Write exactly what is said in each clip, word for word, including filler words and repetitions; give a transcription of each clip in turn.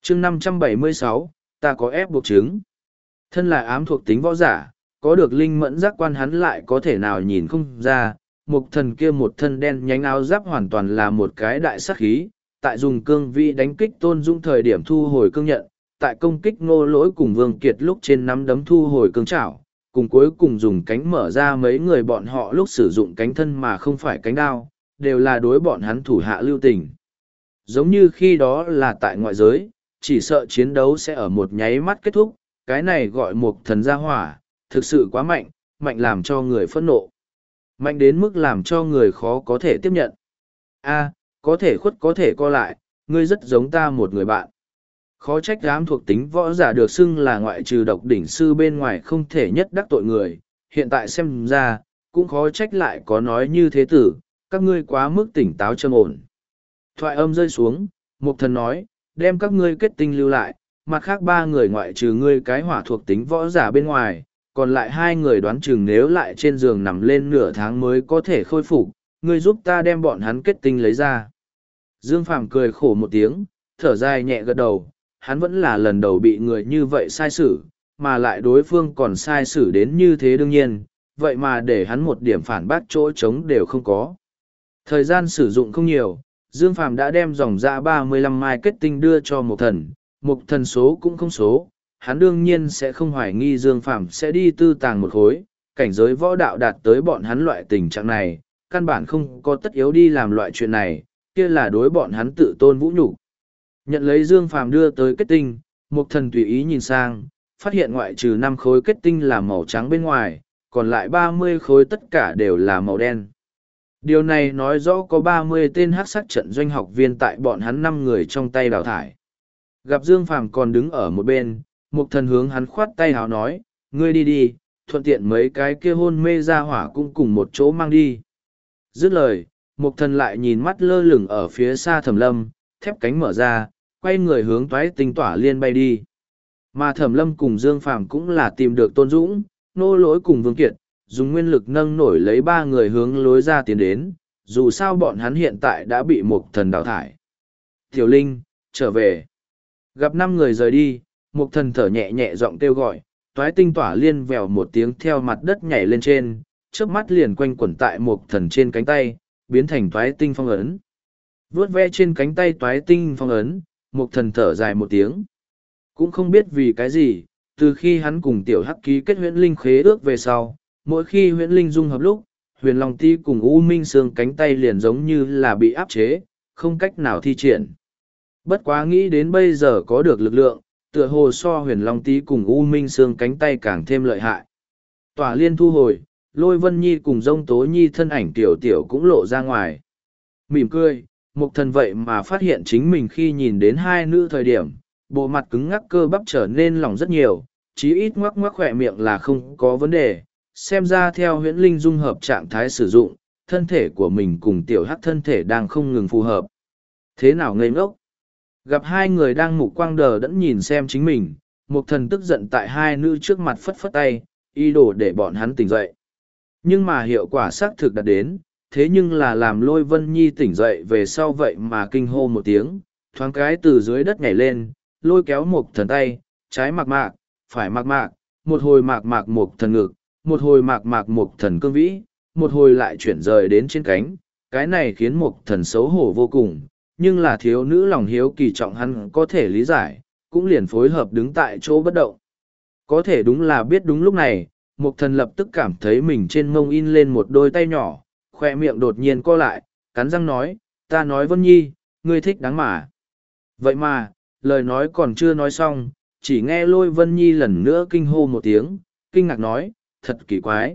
chương năm trăm bảy mươi sáu, ta có ép buộc chứng. Thân là ám thuộc tính võ giả, có được linh mẫn giác quan hắn lại có thể nào nhìn không ra, mục thần kia một thân đen nhánh áo giáp hoàn toàn là một cái đại sát khí, tại dùng cương vị đánh kích Tôn Dũng thời điểm thu hồi cương nhận, tại công kích Ngô Lỗi cùng Vương Kiệt lúc trên nắm đấm thu hồi cương trảo, cùng cuối cùng dùng cánh mở ra mấy người bọn họ lúc sử dụng cánh thân mà không phải cánh đao, đều là đối bọn hắn thủ hạ lưu tình. Giống như khi đó là tại ngoại giới, chỉ sợ chiến đấu sẽ ở một nháy mắt kết thúc, cái này gọi mục thần gia hỏa, thực sự quá mạnh, mạnh làm cho người phẫn nộ. Mạnh đến mức làm cho người khó có thể tiếp nhận. A, có thể khuất có thể co lại, ngươi rất giống ta một người bạn. Khó trách ám thuộc tính võ giả được xưng là ngoại trừ độc đỉnh sư bên ngoài không thể nhất đắc tội người, hiện tại xem ra, cũng khó trách lại có nói như thế tử, các ngươi quá mức tỉnh táo trầm ổn. Thoại âm rơi xuống, mục thần nói, đem các ngươi kết tinh lưu lại, mặt khác ba người ngoại trừ ngươi cái hỏa thuộc tính võ giả bên ngoài, còn lại hai người đoán chừng nếu lại trên giường nằm lên nửa tháng mới có thể khôi phục, ngươi giúp ta đem bọn hắn kết tinh lấy ra. Dương Phàm cười khổ một tiếng, thở dài nhẹ gật đầu, hắn vẫn là lần đầu bị người như vậy sai xử, mà lại đối phương còn sai xử đến như thế đương nhiên, vậy mà để hắn một điểm phản bác chỗ trống đều không có. Thời gian sử dụng không nhiều, Dương Phàm đã đem dòng ra ba mươi lăm mai kết tinh đưa cho một thần, một thần số cũng không số, hắn đương nhiên sẽ không hoài nghi Dương Phàm sẽ đi tư tàng một khối, cảnh giới võ đạo đạt tới bọn hắn loại tình trạng này, căn bản không có tất yếu đi làm loại chuyện này, kia là đối bọn hắn tự tôn vũ nhục. Nhận lấy Dương Phàm đưa tới kết tinh, một thần tùy ý nhìn sang, phát hiện ngoại trừ năm khối kết tinh là màu trắng bên ngoài, còn lại ba mươi khối tất cả đều là màu đen. Điều này nói rõ có ba mươi tên hắc sắc trận doanh học viên tại bọn hắn năm người trong tay đào thải. Gặp Dương Phàm còn đứng ở một bên, một thần hướng hắn khoát tay hào nói, ngươi đi đi, thuận tiện mấy cái kia hôn mê ra hỏa cũng cùng một chỗ mang đi. Dứt lời, một thần lại nhìn mắt lơ lửng ở phía xa Thẩm Lâm, thép cánh mở ra, quay người hướng toái tinh tỏa liên bay đi. Mà Thẩm Lâm cùng Dương Phàm cũng là tìm được Tôn Dũng, Nô Lỗi cùng Vương Kiệt, dùng nguyên lực nâng nổi lấy ba người hướng lối ra tiến đến, dù sao bọn hắn hiện tại đã bị một thần đào thải. Tiểu Linh, trở về. Gặp năm người rời đi, một thần thở nhẹ nhẹ giọng kêu gọi, toái tinh tỏa liên vèo một tiếng theo mặt đất nhảy lên trên, trước mắt liền quanh quẩn tại một thần trên cánh tay, biến thành toái tinh phong ấn. Vuốt ve trên cánh tay toái tinh phong ấn, một thần thở dài một tiếng. Cũng không biết vì cái gì, từ khi hắn cùng tiểu hắc ký kết huyễn linh khế ước về sau, mỗi khi huyễn linh dung hợp lúc, huyền long ti cùng u minh xương cánh tay liền giống như là bị áp chế, không cách nào thi triển. Bất quá nghĩ đến bây giờ có được lực lượng, tựa hồ so huyền long ti cùng u minh xương cánh tay càng thêm lợi hại. Tỏa liên thu hồi, Lôi Vân Nhi cùng Dông Tố Nhi thân ảnh tiểu tiểu cũng lộ ra ngoài. Mỉm cười, Mục thần vậy mà phát hiện chính mình khi nhìn đến hai nữ thời điểm, bộ mặt cứng ngắc cơ bắp trở nên lỏng rất nhiều, chí ít ngoắc ngoắc khỏe miệng là không có vấn đề. Xem ra theo huyễn linh dung hợp trạng thái sử dụng, thân thể của mình cùng tiểu hắc thân thể đang không ngừng phù hợp. Thế nào ngây ngốc? Gặp hai người đang mục quang đờ đẫn nhìn xem chính mình, Mục thần tức giận tại hai nữ trước mặt phất phất tay, ý đồ để bọn hắn tỉnh dậy. Nhưng mà hiệu quả xác thực đạt đến, thế nhưng là làm Lôi Vân Nhi tỉnh dậy về sau vậy mà kinh hô một tiếng, thoáng cái từ dưới đất nhảy lên, lôi kéo Mục thần tay, trái mạc mạc, phải mạc mạc, một hồi mạc mạc Mục thần ngực, một hồi mạc mạc Mục thần cương vĩ, một hồi lại chuyển rời đến trên cánh, cái này khiến Mục thần xấu hổ vô cùng, nhưng là thiếu nữ lòng hiếu kỳ trọng hắn có thể lý giải, cũng liền phối hợp đứng tại chỗ bất động. Có thể đúng là biết đúng lúc này, Mục thần lập tức cảm thấy mình trên mông in lên một đôi tay nhỏ, khoe miệng đột nhiên co lại, cắn răng nói, ta nói Vân Nhi, ngươi thích đáng mà. Vậy mà, lời nói còn chưa nói xong, chỉ nghe Lôi Vân Nhi lần nữa kinh hô một tiếng, kinh ngạc nói, thật kỳ quái.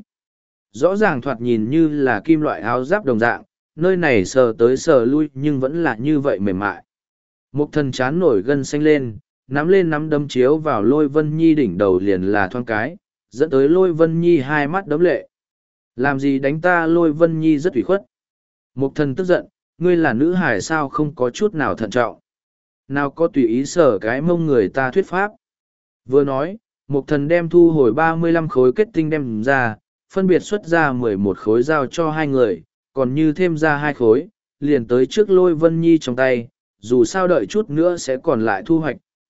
Rõ ràng thoạt nhìn như là kim loại áo giáp đồng dạng, nơi này sờ tới sờ lui nhưng vẫn là như vậy mềm mại. Mục thần chán nổi gân xanh lên, nắm lên nắm đấm chiếu vào Lôi Vân Nhi đỉnh đầu liền là thoáng cái, dẫn tới Lôi Vân Nhi hai mắt đấm lệ. Làm gì đánh ta? Lôi Vân Nhi rất ủy khuất. Mục thần tức giận, ngươi là nữ hải sao không có chút nào thận trọng. Nào có tùy ý sở cái mông người ta thuyết pháp. Vừa nói, mục thần đem thu hồi ba mươi lăm khối kết tinh đem ra, phân biệt xuất ra mười một khối giao cho hai người, còn như thêm ra hai khối, liền tới trước Lôi Vân Nhi trong tay, dù sao đợi chút nữa sẽ còn lại thu hoạch,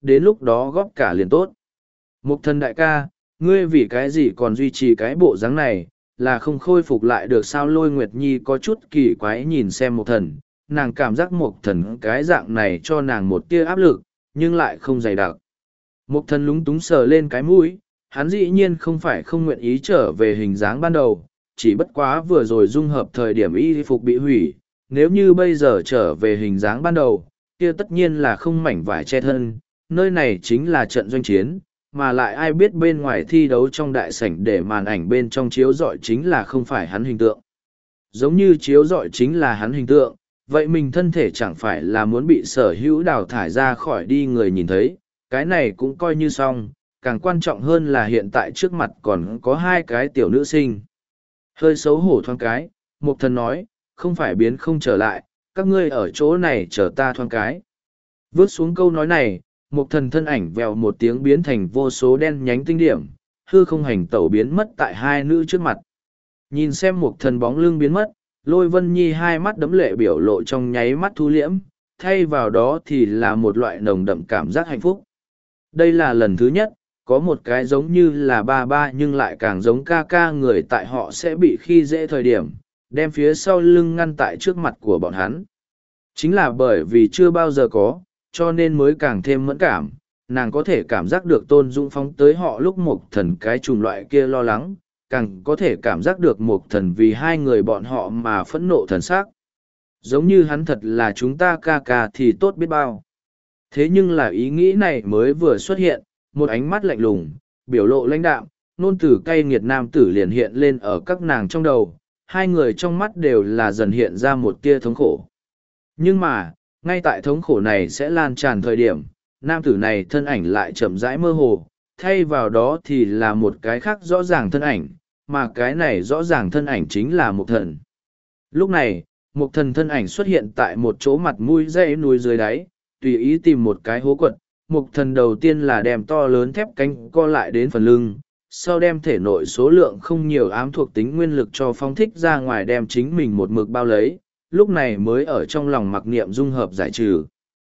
đến lúc đó góp cả liền tốt. Mục thần đại ca, ngươi vì cái gì còn duy trì cái bộ dáng này, là không khôi phục lại được sao? Lôi Nguyệt Nhi có chút kỳ quái nhìn xem Mục thần, nàng cảm giác Mục thần cái dạng này cho nàng một tia áp lực, nhưng lại không dày đặc. Mục thần lúng túng sờ lên cái mũi, hắn dĩ nhiên không phải không nguyện ý trở về hình dáng ban đầu, chỉ bất quá vừa rồi dung hợp thời điểm y phục bị hủy, nếu như bây giờ trở về hình dáng ban đầu, kia tất nhiên là không mảnh vải che thân, nơi này chính là trận doanh chiến, mà lại ai biết bên ngoài thi đấu trong đại sảnh để màn ảnh bên trong chiếu rọi chính là không phải hắn hình tượng. Giống như chiếu rọi chính là hắn hình tượng, vậy mình thân thể chẳng phải là muốn bị sở hữu đào thải ra khỏi đi người nhìn thấy, cái này cũng coi như xong, càng quan trọng hơn là hiện tại trước mặt còn có hai cái tiểu nữ sinh. Hơi xấu hổ thoáng cái, Mục thần nói, không phải biến không trở lại, các ngươi ở chỗ này chờ ta thoáng cái. Vớt xuống câu nói này, Mục thần thân ảnh vèo một tiếng biến thành vô số đen nhánh tinh điểm, hư không hành tẩu biến mất tại hai nữ trước mặt. Nhìn xem Mục thần bóng lưng biến mất, Lôi Vân Nhi hai mắt đấm lệ biểu lộ trong nháy mắt thu liễm, thay vào đó thì là một loại nồng đậm cảm giác hạnh phúc. Đây là lần thứ nhất, có một cái giống như là ba ba nhưng lại càng giống ca ca người tại họ sẽ bị khi dễ thời điểm, đem phía sau lưng ngăn tại trước mặt của bọn hắn. Chính là bởi vì chưa bao giờ có, cho nên mới càng thêm mẫn cảm, nàng có thể cảm giác được Tôn Dũng phóng tới họ lúc Mục thần cái chủng loại kia lo lắng, càng có thể cảm giác được Mục thần vì hai người bọn họ mà phẫn nộ thần sắc. Giống như hắn thật là chúng ta ca ca thì tốt biết bao. Thế nhưng là ý nghĩ này mới vừa xuất hiện, một ánh mắt lạnh lùng, biểu lộ lãnh đạm, nôn tử cay nghiệt nam tử liền hiện lên ở các nàng trong đầu, hai người trong mắt đều là dần hiện ra một tia thống khổ. Nhưng mà, ngay tại thống khổ này sẽ lan tràn thời điểm, nam tử này thân ảnh lại chậm rãi mơ hồ, thay vào đó thì là một cái khác rõ ràng thân ảnh, mà cái này rõ ràng thân ảnh chính là Mục thần. Lúc này, Mục thần thân ảnh xuất hiện tại một chỗ mặt mũi dãy núi dưới đáy, tùy ý tìm một cái hố quật. Mục thần đầu tiên là đem to lớn thép cánh co lại đến phần lưng, sau đem thể nội số lượng không nhiều ám thuộc tính nguyên lực cho phóng thích ra ngoài đem chính mình một mực bao lấy, lúc này mới ở trong lòng mặc niệm dung hợp giải trừ.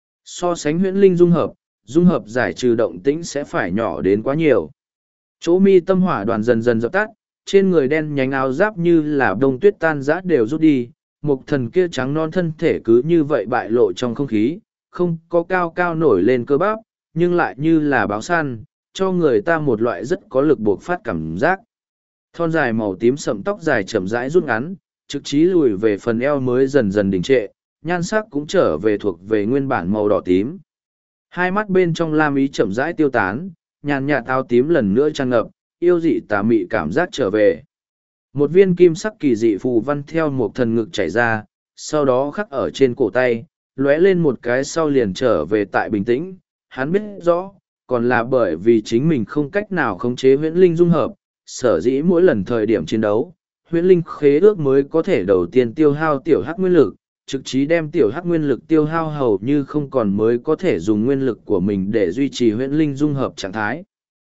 So sánh huyễn linh dung hợp, dung hợp giải trừ động tĩnh sẽ phải nhỏ đến quá nhiều. Chỗ mi tâm hỏa đoàn dần dần dập tắt, trên người đen nhánh áo giáp như là đông tuyết tan rã đều rút đi, Mục thần kia trắng non thân thể cứ như vậy bại lộ trong không khí, không có cao cao nổi lên cơ bắp, nhưng lại như là báo săn, cho người ta một loại rất có lực buộc phát cảm giác. Thon dài màu tím sậm tóc dài chậm rãi rút ngắn, trực trí lùi về phần eo mới dần dần đình trệ, nhan sắc cũng trở về thuộc về nguyên bản màu đỏ tím. Hai mắt bên trong lam ý chậm rãi tiêu tán, nhàn nhạt áo tím lần nữa tràn ngập, yêu dị tà mị cảm giác trở về. Một viên kim sắc kỳ dị phù văn theo một thần ngực chảy ra, sau đó khắc ở trên cổ tay, lóe lên một cái sau liền trở về tại bình tĩnh. Hắn biết rõ, còn là bởi vì chính mình không cách nào khống chế huyễn linh dung hợp, sở dĩ mỗi lần thời điểm chiến đấu, huyễn linh khế ước mới có thể đầu tiên tiêu hao tiểu hắc nguyên lực, trực trí đem tiểu hắc nguyên lực tiêu hao hầu như không còn mới có thể dùng nguyên lực của mình để duy trì huyễn linh dung hợp trạng thái.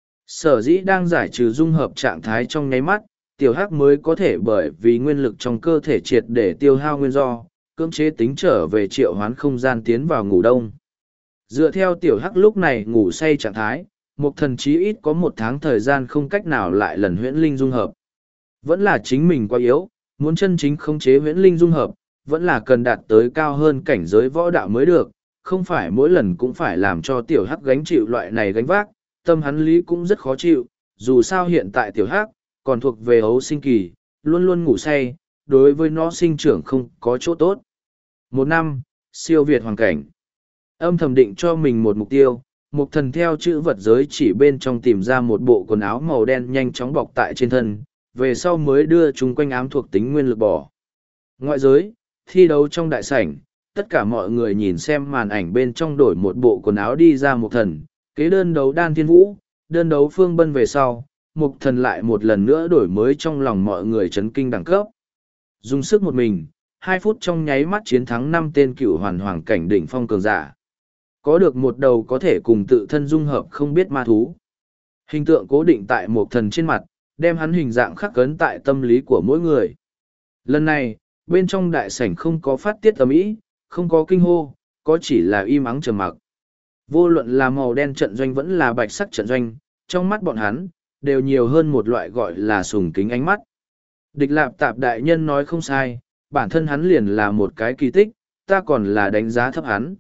Sở dĩ đang giải trừ dung hợp trạng thái trong nháy mắt, tiểu hắc mới có thể bởi vì nguyên lực trong cơ thể triệt để tiêu hao nguyên do, cưỡng chế tính trở về triệu hoán không gian tiến vào ngủ đông. Dựa theo tiểu hắc lúc này ngủ say trạng thái, một thần chí ít có một tháng thời gian không cách nào lại lần huyễn linh dung hợp. Vẫn là chính mình quá yếu, muốn chân chính khống chế huyễn linh dung hợp, vẫn là cần đạt tới cao hơn cảnh giới võ đạo mới được, không phải mỗi lần cũng phải làm cho tiểu hắc gánh chịu loại này gánh vác, tâm hắn lý cũng rất khó chịu, dù sao hiện tại tiểu hắc còn thuộc về ấu sinh kỳ, luôn luôn ngủ say, đối với nó sinh trưởng không có chỗ tốt. Một năm, siêu việt hoàn cảnh. Âm thầm định cho mình một mục tiêu, Mục thần theo chữ vật giới chỉ bên trong tìm ra một bộ quần áo màu đen nhanh chóng bọc tại trên thân, về sau mới đưa chúng quanh ám thuộc tính nguyên lực bỏ. Ngoại giới, thi đấu trong đại sảnh, tất cả mọi người nhìn xem màn ảnh bên trong đổi một bộ quần áo đi ra Mục thần, kế đơn đấu đan thiên vũ, đơn đấu phương bân về sau, Mục thần lại một lần nữa đổi mới trong lòng mọi người chấn kinh đẳng cấp. Dùng sức một mình, hai phút trong nháy mắt chiến thắng năm tên cựu hoàn hoàng cảnh đỉnh phong cường giả. Có được một đầu có thể cùng tự thân dung hợp không biết ma thú. Hình tượng cố định tại Mục thần trên mặt, đem hắn hình dạng khắc cấn tại tâm lý của mỗi người. Lần này, bên trong đại sảnh không có phát tiết ầm ĩ, không có kinh hô, có chỉ là im ắng trầm mặc. Vô luận là màu đen trận doanh vẫn là bạch sắc trận doanh, trong mắt bọn hắn, đều nhiều hơn một loại gọi là sùng kính ánh mắt. Địch lạp tạp đại nhân nói không sai, bản thân hắn liền là một cái kỳ tích, ta còn là đánh giá thấp hắn.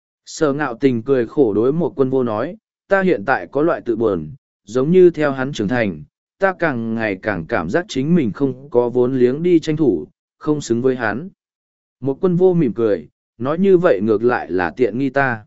Sở ngạo tình cười khổ đối một quân vô nói, ta hiện tại có loại tự buồn, giống như theo hắn trưởng thành, ta càng ngày càng cảm giác chính mình không có vốn liếng đi tranh thủ, không xứng với hắn. Một quân vô mỉm cười, nói như vậy ngược lại là tiện nghi ta.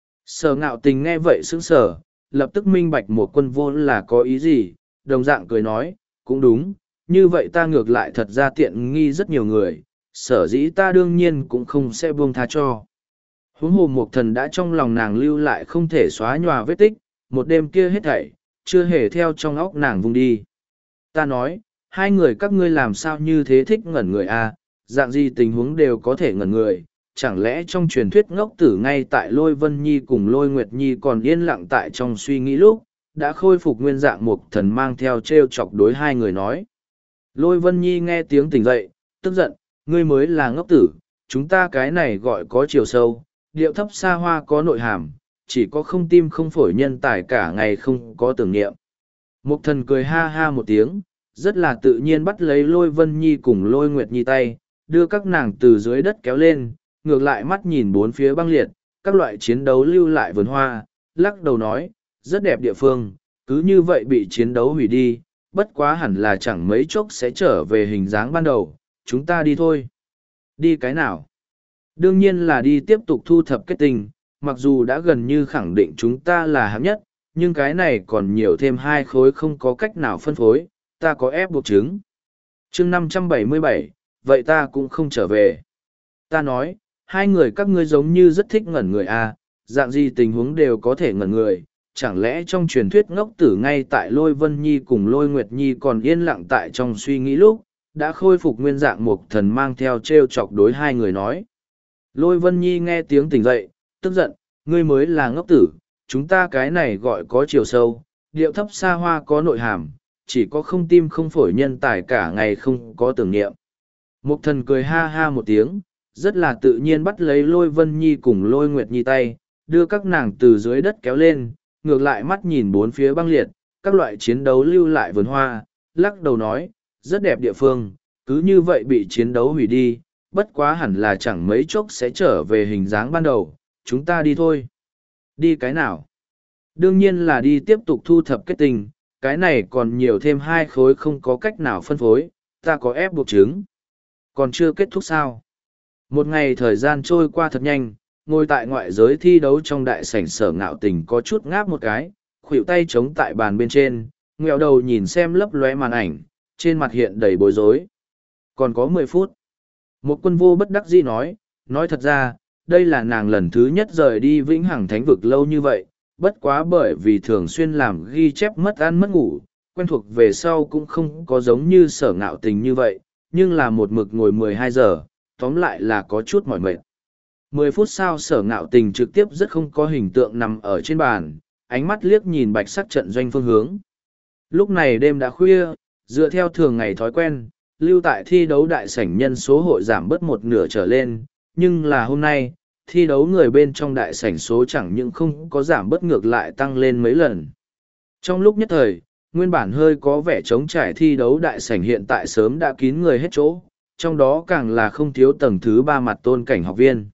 Sở ngạo tình nghe vậy sững sờ, lập tức minh bạch một quân vô là có ý gì, đồng dạng cười nói, cũng đúng, như vậy ta ngược lại thật ra tiện nghi rất nhiều người, sở dĩ ta đương nhiên cũng không sẽ buông tha cho. Huống hồ một thần đã trong lòng nàng lưu lại không thể xóa nhòa vết tích, một đêm kia hết thảy, chưa hề theo trong óc nàng vung đi. Ta nói, hai người các ngươi làm sao như thế thích ngẩn người à, dạng gì tình huống đều có thể ngẩn người, chẳng lẽ trong truyền thuyết ngốc tử ngay tại Lôi Vân Nhi cùng Lôi Nguyệt Nhi còn yên lặng tại trong suy nghĩ lúc, đã khôi phục nguyên dạng một thần mang theo treo chọc đối hai người nói. Lôi Vân Nhi nghe tiếng tỉnh dậy, tức giận, ngươi mới là ngốc tử, chúng ta cái này gọi có chiều sâu, điệu thấp xa hoa có nội hàm, chỉ có không tim không phổi nhân tài cả ngày không có tưởng niệm. Mục thần cười ha ha một tiếng, rất là tự nhiên bắt lấy Lôi Vân Nhi cùng Lôi Nguyệt Nhi tay, đưa các nàng từ dưới đất kéo lên, ngược lại mắt nhìn bốn phía băng liệt, các loại chiến đấu lưu lại vườn hoa, lắc đầu nói, rất đẹp địa phương, cứ như vậy bị chiến đấu hủy đi, bất quá hẳn là chẳng mấy chốc sẽ trở về hình dáng ban đầu, chúng ta đi thôi. Đi cái nào? Đương nhiên là đi tiếp tục thu thập kết tình, mặc dù đã gần như khẳng định chúng ta là hạng nhất, nhưng cái này còn nhiều thêm hai khối không có cách nào phân phối, ta có ép buộc chứng. chương năm trăm bảy mươi bảy, vậy ta cũng không trở về. Ta nói, hai người các ngươi giống như rất thích ngẩn người à, dạng gì tình huống đều có thể ngẩn người, chẳng lẽ trong truyền thuyết ngốc tử ngay tại Lôi Vân Nhi cùng Lôi Nguyệt Nhi còn yên lặng tại trong suy nghĩ lúc, đã khôi phục nguyên dạng một thần mang theo treo chọc đối hai người nói. Lôi Vân Nhi nghe tiếng tỉnh dậy, tức giận, ngươi mới là ngốc tử, chúng ta cái này gọi có chiều sâu, điệu thấp xa hoa có nội hàm, chỉ có không tim không phổi nhân tài cả ngày không có tưởng niệm. Mục thần cười ha ha một tiếng, rất là tự nhiên bắt lấy Lôi Vân Nhi cùng Lôi Nguyệt Nhi tay, đưa các nàng từ dưới đất kéo lên, ngược lại mắt nhìn bốn phía băng liệt, các loại chiến đấu lưu lại vườn hoa, lắc đầu nói, rất đẹp địa phương, cứ như vậy bị chiến đấu hủy đi, bất quá hẳn là chẳng mấy chốc sẽ trở về hình dáng ban đầu, chúng ta đi thôi. Đi cái nào? Đương nhiên là đi tiếp tục thu thập kết tình, cái này còn nhiều thêm hai khối không có cách nào phân phối, ta có ép buộc chứng. Còn chưa kết thúc sao? Một ngày thời gian trôi qua thật nhanh, ngồi tại ngoại giới thi đấu trong đại sảnh Sở Ngạo Tình có chút ngáp một cái, khuỷu tay chống tại bàn bên trên, nghẹo đầu nhìn xem lấp lóe màn ảnh, trên mặt hiện đầy bối rối. Còn có mười phút. Một quân vô bất đắc dĩ nói, nói thật ra, đây là nàng lần thứ nhất rời đi vĩnh hằng thánh vực lâu như vậy, bất quá bởi vì thường xuyên làm ghi chép mất ăn mất ngủ, quen thuộc về sau cũng không có giống như Sở Ngạo Tình như vậy, nhưng là một mực ngồi mười hai giờ, tóm lại là có chút mỏi mệt. Mười phút sau Sở Ngạo Tình trực tiếp rất không có hình tượng nằm ở trên bàn, ánh mắt liếc nhìn bạch sắc trận doanh phương hướng. Lúc này đêm đã khuya, dựa theo thường ngày thói quen, lưu tại thi đấu đại sảnh nhân số hội giảm bớt một nửa trở lên, nhưng là hôm nay, thi đấu người bên trong đại sảnh số chẳng những không có giảm bớt ngược lại tăng lên mấy lần. Trong lúc nhất thời, nguyên bản hơi có vẻ trống trải thi đấu đại sảnh hiện tại sớm đã kín người hết chỗ, trong đó càng là không thiếu tầng thứ ba mặt tôn cảnh học viên.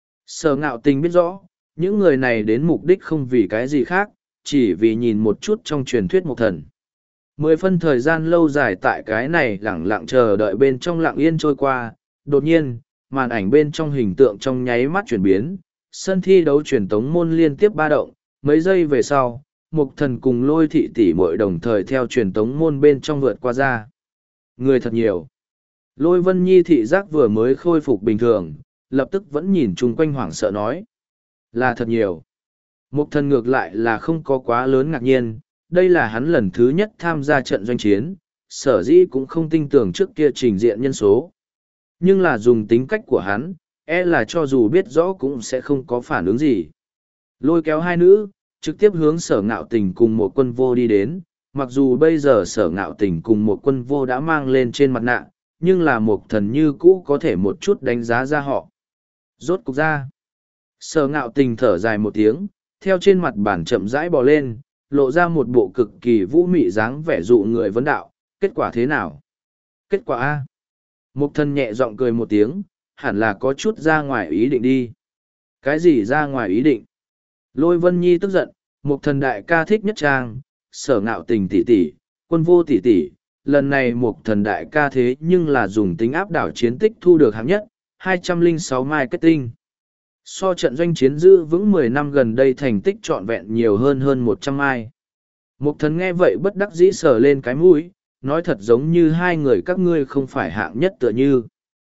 Sở Ngạo Tình biết rõ, những người này đến mục đích không vì cái gì khác, chỉ vì nhìn một chút trong truyền thuyết một thần. Mười phân thời gian lâu dài tại cái này lẳng lặng chờ đợi bên trong lặng yên trôi qua, đột nhiên, màn ảnh bên trong hình tượng trong nháy mắt chuyển biến, sân thi đấu truyền tống môn liên tiếp ba động, mấy giây về sau, Mục Thần cùng Lôi Thị tỷ muội đồng thời theo truyền tống môn bên trong vượt qua ra. Người thật nhiều. Lôi Vân Nhi thị giác vừa mới khôi phục bình thường, lập tức vẫn nhìn chung quanh hoảng sợ nói. Là thật nhiều. Mục Thần ngược lại là không có quá lớn ngạc nhiên, đây là hắn lần thứ nhất tham gia trận doanh chiến, sở dĩ cũng không tin tưởng trước kia trình diện nhân số. Nhưng là dùng tính cách của hắn, e là cho dù biết rõ cũng sẽ không có phản ứng gì. Lôi kéo hai nữ, trực tiếp hướng Sở Ngạo Tình cùng một quân vô đi đến, mặc dù bây giờ Sở Ngạo Tình cùng một quân vô đã mang lên trên mặt nạ, nhưng là một thần như cũ có thể một chút đánh giá ra họ. Rốt cục ra. Sở Ngạo Tình thở dài một tiếng, theo trên mặt bàn chậm rãi bò lên, lộ ra một bộ cực kỳ vũ mị dáng vẻ dụ người vấn đạo, kết quả thế nào? Kết quả A. Mục thần nhẹ giọng cười một tiếng, hẳn là có chút ra ngoài ý định đi. Cái gì ra ngoài ý định? Lôi Vân Nhi tức giận, mục thần đại ca thích nhất trang, sở ngạo tình tỷ tỷ, quân vô tỷ tỷ. Lần này mục thần đại ca thế nhưng là dùng tính áp đảo chiến tích thu được hạng nhất, hai trăm lẻ sáu marketing. So trận doanh chiến giữ vững mười năm gần đây thành tích trọn vẹn nhiều hơn hơn một trăm mai. Mục thần nghe vậy bất đắc dĩ sờ lên cái mũi, nói thật giống như hai người các ngươi không phải hạng nhất tựa như.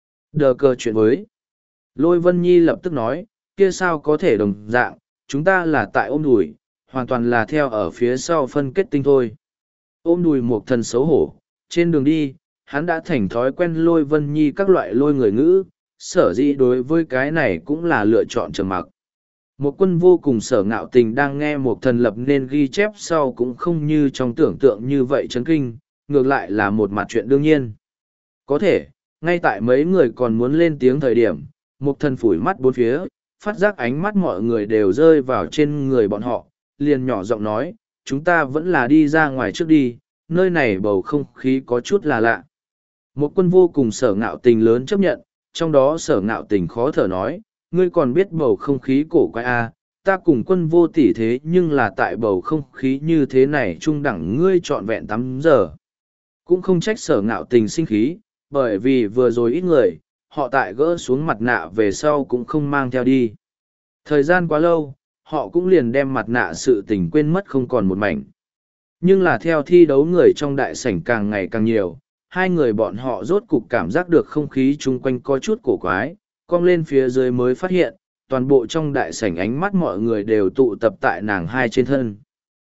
Đờ cờ chuyện với. Lôi Vân Nhi lập tức nói, kia sao có thể đồng dạng, chúng ta là tại ôm đùi, hoàn toàn là theo ở phía sau phân kết tinh thôi. Ôm đùi mục thần xấu hổ, trên đường đi, hắn đã thành thói quen Lôi Vân Nhi các loại lôi người ngữ, sở dĩ đối với cái này cũng là lựa chọn trầm mặc. Một quân vô cùng sở ngạo tình đang nghe một thần lập nên ghi chép sau cũng không như trong tưởng tượng như vậy chấn kinh, ngược lại là một mặt chuyện đương nhiên. Có thể, ngay tại mấy người còn muốn lên tiếng thời điểm, một thần phủi mắt bốn phía, phát giác ánh mắt mọi người đều rơi vào trên người bọn họ, liền nhỏ giọng nói, chúng ta vẫn là đi ra ngoài trước đi, nơi này bầu không khí có chút là lạ. Một quân vô cùng sở ngạo tình lớn chấp nhận, trong đó sở ngạo tình khó thở nói, ngươi còn biết bầu không khí cổ quái à, ta cùng quân vô tỷ thế nhưng là tại bầu không khí như thế này trung đẳng ngươi trọn vẹn tám giờ. Cũng không trách sở ngạo tình sinh khí, bởi vì vừa rồi ít người, họ tại gỡ xuống mặt nạ về sau cũng không mang theo đi. Thời gian quá lâu, họ cũng liền đem mặt nạ sự tình quên mất không còn một mảnh. Nhưng là theo thi đấu người trong đại sảnh càng ngày càng nhiều, hai người bọn họ rốt cục cảm giác được không khí chung quanh có chút cổ quái, cong lên phía dưới mới phát hiện, toàn bộ trong đại sảnh ánh mắt mọi người đều tụ tập tại nàng hai trên thân.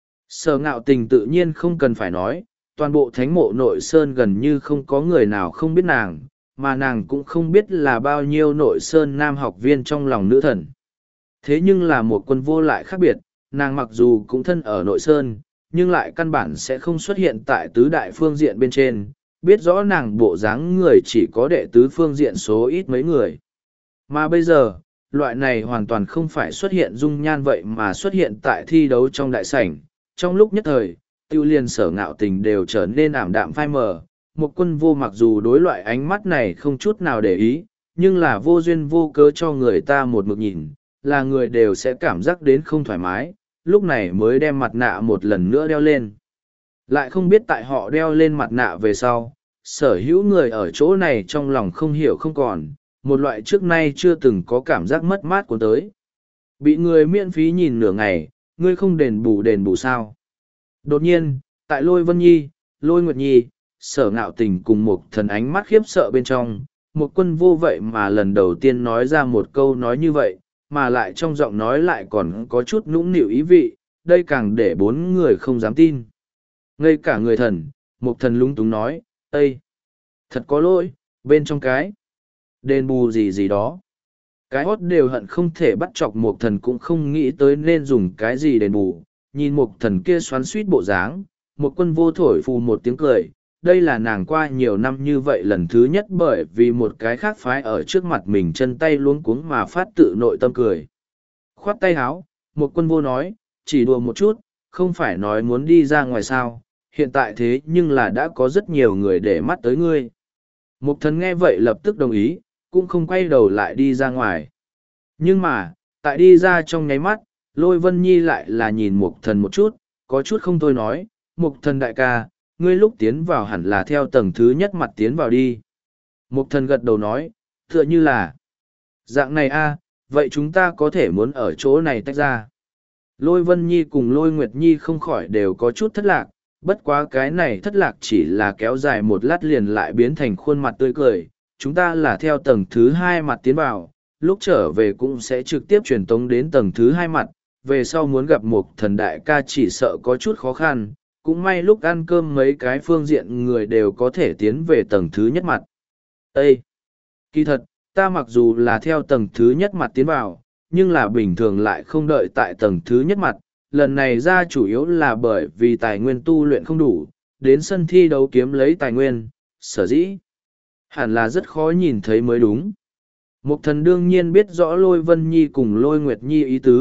Sở ngạo tình tự nhiên không cần phải nói, toàn bộ thánh mộ nội sơn gần như không có người nào không biết nàng, mà nàng cũng không biết là bao nhiêu nội sơn nam học viên trong lòng nữ thần. Thế nhưng là một quân vô lại khác biệt, nàng mặc dù cũng thân ở nội sơn, nhưng lại căn bản sẽ không xuất hiện tại tứ đại phương diện bên trên, biết rõ nàng bộ dáng người chỉ có đệ tứ phương diện số ít mấy người. Mà bây giờ, loại này hoàn toàn không phải xuất hiện dung nhan vậy mà xuất hiện tại thi đấu trong đại sảnh. Trong lúc nhất thời, tiêu liên sở ngạo tình đều trở nên ảm đạm phai mờ. Một quân vô mặc dù đối loại ánh mắt này không chút nào để ý, nhưng là vô duyên vô cớ cho người ta một mực nhìn, là người đều sẽ cảm giác đến không thoải mái, lúc này mới đem mặt nạ một lần nữa đeo lên. Lại không biết tại họ đeo lên mặt nạ về sau, sở hữu người ở chỗ này trong lòng không hiểu không còn, một loại trước nay chưa từng có cảm giác mất mát của tới. Bị người miễn phí nhìn nửa ngày, ngươi không đền bù đền bù sao. Đột nhiên, tại Lôi Vân Nhi, Lôi Nguyệt Nhi, sở ngạo tình cùng một thần ánh mắt khiếp sợ bên trong, một quân vô vậy mà lần đầu tiên nói ra một câu nói như vậy, mà lại trong giọng nói lại còn có chút nũng nịu ý vị, đây càng để bốn người không dám tin. Ngay cả người thần, một thần lung túng nói, Ây! Thật có lỗi, bên trong cái. Đền bù gì gì đó. Cái hót đều hận không thể bắt chọc một thần cũng không nghĩ tới nên dùng cái gì đền bù. Nhìn một thần kia xoắn suýt bộ dáng, một quân vô thổi phù một tiếng cười. Đây là nàng qua nhiều năm như vậy lần thứ nhất bởi vì một cái khác phái ở trước mặt mình chân tay luống cuống mà phát tự nội tâm cười. Khoát tay háo, một quân vô nói, chỉ đùa một chút, không phải nói muốn đi ra ngoài sao, hiện tại thế nhưng là đã có rất nhiều người để mắt tới ngươi. Mục thần nghe vậy lập tức đồng ý, cũng không quay đầu lại đi ra ngoài. Nhưng mà, tại đi ra trong nháy mắt, Lôi Vân Nhi lại là nhìn mục thần một chút, có chút không thôi nói, mục thần đại ca, ngươi lúc tiến vào hẳn là theo tầng thứ nhất mặt tiến vào đi. Mục thần gật đầu nói, tựa như là, dạng này a, vậy chúng ta có thể muốn ở chỗ này tách ra. Lôi Vân Nhi cùng Lôi Nguyệt Nhi không khỏi đều có chút thất lạc, bất quá cái này thất lạc chỉ là kéo dài một lát liền lại biến thành khuôn mặt tươi cười. Chúng ta là theo tầng thứ hai mặt tiến vào, lúc trở về cũng sẽ trực tiếp truyền tống đến tầng thứ hai mặt, về sau muốn gặp một thần đại ca chỉ sợ có chút khó khăn, cũng may lúc ăn cơm mấy cái phương diện người đều có thể tiến về tầng thứ nhất mặt. Ê! Kỳ thật, ta mặc dù là theo tầng thứ nhất mặt tiến vào, nhưng là bình thường lại không đợi tại tầng thứ nhất mặt. Lần này ra chủ yếu là bởi vì tài nguyên tu luyện không đủ, đến sân thi đấu kiếm lấy tài nguyên, sở dĩ. Hẳn là rất khó nhìn thấy mới đúng. Mục thần đương nhiên biết rõ Lôi Vân Nhi cùng Lôi Nguyệt Nhi ý tứ,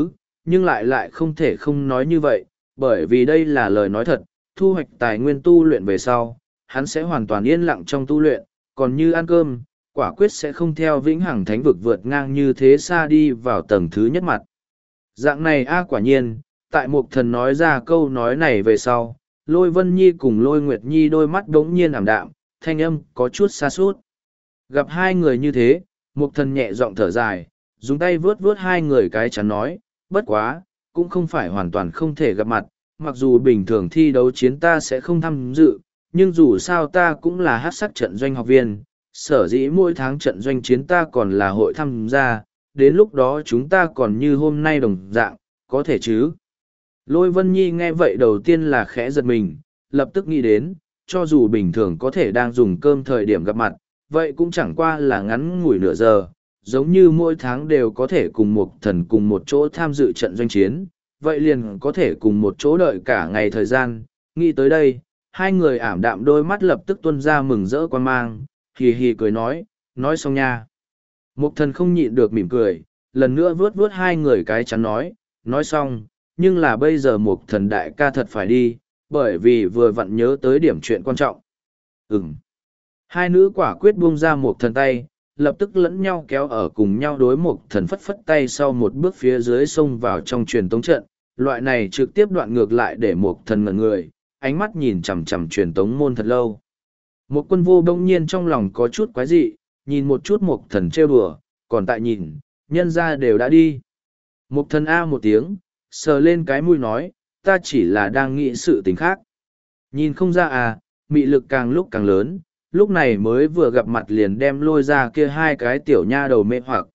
nhưng lại lại không thể không nói như vậy, bởi vì đây là lời nói thật, thu hoạch tài nguyên tu luyện về sau, hắn sẽ hoàn toàn yên lặng trong tu luyện, còn như ăn cơm, quả quyết sẽ không theo vĩnh hằng thánh vực vượt ngang như thế xa đi vào tầng thứ nhất mặt. Dạng này a quả nhiên, tại Mục Thần nói ra câu nói này về sau, Lôi Vân Nhi cùng Lôi Nguyệt Nhi đôi mắt đống nhiên ảm đạm, thanh âm có chút xa suốt. Gặp hai người như thế, Mục Thần nhẹ giọng thở dài, dùng tay vướt vướt hai người cái chắn nói, bất quá, cũng không phải hoàn toàn không thể gặp mặt, mặc dù bình thường thi đấu chiến ta sẽ không tham dự, nhưng dù sao ta cũng là hát sắc trận doanh học viên, sở dĩ mỗi tháng trận doanh chiến ta còn là hội tham gia, đến lúc đó chúng ta còn như hôm nay đồng dạng, có thể chứ. Lôi Vân Nhi nghe vậy đầu tiên là khẽ giật mình, lập tức nghĩ đến, cho dù bình thường có thể đang dùng cơm thời điểm gặp mặt, vậy cũng chẳng qua là ngắn ngủi nửa giờ, giống như mỗi tháng đều có thể cùng một thần cùng một chỗ tham dự trận doanh chiến, vậy liền có thể cùng một chỗ đợi cả ngày thời gian. Nghĩ tới đây, hai người ảm đạm đôi mắt lập tức tuôn ra mừng rỡ quan mang, hì hì cười nói, nói xong nha. Mục thần không nhịn được mỉm cười, lần nữa vướt vướt hai người cái chắn nói, nói xong, nhưng là bây giờ mục thần đại ca thật phải đi, bởi vì vừa vặn nhớ tới điểm chuyện quan trọng. Ừm. Hai nữ quả quyết buông ra mục thần tay, lập tức lẫn nhau kéo ở cùng nhau đối mục thần phất phất tay sau một bước phía dưới xông vào trong truyền tống trận. Loại này trực tiếp đoạn ngược lại để mục thần ngẩn người, ánh mắt nhìn chằm chằm truyền tống môn thật lâu. Một quân vô đông nhiên trong lòng có chút quái dị, nhìn một chút mục thần trêu đùa, còn tại nhìn, nhân ra đều đã đi. Mục thần A một tiếng, sờ lên cái mũi nói, ta chỉ là đang nghĩ sự tình khác. Nhìn không ra à, mị lực càng lúc càng lớn, lúc này mới vừa gặp mặt liền đem lôi ra kia hai cái tiểu nha đầu mê hoặc.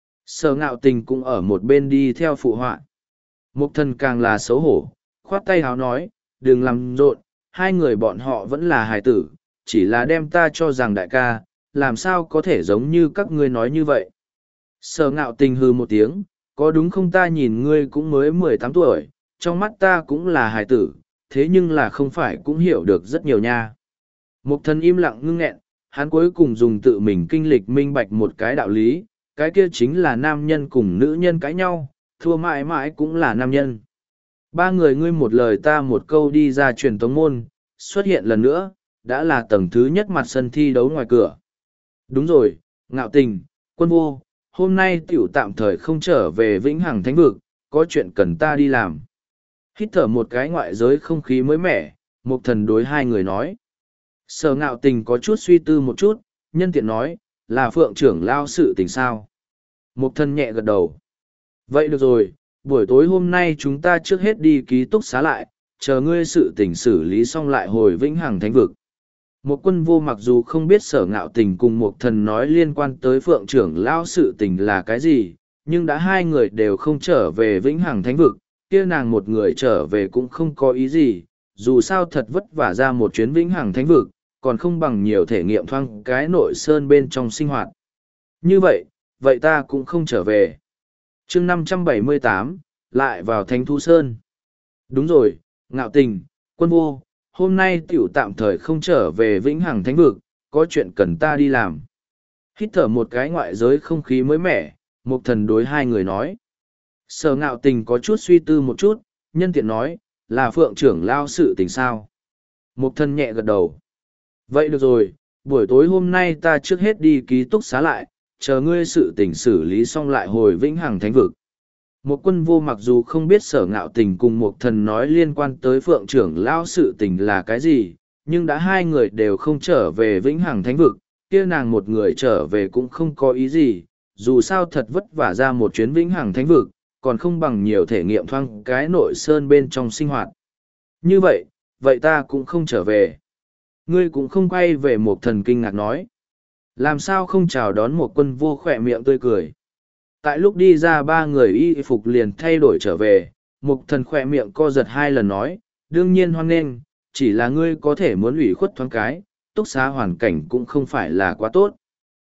Sở Ngạo Tình cũng ở một bên đi theo phụ họa. Mục thần càng là xấu hổ, khoát tay háo nói, đừng làm rộn, hai người bọn họ vẫn là hài tử, chỉ là đem ta cho rằng đại ca, làm sao có thể giống như các ngươi nói như vậy. Sở Ngạo Tình hư một tiếng, có đúng không, ta nhìn ngươi cũng mới mười tám tuổi, trong mắt ta cũng là hài tử, thế nhưng là không phải cũng hiểu được rất nhiều nha. Mục thần im lặng ngưng nghẹn, hắn cuối cùng dùng tự mình kinh lịch minh bạch một cái đạo lý, cái kia chính là nam nhân cùng nữ nhân cãi nhau, thua mãi mãi cũng là nam nhân. Ba người ngươi một lời ta một câu đi ra truyền tống môn, xuất hiện lần nữa, đã là tầng thứ nhất mặt sân thi đấu ngoài cửa. Đúng rồi, Ngạo Tình, Quân Vô, hôm nay tiểu tạm thời không trở về Vĩnh Hằng Thánh Vực, có chuyện cần ta đi làm. Hít thở một cái ngoại giới không khí mới mẻ, Mục thần đối hai người nói. Sở Ngạo Tình có chút suy tư một chút, nhân tiện nói, là Phượng trưởng lao sự tình sao. Mục thần nhẹ gật đầu. Vậy được rồi, buổi tối hôm nay chúng ta trước hết đi ký túc xá lại, chờ ngươi sự tình xử lý xong lại hồi Vĩnh Hằng Thánh Vực. Một Quân Vô mặc dù không biết Sở Ngạo Tình cùng Mục thần nói liên quan tới Phượng trưởng lao sự tình là cái gì, nhưng đã hai người đều không trở về Vĩnh Hằng Thánh Vực, kia nàng một người trở về cũng không có ý gì, dù sao thật vất vả ra một chuyến Vĩnh Hằng Thánh Vực, còn không bằng nhiều thể nghiệm thoang cái nội sơn bên trong sinh hoạt. Như vậy, vậy ta cũng không trở về. chương năm trăm bảy mươi tám, lại vào Thánh Thú Sơn. Đúng rồi, Ngạo Tình, Quân Vô, hôm nay tiểu tạm thời không trở về Vĩnh Hằng Thánh Vực, có chuyện cần ta đi làm. Hít thở một cái ngoại giới không khí mới mẻ, Mục thần đối hai người nói. Sở Ngạo Tình có chút suy tư một chút, nhân tiện nói, là Phượng trưởng lao sự tình sao. Mục thần nhẹ gật đầu. Vậy được rồi, buổi tối hôm nay ta trước hết đi ký túc xá lại, chờ ngươi sự tình xử lý xong lại hồi Vĩnh Hằng Thánh Vực. Một Quân Vô mặc dù không biết Sở Ngạo Tình cùng Mục thần nói liên quan tới Phượng trưởng lao sự tình là cái gì, nhưng đã hai người đều không trở về Vĩnh Hằng Thánh Vực, kia nàng một người trở về cũng không có ý gì, dù sao thật vất vả ra một chuyến Vĩnh Hằng Thánh Vực, còn không bằng nhiều thể nghiệm thoang cái nội sơn bên trong sinh hoạt. Như vậy, vậy ta cũng không trở về. Ngươi cũng không quay về. Một thần kinh ngạc nói. Làm sao không chào đón Một Quân Vô khỏe miệng tươi cười. Tại lúc đi ra ba người y phục liền thay đổi trở về, Một thần khỏe miệng co giật hai lần nói, đương nhiên hoan nghênh, chỉ là ngươi có thể muốn ủy khuất thoáng cái, túc xá hoàn cảnh cũng không phải là quá tốt.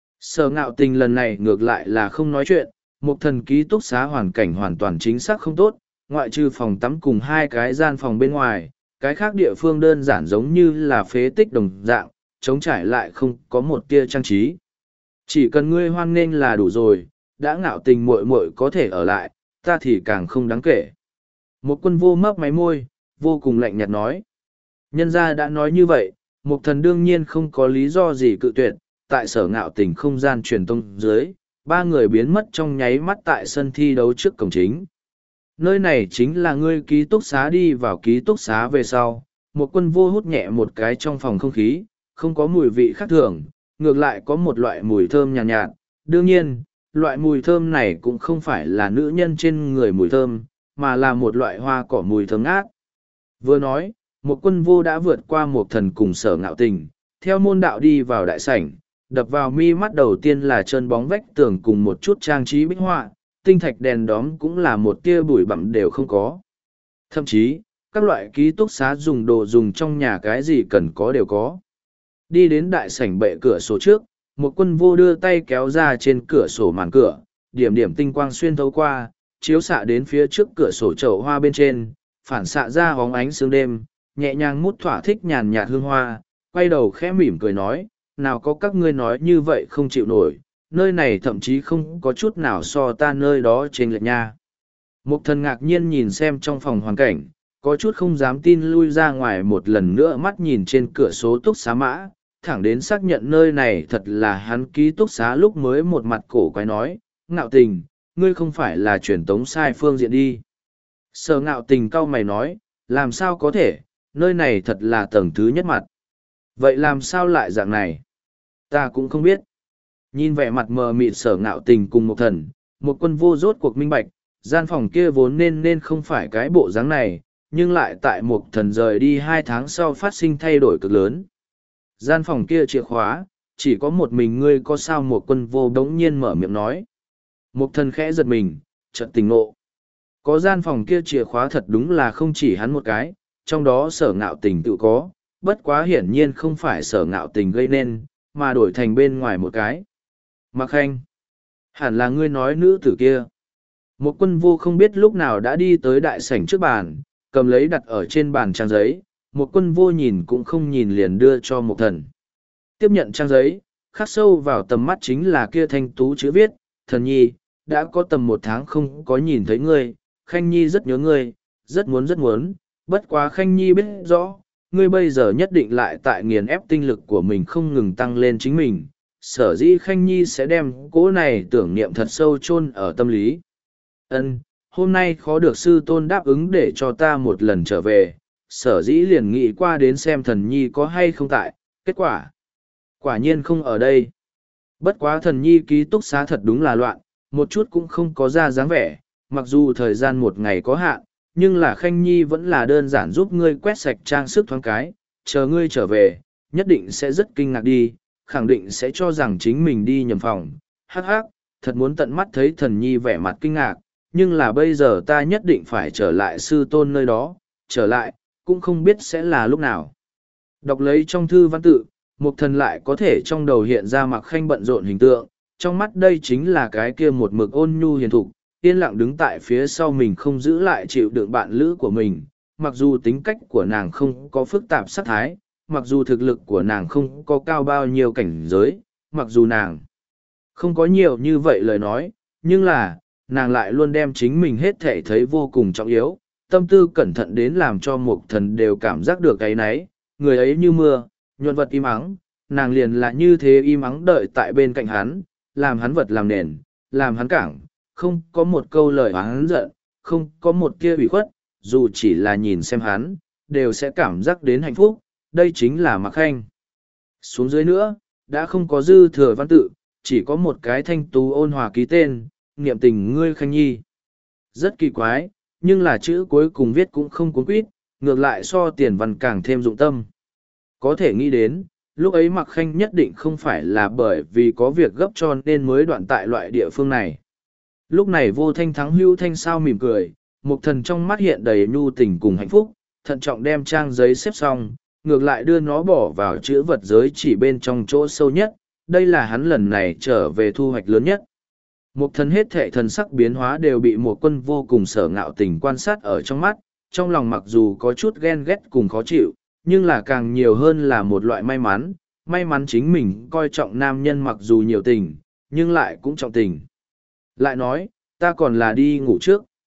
Sở Ngạo Tình lần này ngược lại là không nói chuyện, Một thần ký túc xá hoàn cảnh hoàn toàn chính xác không tốt, ngoại trừ phòng tắm cùng hai cái gian phòng bên ngoài, cái khác địa phương đơn giản giống như là phế tích đồng dạng, trống trải lại không có một tia trang trí. Chỉ cần ngươi hoan nghênh là đủ rồi, đã Ngạo Tình muội muội có thể ở lại, ta thì càng không đáng kể. Một quân vô mấp máy môi, vô cùng lạnh nhạt nói. Nhân gia đã nói như vậy, Mục Thần đương nhiên không có lý do gì cự tuyệt, tại Sở Ngạo Tình không gian truyền tông dưới, ba người biến mất trong nháy mắt tại sân thi đấu trước cổng chính. Nơi này chính là ngươi ký túc xá. Đi vào ký túc xá về sau, một quân vô hút nhẹ một cái trong phòng không khí, không có mùi vị khác thường, ngược lại có một loại mùi thơm nhàn nhạt, nhạt. Đương nhiên, loại mùi thơm này cũng không phải là nữ nhân trên người mùi thơm, mà là một loại hoa cỏ mùi thơm ngát. Vừa nói, một quân vô đã vượt qua một thần cùng Sở Ngạo Tình, theo môn đạo đi vào đại sảnh, đập vào mi mắt đầu tiên là chân bóng vách tường cùng một chút trang trí bích họa, tinh thạch đèn đóm cũng là một tia bụi bặm đều không có. Thậm chí, các loại ký túc xá dùng đồ dùng trong nhà cái gì cần có đều có. Đi đến đại sảnh bệ cửa sổ trước, một quân vô đưa tay kéo ra trên cửa sổ màn cửa, điểm điểm tinh quang xuyên thấu qua, chiếu xạ đến phía trước cửa sổ chậu hoa bên trên, phản xạ ra hóng ánh sương đêm, nhẹ nhàng mút thỏa thích nhàn nhạt hương hoa, quay đầu khẽ mỉm cười nói, nào có các ngươi nói như vậy không chịu nổi, nơi này thậm chí không có chút nào so ta nơi đó trên lệch nha. Mục Thần ngạc nhiên nhìn xem trong phòng hoàn cảnh, có chút không dám tin lui ra ngoài một lần nữa mắt nhìn trên cửa số túc xá mã, thẳng đến xác nhận nơi này thật là hắn ký túc xá lúc mới một mặt cổ quái nói, Ngạo Tình, ngươi không phải là truyền tống sai phương diện đi. Sở Ngạo Tình cau mày nói, làm sao có thể, nơi này thật là tầng thứ nhất mặt. Vậy làm sao lại dạng này? Ta cũng không biết. Nhìn vẻ mặt mờ mịt Sở Ngạo Tình cùng một thần, một quân vô rốt cuộc minh bạch, gian phòng kia vốn nên nên không phải cái bộ dáng này, nhưng lại tại một thần rời đi hai tháng sau phát sinh thay đổi cực lớn. Gian phòng kia chìa khóa, chỉ có một mình ngươi có sao một quân vô đống nhiên mở miệng nói. Một thần khẽ giật mình, chợt tỉnh ngộ. Có gian phòng kia chìa khóa thật đúng là không chỉ hắn một cái, trong đó Sở Ngạo Tình tự có, bất quá hiển nhiên không phải Sở Ngạo Tình gây nên, mà đổi thành bên ngoài một cái. Mạc Khanh, hẳn là ngươi nói nữ tử kia. Một quân vô không biết lúc nào đã đi tới đại sảnh trước bàn, cầm lấy đặt ở trên bàn trang giấy, một quân vô nhìn cũng không nhìn liền đưa cho một thần. Tiếp nhận trang giấy, khắc sâu vào tầm mắt chính là kia thanh tú chữ viết, thần nhi, đã có tầm một tháng không có nhìn thấy ngươi, Khanh Nhi rất nhớ ngươi, rất muốn rất muốn, bất quá Khanh Nhi biết rõ, ngươi bây giờ nhất định lại tại nghiền ép tinh lực của mình không ngừng tăng lên chính mình, sở dĩ Khanh Nhi sẽ đem cỗ này tưởng niệm thật sâu chôn ở tâm lý. Ân, hôm nay khó được sư tôn đáp ứng để cho ta một lần trở về, sở dĩ liền nghĩ qua đến xem thần nhi có hay không tại, kết quả. Quả nhiên không ở đây. Bất quá thần nhi ký túc xá thật đúng là loạn, một chút cũng không có ra dáng vẻ, mặc dù thời gian một ngày có hạn, nhưng là Khanh Nhi vẫn là đơn giản giúp ngươi quét sạch trang sức thoáng cái, chờ ngươi trở về, nhất định sẽ rất kinh ngạc đi, khẳng định sẽ cho rằng chính mình đi nhầm phòng. Hắc hắc, thật muốn tận mắt thấy thần nhi vẻ mặt kinh ngạc, nhưng là bây giờ ta nhất định phải trở lại sư tôn nơi đó, trở lại, cũng không biết sẽ là lúc nào. Đọc lấy trong thư văn tự, Mục Thần lại có thể trong đầu hiện ra Mạc Khanh bận rộn hình tượng, trong mắt đây chính là cái kia một mực ôn nhu hiền thục, yên lặng đứng tại phía sau mình không giữ lại chịu đựng bạn lữ của mình, mặc dù tính cách của nàng không có phức tạp sắc thái, mặc dù thực lực của nàng không có cao bao nhiêu cảnh giới, mặc dù nàng không có nhiều như vậy lời nói, nhưng là, nàng lại luôn đem chính mình hết thể thấy vô cùng trọng yếu, tâm tư cẩn thận đến làm cho Mục Thần đều cảm giác được cái nấy, người ấy như mưa, nhuận vật im ắng, nàng liền là như thế im ắng đợi tại bên cạnh hắn, làm hắn vật làm nền, làm hắn cảng, không có một câu lời oán giận, không có một tia ủy khuất, dù chỉ là nhìn xem hắn, đều sẽ cảm giác đến hạnh phúc, đây chính là Mạc Khanh. Xuống dưới nữa, đã không có dư thừa văn tự, chỉ có một cái thanh tú ôn hòa ký tên, niệm tình ngươi Khanh Nhi. Rất kỳ quái, nhưng là chữ cuối cùng viết cũng không cuốn quýt, ngược lại so tiền văn càng thêm dụng tâm. Có thể nghĩ đến, lúc ấy Mạc Khanh nhất định không phải là bởi vì có việc gấp cho nên mới đoạn tại loại địa phương này. Lúc này Vô Thanh Thắng hưu thanh sao mỉm cười, Mục Thần trong mắt hiện đầy nhu tình cùng hạnh phúc, thận trọng đem trang giấy xếp xong, ngược lại đưa nó bỏ vào chữ vật giới chỉ bên trong chỗ sâu nhất, đây là hắn lần này trở về thu hoạch lớn nhất. Mục Thần hết thệ thần sắc biến hóa đều bị một quân vô cùng Sở Ngạo Tình quan sát ở trong mắt, trong lòng mặc dù có chút ghen ghét cùng khó chịu, nhưng là càng nhiều hơn là một loại may mắn, may mắn chính mình coi trọng nam nhân mặc dù nhiều tình, nhưng lại cũng trọng tình. Lại nói, ta còn là đi ngủ trước,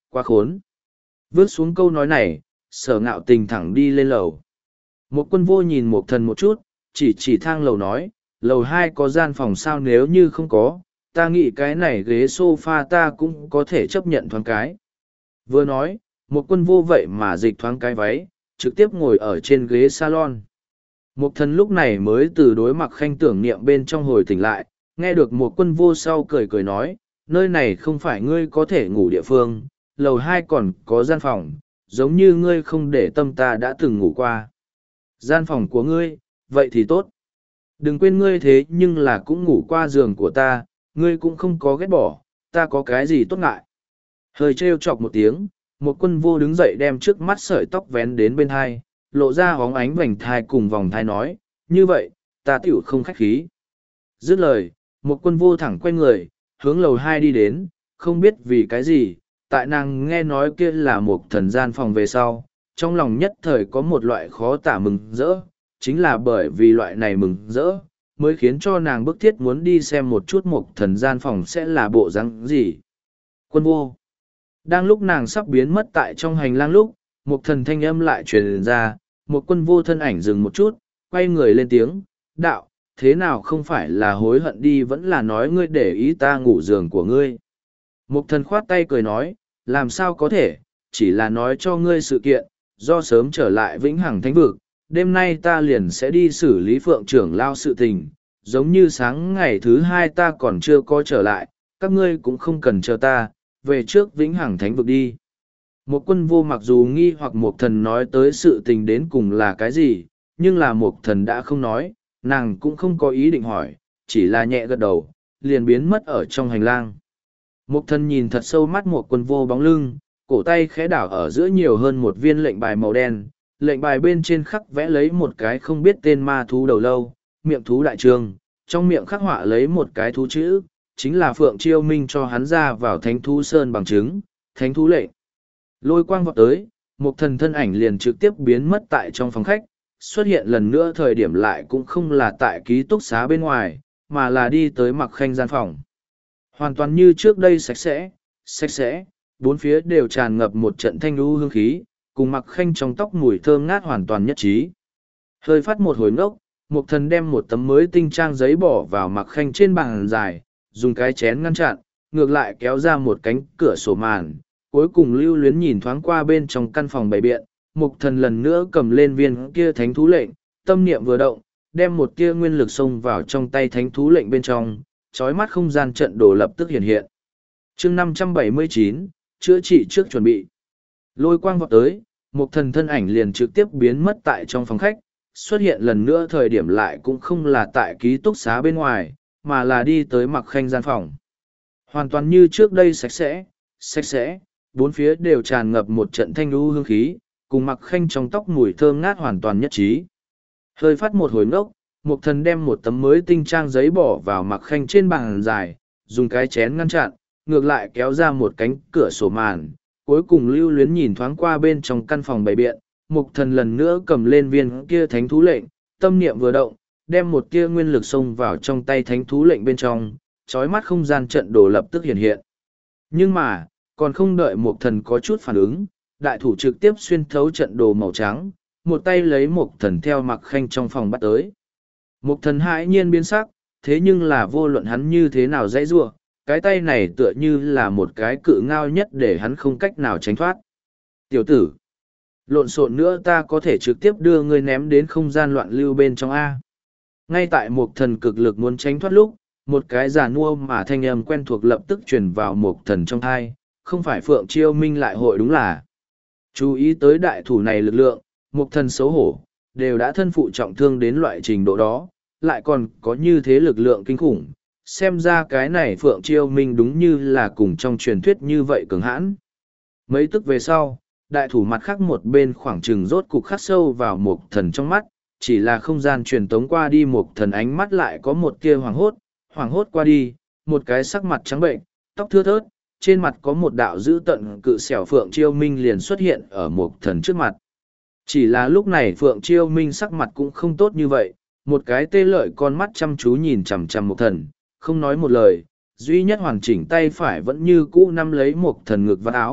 Quá khốn. Vước xuống câu nói này, Sở Ngạo Tình thẳng đi lên lầu. Một Quân Vô nhìn Mục Thần một chút, chỉ chỉ thang lầu nói, lầu hai có gian phòng sao, nếu như không có, ta nghĩ cái này ghế sofa ta cũng có thể chấp nhận thoáng cái. Vừa nói, Một Quân Vô vậy mà dịch thoáng cái váy, trực tiếp ngồi ở trên ghế salon. Mục Thần lúc này mới từ đối Mặc Khanh tưởng niệm bên trong hồi tỉnh lại, nghe được Một Quân Vô sau cười cười nói, nơi này không phải ngươi có thể ngủ địa phương, lầu hai còn có gian phòng, giống như ngươi không để tâm ta đã từng ngủ qua. Gian phòng của ngươi, vậy thì tốt. Đừng quên ngươi thế nhưng là cũng ngủ qua giường của ta, ngươi cũng không có ghét bỏ, ta có cái gì tốt ngại. Hơi trêu chọc một tiếng, Một Quân Vô đứng dậy đem trước mắt sợi tóc vén đến bên hai, lộ ra hóng ánh vành thai cùng vòng thai nói, như vậy, ta tiểu không khách khí. Dứt lời, Một Quân Vô thẳng quay người, hướng lầu hai đi đến, không biết vì cái gì, tại nàng nghe nói kia là một thần gian phòng về sau, trong lòng nhất thời có một loại khó tả mừng rỡ, chính là bởi vì loại này mừng rỡ, mới khiến cho nàng bức thiết muốn đi xem một chút một thần gian phòng sẽ là bộ dáng gì. Quân Vô. Đang lúc nàng sắp biến mất tại trong hành lang lúc, một thần thanh âm lại truyền ra, một Quân Vô thân ảnh dừng một chút, quay người lên tiếng, đạo, thế nào không phải là hối hận đi vẫn là nói ngươi để ý ta ngủ giường của ngươi. Một thần khoát tay cười nói, làm sao có thể, chỉ là nói cho ngươi sự kiện, do sớm trở lại vĩnh hằng thánh vực, đêm nay ta liền sẽ đi xử lý phượng trưởng lao sự tình, giống như sáng ngày thứ hai ta còn chưa có trở lại, các ngươi cũng không cần chờ ta, về trước vĩnh hằng thánh vực đi. Một Quân Vô mặc dù nghi hoặc một thần nói tới sự tình đến cùng là cái gì, nhưng là một thần đã không nói, nàng cũng không có ý định hỏi, chỉ là nhẹ gật đầu, liền biến mất ở trong hành lang. Một thần nhìn thật sâu mắt một Quân Vô bóng lưng, cổ tay khẽ đảo ở giữa nhiều hơn một viên lệnh bài màu đen, lệnh bài bên trên khắc vẽ lấy một cái không biết tên ma thú đầu lâu, miệng thú đại trường, trong miệng khắc họa lấy một cái thú chữ, chính là Phượng Chiêu Minh cho hắn ra vào Thánh Thú Sơn bằng chứng, Thánh Thú lệnh. Lôi quang vọt tới, một thần thân ảnh liền trực tiếp biến mất tại trong phòng khách, xuất hiện lần nữa thời điểm lại cũng không là tại ký túc xá bên ngoài, mà là đi tới Mặc Khanh gian phòng. Hoàn toàn như trước đây sạch sẽ, sạch sẽ, bốn phía đều tràn ngập một trận thanh lưu hương khí, cùng Mặc Khanh trong tóc mùi thơm ngát hoàn toàn nhất trí. Hơi phát một hồi ngốc, một thần đem một tấm mới tinh trang giấy bỏ vào Mặc Khanh trên bàn dài, dùng cái chén ngăn chặn, ngược lại kéo ra một cánh cửa sổ màn, cuối cùng lưu luyến nhìn thoáng qua bên trong căn phòng bày biện, Mục Thần lần nữa cầm lên viên kia thánh thú lệnh, tâm niệm vừa động, đem một tia nguyên lực xông vào trong tay thánh thú lệnh bên trong, chói mắt không gian trận đồ lập tức hiện hiện. Chương năm trăm bảy mươi chín, chữa trị trước chuẩn bị. Lôi quang vọt tới, Mục Thần thân ảnh liền trực tiếp biến mất tại trong phòng khách, xuất hiện lần nữa thời điểm lại cũng không là tại ký túc xá bên ngoài, mà là đi tới Mặc Khanh gian phòng. Hoàn toàn như trước đây sạch sẽ, sạch sẽ, bốn phía đều tràn ngập một trận thanh lưu hương khí, cùng Mặc Khanh trong tóc mùi thơm ngát hoàn toàn nhất trí. Hơi phát một hồi ngốc, Mục Thần đem một tấm mới tinh trang giấy bỏ vào Mặc Khanh trên bàn dài, dùng cái chén ngăn chặn, ngược lại kéo ra một cánh cửa sổ màn, cuối cùng lưu luyến nhìn thoáng qua bên trong căn phòng bày biện, Mục Thần lần nữa cầm lên viên kia thánh thú lệnh, tâm niệm vừa động, đem một tia nguyên lực xông vào trong tay thánh thú lệnh bên trong, chói mắt không gian trận đồ lập tức hiện hiện. Nhưng mà, còn không đợi Mục Thần có chút phản ứng, đại thủ trực tiếp xuyên thấu trận đồ màu trắng, một tay lấy Mục Thần theo Mặc Khanh trong phòng bắt tới. Mục Thần hãi nhiên biến sắc, thế nhưng là vô luận hắn như thế nào dãy giụa, cái tay này tựa như là một cái cự ngao nhất để hắn không cách nào tránh thoát. Tiểu tử, lộn xộn nữa ta có thể trực tiếp đưa ngươi ném đến không gian loạn lưu bên trong A. Ngay tại Mục Thần cực lực muốn tránh thoát lúc, một cái già nua mà thanh âm quen thuộc lập tức truyền vào Mục Thần trong thai, không phải Phượng Chiêu Minh lại hội đúng là. Chú ý tới đại thủ này lực lượng, Mục Thần xấu hổ, đều đã thân phụ trọng thương đến loại trình độ đó, lại còn có như thế lực lượng kinh khủng. Xem ra cái này Phượng Chiêu Minh đúng như là cùng trong truyền thuyết như vậy cường hãn. Mấy tức về sau, đại thủ mặt khác một bên khoảng trừng rốt cục khắc sâu vào Mục Thần trong mắt, chỉ là không gian truyền tống qua đi Mục Thần ánh mắt lại có một tia hoàng hốt, hoàng hốt qua đi, một cái sắc mặt trắng bệnh, tóc thưa thớt, trên mặt có một đạo dữ tận cự xẻo Phượng Chiêu Minh liền xuất hiện ở Mục Thần trước mặt. Chỉ là lúc này Phượng Chiêu Minh sắc mặt cũng không tốt như vậy, một cái tê lợi con mắt chăm chú nhìn chằm chằm Mục Thần, không nói một lời, duy nhất hoàn chỉnh tay phải vẫn như cũ nắm lấy Mục Thần ngực và áo,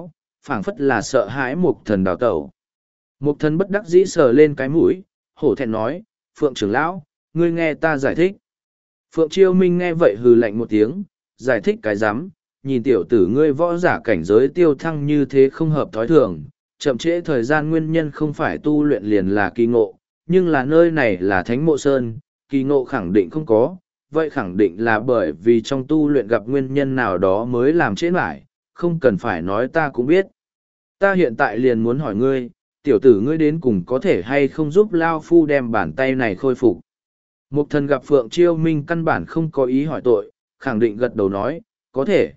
phảng phất là sợ hãi Mục Thần đào tẩu. Mục Thần bất đắc dĩ sờ lên cái mũi, hổ thẹn nói, Phượng trưởng lão, ngươi nghe ta giải thích. Phượng Chiêu Minh nghe vậy hừ lạnh một tiếng, giải thích cái rắm, nhìn tiểu tử ngươi võ giả cảnh giới tiêu thăng như thế không hợp thói thường, chậm trễ thời gian nguyên nhân không phải tu luyện liền là kỳ ngộ, nhưng là nơi này là Thánh Mộ Sơn, kỳ ngộ khẳng định không có, vậy khẳng định là bởi vì trong tu luyện gặp nguyên nhân nào đó mới làm trễ lại, không cần phải nói ta cũng biết. Ta hiện tại liền muốn hỏi ngươi, tiểu tử ngươi đến cùng có thể hay không giúp Lao Phu đem bàn tay này khôi phục. Mục Thần gặp Phượng Chiêu Minh căn bản không có ý hỏi tội, khẳng định gật đầu nói, có thể.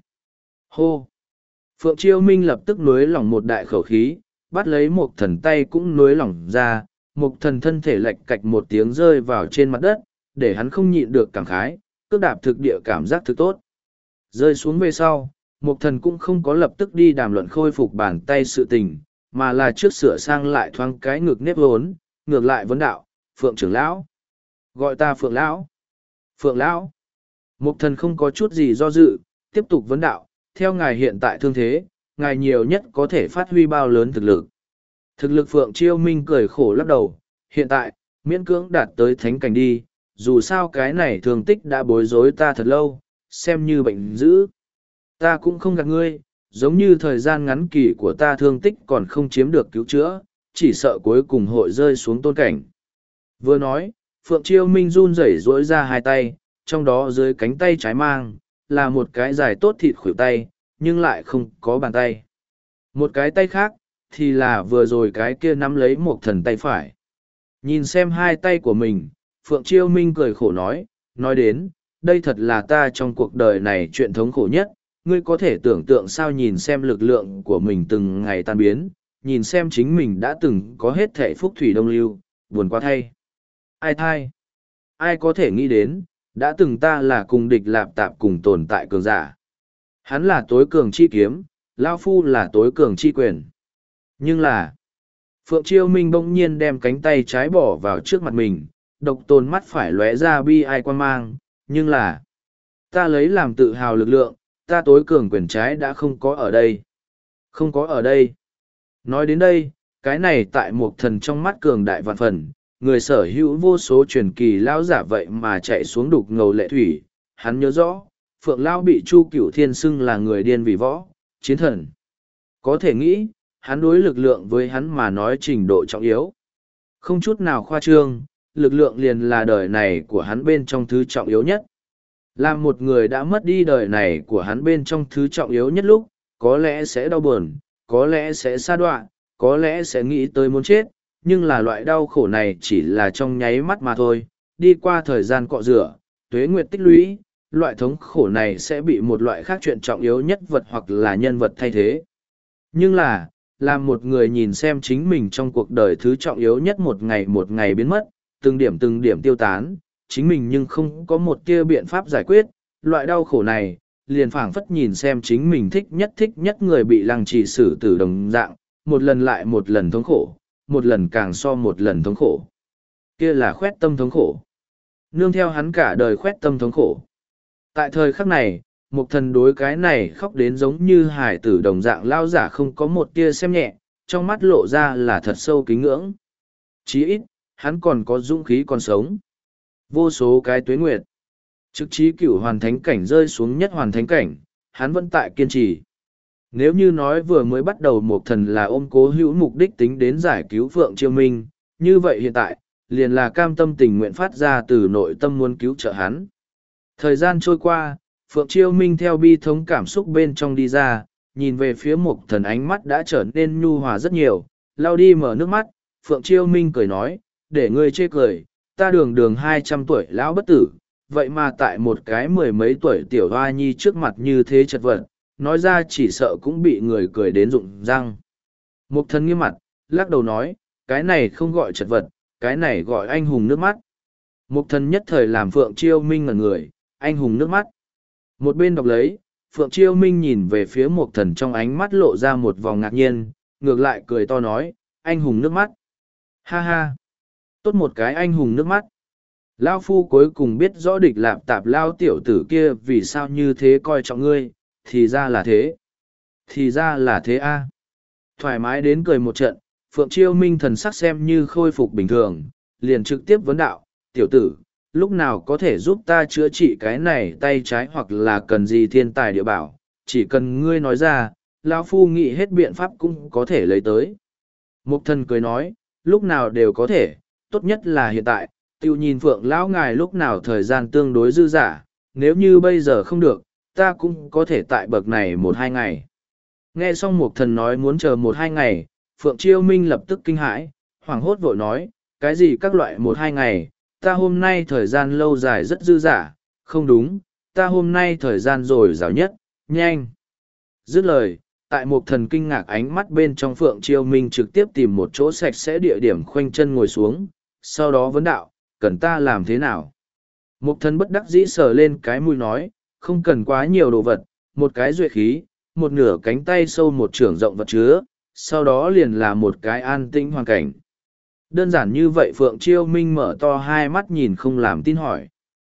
Hô! Phượng Chiêu Minh lập tức nuối lỏng một đại khẩu khí, bắt lấy Mục Thần tay cũng nuối lỏng ra, Mục Thần thân thể lệch cạch một tiếng rơi vào trên mặt đất, để hắn không nhịn được cảm khái, cước đạp thực địa cảm giác thực tốt. Rơi xuống về sau, Mục Thần cũng không có lập tức đi đàm luận khôi phục bàn tay sự tình, mà là trước sửa sang lại thoáng cái ngực nếp vốn, ngược lại vấn đạo, Phượng trưởng lão. Gọi ta Phượng lão. Phượng lão. Mục Thần không có chút gì do dự, tiếp tục vấn đạo, theo ngài hiện tại thương thế, ngài nhiều nhất có thể phát huy bao lớn thực lực. Thực lực Phượng Chiêu Minh cười khổ lắc đầu, hiện tại, miễn cưỡng đạt tới thánh cảnh đi, dù sao cái này thương tích đã bối rối ta thật lâu, xem như bệnh dữ. Ta cũng không gạt ngươi, giống như thời gian ngắn kỳ của ta thương tích còn không chiếm được cứu chữa, chỉ sợ cuối cùng hội rơi xuống tôn cảnh. Vừa nói, Phượng Chiêu Minh run rẩy duỗi ra hai tay, trong đó dưới cánh tay trái mang, là một cái dài tốt thịt khuỷu tay, nhưng lại không có bàn tay. Một cái tay khác, thì là vừa rồi cái kia nắm lấy một thần tay phải. Nhìn xem hai tay của mình, Phượng Chiêu Minh cười khổ nói, nói đến, đây thật là ta trong cuộc đời này chuyện thống khổ nhất, ngươi có thể tưởng tượng sao nhìn xem lực lượng của mình từng ngày tan biến, nhìn xem chính mình đã từng có hết thể phúc thủy đông lưu, buồn quá thay. Ai thai? Ai có thể nghĩ đến, đã từng ta là cùng địch lạp tạp cùng tồn tại cường giả. Hắn là tối cường chi kiếm, Lao Phu là tối cường chi quyền. Nhưng là, Phượng Chiêu Minh bỗng nhiên đem cánh tay trái bỏ vào trước mặt mình, độc tồn mắt phải lóe ra bi ai quan mang, nhưng là, ta lấy làm tự hào lực lượng, ta tối cường quyền trái đã không có ở đây. Không có ở đây. Nói đến đây, cái này tại một thần trong mắt cường đại vạn phần, người sở hữu vô số truyền kỳ lao giả vậy mà chạy xuống đục ngầu lệ thủy, hắn nhớ rõ, Phượng Lao bị Chu Cửu Thiên xưng là người điên vì võ, chiến thần. Có thể nghĩ, hắn đối lực lượng với hắn mà nói trình độ trọng yếu. Không chút nào khoa trương, lực lượng liền là đời này của hắn bên trong thứ trọng yếu nhất. Làm một người đã mất đi đời này của hắn bên trong thứ trọng yếu nhất lúc, có lẽ sẽ đau buồn, có lẽ sẽ sa đọa, có lẽ sẽ nghĩ tới muốn chết, nhưng là loại đau khổ này chỉ là trong nháy mắt mà thôi, đi qua thời gian cọ rửa, tuế nguyệt tích lũy, loại thống khổ này sẽ bị một loại khác chuyện trọng yếu nhất vật hoặc là nhân vật thay thế. Nhưng là, làm một người nhìn xem chính mình trong cuộc đời thứ trọng yếu nhất một ngày một ngày biến mất, từng điểm từng điểm tiêu tán, chính mình nhưng không có một tia biện pháp giải quyết, loại đau khổ này, liền phảng phất nhìn xem chính mình thích nhất thích nhất người bị lăng trì xử tử đồng dạng, một lần lại một lần thống khổ, một lần càng so một lần thống khổ. Kia là khoét tâm thống khổ. Nương theo hắn cả đời khoét tâm thống khổ. Tại thời khắc này, một thần đối cái này khóc đến giống như hải tử đồng dạng lao giả không có một tia xem nhẹ, trong mắt lộ ra là thật sâu kính ngưỡng. Chí ít, hắn còn có dũng khí còn sống. Vô số cái tuế nguyệt. Trực chí cửu hoàn thánh cảnh rơi xuống nhất hoàn thánh cảnh, hắn vẫn tại kiên trì. Nếu như nói vừa mới bắt đầu một thần là ôm cố hữu mục đích tính đến giải cứu Phượng Chiêu Minh, như vậy hiện tại, liền là cam tâm tình nguyện phát ra từ nội tâm muốn cứu trợ hắn. Thời gian trôi qua, Phượng Chiêu Minh theo bi thống cảm xúc bên trong đi ra, nhìn về phía một thần ánh mắt đã trở nên nhu hòa rất nhiều, lau đi mở nước mắt, Phượng Chiêu Minh cười nói, để ngươi chê cười, ta đường đường hai trăm tuổi lão bất tử, vậy mà tại một cái mười mấy tuổi tiểu hoa nhi trước mặt như thế chật vật, nói ra chỉ sợ cũng bị người cười đến rụng răng. Mục thần nghiêm mặt, lắc đầu nói, cái này không gọi chật vật, cái này gọi anh hùng nước mắt. Mục thần nhất thời làm Phượng Chiêu Minh ngẩn người, anh hùng nước mắt. Một bên đọc lấy, Phượng Chiêu Minh nhìn về phía mục thần trong ánh mắt lộ ra một vòng ngạc nhiên, ngược lại cười to nói, anh hùng nước mắt. Ha ha, tốt một cái anh hùng nước mắt. Lao phu cuối cùng biết rõ địch lạp tạp lao tiểu tử kia vì sao như thế coi trọng ngươi, thì ra là thế. Thì ra là thế a. Thoải mái đến cười một trận, Phượng Chiêu Minh thần sắc xem như khôi phục bình thường, liền trực tiếp vấn đạo, tiểu tử, lúc nào có thể giúp ta chữa trị cái này tay trái hoặc là cần gì thiên tài địa bảo, chỉ cần ngươi nói ra, lão phu nghĩ hết biện pháp cũng có thể lấy tới. Mục thần cười nói, lúc nào đều có thể, tốt nhất là hiện tại, tiêu nhìn Phượng lão ngài lúc nào thời gian tương đối dư dả, nếu như bây giờ không được, ta cũng có thể tại bậc này một hai ngày. Nghe xong mục thần nói muốn chờ một hai ngày, Phượng Chiêu Minh lập tức kinh hãi, hoảng hốt vội nói, cái gì các loại một hai ngày, ta hôm nay thời gian lâu dài rất dư dả, không đúng, ta hôm nay thời gian dồi dào nhất, nhanh. Dứt lời, tại một thần kinh ngạc ánh mắt bên trong Phượng Chiêu Minh trực tiếp tìm một chỗ sạch sẽ địa điểm khoanh chân ngồi xuống, sau đó vấn đạo, cần ta làm thế nào? Một thần bất đắc dĩ sờ lên cái mũi nói, không cần quá nhiều đồ vật, một cái duệ khí, một nửa cánh tay sâu một trưởng rộng vật chứa, sau đó liền là một cái an tĩnh hoàn cảnh. Đơn giản như vậy Phượng Chiêu Minh mở to hai mắt nhìn không làm tin hỏi.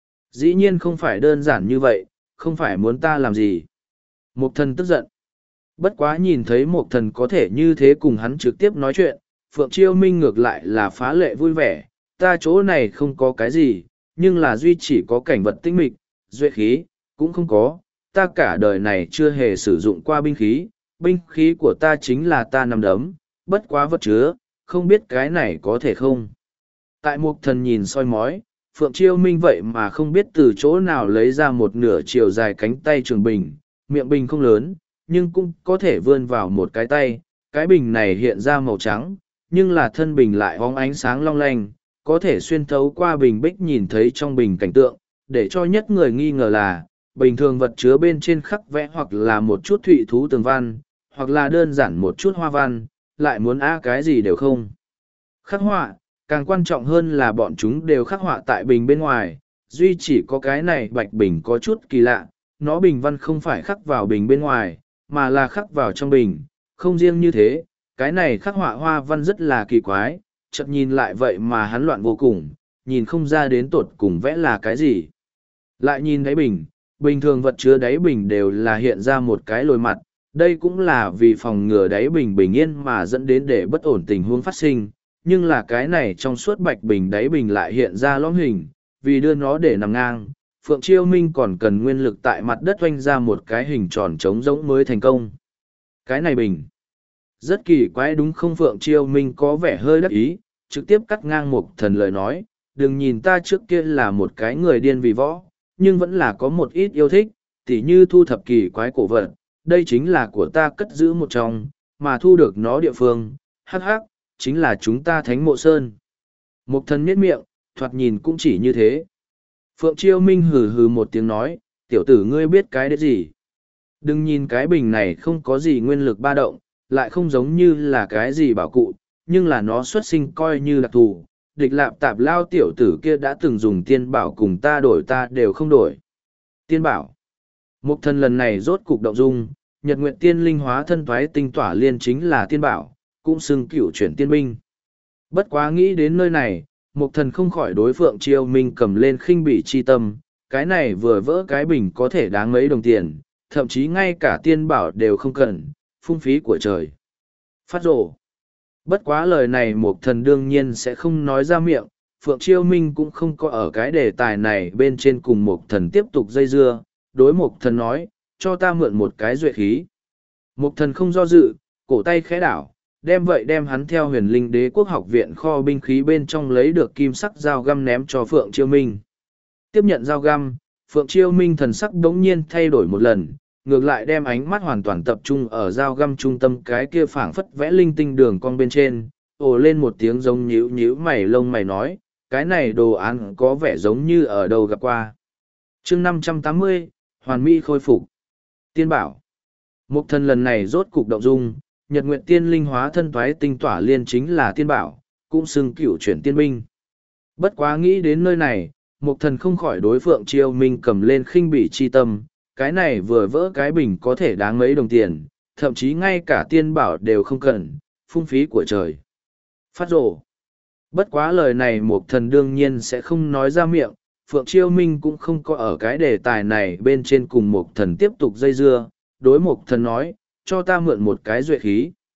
Dĩ nhiên không phải đơn giản như vậy, không phải muốn ta làm gì. Mục thần tức giận. Bất quá nhìn thấy mục thần có thể như thế cùng hắn trực tiếp nói chuyện, Phượng Chiêu Minh ngược lại là phá lệ vui vẻ. Ta chỗ này không có cái gì, nhưng là duy chỉ có cảnh vật tinh mịch, duệ khí, cũng không có. Ta cả đời này chưa hề sử dụng qua binh khí, binh khí của ta chính là ta nằm đấm, bất quá vật chứa, không biết cái này có thể không. Tại mục thần nhìn soi mói, Phượng Chiêu Minh vậy mà không biết từ chỗ nào lấy ra một nửa chiều dài cánh tay trường bình, miệng bình không lớn, nhưng cũng có thể vươn vào một cái tay, cái bình này hiện ra màu trắng, nhưng là thân bình lại hóng ánh sáng long lanh, có thể xuyên thấu qua bình bích nhìn thấy trong bình cảnh tượng, để cho nhất người nghi ngờ là, bình thường vật chứa bên trên khắc vẽ hoặc là một chút thụy thú tường văn, hoặc là đơn giản một chút hoa văn, lại muốn á cái gì đều không. Khắc họa, càng quan trọng hơn là bọn chúng đều khắc họa tại bình bên ngoài, duy chỉ có cái này bạch bình có chút kỳ lạ, nó bình văn không phải khắc vào bình bên ngoài, mà là khắc vào trong bình, không riêng như thế, cái này khắc họa hoa văn rất là kỳ quái, chợt nhìn lại vậy mà hắn loạn vô cùng, nhìn không ra đến tột cùng vẽ là cái gì. Lại nhìn đáy bình, bình thường vật chứa đáy bình đều là hiện ra một cái lồi mặt, đây cũng là vì phòng ngừa đáy bình bình yên mà dẫn đến để bất ổn tình huống phát sinh, nhưng là cái này trong suốt bạch bình đáy bình lại hiện ra lõm hình, vì đưa nó để nằm ngang, Phượng Chiêu Minh còn cần nguyên lực tại mặt đất oanh ra một cái hình tròn trống rỗng mới thành công. Cái này bình, rất kỳ quái đúng không? Phượng Chiêu Minh có vẻ hơi đắc ý, trực tiếp cắt ngang một thần lời nói, đừng nhìn ta trước kia là một cái người điên vì võ, nhưng vẫn là có một ít yêu thích, tỉ như thu thập kỳ quái cổ vật, đây chính là của ta cất giữ một trong, mà thu được nó địa phương, hắc hắc, chính là chúng ta Thánh Mộ Sơn. Mục thần miết miệng, thoạt nhìn cũng chỉ như thế. Phượng Chiêu Minh hừ hừ một tiếng nói, tiểu tử ngươi biết cái đấy gì? Đừng nhìn cái bình này không có gì nguyên lực ba động, lại không giống như là cái gì bảo cụ, nhưng là nó xuất sinh coi như đặc thù. Địch lạp tạp lao tiểu tử kia đã từng dùng tiên bảo cùng ta đổi ta đều không đổi. Tiên bảo. Mục thần lần này rốt cục động dung, Nhật Nguyệt Tiên Linh hóa thân thoái tinh tỏa liên chính là tiên bảo, cũng xưng cửu chuyển tiên binh. Bất quá nghĩ đến nơi này, mục thần không khỏi đối Phượng Chiêu Minh cầm lên khinh bỉ chi tâm, cái này vừa vỡ cái bình có thể đáng mấy đồng tiền, thậm chí ngay cả tiên bảo đều không cần, phung phí của trời. Phát rồ. Bất quá lời này mục thần đương nhiên sẽ không nói ra miệng, Phượng Chiêu Minh cũng không có ở cái đề tài này bên trên cùng mục thần tiếp tục dây dưa, đối mục thần nói, cho ta mượn một cái duệ khí. Mục thần không do dự, cổ tay khẽ đảo, đem vậy đem hắn theo huyền linh đế quốc học viện kho binh khí bên trong lấy được kim sắc dao găm ném cho Phượng Chiêu Minh. Tiếp nhận dao găm, Phượng Chiêu Minh thần sắc đống nhiên thay đổi một lần, ngược lại đem ánh mắt hoàn toàn tập trung ở dao găm trung tâm cái kia phảng phất vẽ linh tinh đường cong bên trên, ồ lên một tiếng giống nhíu nhíu mày lông mày nói, cái này đồ án có vẻ giống như ở đâu gặp qua. Chương năm trăm tám mươi, Hoàn Mỹ khôi phục. Tiên bảo. Mục thần lần này rốt cục động dung, Nhật Nguyệt Tiên Linh hóa thân thoái tinh tỏa liên chính là tiên bảo, cũng xưng cửu chuyển tiên binh. Bất quá nghĩ đến nơi này, mục thần không khỏi đối Phượng Chiêu Minh cầm lên khinh bỉ chi tâm, cái này vừa vỡ cái bình có thể đáng mấy đồng tiền, thậm chí ngay cả tiên bảo đều không cần, phung phí của trời. Phát rồ. Bất quá lời này mục thần đương nhiên sẽ không nói ra miệng, Phượng Chiêu Minh cũng không có ở cái đề tài này bên trên cùng mục thần tiếp tục dây dưa, đối mục thần nói, cho ta mượn một cái duệ khí.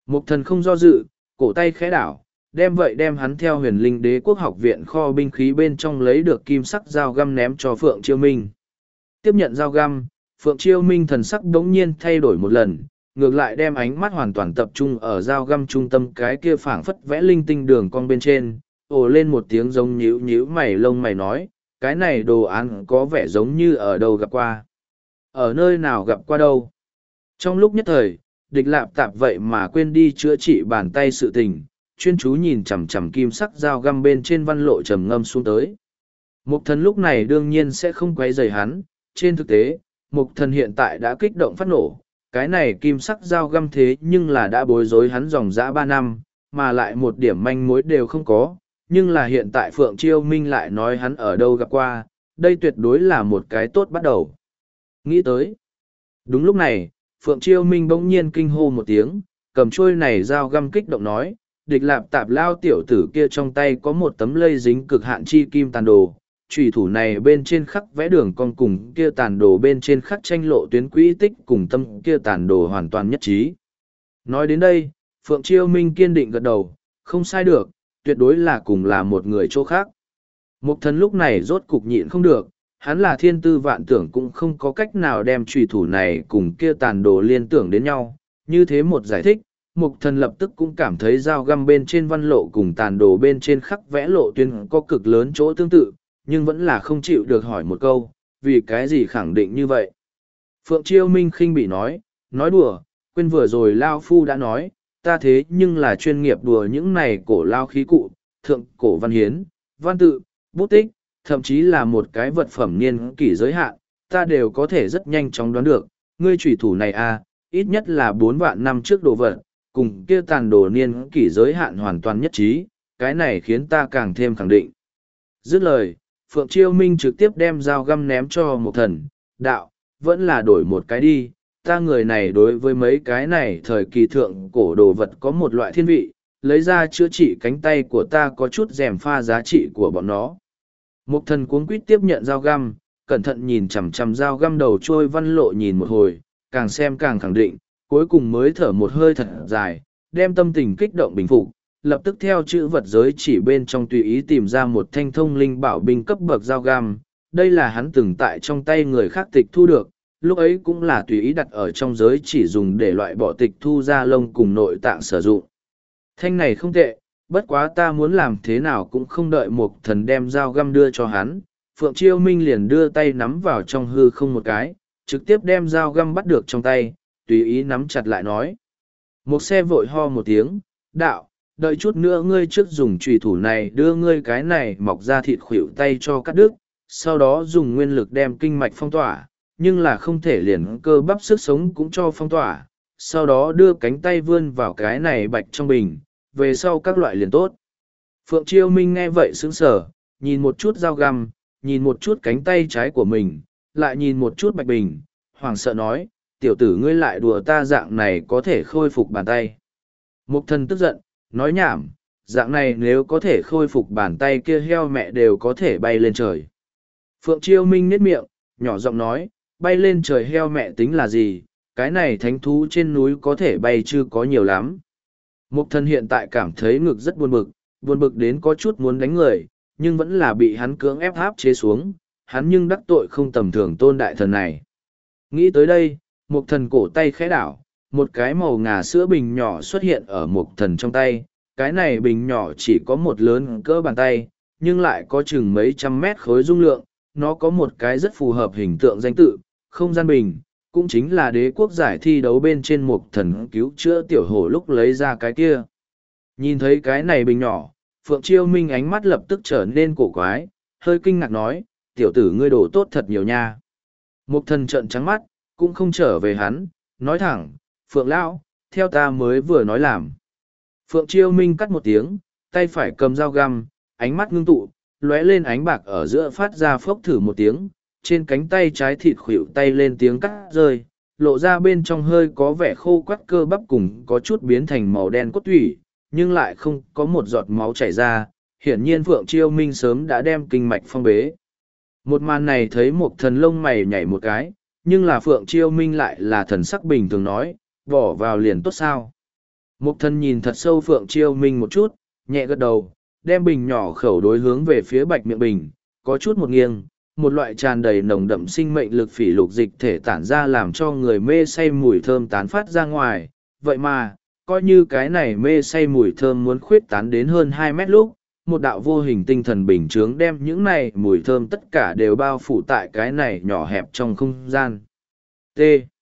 Mục thần không do dự, cổ tay khẽ đảo, đem vậy đem hắn theo huyền linh đế quốc học viện kho binh khí bên trong lấy được kim sắc dao găm ném cho Phượng Chiêu Minh. Tiếp nhận dao găm, Phượng Chiêu Minh thần sắc đống nhiên thay đổi một lần, ngược lại đem ánh mắt hoàn toàn tập trung ở dao găm trung tâm cái kia phảng phất vẽ linh tinh đường cong bên trên, ồ lên một tiếng giống nhíu nhíu mày lông mày nói, cái này đồ án có vẻ giống như ở đâu gặp qua. Ở nơi nào gặp qua đâu? Trong lúc nhất thời, địch lạp tạp vậy mà quên đi chữa trị bàn tay sự tình, chuyên chú nhìn chằm chằm kim sắc dao găm bên trên văn lộ trầm ngâm xuống tới. Mục thần lúc này đương nhiên sẽ không quấy rầy hắn, trên thực tế, mục thần hiện tại đã kích động phát nổ, cái này kim sắc dao găm thế nhưng là đã bối rối hắn dòng dã ba năm, mà lại một điểm manh mối đều không có, nhưng là hiện tại Phượng Chiêu Minh lại nói hắn ở đâu gặp qua, đây tuyệt đối là một cái tốt bắt đầu. Nghĩ tới. Đúng lúc này, Phượng Chiêu Minh bỗng nhiên kinh hô một tiếng, cầm trôi này dao găm kích động nói, địch lạp tạp lao tiểu tử kia trong tay có một tấm lây dính cực hạn chi kim tàn đồ, trùy thủ này bên trên khắc vẽ đường con cùng kia tàn đồ bên trên khắc tranh lộ tuyến quỹ tích cùng tâm kia tàn đồ hoàn toàn nhất trí. Nói đến đây, Phượng Chiêu Minh kiên định gật đầu, không sai được, tuyệt đối là cùng là một người chỗ khác. Mục thần lúc này rốt cục nhịn không được, hắn là thiên tư vạn tưởng cũng không có cách nào đem trùy thủ này cùng kia tàn đồ liên tưởng đến nhau. Như thế một giải thích, mục thần lập tức cũng cảm thấy dao găm bên trên văn lộ cùng tàn đồ bên trên khắc vẽ lộ tuyến có cực lớn chỗ tương tự, nhưng vẫn là không chịu được hỏi một câu, vì cái gì khẳng định như vậy. Phượng Chiêu Minh khinh bị nói, nói đùa, quên vừa rồi Lao Phu đã nói, ta thế nhưng là chuyên nghiệp đùa những này cổ lao khí cụ, thượng cổ văn hiến, văn tự, bút tích, thậm chí là một cái vật phẩm niên kỷ giới hạn, ta đều có thể rất nhanh chóng đoán được, ngươi trùy thủ này à, ít nhất là bốn vạn năm trước đồ vật, cùng kia tàn đồ niên kỷ giới hạn hoàn toàn nhất trí, cái này khiến ta càng thêm khẳng định. Dứt lời, Phượng Chiêu Minh trực tiếp đem dao găm ném cho một thần, đạo, vẫn là đổi một cái đi, ta người này đối với mấy cái này thời kỳ thượng cổ đồ vật có một loại thiên vị, lấy ra chữa trị cánh tay của ta có chút rèm pha giá trị của bọn nó. Một thần cuống quýt tiếp nhận dao găm, cẩn thận nhìn chằm chằm dao găm đầu trôi văn lộ nhìn một hồi, càng xem càng khẳng định, cuối cùng mới thở một hơi thật dài, đem tâm tình kích động bình phục, lập tức theo chữ vật giới chỉ bên trong tùy ý tìm ra một thanh thông linh bảo binh cấp bậc dao găm. Đây là hắn từng tại trong tay người khác tịch thu được, lúc ấy cũng là tùy ý đặt ở trong giới chỉ dùng để loại bỏ tịch thu ra lông cùng nội tạng sử dụng. Thanh này không tệ, bất quá ta muốn làm thế nào cũng không đợi một thần đem dao găm đưa cho hắn. Phượng Chiêu Minh liền đưa tay nắm vào trong hư không một cái, trực tiếp đem dao găm bắt được trong tay, tùy ý nắm chặt lại nói. Một xe vội ho một tiếng, đạo, đợi chút nữa ngươi trước dùng trùy thủ này đưa ngươi cái này mọc ra thịt khuỷu tay cho cắt đứt, sau đó dùng nguyên lực đem kinh mạch phong tỏa, nhưng là không thể liền cơ bắp sức sống cũng cho phong tỏa, sau đó đưa cánh tay vươn vào cái này bạch trong bình, về sau các loại liền tốt. Phượng Chiêu Minh nghe vậy sững sờ, nhìn một chút dao găm, nhìn một chút cánh tay trái của mình, lại nhìn một chút bạch bình, hoảng sợ nói, tiểu tử ngươi lại đùa ta dạng này có thể khôi phục bàn tay. Mục thần tức giận, nói nhảm, dạng này nếu có thể khôi phục bàn tay kia heo mẹ đều có thể bay lên trời. Phượng Chiêu Minh nhếch miệng, nhỏ giọng nói, bay lên trời heo mẹ tính là gì, cái này thánh thú trên núi có thể bay chưa có nhiều lắm. Mục thần hiện tại cảm thấy ngực rất buồn bực, buồn bực đến có chút muốn đánh người, nhưng vẫn là bị hắn cưỡng ép áp chế xuống, hắn nhưng đắc tội không tầm thường tôn đại thần này. Nghĩ tới đây, mục thần cổ tay khẽ đảo, một cái màu ngà sữa bình nhỏ xuất hiện ở mục thần trong tay, cái này bình nhỏ chỉ có một lớn cỡ bàn tay, nhưng lại có chừng mấy trăm mét khối dung lượng, nó có một cái rất phù hợp hình tượng danh tự, không gian bình, cũng chính là đế quốc giải thi đấu bên trên mục thần cứu chữa tiểu hổ lúc lấy ra cái kia. Nhìn thấy cái này bình nhỏ, Phượng Chiêu Minh ánh mắt lập tức trở nên cổ quái, hơi kinh ngạc nói, tiểu tử ngươi đổ tốt thật nhiều nha. Mục thần trợn trắng mắt, cũng không trở về hắn, nói thẳng, Phượng Lão, theo ta mới vừa nói làm. Phượng Chiêu Minh cắt một tiếng, tay phải cầm dao găm, ánh mắt ngưng tụ, lóe lên ánh bạc ở giữa phát ra phốc thử một tiếng, trên cánh tay trái thịt khuỷu tay lên tiếng cắt rơi, lộ ra bên trong hơi có vẻ khô quắt cơ bắp cùng có chút biến thành màu đen cốt tủy, nhưng lại không có một giọt máu chảy ra, hiển nhiên Phượng Chiêu Minh sớm đã đem kinh mạch phong bế. Một màn này thấy một thần lông mày nhảy một cái, nhưng là Phượng Chiêu Minh lại là thần sắc bình thường nói, bỏ vào liền tốt sao. Mục thần nhìn thật sâu Phượng Chiêu Minh một chút, nhẹ gật đầu, đem bình nhỏ khẩu đối hướng về phía bạch miệng bình, có chút một nghiêng, một loại tràn đầy nồng đậm sinh mệnh lực phỉ lục dịch thể tản ra làm cho người mê say mùi thơm tán phát ra ngoài. Vậy mà, coi như cái này mê say mùi thơm muốn khuyết tán đến hơn hai mét lúc, một đạo vô hình tinh thần bình chướng đem những này mùi thơm tất cả đều bao phủ tại cái này nhỏ hẹp trong không gian. T.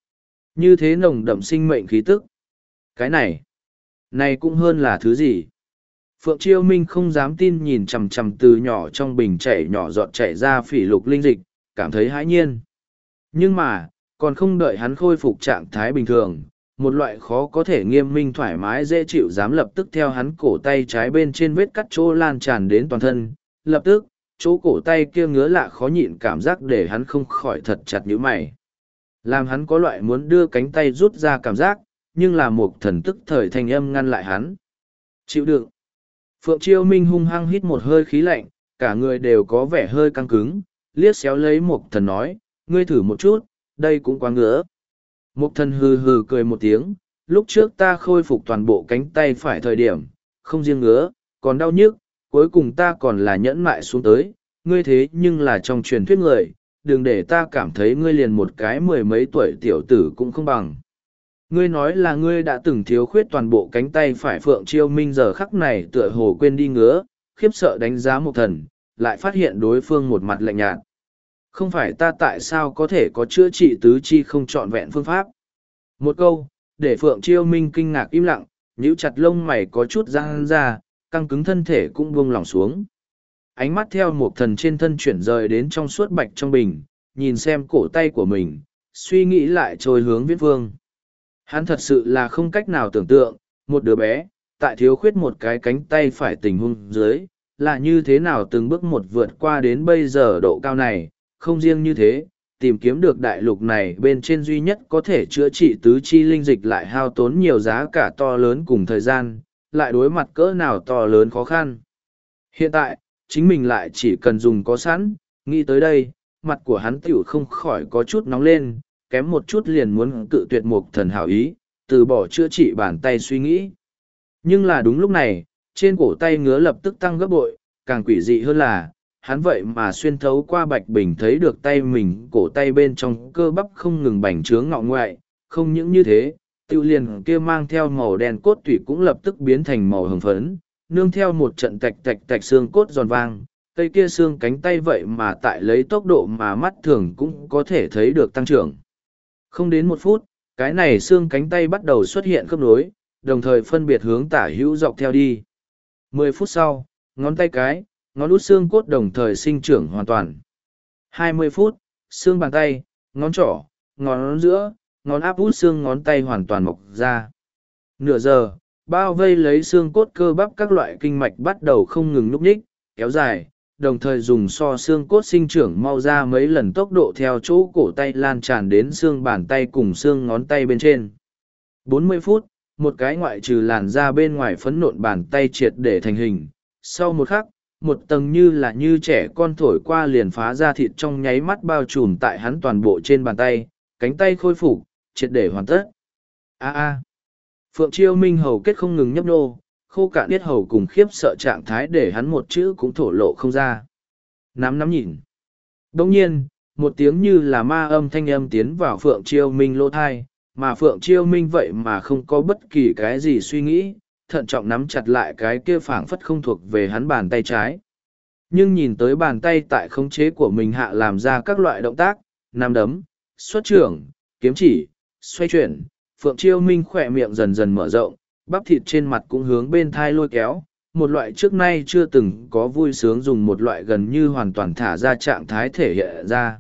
Như thế nồng đậm sinh mệnh khí tức. Cái này, này cũng hơn là thứ gì? Phượng Chiêu Minh không dám tin nhìn chằm chằm từ nhỏ trong bình chảy nhỏ giọt chảy ra phỉ lục linh dịch, cảm thấy hãi nhiên. Nhưng mà, còn không đợi hắn khôi phục trạng thái bình thường, một loại khó có thể nghiêm minh thoải mái dễ chịu dám lập tức theo hắn cổ tay trái bên trên vết cắt chỗ lan tràn đến toàn thân. Lập tức, chỗ cổ tay kia ngứa lạ khó nhịn cảm giác để hắn không khỏi thật chặt nhíu mày. Làm hắn có loại muốn đưa cánh tay rút ra cảm giác, nhưng là một thần tức thời thanh âm ngăn lại hắn. Chịu đựng. Phượng Chiêu Minh hung hăng hít một hơi khí lạnh, cả người đều có vẻ hơi căng cứng, liếc xéo lấy một thần nói, ngươi thử một chút, đây cũng quá ngứa. Một thần hừ hừ cười một tiếng, lúc trước ta khôi phục toàn bộ cánh tay phải thời điểm, không riêng ngứa, còn đau nhức, cuối cùng ta còn là nhẫn mại xuống tới, ngươi thế nhưng là trong truyền thuyết người, đừng để ta cảm thấy ngươi liền một cái mười mấy tuổi tiểu tử cũng không bằng. Ngươi nói là ngươi đã từng thiếu khuyết toàn bộ cánh tay phải. Phượng Chiêu Minh giờ khắc này tựa hồ quên đi ngứa, khiếp sợ đánh giá một thần, lại phát hiện đối phương một mặt lạnh nhạt. Không phải ta tại sao có thể có chữa trị tứ chi không trọn vẹn phương pháp. Một câu, để Phượng Chiêu Minh kinh ngạc im lặng, nhíu chặt lông mày có chút giãn ra, căng cứng thân thể cũng buông lỏng xuống. Ánh mắt theo một thần trên thân chuyển rời đến trong suốt bạch trong bình, nhìn xem cổ tay của mình, suy nghĩ lại trôi hướng Viễn Vương. Hắn thật sự là không cách nào tưởng tượng, một đứa bé, tại thiếu khuyết một cái cánh tay phải tình huống dưới, là như thế nào từng bước một vượt qua đến bây giờ độ cao này, không riêng như thế, tìm kiếm được đại lục này bên trên duy nhất có thể chữa trị tứ chi linh dịch lại hao tốn nhiều giá cả to lớn cùng thời gian, lại đối mặt cỡ nào to lớn khó khăn. Hiện tại, chính mình lại chỉ cần dùng có sẵn, nghĩ tới đây, mặt của hắn tiểu không khỏi có chút nóng lên, kém một chút liền muốn cự tuyệt một thần hảo ý, từ bỏ chữa trị bàn tay suy nghĩ. Nhưng là đúng lúc này, trên cổ tay ngứa lập tức tăng gấp bội, càng quỷ dị hơn là, hắn vậy mà xuyên thấu qua bạch bình thấy được tay mình, cổ tay bên trong cơ bắp không ngừng bành trướng ngọ ngoại, không những như thế, tiêu liền kia mang theo màu đen cốt tủy cũng lập tức biến thành màu hồng phấn, nương theo một trận tạch tạch tạch xương cốt giòn vang, cây kia xương cánh tay vậy mà tại lấy tốc độ mà mắt thường cũng có thể thấy được tăng trưởng. Không đến một phút, cái này xương cánh tay bắt đầu xuất hiện khớp nối, đồng thời phân biệt hướng tả hữu dọc theo đi. Mười phút sau, ngón tay cái, ngón út xương cốt đồng thời sinh trưởng hoàn toàn. Hai mươi phút, xương bàn tay, ngón trỏ, ngón giữa, ngón áp út xương ngón tay hoàn toàn mọc ra. Nửa giờ, bao vây lấy xương cốt cơ bắp các loại kinh mạch bắt đầu không ngừng núp nhích, kéo dài, đồng thời dùng so xương cốt sinh trưởng mau ra mấy lần tốc độ theo chỗ cổ tay lan tràn đến xương bàn tay cùng xương ngón tay bên trên. bốn mươi phút, một cái ngoại trừ làn da bên ngoài phấn nộn bàn tay triệt để thành hình. Sau một khắc, một tầng như là như trẻ con thổi qua liền phá ra thịt trong nháy mắt bao trùm tại hắn toàn bộ trên bàn tay, cánh tay khôi phục, triệt để hoàn tất. A a. Phượng Chiêu Minh hầu kết không ngừng nhấp nô, khô cạn biết hầu cùng khiếp sợ trạng thái để hắn một chữ cũng thổ lộ không ra. Nắm nắm nhìn. Đồng nhiên, một tiếng như là ma âm thanh âm tiến vào Phượng Chiêu Minh lỗ thai, mà Phượng Chiêu Minh vậy mà không có bất kỳ cái gì suy nghĩ, thận trọng nắm chặt lại cái kia phảng phất không thuộc về hắn bàn tay trái. Nhưng nhìn tới bàn tay tại khống chế của mình hạ làm ra các loại động tác, nắm đấm, xuất trưởng, kiếm chỉ, xoay chuyển, Phượng Chiêu Minh khỏe miệng dần dần mở rộng, bắp thịt trên mặt cũng hướng bên thai lôi kéo, một loại trước nay chưa từng có vui sướng dùng một loại gần như hoàn toàn thả ra trạng thái thể hiện ra.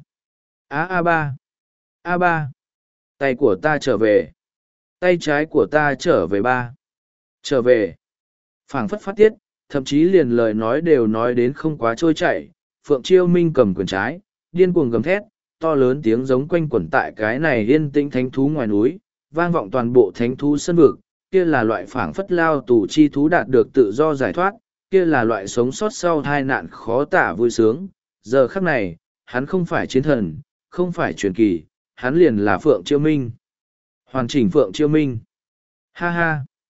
A A ba, A ba, tay của ta trở về, tay trái của ta trở về ba, trở về, phảng phất phát tiết, thậm chí liền lời nói đều nói đến không quá trôi chảy. Phượng Chiêu Minh cầm quyền trái, điên cuồng gầm thét, to lớn tiếng giống quanh quẩn tại cái này yên tĩnh thánh thú ngoài núi, vang vọng toàn bộ thánh thú sân vực. Kia là loại phảng phất lao tù chi thú đạt được tự do giải thoát, kia là loại sống sót sau tai nạn khó tả vui sướng. Giờ khắc này, hắn không phải chiến thần, không phải truyền kỳ, hắn liền là Phượng Chiêu Minh. Hoàn chỉnh Phượng Chiêu Minh. Ha ha.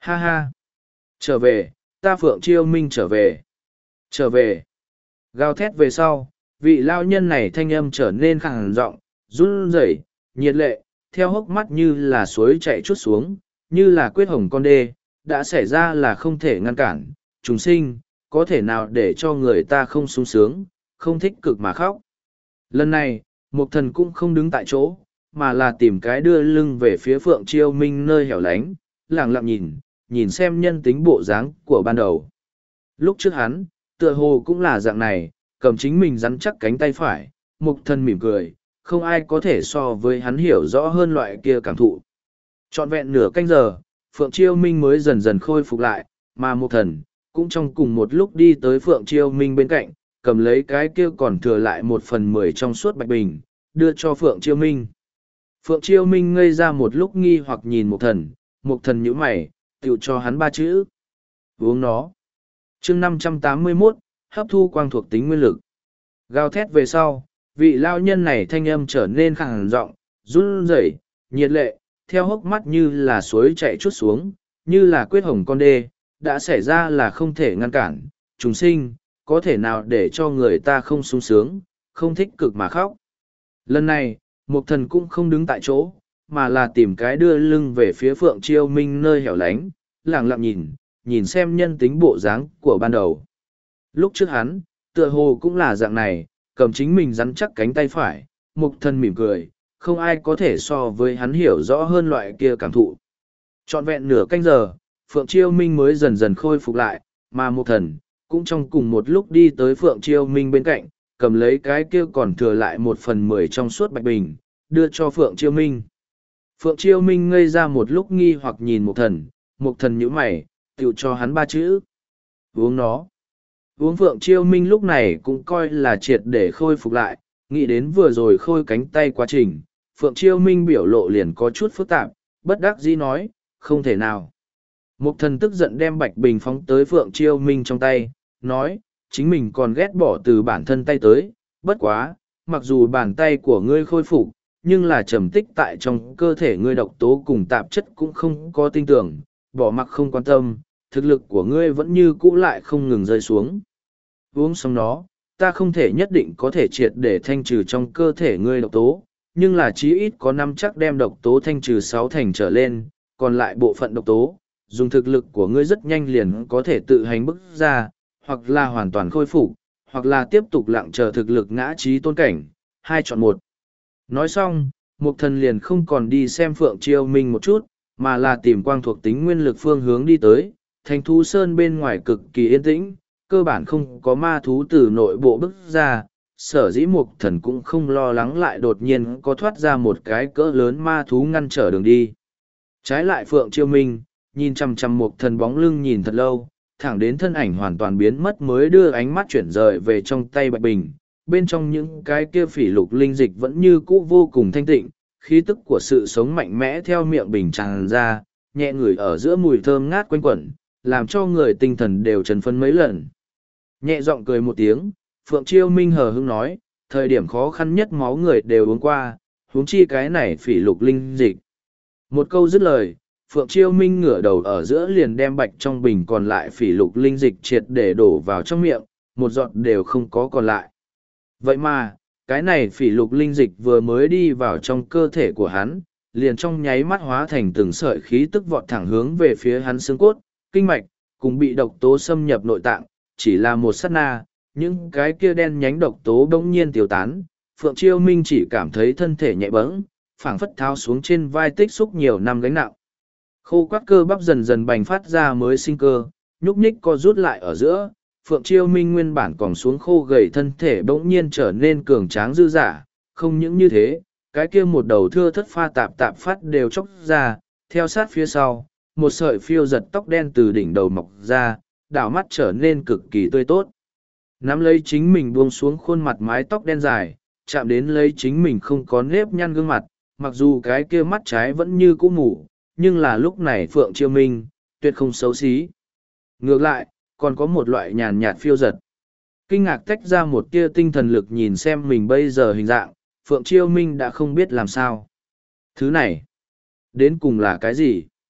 Ha ha! Trở về, ta Phượng Chiêu Minh trở về. Trở về. Gào thét về sau, vị lao nhân này thanh âm trở nên khàn giọng, run rẩy, nhiệt lệ, theo hốc mắt như là suối chạy chút xuống, như là quyết hồng con đê, đã xảy ra là không thể ngăn cản, chúng sinh, có thể nào để cho người ta không sung sướng, không thích cực mà khóc. Lần này, Mục Thần cũng không đứng tại chỗ, mà là tìm cái đưa lưng về phía Phượng Chiêu Minh nơi hẻo lánh, lặng lặng nhìn, nhìn xem nhân tính bộ dáng của ban đầu. Lúc trước hắn, tựa hồ cũng là dạng này, cầm chính mình rắn chắc cánh tay phải, Mục Thần mỉm cười, không ai có thể so với hắn hiểu rõ hơn loại kia cảm thụ. Trọn vẹn nửa canh giờ, Phượng Chiêu Minh mới dần dần khôi phục lại, mà Mục Thần cũng trong cùng một lúc đi tới Phượng Chiêu Minh bên cạnh, cầm lấy cái kia còn thừa lại một phần mười trong suốt bạch bình, đưa cho Phượng Chiêu Minh. Phượng Chiêu Minh ngây ra một lúc nghi hoặc nhìn Mục Thần, Mục Thần nhíu mày, tựu cho hắn ba chữ. Uống nó. Chương năm trăm tám mươi mốt, hấp thu quang thuộc tính nguyên lực. Gào thét về sau, vị lao nhân này thanh âm trở nên khàn giọng, run rẩy, nhiệt lệ, theo hốc mắt như là suối chạy chút xuống, như là quyết hồng con đê, đã xảy ra là không thể ngăn cản, chúng sinh, có thể nào để cho người ta không sung sướng, không thích cực mà khóc. Lần này, Mục Thần cũng không đứng tại chỗ, mà là tìm cái đưa lưng về phía Phượng Chiêu Minh nơi hẻo lánh, lặng lặng nhìn, nhìn xem nhân tính bộ dáng của ban đầu. Lúc trước hắn, tựa hồ cũng là dạng này, cầm chính mình rắn chắc cánh tay phải, Mục Thần mỉm cười, không ai có thể so với hắn hiểu rõ hơn loại kia cảm thụ. Trọn vẹn nửa canh giờ, Phượng Chiêu Minh mới dần dần khôi phục lại, mà Mục Thần cũng trong cùng một lúc đi tới Phượng Chiêu Minh bên cạnh, cầm lấy cái kia còn thừa lại một phần mười trong suốt bạch bình, đưa cho Phượng Chiêu Minh. Phượng Chiêu Minh ngây ra một lúc nghi hoặc nhìn Mục Thần, Mục Thần nhíu mày, tựu cho hắn ba chữ. Uống nó. Uống Phượng Chiêu Minh lúc này cũng coi là triệt để khôi phục lại, nghĩ đến vừa rồi khôi cánh tay quá trình, Phượng Chiêu Minh biểu lộ liền có chút phức tạp, bất đắc dĩ nói, không thể nào. Mục Thần tức giận đem bạch bình phóng tới Phượng Chiêu Minh trong tay, nói, chính mình còn ghét bỏ từ bản thân tay tới, bất quá, mặc dù bàn tay của ngươi khôi phục, nhưng là trầm tích tại trong cơ thể ngươi độc tố cùng tạp chất cũng không có tin tưởng, bỏ mặc không quan tâm, thực lực của ngươi vẫn như cũ lại không ngừng rơi xuống. Uống xong nó, ta không thể nhất định có thể triệt để thanh trừ trong cơ thể ngươi độc tố, nhưng là chí ít có năm chắc đem độc tố thanh trừ sáu thành trở lên, còn lại bộ phận độc tố, dùng thực lực của ngươi rất nhanh liền có thể tự hành bức ra, hoặc là hoàn toàn khôi phục, hoặc là tiếp tục lặng chờ thực lực ngã trí tôn cảnh, hai chọn một. Nói xong, Mục Thần liền không còn đi xem Phượng Chiêu Minh một chút, mà là tìm quang thuộc tính nguyên lực phương hướng đi tới, thành thú sơn bên ngoài cực kỳ yên tĩnh, cơ bản không có ma thú từ nội bộ bức ra, sở dĩ Mục Thần cũng không lo lắng lại đột nhiên có thoát ra một cái cỡ lớn ma thú ngăn trở đường đi. Trái lại Phượng Chiêu Minh, nhìn chằm chằm Mục Thần bóng lưng nhìn thật lâu, thẳng đến thân ảnh hoàn toàn biến mất mới đưa ánh mắt chuyển rời về trong tay bạch bình. Bên trong những cái kia phỉ lục linh dịch vẫn như cũ vô cùng thanh tịnh, khí tức của sự sống mạnh mẽ theo miệng bình tràn ra, nhẹ ngửi ở giữa mùi thơm ngát quanh quẩn, làm cho người tinh thần đều chấn phấn mấy lần. Nhẹ giọng cười một tiếng, Phượng Chiêu Minh hờ hững nói, thời điểm khó khăn nhất máu người đều uống qua, huống chi cái này phỉ lục linh dịch. Một câu dứt lời, Phượng Chiêu Minh ngửa đầu ở giữa liền đem bạch trong bình còn lại phỉ lục linh dịch triệt để đổ vào trong miệng, một giọt đều không có còn lại. Vậy mà, cái này phỉ lục linh dịch vừa mới đi vào trong cơ thể của hắn, liền trong nháy mắt hóa thành từng sợi khí tức vọt thẳng hướng về phía hắn xương cốt, kinh mạch, cùng bị độc tố xâm nhập nội tạng, chỉ là một sát na, những cái kia đen nhánh độc tố bỗng nhiên tiêu tán, Phượng Chiêu Minh chỉ cảm thấy thân thể nhẹ bẫng, phảng phất tháo xuống trên vai tích xúc nhiều năm gánh nặng. Khô quắt cơ bắp dần dần bành phát ra mới sinh cơ, nhúc nhích co rút lại ở giữa, Phượng Chiêu Minh nguyên bản còn xuống khô gầy thân thể bỗng nhiên trở nên cường tráng dư dả, không những như thế, cái kia một đầu thưa thất pha tạp tạp phát đều chóc ra, theo sát phía sau, một sợi phiêu giật tóc đen từ đỉnh đầu mọc ra, đảo mắt trở nên cực kỳ tươi tốt. Nắm lấy chính mình buông xuống khuôn mặt mái tóc đen dài, chạm đến lấy chính mình không có nếp nhăn gương mặt, mặc dù cái kia mắt trái vẫn như cũ mù, nhưng là lúc này Phượng Chiêu Minh, tuyệt không xấu xí. Ngược lại, còn có một loại nhàn nhạt phiêu giật. Kinh ngạc tách ra một tia tinh thần lực nhìn xem mình bây giờ hình dạng, Phượng Chiêu Minh đã không biết làm sao. Thứ này, đến cùng là cái gì?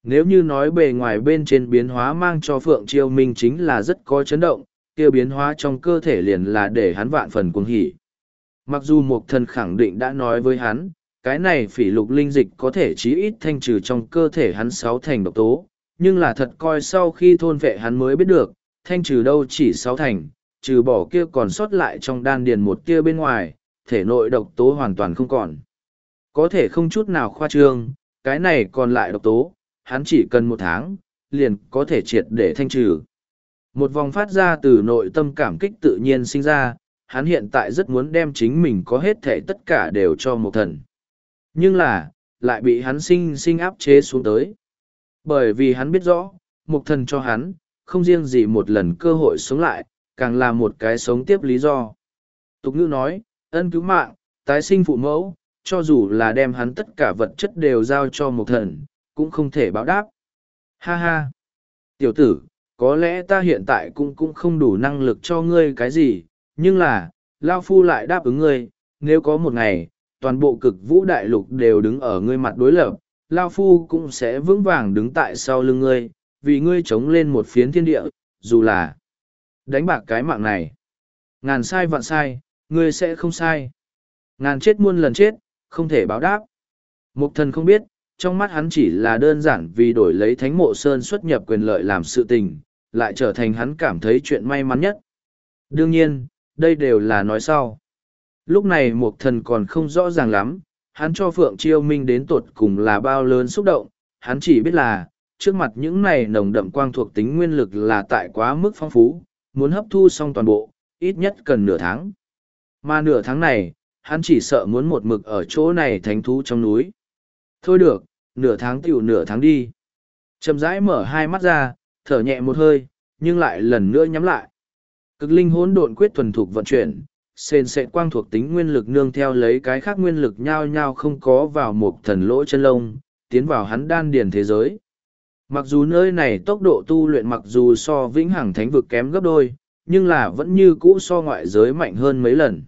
Nếu như nói bề ngoài bên trên biến hóa mang cho Phượng Chiêu Minh chính là rất có chấn động, kia biến hóa trong cơ thể liền là để hắn vạn phần cuồng hỉ. Mặc dù Mộc Thần khẳng định đã nói với hắn, cái này phỉ lục linh dịch có thể chí ít thanh trừ trong cơ thể hắn sáu thành độc tố, nhưng là thật coi sau khi thôn vệ hắn mới biết được, thanh trừ đâu chỉ sáu thành, trừ bỏ kia còn sót lại trong đan điền một kia bên ngoài, thể nội độc tố hoàn toàn không còn. Có thể không chút nào khoa trương, cái này còn lại độc tố, hắn chỉ cần một tháng, liền có thể triệt để thanh trừ. Một vòng phát ra từ nội tâm cảm kích tự nhiên sinh ra, hắn hiện tại rất muốn đem chính mình có hết thể tất cả đều cho Mộc Thần. Nhưng là, lại bị hắn sinh sinh áp chế xuống tới. Bởi vì hắn biết rõ, Mộc Thần cho hắn, không riêng gì một lần cơ hội sống lại, càng là một cái sống tiếp lý do. Tục ngữ nói, ân cứu mạng, tái sinh phụ mẫu, cho dù là đem hắn tất cả vật chất đều giao cho Mộc Thần, cũng không thể báo đáp. Ha ha! Tiểu tử, có lẽ ta hiện tại cũng cũng không đủ năng lực cho ngươi cái gì, nhưng là, Lao Phu lại đáp ứng ngươi, nếu có một ngày, toàn bộ cực vũ đại lục đều đứng ở ngươi mặt đối lập, Lao Phu cũng sẽ vững vàng đứng tại sau lưng ngươi, vì ngươi chống lên một phiến thiên địa, dù là đánh bạc cái mạng này. Ngàn sai vạn sai, ngươi sẽ không sai. Ngàn chết muôn lần chết, không thể báo đáp. Mục Thần không biết, trong mắt hắn chỉ là đơn giản vì đổi lấy Thánh Mộ Sơn xuất nhập quyền lợi làm sự tình, lại trở thành hắn cảm thấy chuyện may mắn nhất. Đương nhiên, đây đều là nói sau. Lúc này Mục Thần còn không rõ ràng lắm, hắn cho Phượng Chiêu Minh đến tột cùng là bao lớn xúc động, hắn chỉ biết là, trước mặt những này nồng đậm quang thuộc tính nguyên lực là tại quá mức phong phú, muốn hấp thu xong toàn bộ, ít nhất cần nửa tháng. Mà nửa tháng này, hắn chỉ sợ muốn một mực ở chỗ này thánh thú trong núi. Thôi được, nửa tháng tiểu nửa tháng đi. Chậm rãi mở hai mắt ra, thở nhẹ một hơi, nhưng lại lần nữa nhắm lại. Cực linh hỗn độn quyết thuần thục vận chuyển, sền sệt quang thuộc tính nguyên lực nương theo lấy cái khác nguyên lực nhao nhao không có vào một thần lỗ chân lông, tiến vào hắn đan điền thế giới. Mặc dù nơi này tốc độ tu luyện mặc dù so vĩnh hằng thánh vực kém gấp đôi, nhưng là vẫn như cũ so ngoại giới mạnh hơn mấy lần.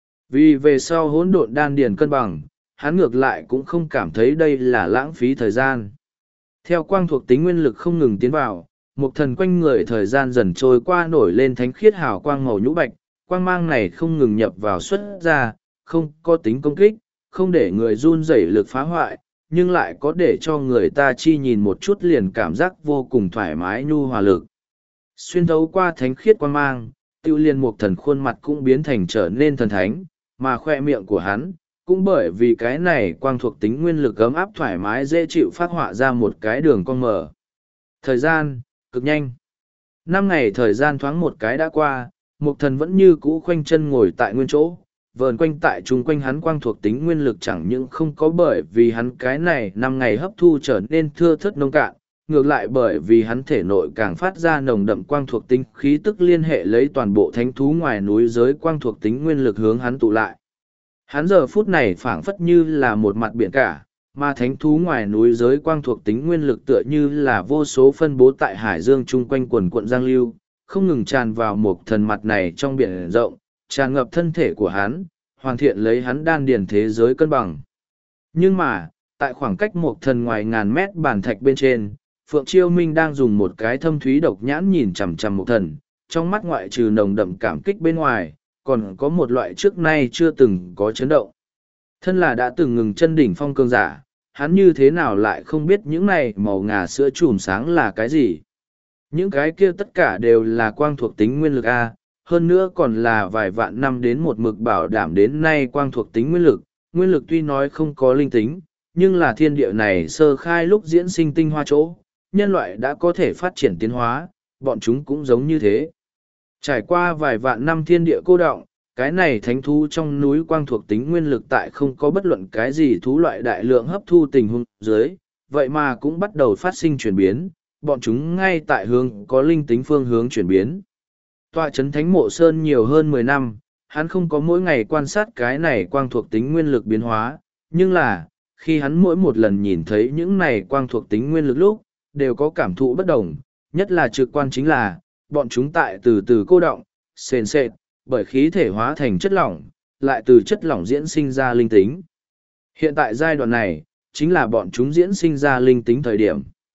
Vì về sau hỗn độn đan điền cân bằng, hắn ngược lại cũng không cảm thấy đây là lãng phí thời gian. Theo quang thuộc tính nguyên lực không ngừng tiến vào, một thần quanh người thời gian dần trôi qua nổi lên thánh khiết hào quang màu nhũ bạch, quang mang này không ngừng nhập vào xuất ra, không có tính công kích, không để người run rẩy lực phá hoại, nhưng lại có để cho người ta chi nhìn một chút liền cảm giác vô cùng thoải mái nhu hòa lực. Xuyên thấu qua thánh khiết quang mang, tiêu liên một thần khuôn mặt cũng biến thành trở nên thần thánh, mà khoe miệng của hắn, cũng bởi vì cái này quang thuộc tính nguyên lực ấm áp thoải mái dễ chịu phát họa ra một cái đường cong mở. Thời gian, cực nhanh. Năm ngày thời gian thoáng một cái đã qua, Mục Thần vẫn như cũ khoanh chân ngồi tại nguyên chỗ, vờn quanh tại chung quanh hắn quang thuộc tính nguyên lực chẳng những không có bởi vì hắn cái này năm ngày hấp thu trở nên thưa thớt nông cạn, ngược lại bởi vì hắn thể nội càng phát ra nồng đậm quang thuộc tính khí tức liên hệ lấy toàn bộ thánh thú ngoài núi giới quang thuộc tính nguyên lực hướng hắn tụ lại. Hắn giờ phút này phảng phất như là một mặt biển cả, mà thánh thú ngoài núi giới quang thuộc tính nguyên lực tựa như là vô số phân bố tại hải dương chung quanh quần quận giang lưu, không ngừng tràn vào một thần mặt này trong biển rộng, tràn ngập thân thể của hắn, hoàn thiện lấy hắn đan điền thế giới cân bằng. Nhưng mà, tại khoảng cách một thần ngoài ngàn mét bàn thạch bên trên, Phượng Chiêu Minh đang dùng một cái thâm thúy độc nhãn nhìn chằm chằm một thần, trong mắt ngoại trừ nồng đậm cảm kích bên ngoài, còn có một loại trước nay chưa từng có chấn động. Thân là đã từng ngừng chân đỉnh phong cương giả, hắn như thế nào lại không biết những này màu ngà sữa chùm sáng là cái gì. Những cái kia tất cả đều là quang thuộc tính nguyên lực A, hơn nữa còn là vài vạn năm đến một mực bảo đảm đến nay quang thuộc tính nguyên lực. Nguyên lực tuy nói không có linh tính, nhưng là thiên địa này sơ khai lúc diễn sinh tinh hoa chỗ, nhân loại đã có thể phát triển tiến hóa, bọn chúng cũng giống như thế. Trải qua vài vạn năm thiên địa cô đọng, cái này thánh thú trong núi quang thuộc tính nguyên lực tại không có bất luận cái gì thú loại đại lượng hấp thu tình huống dưới, vậy mà cũng bắt đầu phát sinh chuyển biến, bọn chúng ngay tại hướng có linh tính phương hướng chuyển biến. Tọa chấn Thánh Mộ Sơn nhiều hơn mười năm, hắn không có mỗi ngày quan sát cái này quang thuộc tính nguyên lực biến hóa, nhưng là, khi hắn mỗi một lần nhìn thấy những này quang thuộc tính nguyên lực lúc, đều có cảm thụ bất đồng, nhất là trực quan chính là, bọn chúng tại từ từ cô động, sền sệt, bởi khí thể hóa thành chất lỏng, lại từ chất lỏng diễn sinh ra linh tính. Hiện tại giai đoạn này, chính là bọn chúng diễn sinh ra linh tính thời điểm.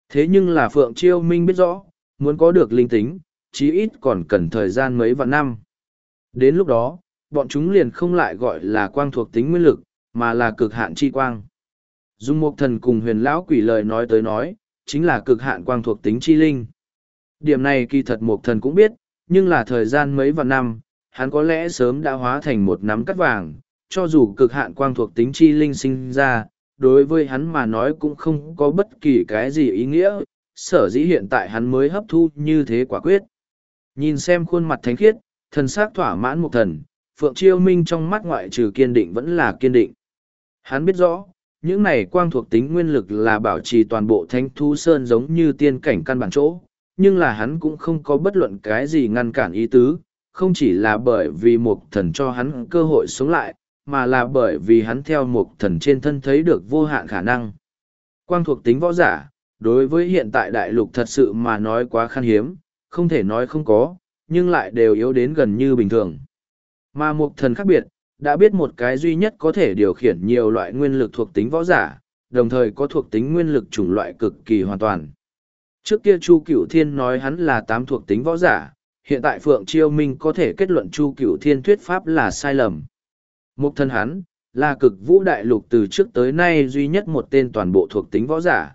Thế nhưng là Phượng Chiêu Minh biết rõ, muốn có được linh tính, chí ít còn cần thời gian mấy vạn năm. Đến lúc đó, bọn chúng liền không lại gọi là quang thuộc tính nguyên lực, mà là cực hạn chi quang. Dung Mục Thần cùng Huyền Lão Quỷ lời nói tới nói, chính là cực hạn quang thuộc tính chi linh. Điểm này kỳ thật Mục Thần cũng biết, nhưng là thời gian mấy vạn năm, hắn có lẽ sớm đã hóa thành một nắm cắt vàng, cho dù cực hạn quang thuộc tính chi linh sinh ra, đối với hắn mà nói cũng không có bất kỳ cái gì ý nghĩa, sở dĩ hiện tại hắn mới hấp thu như thế quả quyết. Nhìn xem khuôn mặt thánh khiết, thần sắc thỏa mãn Mục Thần, Phượng Chiêu Minh trong mắt ngoại trừ kiên định vẫn là kiên định. Hắn biết rõ, những này quang thuộc tính nguyên lực là bảo trì toàn bộ Thánh Thú Sơn giống như tiên cảnh căn bản chỗ, nhưng là hắn cũng không có bất luận cái gì ngăn cản ý tứ, không chỉ là bởi vì Mục Thần cho hắn cơ hội sống lại, mà là bởi vì hắn theo Mục Thần trên thân thấy được vô hạn khả năng. Quang thuộc tính võ giả, đối với hiện tại đại lục thật sự mà nói quá khan hiếm, không thể nói không có, nhưng lại đều yếu đến gần như bình thường. Mà Mục Thần khác biệt, đã biết một cái duy nhất có thể điều khiển nhiều loại nguyên lực thuộc tính võ giả, đồng thời có thuộc tính nguyên lực chủng loại cực kỳ hoàn toàn. Trước kia Chu Cửu Thiên nói hắn là tám thuộc tính võ giả, hiện tại Phượng Chiêu Minh có thể kết luận Chu Cửu Thiên thuyết pháp là sai lầm. Mục Thần hắn, là cực vũ đại lục từ trước tới nay duy nhất một tên toàn bộ thuộc tính võ giả.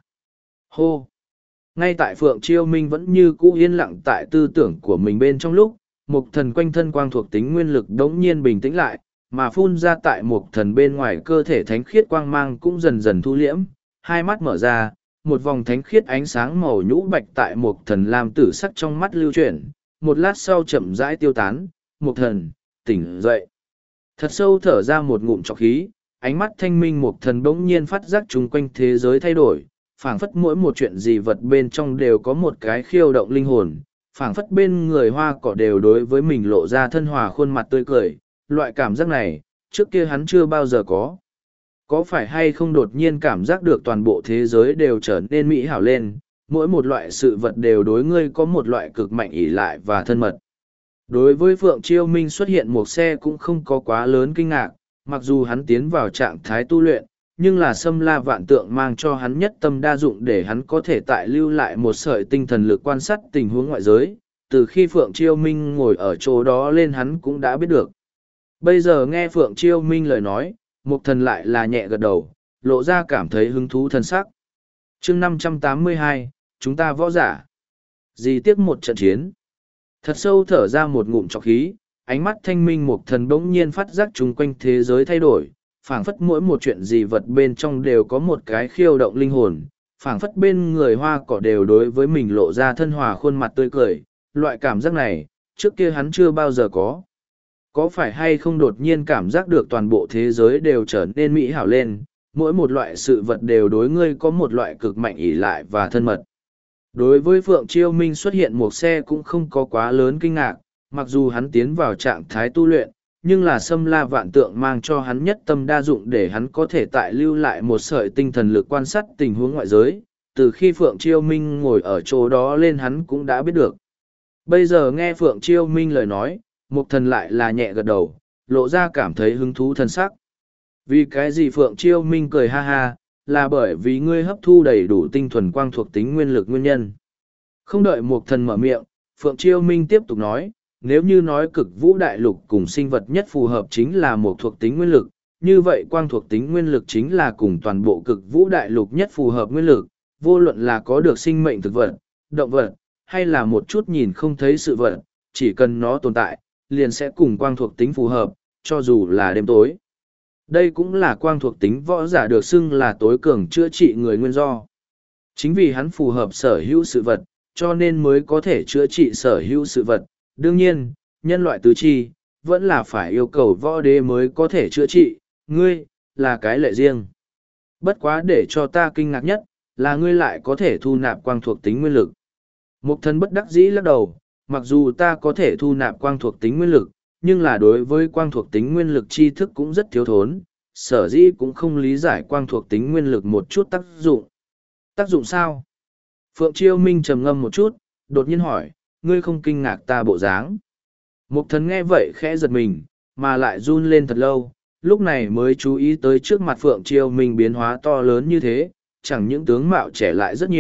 Hô! Ngay tại Phượng Chiêu Minh vẫn như cũ yên lặng tại tư tưởng của mình bên trong lúc, Mục Thần quanh thân quang thuộc tính nguyên lực đống nhiên bình tĩnh lại, mà phun ra tại Mục Thần bên ngoài cơ thể thánh khiết quang mang cũng dần dần thu liễm, hai mắt mở ra, một vòng thánh khiết ánh sáng màu nhũ bạch tại Mục Thần làm tử sắc trong mắt lưu chuyển, một lát sau chậm rãi tiêu tán, Mục Thần, tỉnh dậy. Thật sâu thở ra một ngụm trọc khí, ánh mắt thanh minh Mục Thần bỗng nhiên phát giác chung quanh thế giới thay đổi, phảng phất mỗi một chuyện gì vật bên trong đều có một cái khiêu động linh hồn, phảng phất bên người hoa cỏ đều đối với mình lộ ra thân hòa khuôn mặt tươi cười, loại cảm giác này, trước kia hắn chưa bao giờ có. Có phải hay không đột nhiên cảm giác được toàn bộ thế giới đều trở nên mỹ hảo lên, mỗi một loại sự vật đều đối ngươi có một loại cực mạnh ỷ lại và thân mật. Đối với Phượng Chiêu Minh xuất hiện một xe cũng không có quá lớn kinh ngạc, mặc dù hắn tiến vào trạng thái tu luyện, nhưng là xâm la vạn tượng mang cho hắn nhất tâm đa dụng để hắn có thể tại lưu lại một sợi tinh thần lực quan sát tình huống ngoại giới, từ khi Phượng Chiêu Minh ngồi ở chỗ đó lên hắn cũng đã biết được. Bây giờ nghe Phượng Chiêu Minh lời nói, Mục Thần lại là nhẹ gật đầu, lộ ra cảm thấy hứng thú thân sắc. chương năm trăm tám mươi hai, chúng ta võ giả. Gì tiếc một trận chiến. Thật sâu thở ra một ngụm trọc khí, ánh mắt thanh minh Mục Thần bỗng nhiên phát giác chung quanh thế giới thay đổi, phảng phất mỗi một chuyện gì vật bên trong đều có một cái khiêu động linh hồn, phảng phất bên người hoa cỏ đều đối với mình lộ ra thân hòa khuôn mặt tươi cười, loại cảm giác này, trước kia hắn chưa bao giờ có. Có phải hay không đột nhiên cảm giác được toàn bộ thế giới đều trở nên mỹ hảo lên, mỗi một loại sự vật đều đối ngươi có một loại cực mạnh ỷ lại và thân mật. Đối với Phượng Chiêu Minh xuất hiện một xe cũng không có quá lớn kinh ngạc, mặc dù hắn tiến vào trạng thái tu luyện, nhưng là xâm la vạn tượng mang cho hắn nhất tâm đa dụng để hắn có thể tại lưu lại một sợi tinh thần lực quan sát tình huống ngoại giới, từ khi Phượng Chiêu Minh ngồi ở chỗ đó lên hắn cũng đã biết được. Bây giờ nghe Phượng Chiêu Minh lời nói, Mục Thần lại là nhẹ gật đầu, lộ ra cảm thấy hứng thú thân sắc. Vì cái gì Phượng Chiêu Minh cười ha ha, là bởi vì ngươi hấp thu đầy đủ tinh thuần quang thuộc tính nguyên lực nguyên nhân. Không đợi Mục Thần mở miệng, Phượng Chiêu Minh tiếp tục nói, nếu như nói cực vũ đại lục cùng sinh vật nhất phù hợp chính là một thuộc tính nguyên lực, như vậy quang thuộc tính nguyên lực chính là cùng toàn bộ cực vũ đại lục nhất phù hợp nguyên lực, vô luận là có được sinh mệnh thực vật, động vật, hay là một chút nhìn không thấy sự vật, chỉ cần nó tồn tại, liền sẽ cùng quang thuộc tính phù hợp, cho dù là đêm tối. Đây cũng là quang thuộc tính võ giả được xưng là tối cường chữa trị người nguyên do. Chính vì hắn phù hợp sở hữu sự vật, cho nên mới có thể chữa trị sở hữu sự vật. Đương nhiên, nhân loại tứ chi, vẫn là phải yêu cầu võ đế mới có thể chữa trị, ngươi, là cái lệ riêng. Bất quá để cho ta kinh ngạc nhất, là ngươi lại có thể thu nạp quang thuộc tính nguyên lực. Mục Thần bất đắc dĩ lắc đầu, mặc dù ta có thể thu nạp quang thuộc tính nguyên lực, nhưng là đối với quang thuộc tính nguyên lực tri thức cũng rất thiếu thốn, sở dĩ cũng không lý giải quang thuộc tính nguyên lực một chút tác dụng. Tác dụng sao? Phượng Chiêu Minh trầm ngâm một chút, đột nhiên hỏi, ngươi không kinh ngạc ta bộ dáng. Mục Thần nghe vậy khẽ giật mình, mà lại run lên thật lâu, lúc này mới chú ý tới trước mặt Phượng Chiêu Minh biến hóa to lớn như thế, chẳng những tướng mạo trẻ lại rất nhiều,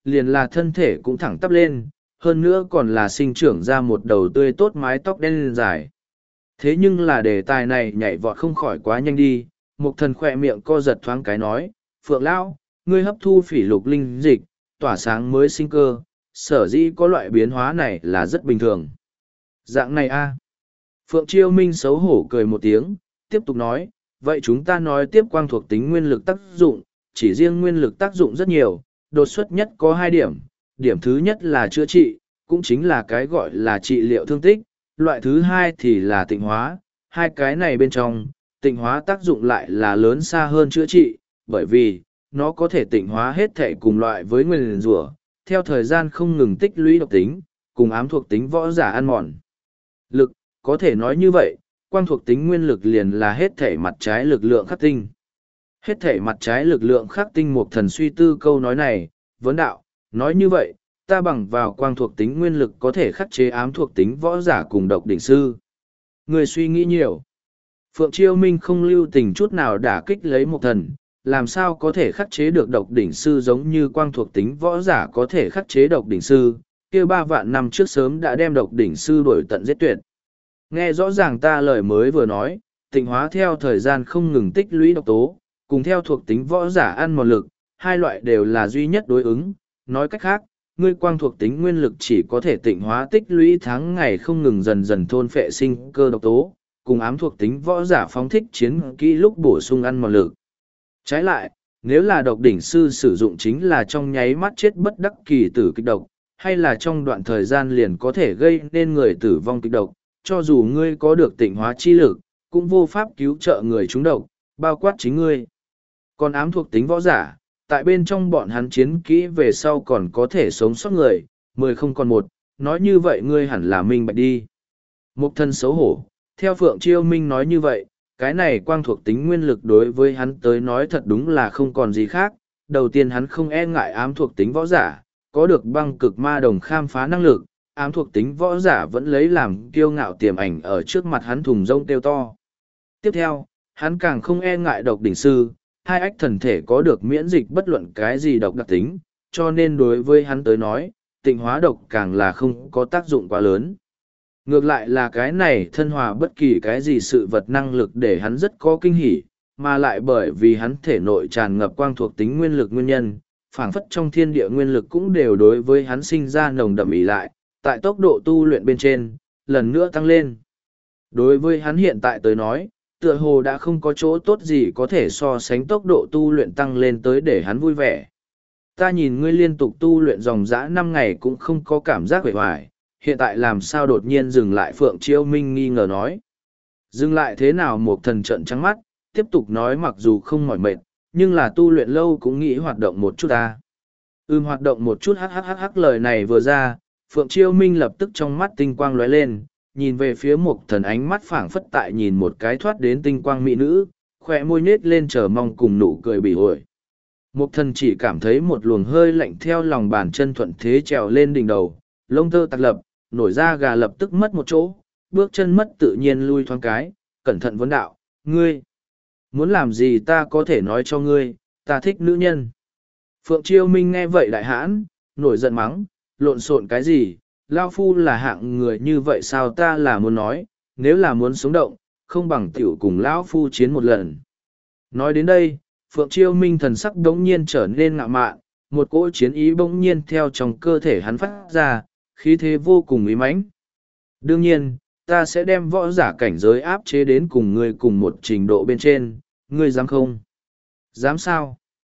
liền là thân thể cũng thẳng tắp lên, hơn nữa còn là sinh trưởng ra một đầu tươi tốt mái tóc đen dài. Thế nhưng là đề tài này nhảy vọt không khỏi quá nhanh đi, Mục Thần khỏe miệng co giật thoáng cái nói, Phượng Lão, ngươi hấp thu phỉ lục linh dịch, tỏa sáng mới sinh cơ, sở dĩ có loại biến hóa này là rất bình thường. Dạng này a Phượng Chiêu Minh xấu hổ cười một tiếng, tiếp tục nói, vậy chúng ta nói tiếp quang thuộc tính nguyên lực tác dụng, chỉ riêng nguyên lực tác dụng rất nhiều, đột xuất nhất có hai điểm, điểm thứ nhất là chữa trị, cũng chính là cái gọi là trị liệu thương tích, loại thứ hai thì là tịnh hóa, hai cái này bên trong, tịnh hóa tác dụng lại là lớn xa hơn chữa trị, bởi vì, nó có thể tịnh hóa hết thể cùng loại với nguyên rủa, theo thời gian không ngừng tích lũy độc tính, cùng ám thuộc tính võ giả ăn mòn. Lực, có thể nói như vậy, quang thuộc tính nguyên lực liền là hết thể mặt trái lực lượng khắc tinh. Hết thể mặt trái lực lượng khắc tinh Mục Thần suy tư câu nói này, vấn đạo, nói như vậy, ta bằng vào quang thuộc tính nguyên lực có thể khắc chế ám thuộc tính võ giả cùng độc đỉnh sư. Người suy nghĩ nhiều. Phượng Chiêu Minh không lưu tình chút nào đả kích lấy Mục Thần, làm sao có thể khắc chế được độc đỉnh sư giống như quang thuộc tính võ giả có thể khắc chế độc đỉnh sư, kia ba vạn năm trước sớm đã đem độc đỉnh sư đuổi tận giết tuyệt. Nghe rõ ràng ta lời mới vừa nói, tịnh hóa theo thời gian không ngừng tích lũy độc tố, cùng theo thuộc tính võ giả ăn mòn lực, hai loại đều là duy nhất đối ứng. Nói cách khác, ngươi quang thuộc tính nguyên lực chỉ có thể tịnh hóa tích lũy tháng ngày không ngừng dần dần thôn phệ sinh cơ độc tố, cùng ám thuộc tính võ giả phóng thích chiến kỹ lúc bổ sung ăn mòn lực. Trái lại, nếu là độc đỉnh sư sử dụng chính là trong nháy mắt chết bất đắc kỳ tử kịch độc, hay là trong đoạn thời gian liền có thể gây nên người tử vong kịch độc, cho dù ngươi có được tịnh hóa chi lực, cũng vô pháp cứu trợ người trúng độc, bao quát chính ngươi. Còn ám thuộc tính võ giả, tại bên trong bọn hắn chiến kỹ về sau còn có thể sống sót người, mười không còn một, nói như vậy ngươi hẳn là minh bạch đi. Mục Thần xấu hổ, theo Phượng Chiêu Minh nói như vậy, cái này quang thuộc tính nguyên lực đối với hắn tới nói thật đúng là không còn gì khác. Đầu tiên hắn không e ngại ám thuộc tính võ giả, có được băng cực ma đồng khám phá năng lực, ám thuộc tính võ giả vẫn lấy làm kiêu ngạo tiềm ảnh ở trước mặt hắn thùng rông kêu to. Tiếp theo, hắn càng không e ngại độc đỉnh sư, hai ách thần thể có được miễn dịch bất luận cái gì độc đặc tính, cho nên đối với hắn tới nói, tịnh hóa độc càng là không có tác dụng quá lớn. Ngược lại là cái này thân hòa bất kỳ cái gì sự vật năng lực để hắn rất có kinh hỉ, mà lại bởi vì hắn thể nội tràn ngập quang thuộc tính nguyên lực nguyên nhân, phảng phất trong thiên địa nguyên lực cũng đều đối với hắn sinh ra nồng đậm ý lại, tại tốc độ tu luyện bên trên, lần nữa tăng lên. Đối với hắn hiện tại tới nói, tựa hồ đã không có chỗ tốt gì có thể so sánh tốc độ tu luyện tăng lên tới để hắn vui vẻ. Ta nhìn ngươi liên tục tu luyện dòng dã năm ngày cũng không có cảm giác vẻ vải, hiện tại làm sao đột nhiên dừng lại? Phượng Chiêu Minh nghi ngờ nói. Dừng lại thế nào? Một thần trận trắng mắt, tiếp tục nói, mặc dù không mỏi mệt, nhưng là tu luyện lâu cũng nghĩ hoạt động một chút ta. Ưm hoạt động một chút, hắc hắc hắc hắc. Lời này vừa ra, Phượng Chiêu Minh lập tức trong mắt tinh quang lóe lên, nhìn về phía Mục Thần, ánh mắt phảng phất tại nhìn một cái thoát đến tinh quang mỹ nữ, khỏe môi nết lên chờ mong cùng nụ cười bỉ ổi. Mục Thần chỉ cảm thấy một luồng hơi lạnh theo lòng bàn chân thuận thế trèo lên đỉnh đầu, lông tơ tạc lập, nổi da gà lập tức mất một chỗ, bước chân mất tự nhiên lui thoáng cái, cẩn thận vấn đạo, ngươi, muốn làm gì ta có thể nói cho ngươi, ta thích nữ nhân. Phượng Chiêu Minh nghe vậy đại hãn, nổi giận mắng, lộn xộn cái gì, Lao Phu là hạng người như vậy sao? Ta là muốn nói, nếu là muốn sống động, không bằng tiểu cùng Lão Phu chiến một lần. Nói đến đây, Phượng Chiêu Minh thần sắc đống nhiên trở nên ngạo mạn, một cỗ chiến ý bỗng nhiên theo trong cơ thể hắn phát ra, khí thế vô cùng uy mãnh. Đương nhiên, ta sẽ đem võ giả cảnh giới áp chế đến cùng ngươi cùng một trình độ bên trên, ngươi dám không? Dám sao?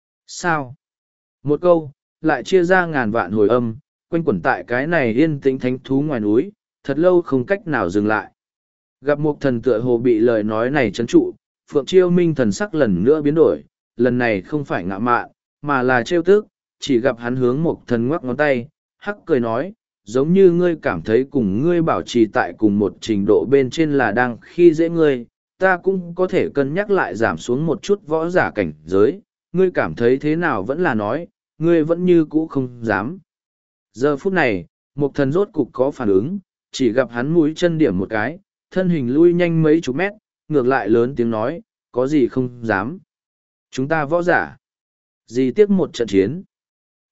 Sao? Một câu, lại chia ra ngàn vạn hồi âm, quanh quẩn tại cái này yên tĩnh thánh thú ngoài núi, thật lâu không cách nào dừng lại. Gặp một thần tựa hồ bị lời nói này chấn trụ, Phượng Chiêu Minh thần sắc lần nữa biến đổi, lần này không phải ngạo mạn, mà là trêu tức, chỉ gặp hắn hướng một thần ngoắc ngón tay, hắc cười nói, giống như ngươi cảm thấy cùng ngươi bảo trì tại cùng một trình độ bên trên là đang khi dễ ngươi, ta cũng có thể cân nhắc lại giảm xuống một chút võ giả cảnh giới, ngươi cảm thấy thế nào vẫn là nói, ngươi vẫn như cũ không dám. Giờ phút này, một thần rốt cục có phản ứng, chỉ gặp hắn mũi chân điểm một cái, thân hình lui nhanh mấy chục mét, ngược lại lớn tiếng nói, có gì không dám. Chúng ta võ giả. Gì tiếc một trận chiến.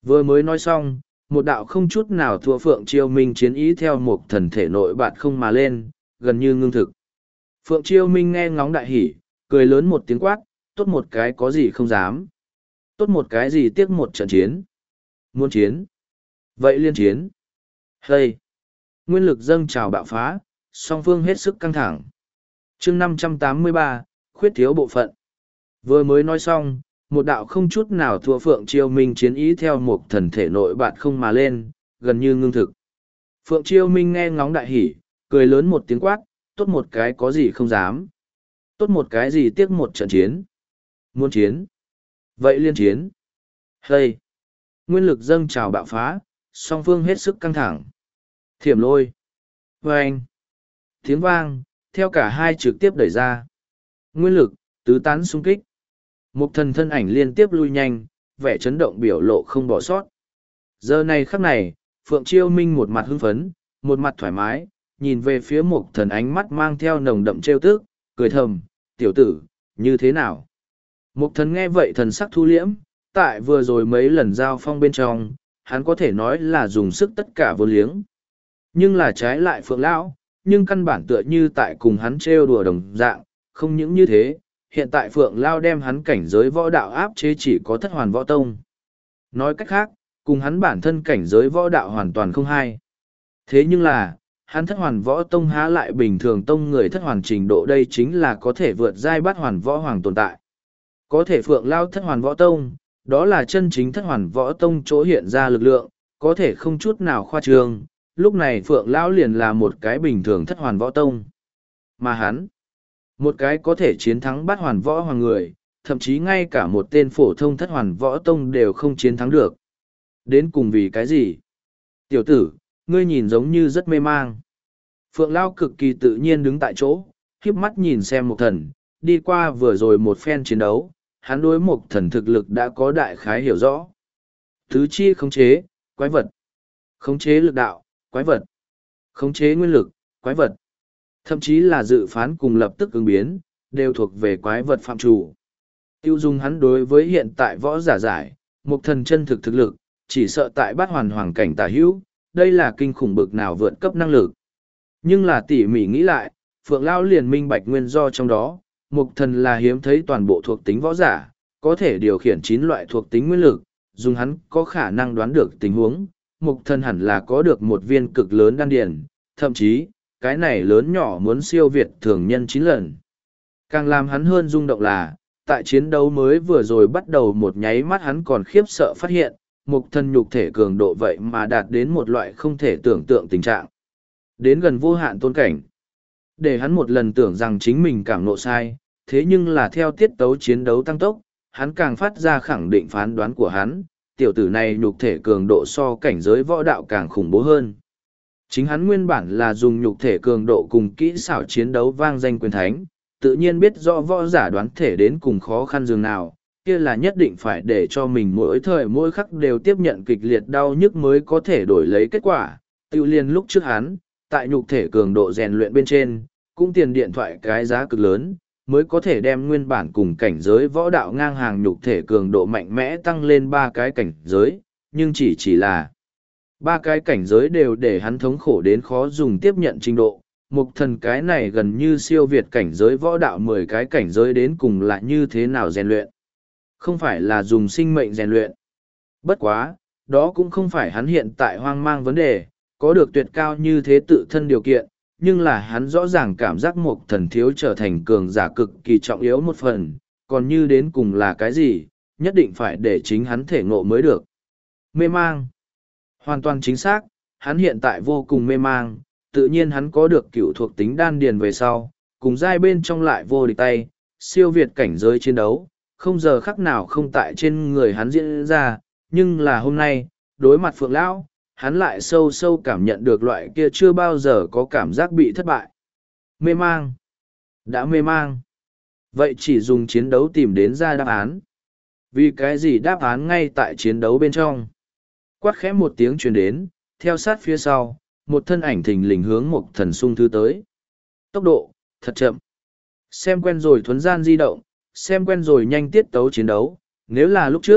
Vừa mới nói xong, một đạo không chút nào thua Phượng Chiêu Minh chiến ý theo một thần thể nội bạn không mà lên, gần như ngưng thực. Phượng Chiêu Minh nghe ngóng đại hỉ, cười lớn một tiếng quát, tốt một cái có gì không dám. Tốt một cái gì tiếc một trận chiến. Muốn chiến. Vậy liên chiến. Hây. Nguyên lực dâng trào bạo phá, song phương hết sức căng thẳng. chương năm trăm tám mươi ba, khuyết thiếu bộ phận. Vừa mới nói xong, một đạo không chút nào thua Phượng Chiêu Minh chiến ý theo một thần thể nội bạn không mà lên, gần như ngưng thực. Phượng Chiêu Minh nghe ngóng đại hỉ, cười lớn một tiếng quát, tốt một cái có gì không dám. Tốt một cái gì tiếc một trận chiến. Muốn chiến. Vậy liên chiến. Hây. Nguyên lực dâng trào bạo phá, song phương hết sức căng thẳng. Thiểm lôi. Vâng. Tiếng vang, theo cả hai trực tiếp đẩy ra. Nguyên lực, tứ tán xung kích. Một thần thân ảnh liên tiếp lui nhanh, vẻ chấn động biểu lộ không bỏ sót. Giờ này khắc này, Phượng Chiêu Minh một mặt hưng phấn, một mặt thoải mái, nhìn về phía một thần ánh mắt mang theo nồng đậm trêu tức, cười thầm, tiểu tử, như thế nào? Một thần nghe vậy thần sắc thu liễm, tại vừa rồi mấy lần giao phong bên trong, hắn có thể nói là dùng sức tất cả vô liếng. Nhưng là trái lại Phượng Lão, nhưng căn bản tựa như tại cùng hắn trêu đùa đồng dạng, không những như thế, hiện tại Phượng Lao đem hắn cảnh giới võ đạo áp chế chỉ có thất hoàn võ tông. Nói cách khác, cùng hắn bản thân cảnh giới võ đạo hoàn toàn không hay. Thế nhưng là, hắn thất hoàn võ tông há lại bình thường tông người thất hoàn trình độ đây chính là có thể vượt giai bát hoàn võ hoàng tồn tại. Có thể Phượng Lao thất hoàn võ tông, đó là chân chính thất hoàn võ tông chỗ hiện ra lực lượng, có thể không chút nào khoa trương. Lúc này Phượng Lão liền là một cái bình thường thất hoàn võ tông. Mà hắn, một cái có thể chiến thắng bát hoàn võ hoàng người, thậm chí ngay cả một tên phổ thông thất hoàn võ tông đều không chiến thắng được. Đến cùng vì cái gì? Tiểu tử, ngươi nhìn giống như rất mê mang. Phượng Lao cực kỳ tự nhiên đứng tại chỗ, khiếp mắt nhìn xem một thần, đi qua vừa rồi một phen chiến đấu, hắn đối một thần thực lực đã có đại khái hiểu rõ. Thứ chi khống chế, quái vật. Khống chế lực đạo, quái vật. Khống chế nguyên lực, quái vật. Thậm chí là dự phán cùng lập tức ứng biến, đều thuộc về quái vật phạm chủ. Tiêu dung hắn đối với hiện tại võ giả giải, một thần chân thực thực lực, chỉ sợ tại bát hoàn hoàng cảnh tả hữu, đây là kinh khủng bực nào vượt cấp năng lực. Nhưng là tỉ mỉ nghĩ lại, Phượng Lao liền minh bạch nguyên do trong đó, một thần là hiếm thấy toàn bộ thuộc tính võ giả, có thể điều khiển chín loại thuộc tính nguyên lực, dùng hắn có khả năng đoán được tình huống, một thần hẳn là có được một viên cực lớn đan điền, thậm chí, cái này lớn nhỏ muốn siêu việt thường nhân chín lần. Càng làm hắn hơn rung động là, tại chiến đấu mới vừa rồi bắt đầu một nháy mắt hắn còn khiếp sợ phát hiện, một thân nhục thể cường độ vậy mà đạt đến một loại không thể tưởng tượng tình trạng. Đến gần vô hạn tôn cảnh. Để hắn một lần tưởng rằng chính mình cảm nộ sai, thế nhưng là theo tiết tấu chiến đấu tăng tốc, hắn càng phát ra khẳng định phán đoán của hắn, tiểu tử này nhục thể cường độ so cảnh giới võ đạo càng khủng bố hơn. Chính hắn nguyên bản là dùng nhục thể cường độ cùng kỹ xảo chiến đấu vang danh quyền thánh, tự nhiên biết rõ võ giả đoán thể đến cùng khó khăn dường nào, kia là nhất định phải để cho mình mỗi thời mỗi khắc đều tiếp nhận kịch liệt đau nhức mới có thể đổi lấy kết quả. Tiêu liên lúc trước hắn, tại nhục thể cường độ rèn luyện bên trên, cũng tiền điện thoại cái giá cực lớn, mới có thể đem nguyên bản cùng cảnh giới võ đạo ngang hàng nhục thể cường độ mạnh mẽ tăng lên ba cái cảnh giới, nhưng chỉ chỉ là ba cái cảnh giới đều để hắn thống khổ đến khó dùng tiếp nhận trình độ. Mục thần cái này gần như siêu việt cảnh giới võ đạo mười cái cảnh giới đến cùng là như thế nào rèn luyện. Không phải là dùng sinh mệnh rèn luyện. Bất quá, đó cũng không phải hắn hiện tại hoang mang vấn đề, có được tuyệt cao như thế tự thân điều kiện, nhưng là hắn rõ ràng cảm giác mục thần thiếu trở thành cường giả cực kỳ trọng yếu một phần, còn như đến cùng là cái gì, nhất định phải để chính hắn thể ngộ mới được. Mê mang. Hoàn toàn chính xác, hắn hiện tại vô cùng mê mang, tự nhiên hắn có được cựu thuộc tính đan điền về sau, cùng giai bên trong lại vô địch tay, siêu việt cảnh giới chiến đấu, không giờ khắc nào không tại trên người hắn diễn ra, nhưng là hôm nay, đối mặt Phượng Lão, hắn lại sâu sâu cảm nhận được loại kia chưa bao giờ có cảm giác bị thất bại. Mê mang. Đã mê mang. Vậy chỉ dùng chiến đấu tìm đến ra đáp án. Vì cái gì đáp án ngay tại chiến đấu bên trong? Quát khẽ một tiếng truyền đến, theo sát phía sau, một thân ảnh thình lình hướng một thần sung thư tới. Tốc độ, thật chậm. Xem quen rồi thuấn gian di động, xem quen rồi nhanh tiết tấu chiến đấu, nếu là lúc trước,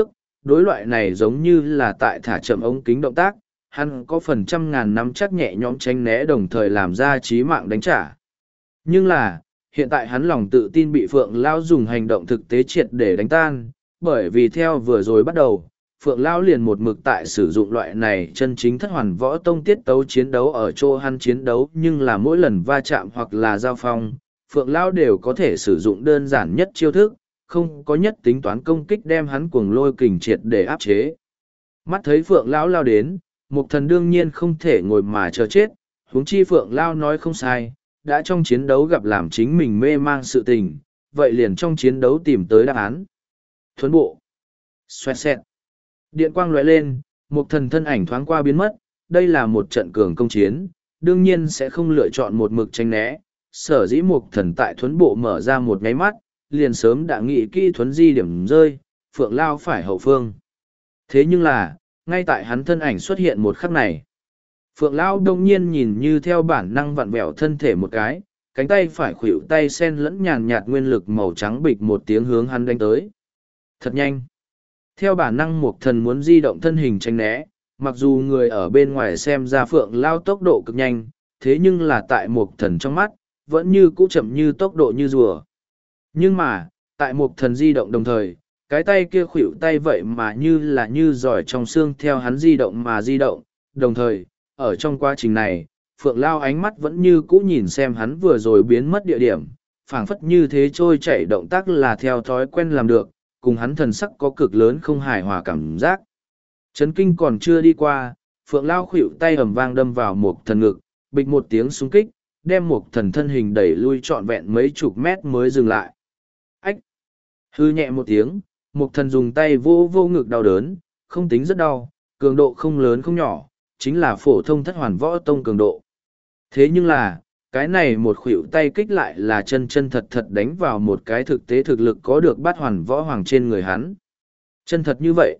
đối loại này giống như là tại thả chậm ống kính động tác, hắn có phần trăm ngàn nắm chắc nhẹ nhõm tránh né đồng thời làm ra chí mạng đánh trả. Nhưng là, hiện tại hắn lòng tự tin bị Phượng Lao dùng hành động thực tế triệt để đánh tan, bởi vì theo vừa rồi bắt đầu, Phượng Lao liền một mực tại sử dụng loại này chân chính thất hoàn võ tông tiết tấu chiến đấu ở chỗ hắn chiến đấu, nhưng là mỗi lần va chạm hoặc là giao phong, Phượng Lao đều có thể sử dụng đơn giản nhất chiêu thức, không có nhất tính toán công kích đem hắn cuồng lôi kình triệt để áp chế. Mắt thấy Phượng Lão lao đến, Mục Thần đương nhiên không thể ngồi mà chờ chết, huống chi Phượng Lao nói không sai, đã trong chiến đấu gặp làm chính mình mê mang sự tình, vậy liền trong chiến đấu tìm tới đáp án. Thuấn bộ. Xoẹt xẹt. Điện quang lóe lên, Mục Thần thân ảnh thoáng qua biến mất, đây là một trận cường công chiến, đương nhiên sẽ không lựa chọn một mực tránh né, sở dĩ Mục Thần tại thuấn bộ mở ra một nháy mắt, liền sớm đã nghĩ kỹ thuấn di điểm rơi, Phượng Lao phải hậu phương. Thế nhưng là, ngay tại hắn thân ảnh xuất hiện một khắc này, Phượng Lao đông nhiên nhìn như theo bản năng vặn vẹo thân thể một cái, cánh tay phải khuỷu tay sen lẫn nhàn nhạt nguyên lực màu trắng bịch một tiếng hướng hắn đánh tới. Thật nhanh. Theo bản năng Mục Thần muốn di động thân hình tránh né, mặc dù người ở bên ngoài xem ra Phượng Lao tốc độ cực nhanh, thế nhưng là tại Mục Thần trong mắt, vẫn như cũ chậm như tốc độ như rùa. Nhưng mà, tại Mục Thần di động đồng thời, cái tay kia khuỷu tay vậy mà như là như giỏi trong xương theo hắn di động mà di động, đồng thời, ở trong quá trình này, Phượng Lao ánh mắt vẫn như cũ nhìn xem hắn vừa rồi biến mất địa điểm, phảng phất như thế trôi chảy động tác là theo thói quen làm được, cùng hắn thần sắc có cực lớn không hài hòa cảm giác. Chấn kinh còn chưa đi qua, Phượng Lao khuỷu tay ầm vang đâm vào Mục Thần ngực, bịch một tiếng xung kích, đem Mục Thần thân hình đẩy lui trọn vẹn mấy chục mét mới dừng lại. Ách! Hư nhẹ một tiếng, Mục Thần dùng tay vô vô ngực đau đớn, không tính rất đau, cường độ không lớn không nhỏ, chính là phổ thông thất hoàn võ tông cường độ. Thế nhưng là, cái này một khuỷu tay kích lại là chân chân thật thật đánh vào một cái thực tế thực lực có được bát hoàn võ hoàng trên người hắn. Chân thật như vậy.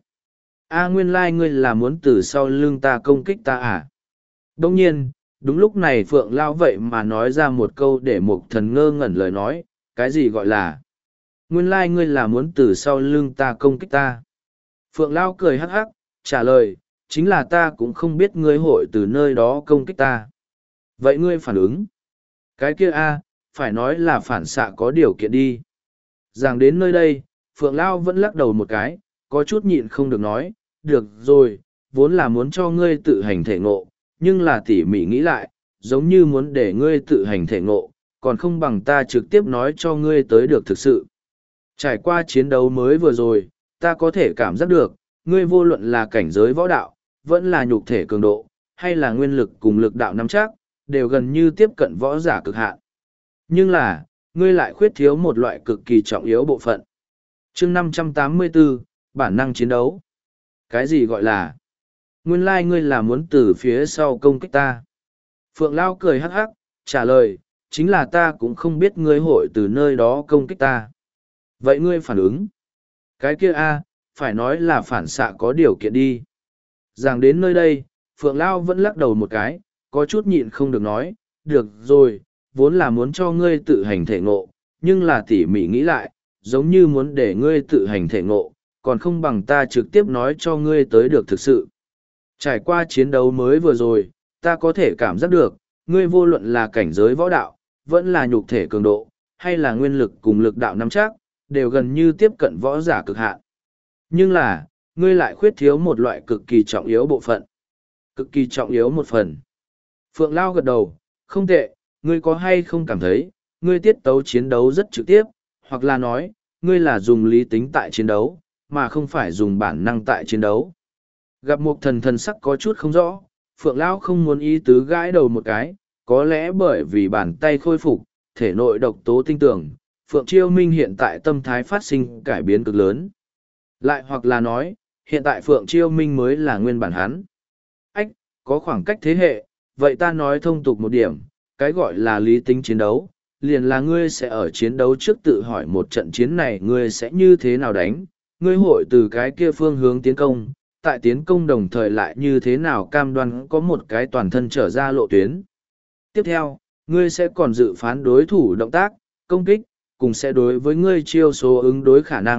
A nguyên lai like ngươi là muốn từ sau lưng ta công kích ta à? Đông nhiên, đúng lúc này Phượng Lao vậy mà nói ra một câu để Mục Thần ngơ ngẩn lời nói, cái gì gọi là nguyên lai like ngươi là muốn từ sau lưng ta công kích ta. Phượng Lao cười hắc hắc, trả lời, chính là ta cũng không biết ngươi hội từ nơi đó công kích ta. Vậy ngươi phản ứng? Cái kia a, phải nói là phản xạ có điều kiện đi. Giảng đến nơi đây, Phượng Lao vẫn lắc đầu một cái, có chút nhịn không được nói, được rồi, vốn là muốn cho ngươi tự hành thể ngộ, nhưng là tỉ mỉ nghĩ lại, giống như muốn để ngươi tự hành thể ngộ, còn không bằng ta trực tiếp nói cho ngươi tới được thực sự. Trải qua chiến đấu mới vừa rồi, ta có thể cảm giác được, ngươi vô luận là cảnh giới võ đạo, vẫn là nhục thể cường độ, hay là nguyên lực cùng lực đạo nắm chắc, đều gần như tiếp cận võ giả cực hạn. Nhưng là, ngươi lại khuyết thiếu một loại cực kỳ trọng yếu bộ phận. Chương năm trăm tám mươi bốn, bản năng chiến đấu. Cái gì gọi là? Nguyên lai like ngươi là muốn từ phía sau công kích ta. Phượng Lao cười hắc hắc, trả lời, chính là ta cũng không biết ngươi hội từ nơi đó công kích ta. Vậy ngươi phản ứng? Cái kia a, phải nói là phản xạ có điều kiện đi. Giảng đến nơi đây, Phượng Lao vẫn lắc đầu một cái, có chút nhịn không được nói, được rồi, vốn là muốn cho ngươi tự hành thể ngộ, nhưng là tỉ mỉ nghĩ lại, giống như muốn để ngươi tự hành thể ngộ, còn không bằng ta trực tiếp nói cho ngươi tới được thực sự. Trải qua chiến đấu mới vừa rồi, ta có thể cảm giác được, ngươi vô luận là cảnh giới võ đạo, vẫn là nhục thể cường độ, hay là nguyên lực cùng lực đạo nắm chắc, đều gần như tiếp cận võ giả cực hạn. Nhưng là, ngươi lại khuyết thiếu một loại cực kỳ trọng yếu bộ phận. Cực kỳ trọng yếu một phần. Phượng Lao gật đầu, không tệ, ngươi có hay không cảm thấy, ngươi tiết tấu chiến đấu rất trực tiếp, hoặc là nói, ngươi là dùng lý tính tại chiến đấu, mà không phải dùng bản năng tại chiến đấu. Gặp một thần thần sắc có chút không rõ, Phượng Lao không muốn ý tứ gãi đầu một cái, có lẽ bởi vì bàn tay khôi phục, thể nội độc tố tinh tưởng, Phượng Chiêu Minh hiện tại tâm thái phát sinh cải biến cực lớn. Lại hoặc là nói, hiện tại Phượng Chiêu Minh mới là nguyên bản hắn. Ách, có khoảng cách thế hệ, vậy ta nói thông tục một điểm, cái gọi là lý tính chiến đấu, liền là ngươi sẽ ở chiến đấu trước tự hỏi một trận chiến này ngươi sẽ như thế nào đánh, ngươi hội từ cái kia phương hướng tiến công, tại tiến công đồng thời lại như thế nào cam đoan có một cái toàn thân trở ra lộ tuyến. Tiếp theo, ngươi sẽ còn dự phán đối thủ động tác, công kích, cùng sẽ đối với ngươi chiêu số ứng đối khả năng,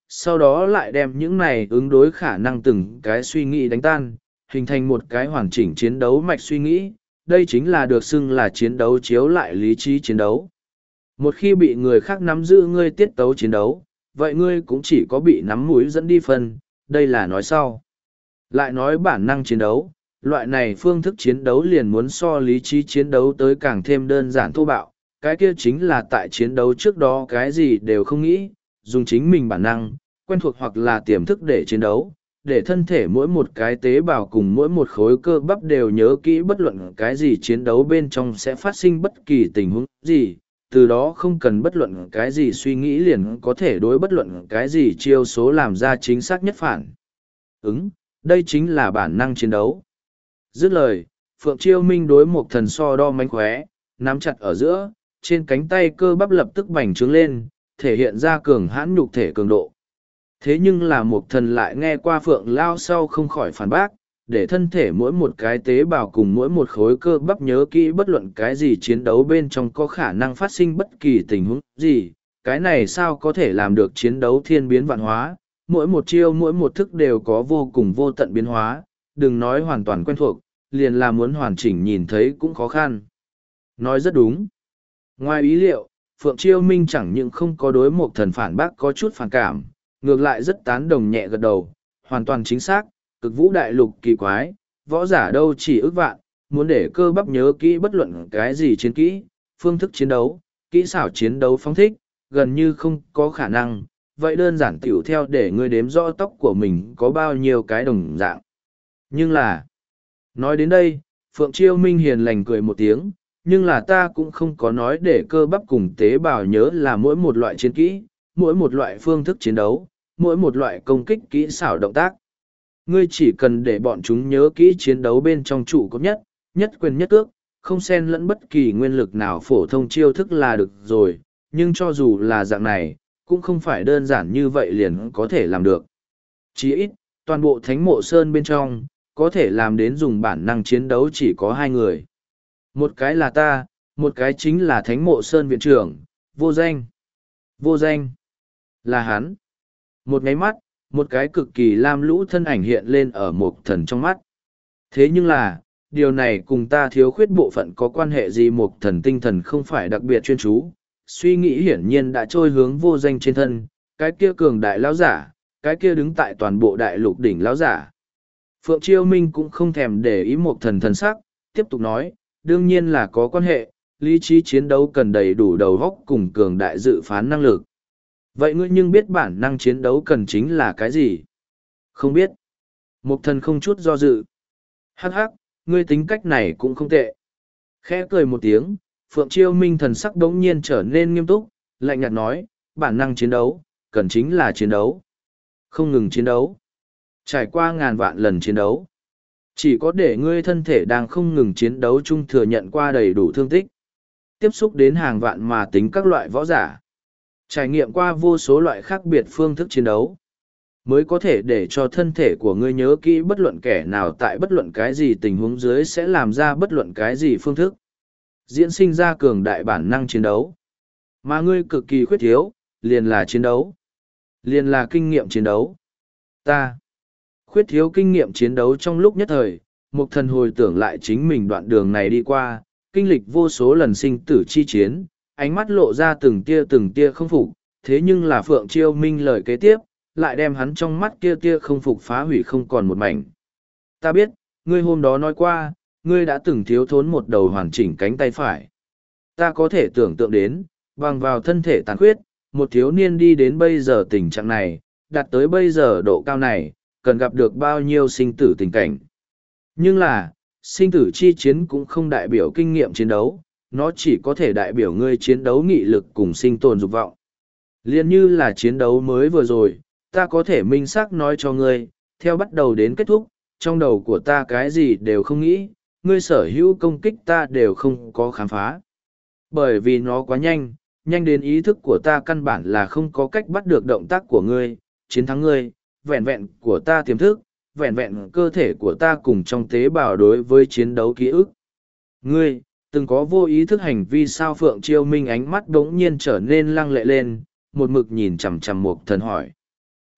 sau đó lại đem những này ứng đối khả năng từng cái suy nghĩ đánh tan, hình thành một cái hoàn chỉnh chiến đấu mạch suy nghĩ. Đây chính là được xưng là chiến đấu chiếu lại lý trí chiến đấu. Một khi bị người khác nắm giữ ngươi tiết tấu chiến đấu, vậy ngươi cũng chỉ có bị nắm mũi dẫn đi phân, đây là nói sau. Lại nói bản năng chiến đấu, loại này phương thức chiến đấu liền muốn so lý trí chiến đấu tới càng thêm đơn giản thô bạo, cái kia chính là tại chiến đấu trước đó cái gì đều không nghĩ, dùng chính mình bản năng, quen thuộc hoặc là tiềm thức để chiến đấu, để thân thể mỗi một cái tế bào cùng mỗi một khối cơ bắp đều nhớ kỹ bất luận cái gì chiến đấu bên trong sẽ phát sinh bất kỳ tình huống gì, từ đó không cần bất luận cái gì suy nghĩ liền có thể đối bất luận cái gì chiêu số làm ra chính xác nhất phản ứng, đây chính là bản năng chiến đấu. Dứt lời, Phượng Chiêu Minh đối một thần so đo mánh khóe, nắm chặt ở giữa, trên cánh tay cơ bắp lập tức bành trướng lên, thể hiện ra cường hãn nhục thể cường độ. Thế nhưng là một thần lại nghe qua Phượng Lao sau không khỏi phản bác, để thân thể mỗi một cái tế bào cùng mỗi một khối cơ bắp nhớ kỹ bất luận cái gì chiến đấu bên trong có khả năng phát sinh bất kỳ tình huống gì, cái này sao có thể làm được chiến đấu thiên biến vạn hóa, mỗi một chiêu mỗi một thức đều có vô cùng vô tận biến hóa, đừng nói hoàn toàn quen thuộc, liền là muốn hoàn chỉnh nhìn thấy cũng khó khăn. Nói rất đúng. Ngoài ý liệu, Phượng Chiêu Minh chẳng những không có đối một thần phản bác có chút phản cảm, ngược lại rất tán đồng nhẹ gật đầu, hoàn toàn chính xác, cực vũ đại lục kỳ quái, võ giả đâu chỉ ước vạn, muốn để cơ bắp nhớ kỹ bất luận cái gì chiến kỹ, phương thức chiến đấu, kỹ xảo chiến đấu phóng thích, gần như không có khả năng, vậy đơn giản tiểu theo để ngươi đếm rõ tóc của mình có bao nhiêu cái đồng dạng. Nhưng là, nói đến đây, Phượng Chiêu Minh hiền lành cười một tiếng, nhưng là ta cũng không có nói để cơ bắp cùng tế bào nhớ là mỗi một loại chiến kỹ, mỗi một loại phương thức chiến đấu, mỗi một loại công kích kỹ xảo động tác. Ngươi chỉ cần để bọn chúng nhớ kỹ chiến đấu bên trong trụ cột nhất, nhất quyền nhất cước, không xen lẫn bất kỳ nguyên lực nào phổ thông chiêu thức là được rồi, nhưng cho dù là dạng này, cũng không phải đơn giản như vậy liền có thể làm được. Chỉ ít, toàn bộ thánh mộ sơn bên trong, có thể làm đến dùng bản năng chiến đấu chỉ có hai người. Một cái là ta, một cái chính là thánh mộ sơn viện trưởng, vô danh. Vô danh. Là hắn. Một nháy mắt, một cái cực kỳ lam lũ thân ảnh hiện lên ở một thần trong mắt. Thế nhưng là, điều này cùng ta thiếu khuyết bộ phận có quan hệ gì? Một thần tinh thần không phải đặc biệt chuyên chú, suy nghĩ hiển nhiên đã trôi hướng vô danh trên thân, cái kia cường đại lão giả, cái kia đứng tại toàn bộ đại lục đỉnh lão giả. Phượng Chiêu Minh cũng không thèm để ý một thần thần sắc, tiếp tục nói, đương nhiên là có quan hệ, lý trí chiến đấu cần đầy đủ đầu óc cùng cường đại dự phán năng lực. Vậy ngươi nhưng biết bản năng chiến đấu cần chính là cái gì? Không biết. Một thần không chút do dự. Hắc hắc, ngươi tính cách này cũng không tệ. Khẽ cười một tiếng, Phượng Chiêu Minh thần sắc đống nhiên trở nên nghiêm túc, lạnh nhạt nói, bản năng chiến đấu, cần chính là chiến đấu. Không ngừng chiến đấu. Trải qua ngàn vạn lần chiến đấu. Chỉ có để ngươi thân thể đang không ngừng chiến đấu chung thừa nhận qua đầy đủ thương tích. Tiếp xúc đến hàng vạn mà tính các loại võ giả. Trải nghiệm qua vô số loại khác biệt phương thức chiến đấu. Mới có thể để cho thân thể của ngươi nhớ kỹ bất luận kẻ nào tại bất luận cái gì tình huống dưới sẽ làm ra bất luận cái gì phương thức. Diễn sinh ra cường đại bản năng chiến đấu. Mà ngươi cực kỳ khuyết thiếu, liền là chiến đấu. Liền là kinh nghiệm chiến đấu. Ta khuyết thiếu kinh nghiệm chiến đấu trong lúc nhất thời, một thần hồi tưởng lại chính mình đoạn đường này đi qua, kinh lịch vô số lần sinh tử chi chiến, ánh mắt lộ ra từng tia từng tia không phục, thế nhưng là Phượng Chiêu Minh lời kế tiếp, lại đem hắn trong mắt kia tia không phục phá hủy không còn một mảnh. Ta biết, ngươi hôm đó nói qua, ngươi đã từng thiếu thốn một đầu hoàn chỉnh cánh tay phải. Ta có thể tưởng tượng đến, bằng vào thân thể tàn khuyết, một thiếu niên đi đến bây giờ tình trạng này, đạt tới bây giờ độ cao này, cần gặp được bao nhiêu sinh tử tình cảnh. Nhưng là, sinh tử chi chiến cũng không đại biểu kinh nghiệm chiến đấu, nó chỉ có thể đại biểu ngươi chiến đấu nghị lực cùng sinh tồn dục vọng. Liên như là chiến đấu mới vừa rồi, ta có thể minh xác nói cho ngươi, theo bắt đầu đến kết thúc, trong đầu của ta cái gì đều không nghĩ, ngươi sở hữu công kích ta đều không có khám phá. Bởi vì nó quá nhanh, nhanh đến ý thức của ta căn bản là không có cách bắt được động tác của ngươi, chiến thắng ngươi, vẹn vẹn của ta tiềm thức, vẹn vẹn cơ thể của ta cùng trong tế bào đối với chiến đấu ký ức. Ngươi, từng có vô ý thức hành vi sao? Phượng Chiêu Minh ánh mắt đống nhiên trở nên lăng lệ lên, một mực nhìn chằm chằm Mục Thần hỏi.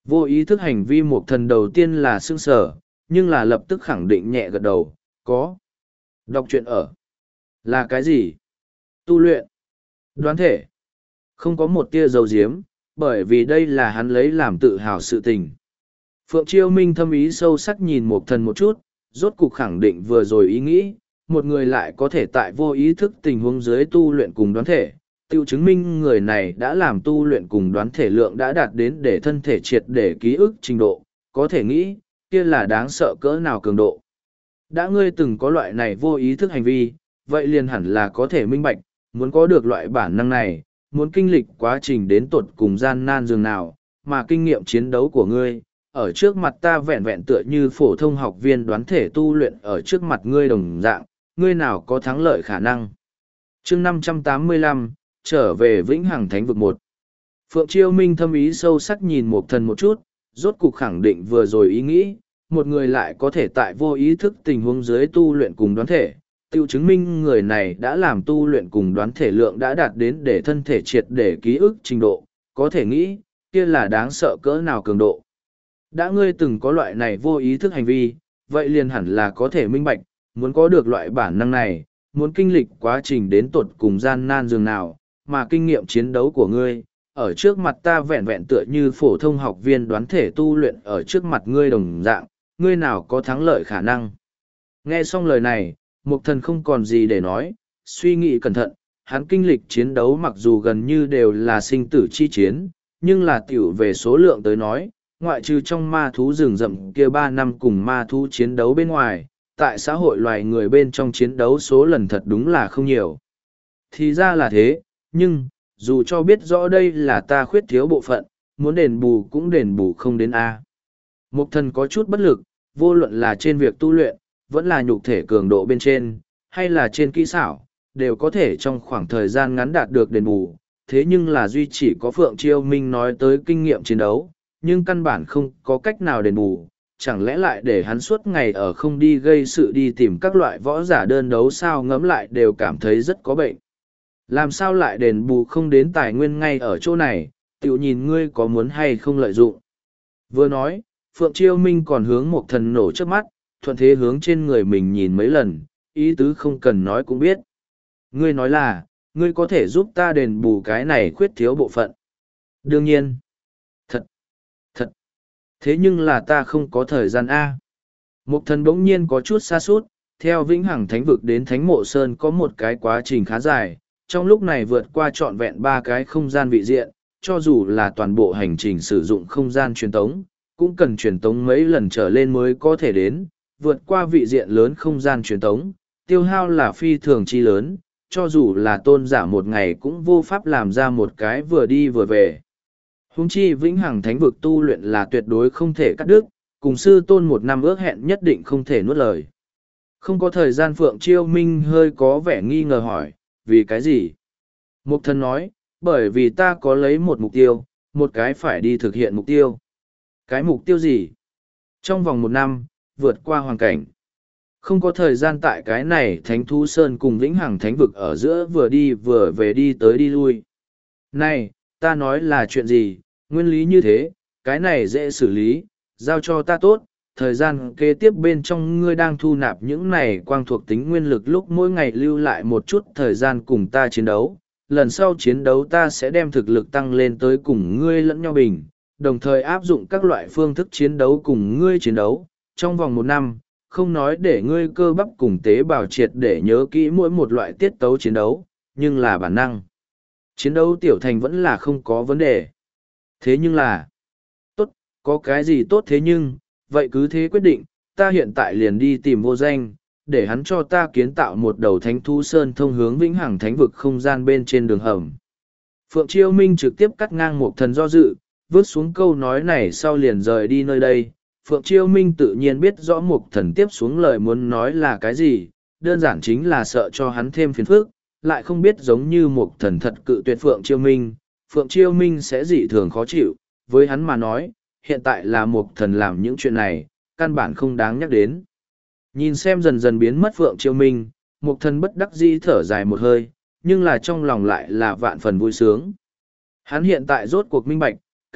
Vô ý thức hành vi một thần đầu tiên là sương sở, nhưng là lập tức khẳng định nhẹ gật đầu, có. Đọc truyện ở. Là cái gì? Tu luyện. Đoán thể. Không có một tia dầu diếm, bởi vì đây là hắn lấy làm tự hào sự tình. Phượng Chiêu Minh thâm ý sâu sắc nhìn một thần một chút, rốt cục khẳng định vừa rồi ý nghĩ, một người lại có thể tại vô ý thức tình huống dưới tu luyện cùng đoán thể, tiêu chứng minh người này đã làm tu luyện cùng đoán thể lượng đã đạt đến để thân thể triệt để ký ức trình độ, có thể nghĩ, kia là đáng sợ cỡ nào cường độ. Đã ngươi từng có loại này vô ý thức hành vi, vậy liền hẳn là có thể minh bạch, muốn có được loại bản năng này, muốn kinh lịch quá trình đến tột cùng gian nan dường nào, mà kinh nghiệm chiến đấu của ngươi, ở trước mặt ta vẹn vẹn tựa như phổ thông học viên đoán thể tu luyện ở trước mặt ngươi đồng dạng, ngươi nào có thắng lợi khả năng. chương năm trăm tám mươi lăm, trở về Vĩnh Hằng Thánh vực một. Phượng Chiêu Minh thâm ý sâu sắc nhìn một thần một chút, rốt cục khẳng định vừa rồi ý nghĩ, một người lại có thể tại vô ý thức tình huống dưới tu luyện cùng đoán thể, tiêu chứng minh người này đã làm tu luyện cùng đoán thể lượng đã đạt đến để thân thể triệt để ký ức trình độ, có thể nghĩ, kia là đáng sợ cỡ nào cường độ. Đã ngươi từng có loại này vô ý thức hành vi, vậy liền hẳn là có thể minh bạch, muốn có được loại bản năng này, muốn kinh lịch quá trình đến tột cùng gian nan dường nào, mà kinh nghiệm chiến đấu của ngươi, ở trước mặt ta vẹn vẹn tựa như phổ thông học viên đoán thể tu luyện ở trước mặt ngươi đồng dạng, ngươi nào có thắng lợi khả năng. Nghe xong lời này, Mục Thần không còn gì để nói, suy nghĩ cẩn thận, hắn kinh lịch chiến đấu mặc dù gần như đều là sinh tử chi chiến, nhưng là tiểu về số lượng tới nói, ngoại trừ trong ma thú rừng rậm kia ba năm cùng ma thú chiến đấu bên ngoài, tại xã hội loài người bên trong chiến đấu số lần thật đúng là không nhiều. Thì ra là thế, nhưng, dù cho biết rõ đây là ta khuyết thiếu bộ phận, muốn đền bù cũng đền bù không đến A. Mục Thần có chút bất lực, vô luận là trên việc tu luyện, vẫn là nhục thể cường độ bên trên, hay là trên kỹ xảo, đều có thể trong khoảng thời gian ngắn đạt được đền bù. Thế nhưng là duy chỉ có Phượng Chiêu Minh nói tới kinh nghiệm chiến đấu, nhưng căn bản không có cách nào đền bù, chẳng lẽ lại để hắn suốt ngày ở không đi gây sự đi tìm các loại võ giả đơn đấu sao, ngẫm lại đều cảm thấy rất có bệnh. Làm sao lại đền bù không đến tài nguyên ngay ở chỗ này, tiểu nhìn ngươi có muốn hay không lợi dụng. Vừa nói, Phượng Chiêu Minh còn hướng một thần nổ trước mắt, thuận thế hướng trên người mình nhìn mấy lần, ý tứ không cần nói cũng biết. Ngươi nói là, ngươi có thể giúp ta đền bù cái này khuyết thiếu bộ phận. Đương nhiên. Thật. Thật. Thế nhưng là ta không có thời gian A. Mục thần bỗng nhiên có chút xa sút theo Vĩnh Hằng Thánh vực đến Thánh Mộ Sơn có một cái quá trình khá dài, trong lúc này vượt qua trọn vẹn ba cái không gian vị diện, cho dù là toàn bộ hành trình sử dụng không gian truyền tống, cũng cần truyền tống mấy lần trở lên mới có thể đến, vượt qua vị diện lớn không gian truyền tống, tiêu hao là phi thường chi lớn, cho dù là tôn giả một ngày cũng vô pháp làm ra một cái vừa đi vừa về. Huống chi Vĩnh Hằng Thánh vực tu luyện là tuyệt đối không thể cắt đứt, cùng sư tôn một năm ước hẹn nhất định không thể nuốt lời. Không có thời gian. Phượng Chiêu Minh hơi có vẻ nghi ngờ hỏi, vì cái gì? Mục thần nói, bởi vì ta có lấy một mục tiêu, một cái phải đi thực hiện mục tiêu. Cái mục tiêu gì? Trong vòng một năm, vượt qua hoàn cảnh. Không có thời gian tại cái này Thánh Thú Sơn cùng Vĩnh Hằng Thánh vực ở giữa vừa đi vừa về đi tới đi lui. Này, ta nói là chuyện gì, nguyên lý như thế, cái này dễ xử lý, giao cho ta tốt, thời gian kế tiếp bên trong ngươi đang thu nạp những này quang thuộc tính nguyên lực lúc mỗi ngày lưu lại một chút thời gian cùng ta chiến đấu, lần sau chiến đấu ta sẽ đem thực lực tăng lên tới cùng ngươi lẫn nhau bình, đồng thời áp dụng các loại phương thức chiến đấu cùng ngươi chiến đấu, trong vòng một năm, không nói để ngươi cơ bắp cùng tế bào triệt để nhớ kỹ mỗi một loại tiết tấu chiến đấu, nhưng là bản năng. Chiến đấu tiểu thành vẫn là không có vấn đề. Thế nhưng là, tốt, có cái gì tốt thế nhưng, vậy cứ thế quyết định, ta hiện tại liền đi tìm Vô Danh, để hắn cho ta kiến tạo một đầu Thánh Thú Sơn thông hướng Vĩnh Hằng Thánh vực không gian bên trên đường hầm. Phượng Chiêu Minh trực tiếp cắt ngang một thần do dự, vứt xuống câu nói này sau liền rời đi nơi đây. Phượng Chiêu Minh tự nhiên biết rõ một thần tiếp xuống lời muốn nói là cái gì, đơn giản chính là sợ cho hắn thêm phiền phức, lại không biết giống như một thần thật cự tuyệt Phượng Chiêu Minh, Phượng Chiêu Minh sẽ dị thường khó chịu, với hắn mà nói, hiện tại là một thần làm những chuyện này, căn bản không đáng nhắc đến. Nhìn xem dần dần biến mất Phượng Chiêu Minh, một thần bất đắc dĩ thở dài một hơi, nhưng là trong lòng lại là vạn phần vui sướng. Hắn hiện tại rốt cuộc minh bạch,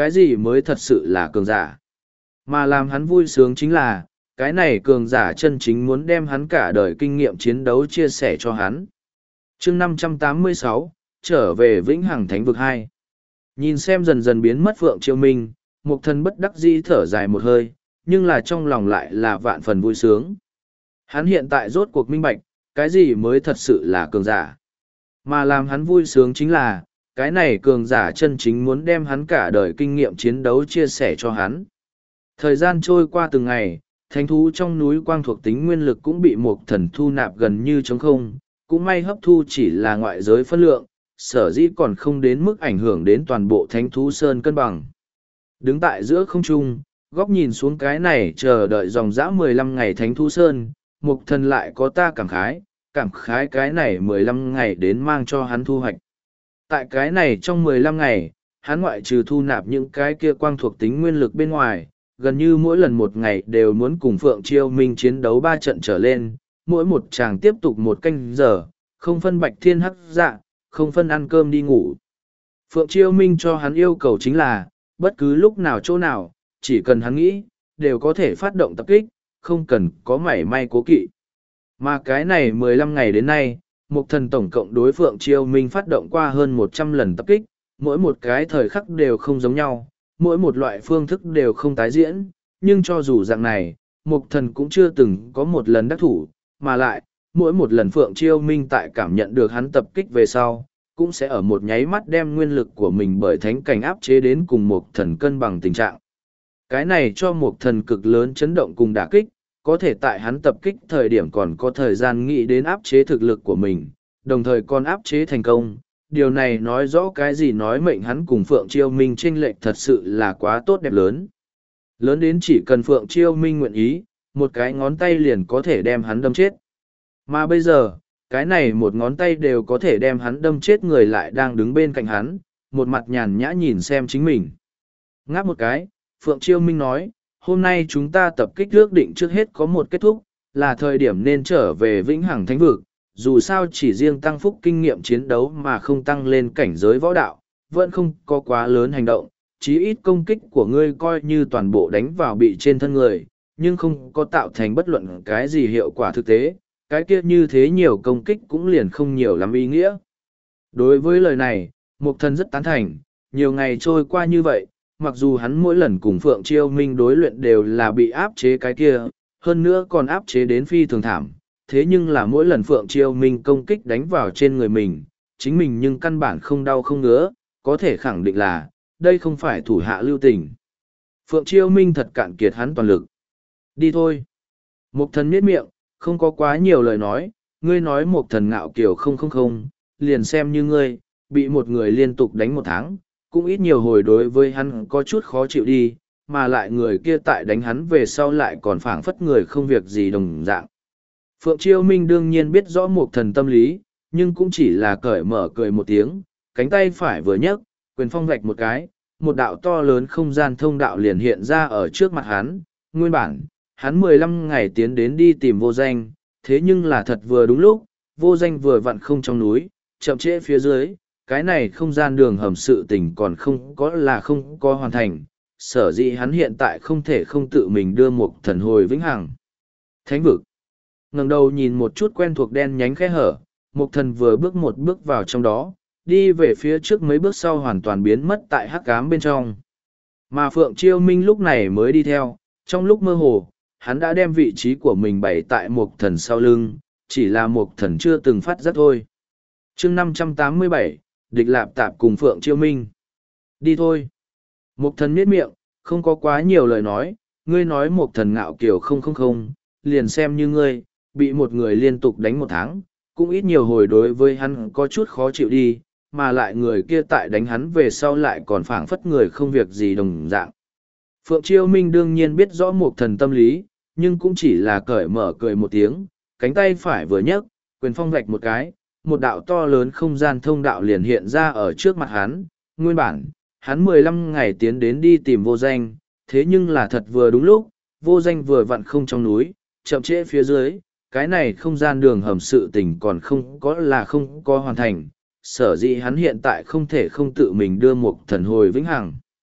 cái gì mới thật sự là cường giả. Mà làm hắn vui sướng chính là, cái này cường giả chân chính muốn đem hắn cả đời kinh nghiệm chiến đấu chia sẻ cho hắn. chương năm trăm tám mươi sáu, trở về Vĩnh Hằng Thánh Vực hai. Nhìn xem dần dần biến mất Phượng Chiêu Minh, Mục Thần bất đắc dĩ thở dài một hơi, nhưng là trong lòng lại là vạn phần vui sướng. Hắn hiện tại rốt cuộc minh bạch, cái gì mới thật sự là cường giả. Mà làm hắn vui sướng chính là, cái này cường giả chân chính muốn đem hắn cả đời kinh nghiệm chiến đấu chia sẻ cho hắn. Thời gian trôi qua từng ngày, thánh thú trong núi quang thuộc tính nguyên lực cũng bị Mục Thần thu nạp gần như trống không, cũng may hấp thu chỉ là ngoại giới phân lượng, sở dĩ còn không đến mức ảnh hưởng đến toàn bộ thánh thú sơn cân bằng. Đứng tại giữa không trung, góc nhìn xuống cái này chờ đợi dòng dã mười lăm ngày thánh thú sơn, Mục Thần lại có ta cảm khái, cảm khái cái này mười lăm ngày đến mang cho hắn thu hoạch. Tại cái này trong mười lăm ngày, hắn ngoại trừ thu nạp những cái kia quang thuộc tính nguyên lực bên ngoài, gần như mỗi lần một ngày đều muốn cùng Phượng Chiêu Minh chiến đấu ba trận trở lên, mỗi một chàng tiếp tục một canh giờ, không phân bạch thiên hắc dạ, không phân ăn cơm đi ngủ. Phượng Chiêu Minh cho hắn yêu cầu chính là, bất cứ lúc nào chỗ nào, chỉ cần hắn nghĩ, đều có thể phát động tập kích, không cần có mảy may cố kỵ. Mà cái này mười lăm ngày đến nay, Mục Thần tổng cộng đối Phượng Chiêu Minh phát động qua hơn một trăm lần tập kích, mỗi một cái thời khắc đều không giống nhau, mỗi một loại phương thức đều không tái diễn, nhưng cho dù dạng này, Mục Thần cũng chưa từng có một lần đắc thủ, mà lại, mỗi một lần Phượng Chiêu Minh tại cảm nhận được hắn tập kích về sau, cũng sẽ ở một nháy mắt đem nguyên lực của mình bởi thánh cảnh áp chế đến cùng Mục Thần cân bằng tình trạng. Cái này cho Mục Thần cực lớn chấn động cùng đả kích, có thể tại hắn tập kích thời điểm còn có thời gian nghĩ đến áp chế thực lực của mình, đồng thời còn áp chế thành công. Điều này nói rõ cái gì nói mệnh hắn cùng Phượng Chiêu Minh chênh lệch thật sự là quá tốt đẹp lớn. Lớn đến chỉ cần Phượng Chiêu Minh nguyện ý, một cái ngón tay liền có thể đem hắn đâm chết. Mà bây giờ, cái này một ngón tay đều có thể đem hắn đâm chết người lại đang đứng bên cạnh hắn, một mặt nhàn nhã nhìn xem chính mình. Ngáp một cái, Phượng Chiêu Minh nói, hôm nay chúng ta tập kích ước định trước hết có một kết thúc, là thời điểm nên trở về Vĩnh Hằng Thánh Vực, dù sao chỉ riêng tăng phúc kinh nghiệm chiến đấu mà không tăng lên cảnh giới võ đạo, vẫn không có quá lớn hành động, chí ít công kích của ngươi coi như toàn bộ đánh vào bị trên thân người, nhưng không có tạo thành bất luận cái gì hiệu quả thực tế, cái kia như thế nhiều công kích cũng liền không nhiều lắm ý nghĩa. Đối với lời này, Mục Thần rất tán thành, nhiều ngày trôi qua như vậy, mặc dù hắn mỗi lần cùng Phượng Chiêu Minh đối luyện đều là bị áp chế cái kia, hơn nữa còn áp chế đến phi thường thảm, thế nhưng là mỗi lần Phượng Chiêu Minh công kích đánh vào trên người mình, chính mình nhưng căn bản không đau không ngứa, có thể khẳng định là, đây không phải thủ hạ lưu tình. Phượng Chiêu Minh thật cạn kiệt hắn toàn lực. Đi thôi. Mục Thần miết miệng, không có quá nhiều lời nói, ngươi nói Mục Thần ngạo kiểu không không không, liền xem như ngươi, bị một người liên tục đánh một tháng, cũng ít nhiều hồi đối với hắn có chút khó chịu đi, mà lại người kia tại đánh hắn về sau lại còn phảng phất người không việc gì đồng dạng. Phượng Chiêu Minh đương nhiên biết rõ Mục Thần tâm lý, nhưng cũng chỉ là cởi mở cười một tiếng, cánh tay phải vừa nhấc, quyền phong vạch một cái, một đạo to lớn không gian thông đạo liền hiện ra ở trước mặt hắn. Nguyên bản, hắn mười lăm ngày tiến đến đi tìm vô danh, thế nhưng là thật vừa đúng lúc, vô danh vừa vặn không trong núi, chậm trễ phía dưới, cái này không gian đường hầm sự tình còn không có là không có hoàn thành, sở dĩ hắn hiện tại không thể không tự mình đưa Mục Thần hồi Vĩnh Hằng Thánh Vực. Ngẩng đầu nhìn một chút quen thuộc đen nhánh khe hở, Mục Thần vừa bước một bước vào trong đó, đi về phía trước mấy bước sau hoàn toàn biến mất tại hắc ám bên trong. Mà Phượng Chiêu Minh lúc này mới đi theo, trong lúc mơ hồ, hắn đã đem vị trí của mình bày tại Mục Thần sau lưng, chỉ là Mục Thần chưa từng phát giác thôi. chương năm trăm tám mươi bảy, Địch Lạp Tạp cùng Phượng Chiêu Minh. Đi thôi. Mục Thần miết miệng, không có quá nhiều lời nói, ngươi nói Mục Thần ngạo kiểu không không không, liền xem như ngươi, bị một người liên tục đánh một tháng, cũng ít nhiều hồi đối với hắn có chút khó chịu đi, mà lại người kia tại đánh hắn về sau lại còn phảng phất người không việc gì đồng dạng. Phượng Chiêu Minh đương nhiên biết rõ Mục Thần tâm lý, nhưng cũng chỉ là cởi mở cười một tiếng, cánh tay phải vừa nhấc, quyền phong vạch một cái, một đạo to lớn không gian thông đạo liền hiện ra ở trước mặt hắn. Nguyên bản, hắn mười lăm ngày tiến đến đi tìm vô danh, thế nhưng là thật vừa đúng lúc, vô danh vừa vặn không trong núi, chậm trễ phía dưới, cái này không gian đường hầm sự tình còn không có là không có hoàn thành, sở dĩ hắn hiện tại không thể không tự mình đưa Mục Thần hồi Vĩnh Hằng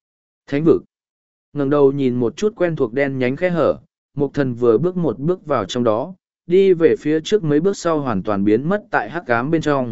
Thánh vực. Ngẩng đầu nhìn một chút quen thuộc đen nhánh khe hở, Mục Thần vừa bước một bước vào trong đó, đi về phía trước mấy bước sau hoàn toàn biến mất tại hắc ám bên trong.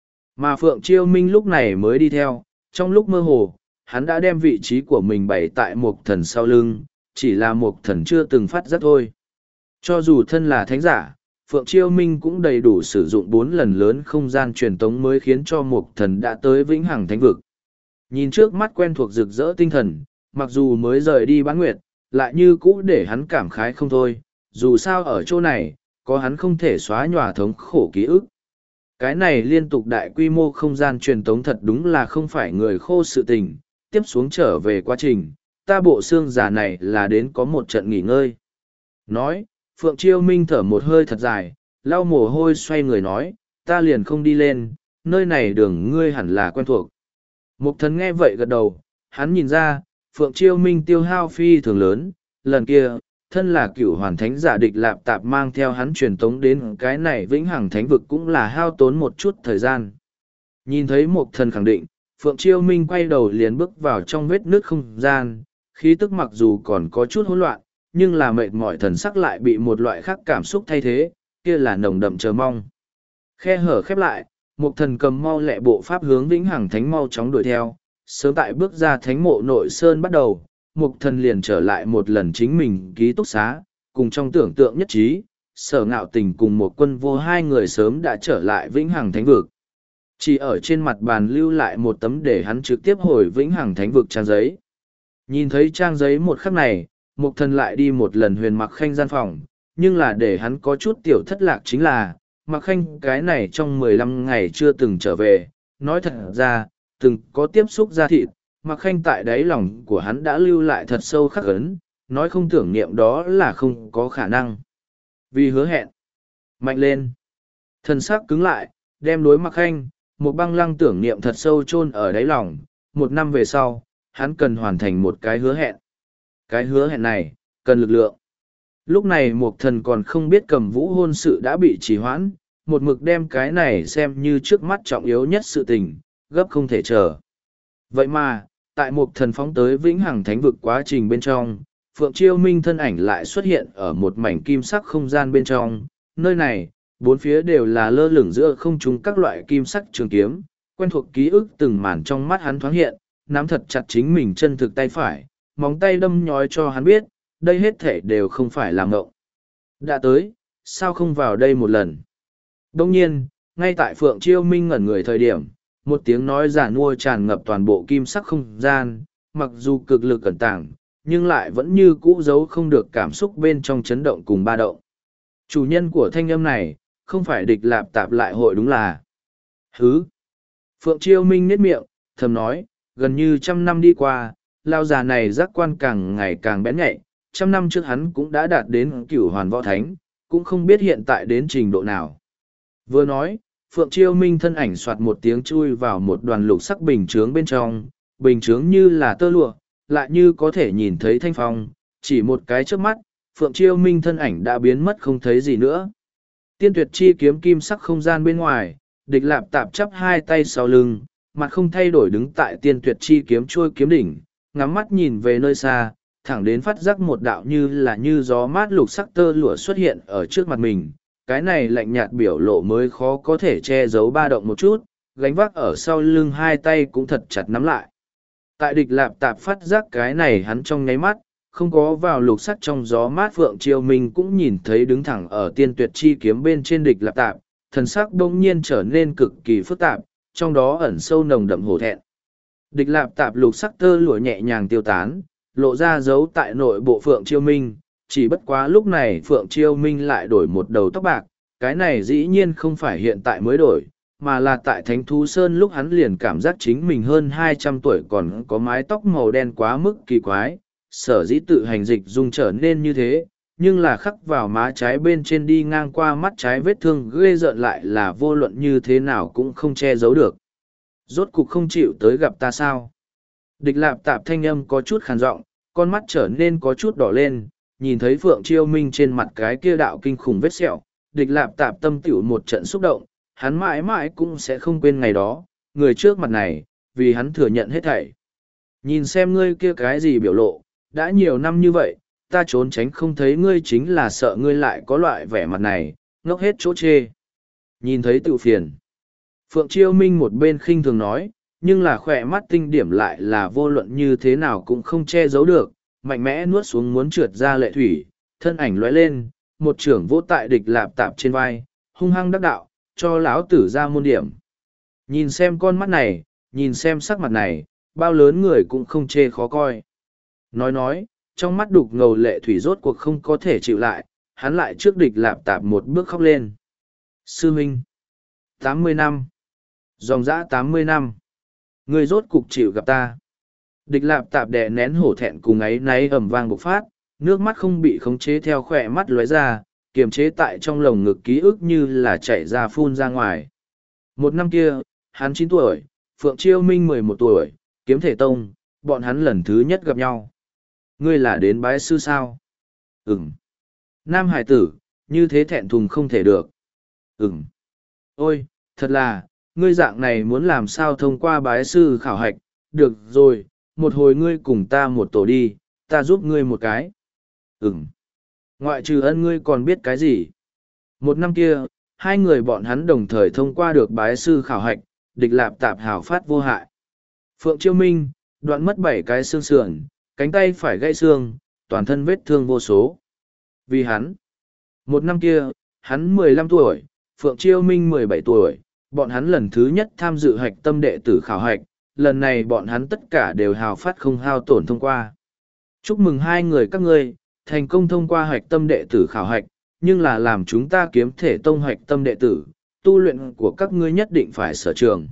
Mà Phượng Chiêu Minh lúc này mới đi theo, trong lúc mơ hồ, hắn đã đem vị trí của mình bày tại Mục Thần sau lưng, chỉ là Mục Thần chưa từng phát giác thôi. Cho dù thân là thánh giả, Phượng Chiêu Minh cũng đầy đủ sử dụng bốn lần lớn không gian truyền tống mới khiến cho Mục Thần đã tới vĩnh hằng thánh vực. Nhìn trước mắt quen thuộc rực rỡ tinh thần, mặc dù mới rời đi bán nguyệt, lại như cũ để hắn cảm khái không thôi, dù sao ở chỗ này, có hắn không thể xóa nhòa thống khổ ký ức. Cái này liên tục đại quy mô không gian truyền tống thật đúng là không phải người khô sự tình, tiếp xuống trở về quá trình, ta bộ xương giả này là đến có một trận nghỉ ngơi. Nói, Phượng Chiêu Minh thở một hơi thật dài, lau mồ hôi xoay người nói, ta liền không đi lên, nơi này đường ngươi hẳn là quen thuộc. Mục Thần nghe vậy gật đầu, hắn nhìn ra, Phượng Chiêu Minh tiêu hao phi thường lớn, lần kia, thân là cựu hoàn thánh giả địch lạp tạp mang theo hắn truyền tống đến cái này vĩnh hằng thánh vực cũng là hao tốn một chút thời gian. Nhìn thấy Mục Thần khẳng định, Phượng Chiêu Minh quay đầu liền bước vào trong vết nước không gian, khí tức mặc dù còn có chút hỗn loạn, nhưng là mệt mỏi thần sắc lại bị một loại khác cảm xúc thay thế, kia là nồng đậm chờ mong. Khe hở khép lại, Mục Thần cầm mau lẹ bộ pháp hướng vĩnh hằng thánh mau chóng đuổi theo, sớm tại bước ra thánh mộ nội sơn bắt đầu, Mục Thần liền trở lại một lần chính mình ký túc xá, cùng trong tưởng tượng nhất trí, Sở Ngạo Tình cùng một quân vô hai người sớm đã trở lại vĩnh hằng thánh vực. Chỉ ở trên mặt bàn lưu lại một tấm để hắn trực tiếp hồi vĩnh hằng thánh vực trang giấy. Nhìn thấy trang giấy một khắc này, Mục Thần lại đi một lần Huyền Mặc Khanh gian phòng, nhưng là để hắn có chút tiểu thất lạc chính là, Mặc Khanh cái này trong mười lăm ngày chưa từng trở về, nói thật ra, từng có tiếp xúc ra thịt, Mặc Khanh tại đáy lòng của hắn đã lưu lại thật sâu khắc ấn, nói không tưởng niệm đó là không có khả năng. Vì hứa hẹn, mạnh lên, thần sắc cứng lại, đem đối Mặc Khanh, một băng lăng tưởng niệm thật sâu chôn ở đáy lòng, một năm về sau, hắn cần hoàn thành một cái hứa hẹn. Cái hứa hẹn này, cần lực lượng. Lúc này Mục Thần còn không biết Cầm Vũ hôn sự đã bị trì hoãn, một mực đem cái này xem như trước mắt trọng yếu nhất sự tình, gấp không thể chờ. Vậy mà, tại Mục Thần phóng tới vĩnh hằng thánh vực quá trình bên trong, Phượng Chiêu Minh thân ảnh lại xuất hiện ở một mảnh kim sắc không gian bên trong. Nơi này, bốn phía đều là lơ lửng giữa không trung các loại kim sắc trường kiếm, quen thuộc ký ức từng màn trong mắt hắn thoáng hiện, nắm thật chặt chính mình chân thực tay phải, móng tay đâm nhói cho hắn biết, đây hết thể đều không phải là ngộng. Đã tới, sao không vào đây một lần? Đông nhiên, ngay tại Phượng Chiêu Minh ngẩn người thời điểm, một tiếng nói giả nua tràn ngập toàn bộ kim sắc không gian, mặc dù cực lực cẩn tàng, nhưng lại vẫn như cũ giấu không được cảm xúc bên trong chấn động cùng ba động. Chủ nhân của thanh âm này, không phải địch lạp tạp lại hội đúng là. Hứ! Phượng Chiêu Minh nhếch miệng, thầm nói, gần như trăm năm đi qua, lao già này giác quan càng ngày càng bén nhạy, trăm năm trước hắn cũng đã đạt đến cửu hoàn võ thánh, cũng không biết hiện tại đến trình độ nào. Vừa nói, Phượng Chiêu Minh thân ảnh soạt một tiếng chui vào một đoàn lục sắc bình chướng bên trong, bình chướng như là tơ lụa, lại như có thể nhìn thấy thanh phong, chỉ một cái trước mắt, Phượng Chiêu Minh thân ảnh đã biến mất không thấy gì nữa. Tiên tuyệt chi kiếm kim sắc không gian bên ngoài, địch lạp tạp chắp hai tay sau lưng, mặt không thay đổi đứng tại tiên tuyệt chi kiếm trôi kiếm đỉnh, ngắm mắt nhìn về nơi xa, thẳng đến phát giác một đạo như là như gió mát lục sắc tơ lụa xuất hiện ở trước mặt mình. Cái này lạnh nhạt biểu lộ mới khó có thể che giấu ba động một chút, gánh vác ở sau lưng hai tay cũng thật chặt nắm lại. Tại địch lạp tạp phát giác cái này hắn trong nháy mắt, không có vào lục sắc trong gió mát Phượng Chiêu Minh cũng nhìn thấy đứng thẳng ở tiên tuyệt chi kiếm bên trên địch lạp tạp, thần sắc đông nhiên trở nên cực kỳ phức tạp, trong đó ẩn sâu nồng đậm hổ thẹn. Địch lạp tạp lục sắc tơ lụa nhẹ nhàng tiêu tán, lộ ra dấu tại nội bộ Phượng Chiêu Minh, chỉ bất quá lúc này Phượng Chiêu Minh lại đổi một đầu tóc bạc, cái này dĩ nhiên không phải hiện tại mới đổi, mà là tại Thánh Thú Sơn lúc hắn liền cảm giác chính mình hơn hai trăm tuổi còn có mái tóc màu đen quá mức kỳ quái, sở dĩ tự hành dịch dung trở nên như thế, nhưng là khắc vào má trái bên trên đi ngang qua mắt trái vết thương ghê rợn lại là vô luận như thế nào cũng không che giấu được. Rốt cục không chịu tới gặp ta sao? Địch lạp tạp thanh âm có chút khàn giọng, con mắt trở nên có chút đỏ lên, nhìn thấy Phượng Chiêu Minh trên mặt cái kia đạo kinh khủng vết sẹo, địch lạp tạp tâm tiểu một trận xúc động, hắn mãi mãi cũng sẽ không quên ngày đó, người trước mặt này, vì hắn thừa nhận hết thảy. Nhìn xem ngươi kia cái gì biểu lộ, đã nhiều năm như vậy, ta trốn tránh không thấy ngươi chính là sợ ngươi lại có loại vẻ mặt này, ngốc hết chỗ chê. Nhìn thấy tự phiền. Phượng Chiêu Minh một bên khinh thường nói, nhưng là khỏe mắt tinh điểm lại là vô luận như thế nào cũng không che giấu được, mạnh mẽ nuốt xuống muốn trượt ra lệ thủy, thân ảnh lóe lên, một trưởng vỗ tại địch lạp tạp trên vai, hung hăng đắc đạo, cho lão tử ra môn điểm. Nhìn xem con mắt này, nhìn xem sắc mặt này, bao lớn người cũng không chê khó coi. Nói nói, trong mắt đục ngầu lệ thủy rốt cuộc không có thể chịu lại, hắn lại trước địch lạp tạp một bước khóc lên. Sư Minh, tám mươi năm, dòng dã tám mươi năm, người rốt cục chịu gặp ta. Địch lạp tạp đè nén hổ thẹn cùng ấy náy ầm vang bộc phát, nước mắt không bị khống chế theo khỏe mắt lóe ra, kiềm chế tại trong lồng ngực ký ức như là chảy ra phun ra ngoài. Một năm kia, hắn chín tuổi, Phượng Chiêu Minh mười một tuổi, kiếm thể tông, bọn hắn lần thứ nhất gặp nhau. Ngươi là đến bái sư sao? Ừm. Nam hải tử, như thế thẹn thùng không thể được. Ừm. Ôi, thật là, ngươi dạng này muốn làm sao thông qua bái sư khảo hạch, được rồi, một hồi ngươi cùng ta một tổ đi, ta giúp ngươi một cái. Ừm. Ngoại trừ ân ngươi còn biết cái gì? Một năm kia, hai người bọn hắn đồng thời thông qua được bái sư khảo hạch, địch lạp tạp hào phát vô hại. Phượng Chiêu Minh, đoạn mất bảy cái xương sườn, cánh tay phải gãy xương, toàn thân vết thương vô số. Vì hắn, một năm kia, hắn mười lăm tuổi, Phượng Chiêu Minh mười bảy tuổi, bọn hắn lần thứ nhất tham dự hạch tâm đệ tử khảo hạch, lần này bọn hắn tất cả đều hào phát không hao tổn thông qua. Chúc mừng hai người các ngươi, thành công thông qua hạch tâm đệ tử khảo hạch, nhưng là làm chúng ta kiếm thể tông hạch tâm đệ tử, tu luyện của các ngươi nhất định phải sở trường.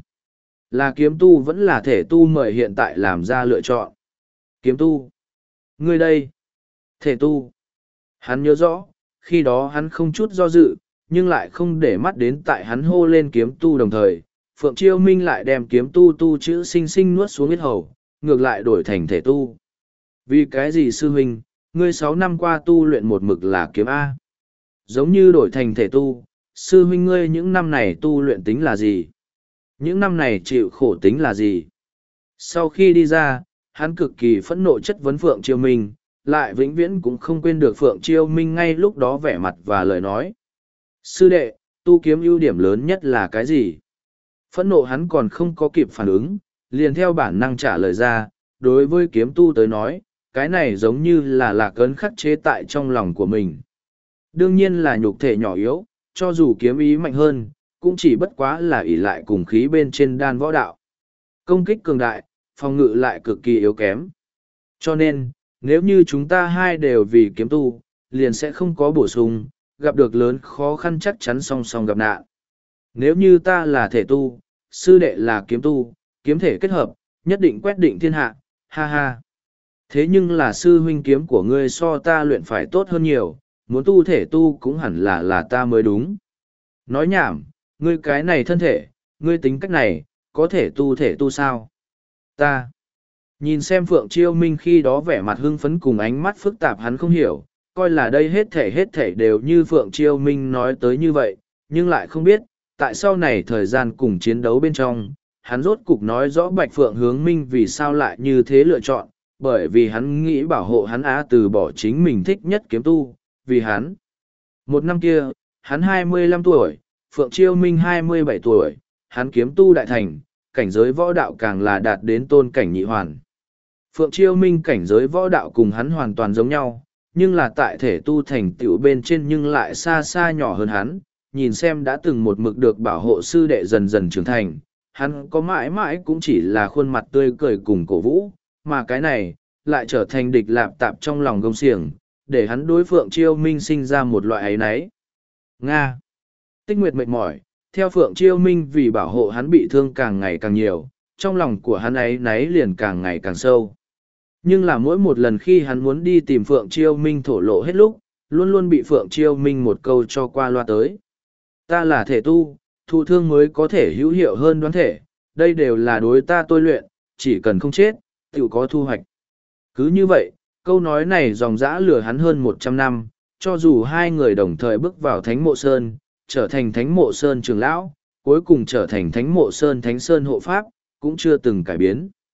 Là kiếm tu vẫn là thể tu mời hiện tại làm ra lựa chọn. Kiếm tu. Ngươi đây. Thể tu. Hắn nhớ rõ, khi đó hắn không chút do dự, nhưng lại không để mắt đến tại hắn hô lên kiếm tu đồng thời. Phượng Chiêu Minh lại đem kiếm tu tu chữ sinh sinh nuốt xuống huyết hầu, ngược lại đổi thành thể tu. Vì cái gì sư huynh, ngươi sáu năm qua tu luyện một mực là kiếm A. Giống như đổi thành thể tu, sư huynh ngươi những năm này tu luyện tính là gì? Những năm này chịu khổ tính là gì? Sau khi đi ra, hắn cực kỳ phẫn nộ chất vấn Phượng Chiêu Minh, lại vĩnh viễn cũng không quên được Phượng Chiêu Minh ngay lúc đó vẻ mặt và lời nói. Sư đệ, tu kiếm ưu điểm lớn nhất là cái gì? Phẫn nộ hắn còn không có kịp phản ứng, liền theo bản năng trả lời ra, đối với kiếm tu tới nói, cái này giống như là lạc ấn khắc chế tại trong lòng của mình. Đương nhiên là nhục thể nhỏ yếu, cho dù kiếm ý mạnh hơn, cũng chỉ bất quá là ỷ lại cùng khí bên trên đan võ đạo. Công kích cường đại, phòng ngự lại cực kỳ yếu kém. Cho nên, nếu như chúng ta hai đều vì kiếm tu, liền sẽ không có bổ sung, gặp được lớn khó khăn chắc chắn song song gặp nạn. Nếu như ta là thể tu, sư đệ là kiếm tu, kiếm thể kết hợp, nhất định quét định thiên hạ, ha ha. Thế nhưng là sư huynh kiếm của ngươi so ta luyện phải tốt hơn nhiều, muốn tu thể tu cũng hẳn là là ta mới đúng. Nói nhảm, ngươi cái này thân thể, ngươi tính cách này, có thể tu thể tu sao? Ta. Nhìn xem Phượng Chiêu Minh khi đó vẻ mặt hưng phấn cùng ánh mắt phức tạp hắn không hiểu, coi là đây hết thể hết thể đều như Phượng Chiêu Minh nói tới như vậy, nhưng lại không biết, tại sau này thời gian cùng chiến đấu bên trong, hắn rốt cục nói rõ Bạch Phượng Hướng Minh vì sao lại như thế lựa chọn, bởi vì hắn nghĩ bảo hộ hắn á từ bỏ chính mình thích nhất kiếm tu, vì hắn. Một năm kia, hắn hai mươi lăm tuổi, Phượng Chiêu Minh hai mươi bảy tuổi, hắn kiếm tu đại thành, cảnh giới võ đạo càng là đạt đến tôn cảnh nhị hoàn. Phượng Chiêu Minh cảnh giới võ đạo cùng hắn hoàn toàn giống nhau, nhưng là tại thể tu thành tựu bên trên nhưng lại xa xa nhỏ hơn hắn, nhìn xem đã từng một mực được bảo hộ sư đệ dần dần trưởng thành, hắn có mãi mãi cũng chỉ là khuôn mặt tươi cười cùng cổ vũ, mà cái này, lại trở thành địch lạp tạp trong lòng gông xiềng, để hắn đối Phượng Chiêu Minh sinh ra một loại ấy nấy. Nga. Tích Nguyệt mệt mỏi, theo Phượng Chiêu Minh vì bảo hộ hắn bị thương càng ngày càng nhiều, trong lòng của hắn ấy nấy liền càng ngày càng sâu. Nhưng là mỗi một lần khi hắn muốn đi tìm Phượng Chiêu Minh thổ lộ hết lúc, luôn luôn bị Phượng Chiêu Minh một câu cho qua loa tới. Ta là thể tu, thụ thương mới có thể hữu hiệu hơn đoán thể, đây đều là đối ta tôi luyện, chỉ cần không chết, tự có thu hoạch. Cứ như vậy, câu nói này dòng dã lừa hắn hơn một trăm năm, cho dù hai người đồng thời bước vào Thánh Mộ Sơn, trở thành Thánh Mộ Sơn trưởng lão, cuối cùng trở thành Thánh Mộ Sơn Thánh Sơn hộ pháp, cũng chưa từng cải biến.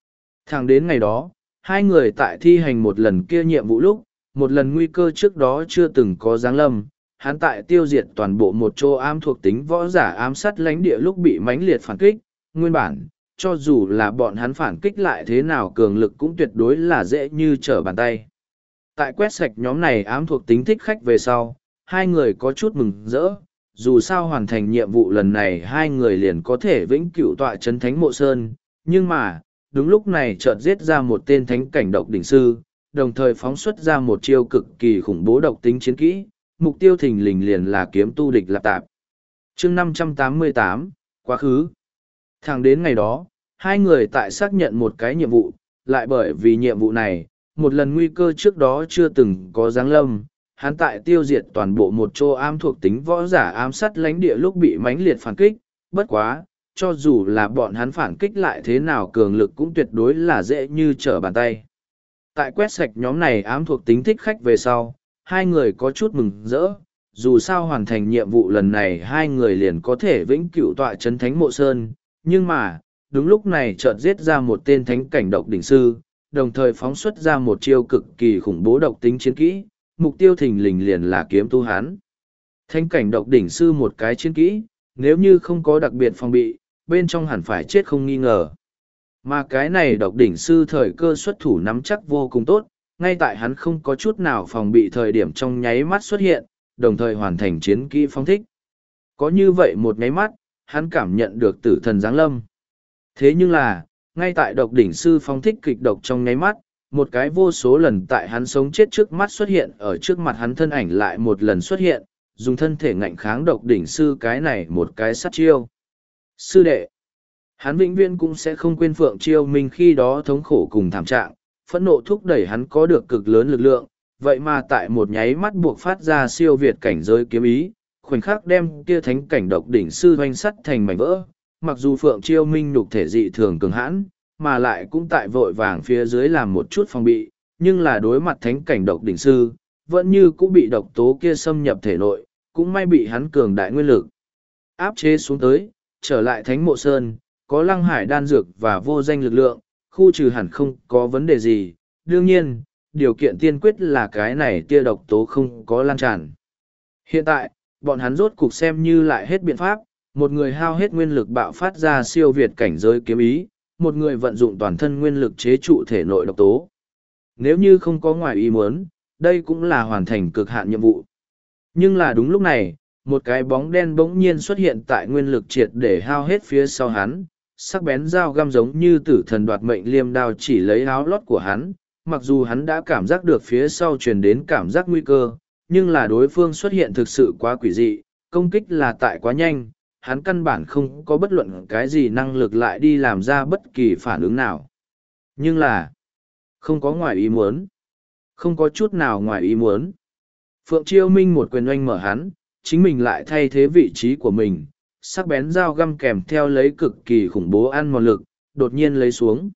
Thẳng đến ngày đó, hai người tại thi hành một lần kia nhiệm vụ lúc, một lần nguy cơ trước đó chưa từng có giáng lâm, hắn tại tiêu diệt toàn bộ một chỗ ám thuộc tính võ giả ám sát lãnh địa lúc bị mãnh liệt phản kích, nguyên bản, cho dù là bọn hắn phản kích lại thế nào cường lực cũng tuyệt đối là dễ như trở bàn tay. Tại quét sạch nhóm này ám thuộc tính thích khách về sau, hai người có chút mừng rỡ, dù sao hoàn thành nhiệm vụ lần này hai người liền có thể vĩnh cửu tọa chấn thánh mộ sơn, nhưng mà, đúng lúc này chợt giết ra một tên thánh cảnh độc đỉnh sư, đồng thời phóng xuất ra một chiêu cực kỳ khủng bố độc tính chiến kỹ, mục tiêu thình lình liền là kiếm tu địch lạp tạp. chương năm trăm tám mươi tám, quá khứ. Thẳng đến ngày đó, hai người tại xác nhận một cái nhiệm vụ, lại bởi vì nhiệm vụ này, một lần nguy cơ trước đó chưa từng có giáng lâm, hắn tại tiêu diệt toàn bộ một chỗ ám thuộc tính võ giả ám sát lãnh địa lúc bị mãnh liệt phản kích, bất quá, cho dù là bọn hắn phản kích lại thế nào cường lực cũng tuyệt đối là dễ như trở bàn tay. Tại quét sạch nhóm này ám thuộc tính thích khách về sau, hai người có chút mừng rỡ, dù sao hoàn thành nhiệm vụ lần này hai người liền có thể vĩnh cửu tọa chấn thánh mộ sơn, nhưng mà, đúng lúc này chợt giết ra một tên thánh cảnh độc đỉnh sư, đồng thời phóng xuất ra một chiêu cực kỳ khủng bố độc tính chiến kỹ, mục tiêu thình lình liền là kiếm tu hán. Thánh cảnh độc đỉnh sư một cái chiến kỹ, nếu như không có đặc biệt phòng bị, bên trong hẳn phải chết không nghi ngờ. Mà cái này độc đỉnh sư thời cơ xuất thủ nắm chắc vô cùng tốt, ngay tại hắn không có chút nào phòng bị thời điểm trong nháy mắt xuất hiện, đồng thời hoàn thành chiến kỹ phóng thích. Có như vậy một nháy mắt, hắn cảm nhận được tử thần giáng lâm. Thế nhưng là, ngay tại độc đỉnh sư phóng thích kịch độc trong nháy mắt, một cái vô số lần tại hắn sống chết trước mắt xuất hiện ở trước mặt hắn thân ảnh lại một lần xuất hiện, dùng thân thể ngạnh kháng độc đỉnh sư cái này một cái sát chiêu. Sư đệ, hắn vĩnh viễn cũng sẽ không quên Phượng Chiêu Minh khi đó thống khổ cùng thảm trạng, phẫn nộ thúc đẩy hắn có được cực lớn lực lượng, vậy mà tại một nháy mắt buộc phát ra siêu việt cảnh giới kiếm ý, khoảnh khắc đem kia thánh cảnh độc đỉnh sư hoành sắt thành mảnh vỡ. Mặc dù Phượng Chiêu Minh nhục thể dị thường cường hãn, mà lại cũng tại vội vàng phía dưới làm một chút phòng bị, nhưng là đối mặt thánh cảnh độc đỉnh sư, vẫn như cũng bị độc tố kia xâm nhập thể nội, cũng may bị hắn cường đại nguyên lực áp chế xuống tới, trở lại thánh mộ sơn, có lăng hải đan dược và vô danh lực lượng, khu trừ hẳn không có vấn đề gì. Đương nhiên, điều kiện tiên quyết là cái này tia độc tố không có lan tràn. Hiện tại, bọn hắn rốt cục xem như lại hết biện pháp, một người hao hết nguyên lực bạo phát ra siêu việt cảnh giới kiếm ý, một người vận dụng toàn thân nguyên lực chế trụ thể nội độc tố. Nếu như không có ngoài ý muốn, đây cũng là hoàn thành cực hạn nhiệm vụ. Nhưng là đúng lúc này, một cái bóng đen bỗng nhiên xuất hiện tại nguyên lực triệt để hao hết phía sau hắn, sắc bén dao găm giống như tử thần đoạt mệnh liêm đao chỉ lấy áo lót của hắn, mặc dù hắn đã cảm giác được phía sau truyền đến cảm giác nguy cơ, nhưng là đối phương xuất hiện thực sự quá quỷ dị, công kích là tại quá nhanh, hắn căn bản không có bất luận cái gì năng lực lại đi làm ra bất kỳ phản ứng nào. Nhưng là, không có ngoài ý muốn. Không có chút nào ngoài ý muốn. Phượng Chiêu Minh một quyền oanh mở hắn, chính mình lại thay thế vị trí của mình, sắc bén dao găm kèm theo lấy cực kỳ khủng bố ăn mòn lực, đột nhiên lấy xuống.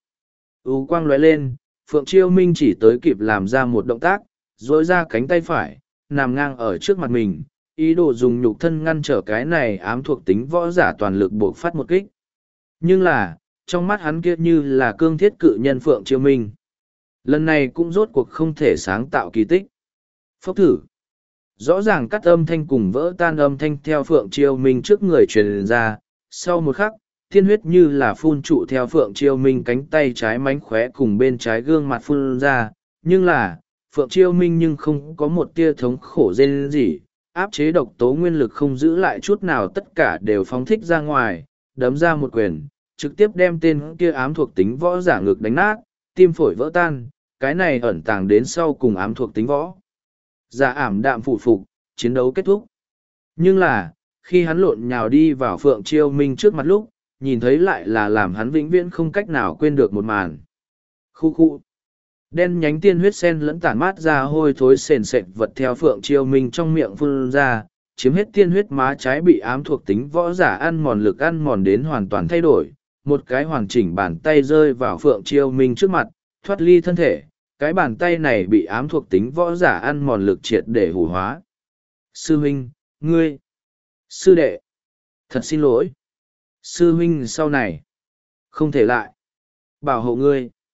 U quang lóe lên, Phượng Chiêu Minh chỉ tới kịp làm ra một động tác, duỗi ra cánh tay phải, nằm ngang ở trước mặt mình, ý đồ dùng nhục thân ngăn trở cái này ám thuộc tính võ giả toàn lực buộc phát một kích. Nhưng là, trong mắt hắn kia như là cương thiết cự nhân Phượng Chiêu Minh. Lần này cũng rốt cuộc không thể sáng tạo kỳ tích. Phốc thử. Rõ ràng cắt âm thanh cùng vỡ tan âm thanh theo Phượng Chiêu Minh trước người truyền ra, sau một khắc, thiên huyết như là phun trụ theo Phượng Chiêu Minh cánh tay trái mánh khóe cùng bên trái gương mặt phun ra, nhưng là, Phượng Chiêu Minh nhưng không có một tia thống khổ rên gì, áp chế độc tố nguyên lực không giữ lại chút nào, tất cả đều phóng thích ra ngoài, đấm ra một quyền, trực tiếp đem tên kia ám thuộc tính võ giả ngực đánh nát, tim phổi vỡ tan, cái này ẩn tàng đến sau cùng ám thuộc tính võ. Giả ảm đạm phụ phục, chiến đấu kết thúc. Nhưng là, khi hắn lộn nhào đi vào Phượng Chiêu Minh trước mặt lúc, nhìn thấy lại là làm hắn vĩnh viễn không cách nào quên được một màn. Khu khu. Đen nhánh tiên huyết sen lẫn tản mát ra hôi thối sền sệt vật theo Phượng Chiêu Minh trong miệng phun ra, chiếm hết tiên huyết má trái bị ám thuộc tính võ giả ăn mòn lực ăn mòn đến hoàn toàn thay đổi. Một cái hoàn chỉnh bàn tay rơi vào Phượng Chiêu Minh trước mặt, thoát ly thân thể, cái bàn tay này bị ám thuộc tính võ giả ăn mòn lực triệt để hủ hóa. Sư huynh, ngươi, sư đệ, thật xin lỗi. Sư huynh sau này, không thể lại, bảo hộ ngươi.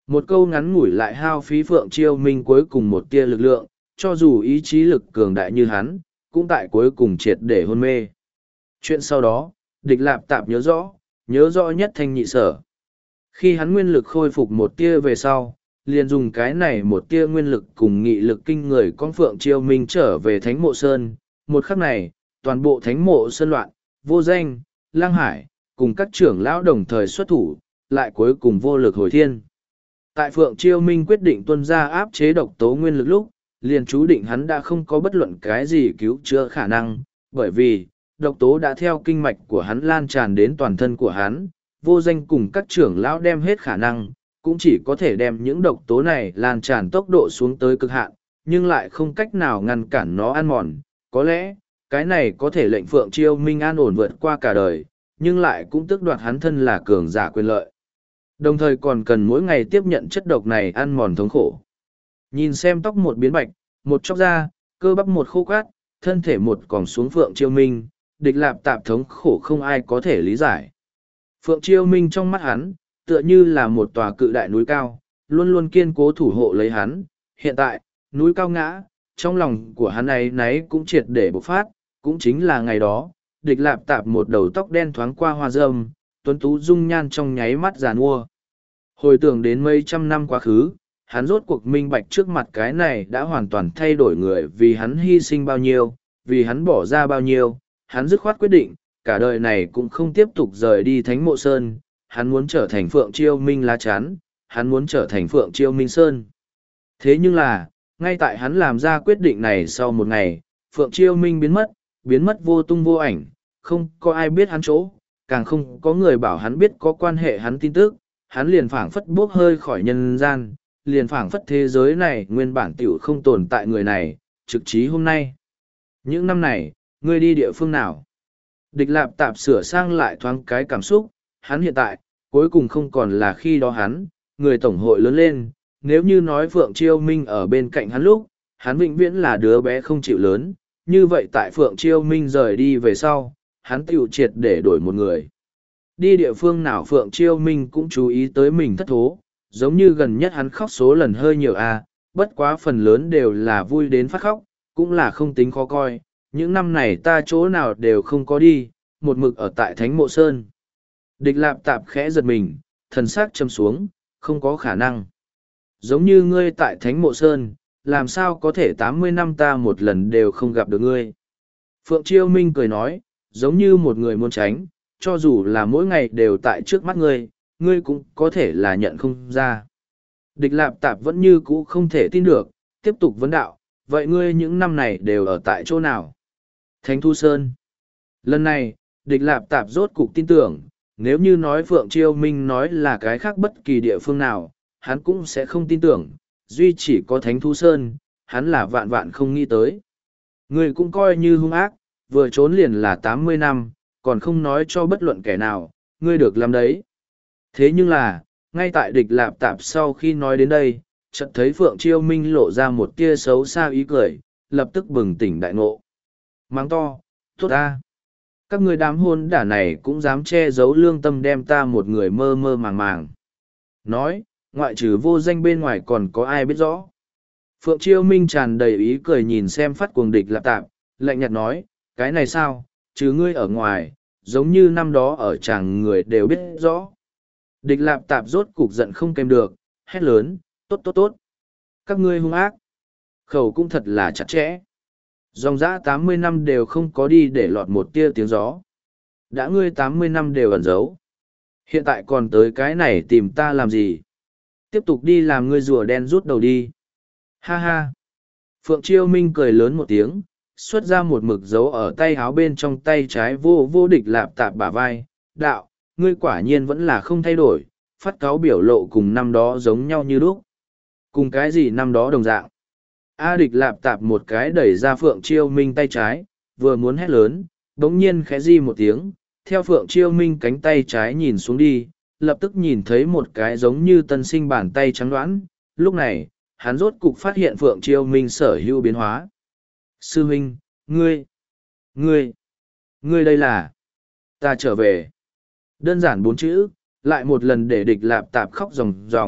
Một câu ngắn ngủi lại hao phí Phượng Chiêu Minh cuối cùng một tia lực lượng, cho dù ý chí lực cường đại như hắn, cũng tại cuối cùng triệt để hôn mê. Chuyện sau đó, địch lạp tạp nhớ rõ, nhớ rõ nhất thanh nhị sở. Khi hắn nguyên lực khôi phục một tia về sau, liền dùng cái này một tia nguyên lực cùng nghị lực kinh người con Phượng Chiêu Minh trở về Thánh Mộ Sơn. Một khắc này, toàn bộ Thánh Mộ Sơn loạn, Vô Danh, Lăng Hải, cùng các trưởng lão đồng thời xuất thủ, lại cuối cùng vô lực hồi thiên. Tại Phượng Chiêu Minh quyết định tuân ra áp chế độc tố nguyên lực lúc, liền chú định hắn đã không có bất luận cái gì cứu chữa khả năng, bởi vì, độc tố đã theo kinh mạch của hắn lan tràn đến toàn thân của hắn, Vô Danh cùng các trưởng lão đem hết khả năng, cũng chỉ có thể đem những độc tố này lan tràn tốc độ xuống tới cực hạn, nhưng lại không cách nào ngăn cản nó ăn mòn. Có lẽ, cái này có thể lệnh Phượng Chiêu Minh an ổn vượt qua cả đời, nhưng lại cũng tước đoạt hắn thân là cường giả quyền lợi. Đồng thời còn cần mỗi ngày tiếp nhận chất độc này ăn mòn thống khổ. Nhìn xem tóc một biến bạch, một chóc da, cơ bắp một khô cát, thân thể một còng xuống Phượng Chiêu Minh, địch lạp tạp thống khổ không ai có thể lý giải. Phượng Chiêu Minh trong mắt hắn, tựa như là một tòa cự đại núi cao, luôn luôn kiên cố thủ hộ lấy hắn. Hiện tại, núi cao ngã, trong lòng của hắn ấy nấy cũng triệt để bộc phát, cũng chính là ngày đó, địch lạp tạp một đầu tóc đen thoáng qua hoa râm, tuấn tú dung nhan trong nháy mắt giàn mua. Hồi tưởng đến mấy trăm năm quá khứ, hắn rốt cuộc minh bạch trước mặt cái này đã hoàn toàn thay đổi người vì hắn hy sinh bao nhiêu, vì hắn bỏ ra bao nhiêu, hắn dứt khoát quyết định, cả đời này cũng không tiếp tục rời đi Thánh Mộ Sơn, hắn muốn trở thành Phượng Chiêu Minh lá chắn, hắn muốn trở thành Phượng Chiêu Minh Sơn. Thế nhưng là, ngay tại hắn làm ra quyết định này sau một ngày, Phượng Chiêu Minh biến mất, biến mất vô tung vô ảnh, không có ai biết hắn chỗ, càng không có người bảo hắn biết có quan hệ hắn tin tức, hắn liền phảng phất bốc hơi khỏi nhân gian, liền phảng phất thế giới này nguyên bản tiểu không tồn tại người này, trực chí hôm nay. Những năm này, ngươi đi địa phương nào? Địch lạp tạp sửa sang lại thoáng cái cảm xúc, hắn hiện tại, cuối cùng không còn là khi đó hắn, người tổng hội lớn lên, nếu như nói Phượng Chiêu Minh ở bên cạnh hắn lúc, hắn vĩnh viễn là đứa bé không chịu lớn, như vậy tại Phượng Chiêu Minh rời đi về sau, hắn tiểu triệt để đổi một người. Đi địa phương nào Phượng Chiêu Minh cũng chú ý tới mình thất thố, giống như gần nhất hắn khóc số lần hơi nhiều à, bất quá phần lớn đều là vui đến phát khóc, cũng là không tính khó coi, những năm này ta chỗ nào đều không có đi, một mực ở tại Thánh Mộ Sơn. Địch lạp tạp khẽ giật mình, thần sắc châm xuống, không có khả năng. Giống như ngươi tại Thánh Mộ Sơn, làm sao có thể tám mươi năm ta một lần đều không gặp được ngươi. Phượng Chiêu Minh cười nói, giống như một người muốn tránh, cho dù là mỗi ngày đều tại trước mắt ngươi, ngươi cũng có thể là nhận không ra. Địch lạp tạp vẫn như cũ không thể tin được, tiếp tục vấn đạo, vậy ngươi những năm này đều ở tại chỗ nào? Thánh Thu Sơn. Lần này, địch lạp tạp rốt cục tin tưởng, nếu như nói Phượng Chiêu Minh nói là cái khác bất kỳ địa phương nào, hắn cũng sẽ không tin tưởng, duy chỉ có Thánh Thu Sơn, hắn là vạn vạn không nghĩ tới. Ngươi cũng coi như hung ác, vừa trốn liền là tám mươi năm, còn không nói cho bất luận kẻ nào, ngươi được làm đấy. Thế nhưng là, ngay tại địch lạp tạp sau khi nói đến đây, chợt thấy Phượng Chiêu Minh lộ ra một tia xấu xa ý cười, lập tức bừng tỉnh đại ngộ. Mắng to, tốt ta. Các người đám hôn đả này cũng dám che giấu lương tâm đem ta một người mơ mơ màng màng. Nói, ngoại trừ Vô Danh bên ngoài còn có ai biết rõ. Phượng Chiêu Minh tràn đầy ý cười nhìn xem phát cuồng địch lạp tạp, lạnh nhạt nói, cái này sao, chứ ngươi ở ngoài, giống như năm đó ở chàng người đều biết rõ. Địch lạp tạp rốt cục giận không kèm được, hét lớn, tốt tốt tốt. Các ngươi hung ác. Khẩu cũng thật là chặt chẽ. Dòng dã tám mươi năm đều không có đi để lọt một tia tiếng gió. Đã ngươi tám mươi năm đều ẩn giấu. Hiện tại còn tới cái này tìm ta làm gì? Tiếp tục đi làm ngươi rùa đen rút đầu đi. Ha ha. Phượng Chiêu Minh cười lớn một tiếng, xuất ra một mực dấu ở tay áo bên trong tay trái vô vô địch lạp tạp bả vai. Đạo, ngươi quả nhiên vẫn là không thay đổi, phát cáo biểu lộ cùng năm đó giống nhau như lúc. Cùng cái gì năm đó đồng dạng. A địch lạp tạp một cái đẩy ra Phượng Chiêu Minh tay trái, vừa muốn hét lớn, bỗng nhiên khẽ di một tiếng, theo Phượng Chiêu Minh cánh tay trái nhìn xuống đi, lập tức nhìn thấy một cái giống như tân sinh bàn tay trắng đoán. Lúc này, hắn rốt cục phát hiện Phượng Chiêu Minh sở hữu biến hóa. Sư huynh, ngươi, ngươi, ngươi đây là, ta trở về. Đơn giản bốn chữ, lại một lần để địch lạp tạp khóc ròng ròng,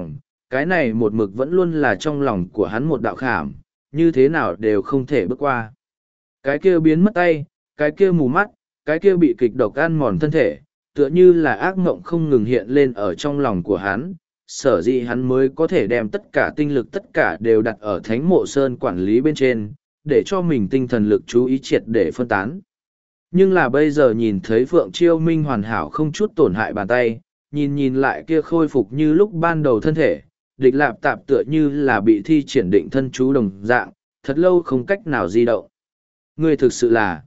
cái này một mực vẫn luôn là trong lòng của hắn một đạo khảm, như thế nào đều không thể bước qua. Cái kia biến mất tay, cái kia mù mắt, cái kia bị kịch độc ăn mòn thân thể, tựa như là ác mộng không ngừng hiện lên ở trong lòng của hắn, sở dĩ hắn mới có thể đem tất cả tinh lực tất cả đều đặt ở Thánh Mộ Sơn quản lý bên trên, để cho mình tinh thần lực chú ý triệt để phân tán. Nhưng là bây giờ nhìn thấy Phượng Chiêu Minh hoàn hảo không chút tổn hại bàn tay, nhìn nhìn lại kia khôi phục như lúc ban đầu thân thể, địch lạp tạp tựa như là bị thi triển định thân chú đồng dạng, thật lâu không cách nào di động. Ngươi thực sự là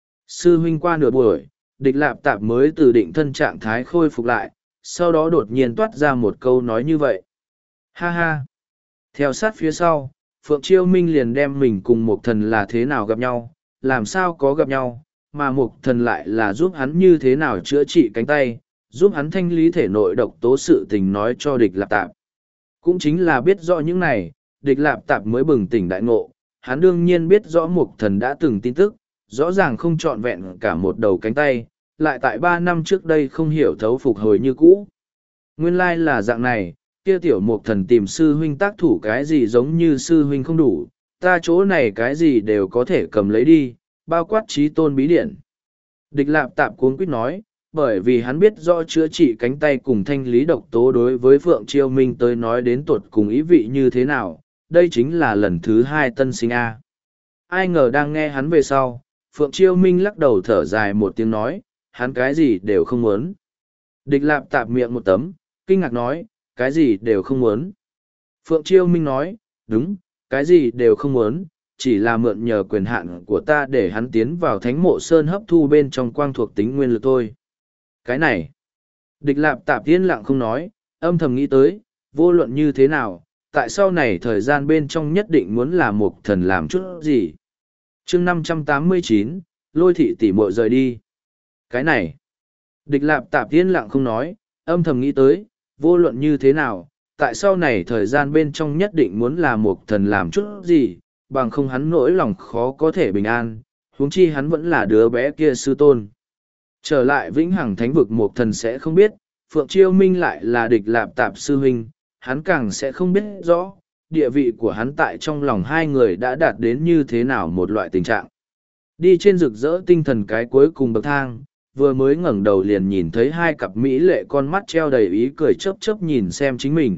sư huynh. Qua nửa buổi, địch lạp tạp mới từ định thân trạng thái khôi phục lại, sau đó đột nhiên toát ra một câu nói như vậy. Ha ha! Theo sát phía sau, Phượng Chiêu Minh liền đem mình cùng một thần là thế nào gặp nhau, làm sao có gặp nhau, mà một thần lại là giúp hắn như thế nào chữa trị cánh tay, giúp hắn thanh lý thể nội độc tố sự tình nói cho địch lạp tạp. Cũng chính là biết rõ những này, địch lạp tạp mới bừng tỉnh đại ngộ, hắn đương nhiên biết rõ một thần đã từng tin tức, rõ ràng không trọn vẹn cả một đầu cánh tay, lại tại ba năm trước đây không hiểu thấu phục hồi như cũ. Nguyên lai là dạng này, kia tiểu mục thần tìm sư huynh tác thủ cái gì giống như sư huynh không đủ, ta chỗ này cái gì đều có thể cầm lấy đi, bao quát trí tôn bí điển. Địch lạp tạp cuống quýt nói, bởi vì hắn biết rõ chữa trị cánh tay cùng thanh lý độc tố đối với Phượng Chiêu Minh tới nói đến tuột cùng ý vị như thế nào, đây chính là lần thứ hai tân sinh A. Ai ngờ đang nghe hắn về sau, Phượng Chiêu Minh lắc đầu thở dài một tiếng nói, hắn cái gì đều không muốn. Địch lạp tạp miệng một tấm, kinh ngạc nói, cái gì đều không muốn. Phượng Chiêu Minh nói, đúng, cái gì đều không muốn, chỉ là mượn nhờ quyền hạn của ta để hắn tiến vào Thánh Mộ Sơn hấp thu bên trong quang thuộc tính nguyên lực thôi. Cái này, địch lạp tạp yên lặng không nói, âm thầm nghĩ tới, vô luận như thế nào, tại sau này thời gian bên trong nhất định muốn là một thần làm chút gì. chương năm trăm tám mươi chín, lôi thị tỷ muội rời đi. Cái này, địch lạp tạp yên lặng không nói, âm thầm nghĩ tới, vô luận như thế nào, tại sau này thời gian bên trong nhất định muốn là một thần làm chút gì, bằng không hắn nỗi lòng khó có thể bình an, huống chi hắn vẫn là đứa bé kia sư tôn. Trở lại vĩnh hằng thánh vực một thần sẽ không biết, Phượng Chiêu Minh lại là địch lạp tạp sư huynh, hắn càng sẽ không biết rõ, địa vị của hắn tại trong lòng hai người đã đạt đến như thế nào một loại tình trạng. Đi trên rực rỡ tinh thần cái cuối cùng bậc thang, vừa mới ngẩng đầu liền nhìn thấy hai cặp mỹ lệ con mắt treo đầy ý cười chớp chớp nhìn xem chính mình.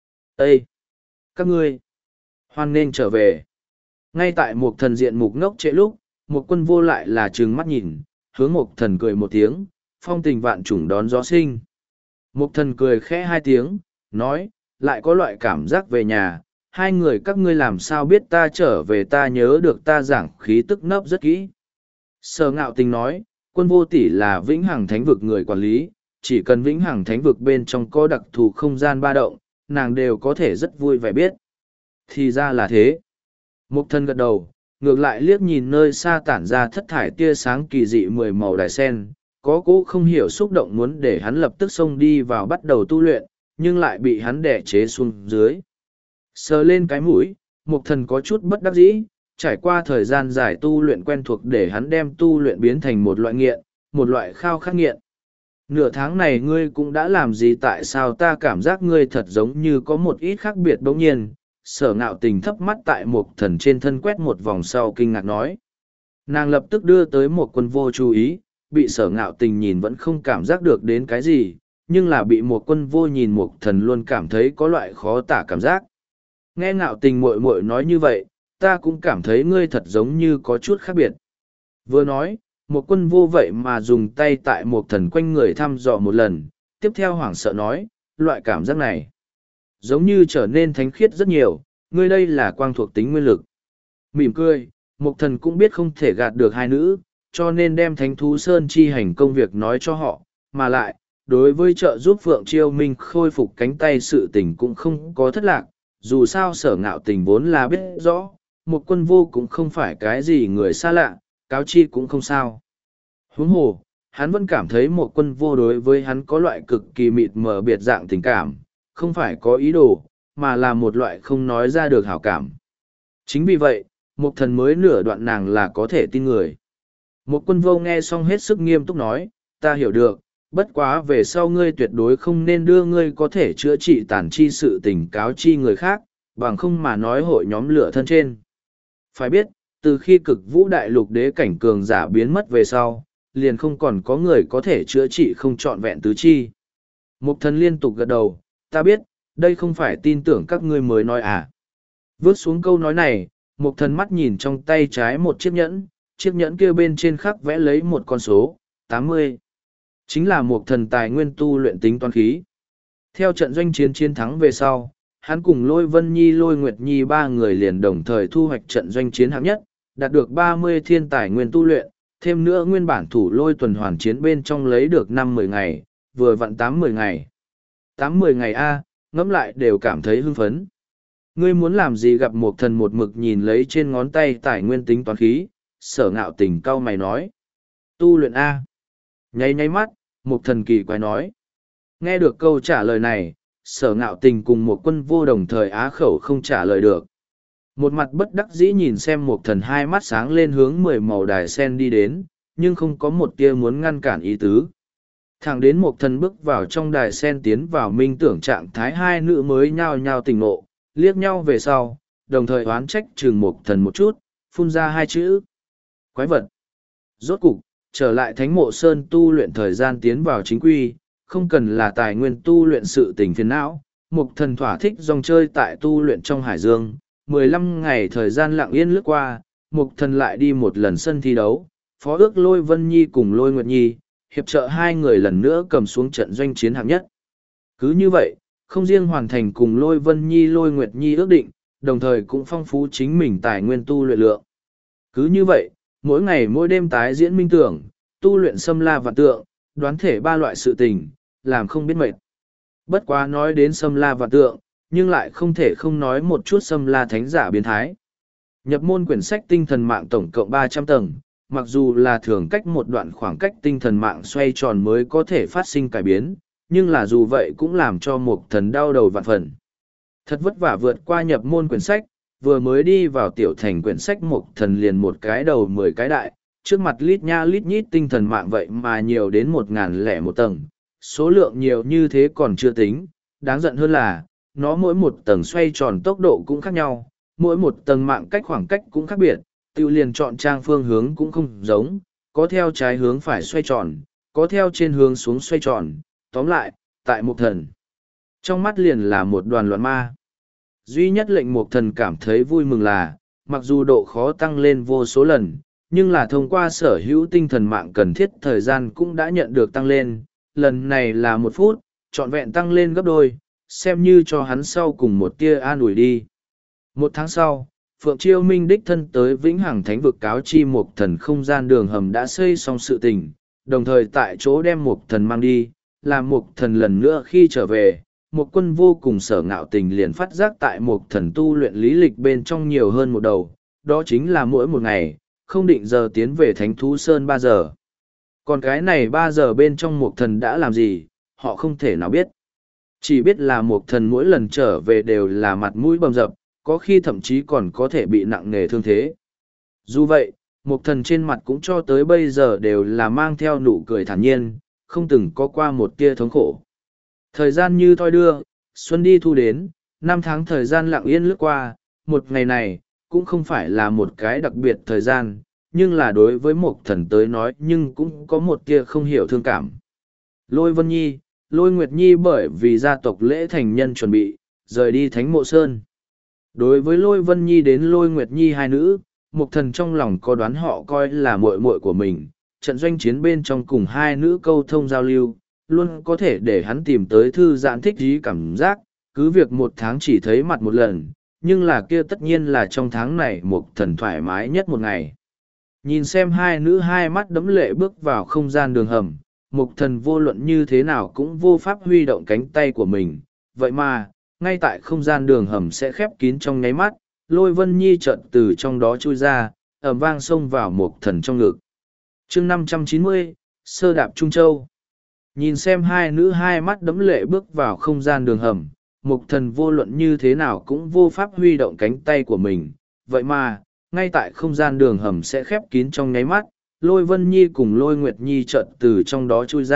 Ê! Các ngươi! Hoan nên trở về! Ngay tại một thần diện mục ngốc trễ lúc, một quân vô lại là trừng mắt nhìn, hướng một thần cười một tiếng, phong tình vạn trùng đón gió sinh. Một thần cười khẽ hai tiếng, nói, lại có loại cảm giác về nhà, hai người các ngươi làm sao biết ta trở về ta nhớ được ta giảng khí tức nấp rất kỹ. Sở Ngạo Tình nói, quân vô tỷ là vĩnh hằng thánh vực người quản lý, chỉ cần vĩnh hằng thánh vực bên trong có đặc thù không gian ba động, nàng đều có thể rất vui vẻ biết. Thì ra là thế. Mục thân gật đầu, ngược lại liếc nhìn nơi xa tản ra thất thải tia sáng kỳ dị mười màu đài sen, có cỗ không hiểu xúc động muốn để hắn lập tức xông đi vào bắt đầu tu luyện, nhưng lại bị hắn đẻ chế xuống dưới. Sờ lên cái mũi, mục thần có chút bất đắc dĩ, trải qua thời gian dài tu luyện quen thuộc để hắn đem tu luyện biến thành một loại nghiện, một loại khao khát nghiện. Nửa tháng này ngươi cũng đã làm gì, tại sao ta cảm giác ngươi thật giống như có một ít khác biệt bỗng nhiên. Sở Ngạo Tình thấp mắt tại một thần trên thân quét một vòng sau kinh ngạc nói. Nàng lập tức đưa tới một quân vô chú ý, bị Sở Ngạo Tình nhìn vẫn không cảm giác được đến cái gì, nhưng là bị một quân vô nhìn một thần luôn cảm thấy có loại khó tả cảm giác. Nghe Ngạo Tình muội muội nói như vậy, ta cũng cảm thấy ngươi thật giống như có chút khác biệt. Vừa nói, một quân vô vậy mà dùng tay tại một thần quanh người thăm dò một lần, tiếp theo hoảng sợ nói, loại cảm giác này giống như trở nên thánh khiết rất nhiều, ngươi đây là quang thuộc tính nguyên lực. Mỉm cười, một thần cũng biết không thể gạt được hai nữ, cho nên đem thánh thú sơn chi hành công việc nói cho họ, mà lại, đối với trợ giúp Phượng Chiêu Minh khôi phục cánh tay sự tình cũng không có thất lạc, dù sao Sở Ngạo Tình vốn là biết rõ, một quân vô cũng không phải cái gì người xa lạ, cáo chi cũng không sao. Huống hồ, hắn vẫn cảm thấy một quân vô đối với hắn có loại cực kỳ mịt mờ biệt dạng tình cảm, không phải có ý đồ, mà là một loại không nói ra được hảo cảm. Chính vì vậy, một thần mới nửa đoạn nàng là có thể tin người. Một quân vô nghe xong hết sức nghiêm túc nói, ta hiểu được, Bất quá về sau ngươi tuyệt đối không nên đưa ngươi có thể chữa trị tàn chi sự tình cáo chi người khác, bằng không mà nói hội nhóm lửa thân trên. Phải biết, từ khi cực vũ đại lục đế cảnh cường giả biến mất về sau, liền không còn có người có thể chữa trị không trọn vẹn tứ chi. Mục thần liên tục gật đầu, ta biết, đây không phải tin tưởng các ngươi mới nói à. Vớt xuống câu nói này, mục thần mắt nhìn trong tay trái một chiếc nhẫn, chiếc nhẫn kia bên trên khắc vẽ lấy một con số, tám mươi. Chính là mục thần tài nguyên tu luyện tính toán khí. Theo trận doanh chiến chiến thắng về sau, hắn cùng Lôi Vân Nhi Lôi Nguyệt Nhi ba người liền đồng thời thu hoạch trận doanh chiến hạng nhất, đạt được ba mươi thiên tài nguyên tu luyện, thêm nữa nguyên bản thủ lôi tuần hoàn chiến bên trong lấy được năm mười ngày, vừa vặn tám mười ngày. tám mười ngày A, ngẫm lại đều cảm thấy hưng phấn. Ngươi muốn làm gì gặp một thần một mực nhìn lấy trên ngón tay tài nguyên tính toán khí, sở ngạo tình cau mày nói. Tu luyện A. Nháy nháy mắt, một thần kỳ quái nói. Nghe được câu trả lời này, sở ngạo tình cùng một quân vô đồng thời á khẩu không trả lời được. Một mặt bất đắc dĩ nhìn xem một thần hai mắt sáng lên hướng mười màu đài sen đi đến, nhưng không có một tia muốn ngăn cản ý tứ. Thẳng đến một thần bước vào trong đài sen tiến vào minh tưởng trạng thái, hai nữ mới nhao nhao tỉnh ngộ, liếc nhau về sau, đồng thời oán trách chừng một thần một chút, phun ra hai chữ. Quái vật. Rốt cục, trở lại thánh mộ sơn tu luyện thời gian tiến vào chính quy, không cần là tài nguyên tu luyện sự tình phiền não, một thần thỏa thích dòng chơi tại tu luyện trong hải dương. mười lăm ngày thời gian lặng yên lướt qua, Mục Thần lại đi một lần sân thi đấu, phó ước Lôi Vân Nhi cùng Lôi Nguyệt Nhi, hiệp trợ hai người lần nữa cầm xuống trận doanh chiến hạng nhất. Cứ như vậy, không riêng hoàn thành cùng Lôi Vân Nhi Lôi Nguyệt Nhi ước định, đồng thời cũng phong phú chính mình tài nguyên tu luyện lượng. Cứ như vậy, mỗi ngày mỗi đêm tái diễn minh tưởng, tu luyện xâm la vạn tượng, đoán thể ba loại sự tình, làm không biết mệt. Bất quá nói đến xâm la vạn tượng, nhưng lại không thể không nói một chút xâm la thánh giả biến thái. Nhập môn quyển sách tinh thần mạng tổng cộng ba trăm tầng, mặc dù là thường cách một đoạn khoảng cách tinh thần mạng xoay tròn mới có thể phát sinh cải biến, nhưng là dù vậy cũng làm cho một thần đau đầu vạn phần. Thật vất vả vượt qua nhập môn quyển sách, vừa mới đi vào tiểu thành quyển sách một thần liền một cái đầu mười cái đại, trước mặt lít nha lít nhít tinh thần mạng vậy mà nhiều đến một ngàn lẻ một tầng, số lượng nhiều như thế còn chưa tính, đáng giận hơn là, nó mỗi một tầng xoay tròn tốc độ cũng khác nhau, mỗi một tầng mạng cách khoảng cách cũng khác biệt, tự liền chọn trang phương hướng cũng không giống, có theo trái hướng phải xoay tròn, có theo trên hướng xuống xoay tròn, tóm lại, tại một thần. Trong mắt liền là một đoàn loạn ma. Duy nhất lệnh một thần cảm thấy vui mừng là, mặc dù độ khó tăng lên vô số lần, nhưng là thông qua sở hữu tinh thần mạng cần thiết thời gian cũng đã nhận được tăng lên, lần này là một phút, trọn vẹn tăng lên gấp đôi, xem như cho hắn sau cùng một tia an ủi đi. Một tháng sau, Phượng Chiêu Minh đích thân tới Vĩnh Hằng Thánh vực cáo chi một thần không gian đường hầm đã xây xong sự tình, đồng thời tại chỗ đem một thần mang đi, làm một thần lần nữa khi trở về, một quân vô cùng sở ngạo tình liền phát giác tại một thần tu luyện lý lịch bên trong nhiều hơn một đầu, đó chính là mỗi một ngày, không định giờ tiến về Thánh Thú Sơn ba giờ. Còn cái này ba giờ bên trong một thần đã làm gì, họ không thể nào biết. Chỉ biết là một thần mỗi lần trở về đều là mặt mũi bầm dập, có khi thậm chí còn có thể bị nặng nề thương thế. Dù vậy, một thần trên mặt cũng cho tới bây giờ đều là mang theo nụ cười thản nhiên, không từng có qua một tia thống khổ. Thời gian như thoi đưa, xuân đi thu đến, năm tháng thời gian lặng yên lướt qua, một ngày này, cũng không phải là một cái đặc biệt thời gian, nhưng là đối với một thần tới nói nhưng cũng có một tia không hiểu thương cảm. Lôi Vân Nhi, Lôi Nguyệt Nhi bởi vì gia tộc lễ thành nhân chuẩn bị, rời đi Thánh Mộ Sơn. Đối với Lôi Vân Nhi đến Lôi Nguyệt Nhi hai nữ, một thần trong lòng có đoán họ coi là muội muội của mình, trận doanh chiến bên trong cùng hai nữ câu thông giao lưu, luôn có thể để hắn tìm tới thư giãn thích ý cảm giác, cứ việc một tháng chỉ thấy mặt một lần, nhưng là kia tất nhiên là trong tháng này một thần thoải mái nhất một ngày. Nhìn xem hai nữ hai mắt đẫm lệ bước vào không gian đường hầm, mục thần vô luận như thế nào cũng vô pháp huy động cánh tay của mình, vậy mà, ngay tại không gian đường hầm sẽ khép kín trong nháy mắt, Lôi Vân Nhi chợt từ trong đó chui ra, ầm vang xông vào mục thần trong ngực. Chương năm trăm chín mươi, Sơ đạp Trung Châu. Nhìn xem hai nữ hai mắt đẫm lệ bước vào không gian đường hầm, mục thần vô luận như thế nào cũng vô pháp huy động cánh tay của mình, vậy mà, ngay tại không gian đường hầm sẽ khép kín trong nháy mắt, Lôi Vân Nhi cùng Lôi Nguyệt Nhi chợt từ trong đó chui ra,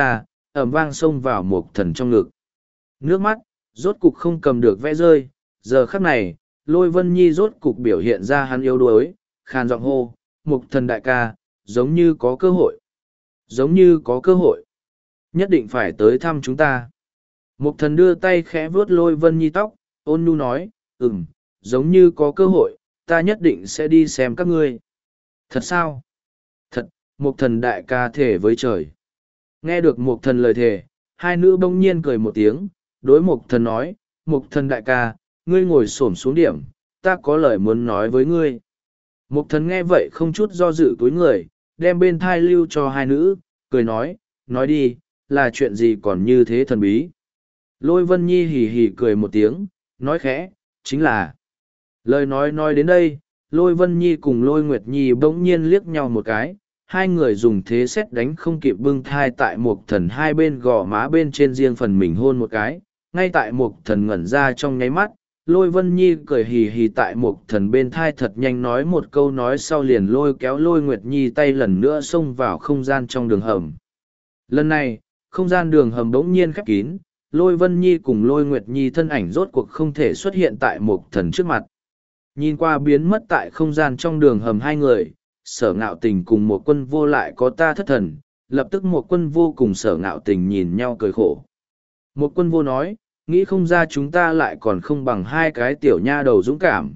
ầm vang xông vào Mục Thần trong ngực. Nước mắt, rốt cục không cầm được vẽ rơi, giờ khắc này, Lôi Vân Nhi rốt cục biểu hiện ra hắn yếu đuối, khàn giọng hô, Mục Thần đại ca, giống như có cơ hội. Giống như có cơ hội. Nhất định phải tới thăm chúng ta. Mục Thần đưa tay khẽ vuốt Lôi Vân Nhi tóc, ôn nhu nói, ừm, giống như có cơ hội, ta nhất định sẽ đi xem các ngươi. Thật sao? Thật, Mục Thần đại ca thề với trời. Nghe được Mục Thần lời thề, hai nữ bỗng nhiên cười một tiếng, đối Mục Thần nói, Mục Thần đại ca, ngươi ngồi xổm xuống điểm, ta có lời muốn nói với ngươi. Mục Thần nghe vậy không chút do dự túi người, đem bên thai lưu cho hai nữ, cười nói, nói đi, là chuyện gì còn như thế thần bí. Lôi Vân Nhi hì hì cười một tiếng, nói khẽ, chính là. Lời nói nói đến đây, Lôi Vân Nhi cùng Lôi Nguyệt Nhi bỗng nhiên liếc nhau một cái, hai người dùng thế xét đánh không kịp bưng thai tại Mục Thần hai bên gò má bên trên riêng phần mình hôn một cái, ngay tại Mục Thần ngẩn ra trong nháy mắt. Lôi Vân Nhi cười hì hì tại Mục Thần bên thai thật nhanh nói một câu nói sau liền lôi kéo Lôi Nguyệt Nhi tay lần nữa xông vào không gian trong đường hầm. Lần này, không gian đường hầm bỗng nhiên khép kín, Lôi Vân Nhi cùng Lôi Nguyệt Nhi thân ảnh rốt cuộc không thể xuất hiện tại Mục Thần trước mặt. Nhìn qua biến mất tại không gian trong đường hầm hai người, Sở Ngạo Tình cùng một quân vô lại có ta thất thần, lập tức một quân vô cùng Sở Ngạo Tình nhìn nhau cười khổ. Một quân vô nói, nghĩ không ra chúng ta lại còn không bằng hai cái tiểu nha đầu dũng cảm.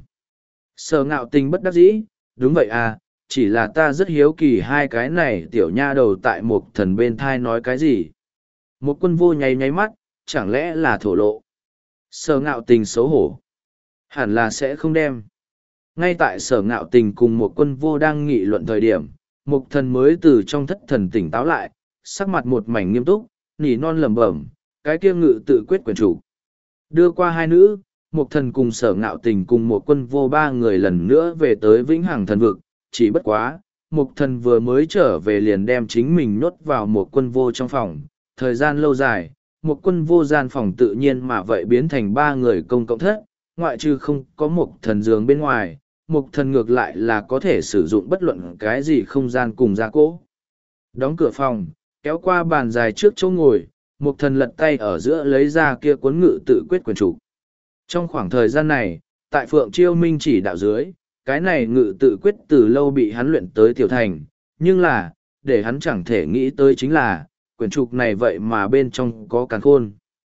Sở Ngạo Tình bất đắc dĩ, đúng vậy à, chỉ là ta rất hiếu kỳ hai cái này tiểu nha đầu tại một thần bên thai nói cái gì. Một quân vô nháy nháy mắt, chẳng lẽ là thổ lộ. Sở Ngạo Tình xấu hổ. Hẳn là sẽ không đem. Ngay tại Sở Ngạo Tình cùng một quân vô đang nghị luận thời điểm, một thần mới từ trong thất thần tỉnh táo lại, sắc mặt một mảnh nghiêm túc, nỉ non lẩm bẩm, cái kia ngự tự quyết quyền chủ. Đưa qua hai nữ, một thần cùng Sở Ngạo Tình cùng một quân vô ba người lần nữa về tới Vĩnh Hằng Thần Vực, chỉ bất quá, một thần vừa mới trở về liền đem chính mình nhốt vào một quân vô trong phòng, thời gian lâu dài, một quân vô gian phòng tự nhiên mà vậy biến thành ba người công cộng thất, ngoại trừ không có một thần giường bên ngoài, một thần ngược lại là có thể sử dụng bất luận cái gì không gian cùng gia cố. Đóng cửa phòng, kéo qua bàn dài trước chỗ ngồi, một thần lật tay ở giữa lấy ra kia cuốn ngự tự quyết quyền chủ. Trong khoảng thời gian này, tại Phượng Chiêu Minh chỉ đạo dưới, cái này ngự tự quyết từ lâu bị hắn luyện tới tiểu thành, nhưng là, để hắn chẳng thể nghĩ tới chính là, quyển trục này vậy mà bên trong có càn khôn.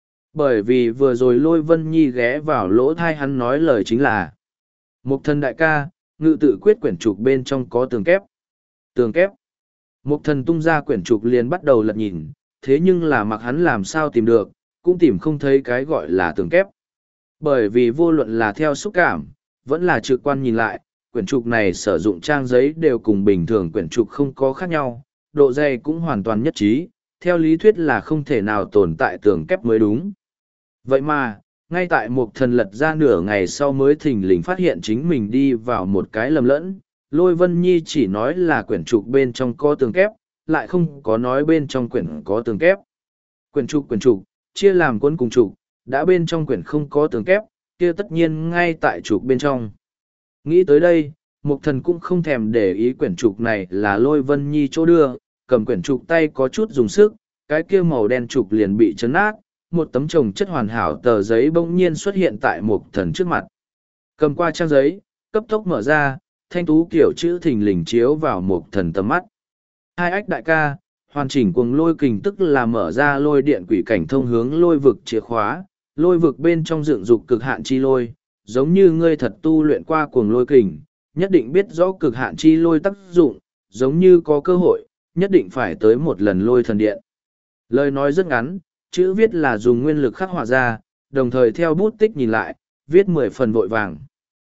Bởi vì vừa rồi Lôi Vân Nhi ghé vào lỗ thai hắn nói lời chính là Mục Thần đại ca, ngự tự quyết quyển trục bên trong có tường kép. Tường kép. Mục Thần tung ra quyển trục liền bắt đầu lật nhìn, thế nhưng là mặc hắn làm sao tìm được, cũng tìm không thấy cái gọi là tường kép. Bởi vì vô luận là theo xúc cảm, vẫn là trực quan nhìn lại, quyển trục này sử dụng trang giấy đều cùng bình thường quyển trục không có khác nhau, độ dày cũng hoàn toàn nhất trí, theo lý thuyết là không thể nào tồn tại tường kép mới đúng. Vậy mà, ngay tại Mục Thần lật ra nửa ngày sau mới thình lình phát hiện chính mình đi vào một cái lầm lẫn, Lôi Vân Nhi chỉ nói là quyển trục bên trong có tường kép, lại không có nói bên trong quyển có tường kép. Quyển trục quyển trục, chia làm cuốn cùng trục, đã bên trong quyển không có tường kép, kia tất nhiên ngay tại trục bên trong. Nghĩ tới đây, Mục Thần cũng không thèm để ý quyển trục này là Lôi Vân Nhi chỗ đưa, cầm quyển trục tay có chút dùng sức, cái kia màu đen trục liền bị chấn nát, một tấm chồng chất hoàn hảo tờ giấy bỗng nhiên xuất hiện tại Mục Thần trước mặt. Cầm qua trang giấy, cấp tốc mở ra, thanh tú kiểu chữ thình lình chiếu vào Mục Thần tầm mắt. Hai ách đại ca, hoàn chỉnh cuồng lôi kình tức là mở ra lôi điện quỷ cảnh thông hướng lôi vực chìa khóa, lôi vực bên trong dựng dục cực hạn chi lôi, giống như ngươi thật tu luyện qua cuồng lôi kình, nhất định biết rõ cực hạn chi lôi tác dụng, giống như có cơ hội, nhất định phải tới một lần lôi thần điện. Lời nói rất ngắn, chữ viết là dùng nguyên lực khắc họa ra, đồng thời theo bút tích nhìn lại, viết mười phần vội vàng.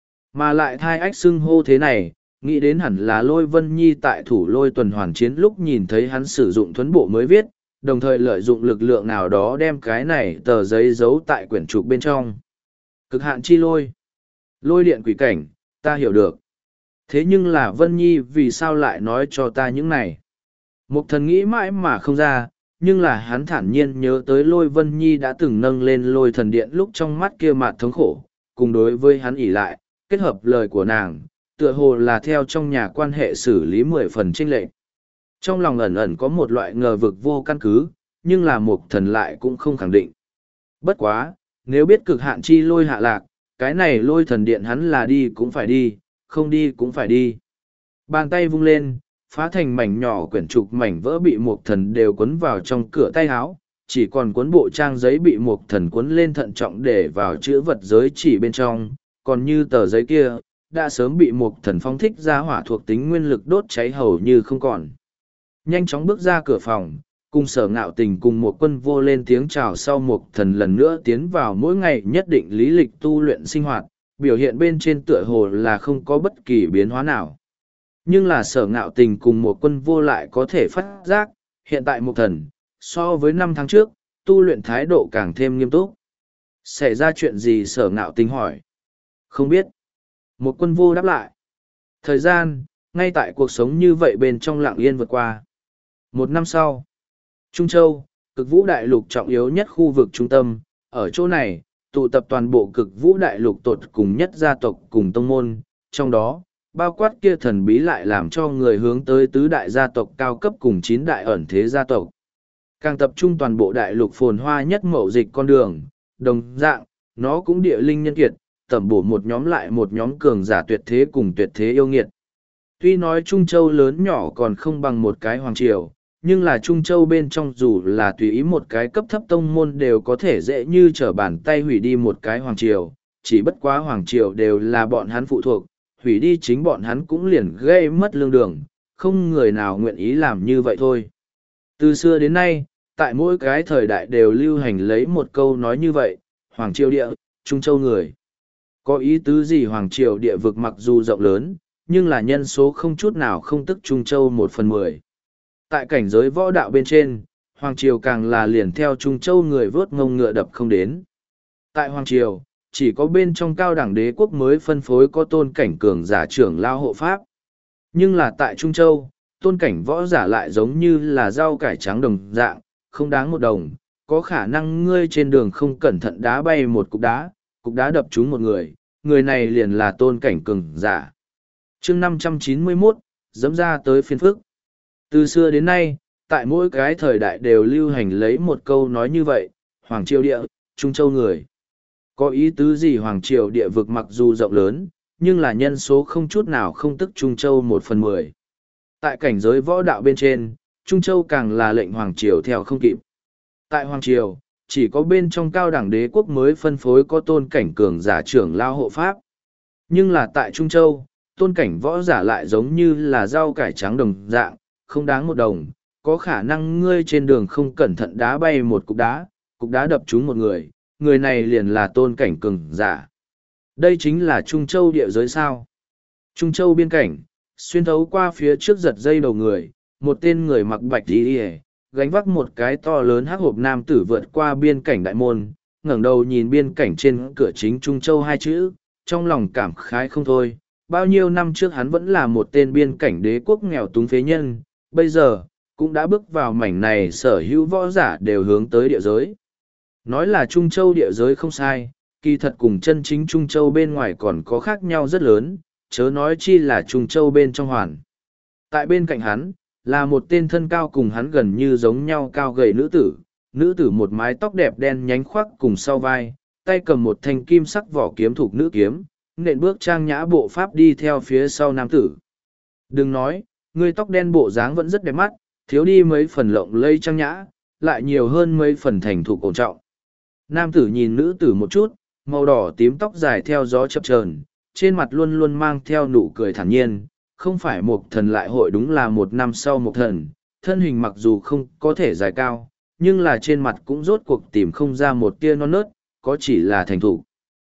Mà lại thai ách xưng hô thế này, nghĩ đến hẳn là Lôi Vân Nhi tại thủ lôi tuần hoàn chiến lúc nhìn thấy hắn sử dụng thuấn bộ mới viết, đồng thời lợi dụng lực lượng nào đó đem cái này tờ giấy giấu tại quyển trục bên trong. Cực hạn chi lôi. Lôi điện quỷ cảnh, ta hiểu được. Thế nhưng là Vân Nhi vì sao lại nói cho ta những này? Mục Thần nghĩ mãi mà không ra, nhưng là hắn thản nhiên nhớ tới Lôi Vân Nhi đã từng nâng lên lôi thần điện lúc trong mắt kia mặt thống khổ, cùng đối với hắn ỉ lại, kết hợp lời của nàng, tựa hồ là theo trong nhà quan hệ xử lý mười phần chênh lệch. Trong lòng ẩn ẩn có một loại ngờ vực vô căn cứ, nhưng là Mục Thần lại cũng không khẳng định. Bất quá, nếu biết cực hạn chi lôi hạ lạc, cái này lôi thần điện hắn là đi cũng phải đi, không đi cũng phải đi. Bàn tay vung lên, phá thành mảnh nhỏ quyển trục mảnh vỡ bị Mục Thần đều cuốn vào trong cửa tay áo, chỉ còn cuốn bộ trang giấy bị Mục Thần cuốn lên thận trọng để vào chữ vật giới chỉ bên trong, còn như tờ giấy kia, đã sớm bị Mục Thần phóng thích ra hỏa thuộc tính nguyên lực đốt cháy hầu như không còn. Nhanh chóng bước ra cửa phòng, cùng Sở Ngạo Tình cùng một quân vô lên tiếng chào sau Mục Thần lần nữa tiến vào mỗi ngày nhất định lý lịch tu luyện sinh hoạt, biểu hiện bên trên tựa hồ là không có bất kỳ biến hóa nào. Nhưng là Sở Ngạo Tình cùng một quân vô lại có thể phát giác, hiện tại Mục Thần, so với năm tháng trước, tu luyện thái độ càng thêm nghiêm túc. Xảy ra chuyện gì? Sở Ngạo Tình hỏi. Không biết. Một quân vô đáp lại. Thời gian, ngay tại cuộc sống như vậy bên trong lặng yên vượt qua. Một năm sau, Trung Châu, cực vũ đại lục trọng yếu nhất khu vực trung tâm, ở chỗ này, tụ tập toàn bộ cực vũ đại lục tột cùng nhất gia tộc cùng tông môn, trong đó, bao quát kia thần bí lại làm cho người hướng tới tứ đại gia tộc cao cấp cùng chín đại ẩn thế gia tộc. Càng tập trung toàn bộ đại lục phồn hoa nhất mậu dịch con đường, đồng dạng, nó cũng địa linh nhân kiệt, tẩm bổ một nhóm lại một nhóm cường giả tuyệt thế cùng tuyệt thế yêu nghiệt. Tuy nói Trung Châu lớn nhỏ còn không bằng một cái hoàng triều, nhưng là Trung Châu bên trong dù là tùy ý một cái cấp thấp tông môn đều có thể dễ như trở bàn tay hủy đi một cái hoàng triều, chỉ bất quá hoàng triều đều là bọn hắn phụ thuộc, hủy đi chính bọn hắn cũng liền gây mất lương đường, không người nào nguyện ý làm như vậy thôi. Từ xưa đến nay, tại mỗi cái thời đại đều lưu hành lấy một câu nói như vậy, hoàng triều địa, Trung Châu người. Có ý tứ gì? Hoàng triều địa vực mặc dù rộng lớn, nhưng là nhân số không chút nào không tức Trung Châu một phần mười. Tại cảnh giới võ đạo bên trên, Hoàng triều càng là liền theo Trung Châu người vớt ngông ngựa đập không đến. Tại Hoàng triều, chỉ có bên trong cao đẳng đế quốc mới phân phối có tôn cảnh cường giả trưởng lao hộ pháp. Nhưng là tại Trung Châu, tôn cảnh võ giả lại giống như là rau cải trắng đồng dạng, không đáng một đồng, có khả năng ngươi trên đường không cẩn thận đá bay một cục đá, cục đá đập trúng một người, người này liền là tôn cảnh cường giả. Chương năm trăm chín mươi mốt, dẫm ra tới phiên phức. Từ xưa đến nay, tại mỗi cái thời đại đều lưu hành lấy một câu nói như vậy, Hoàng triều địa, Trung Châu người. Có ý tứ gì? Hoàng triều địa vực mặc dù rộng lớn, nhưng là nhân số không chút nào không tức Trung Châu một phần mười. Tại cảnh giới võ đạo bên trên, Trung Châu càng là lệnh Hoàng triều theo không kịp. Tại Hoàng triều, chỉ có bên trong cao đẳng đế quốc mới phân phối có tôn cảnh cường giả trưởng lao hộ pháp. Nhưng là tại Trung Châu, tôn cảnh võ giả lại giống như là rau cải trắng đồng dạng, không đáng một đồng, có khả năng ngươi trên đường không cẩn thận đá bay một cục đá, cục đá đập trúng một người, người này liền là tôn cảnh cường giả. Đây chính là Trung Châu địa giới sao. Trung Châu biên cảnh, xuyên thấu qua phía trước giật dây đầu người, một tên người mặc bạch y, gánh vác một cái to lớn hắc hộp nam tử vượt qua biên cảnh đại môn, ngẩng đầu nhìn biên cảnh trên cửa chính Trung Châu hai chữ, trong lòng cảm khái không thôi. Bao nhiêu năm trước hắn vẫn là một tên biên cảnh đế quốc nghèo túng phế nhân, bây giờ, cũng đã bước vào mảnh này sở hữu võ giả đều hướng tới địa giới. Nói là Trung Châu địa giới không sai, kỳ thật cùng chân chính Trung Châu bên ngoài còn có khác nhau rất lớn, chớ nói chi là Trung Châu bên trong hoàn. Tại bên cạnh hắn, là một tên thân cao cùng hắn gần như giống nhau cao gầy nữ tử, nữ tử một mái tóc đẹp đen nhánh khoác cùng sau vai, tay cầm một thanh kim sắc vỏ kiếm thuộc nữ kiếm, nện bước trang nhã bộ pháp đi theo phía sau nam tử. Đừng nói, người tóc đen bộ dáng vẫn rất đẹp mắt, thiếu đi mấy phần lộng lây trang nhã, lại nhiều hơn mấy phần thành thục cổ trọng. Nam tử nhìn nữ tử một chút, màu đỏ tím tóc dài theo gió chập chờn, trên mặt luôn luôn mang theo nụ cười thản nhiên, không phải một thần lại hội đúng là một năm sau một thần, thân hình mặc dù không có thể dài cao, nhưng là trên mặt cũng rốt cuộc tìm không ra một tia non nớt, có chỉ là thành thục.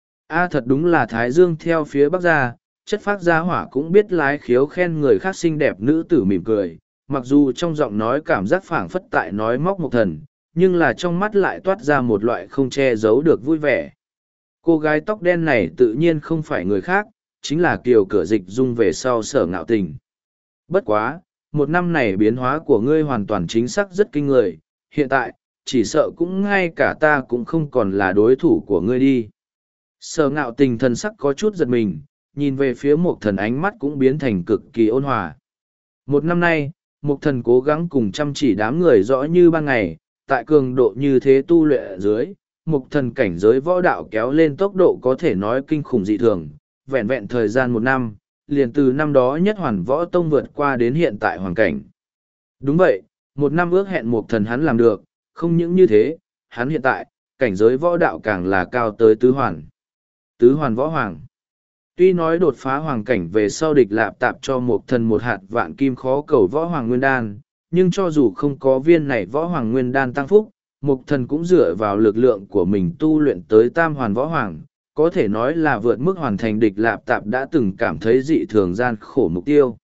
A thật đúng là Thái Dương theo phía bắc ra, chất phác gia hỏa cũng biết lái khiếu khen người khác xinh đẹp. Nữ tử mỉm cười, mặc dù trong giọng nói cảm giác phảng phất tại nói móc một thần, nhưng là trong mắt lại toát ra một loại không che giấu được vui vẻ. Cô gái tóc đen này tự nhiên không phải người khác, chính là Kiều Cửa Dịch Dung về sau Sở Ngạo Tình. Bất quá, một năm này biến hóa của ngươi hoàn toàn chính xác rất kinh người, hiện tại, chỉ sợ cũng ngay cả ta cũng không còn là đối thủ của ngươi đi. Sở Ngạo Tình thần sắc có chút giật mình, nhìn về phía Mộc Thần ánh mắt cũng biến thành cực kỳ ôn hòa. Một năm nay, Mộc Thần cố gắng cùng chăm chỉ đám người rõ như ban ngày, tại cường độ như thế tu luyện ở dưới, mục thần cảnh giới võ đạo kéo lên tốc độ có thể nói kinh khủng dị thường, vẹn vẹn thời gian một năm, liền từ năm đó nhất hoàn võ tông vượt qua đến hiện tại hoàn cảnh. Đúng vậy, một năm ước hẹn mục thần hắn làm được, không những như thế, hắn hiện tại, cảnh giới võ đạo càng là cao tới tứ hoàn. Tứ hoàn võ hoàng. Tuy nói đột phá hoàng cảnh về sau địch lạp tạp cho mục thần một hạt vạn kim khó cầu võ hoàng nguyên đan, nhưng cho dù không có viên này võ hoàng nguyên đan tăng phúc, mục thần cũng dựa vào lực lượng của mình tu luyện tới tam hoàn võ hoàng, có thể nói là vượt mức hoàn thành địch lạp tạp đã từng cảm thấy dị thường gian khổ mục tiêu.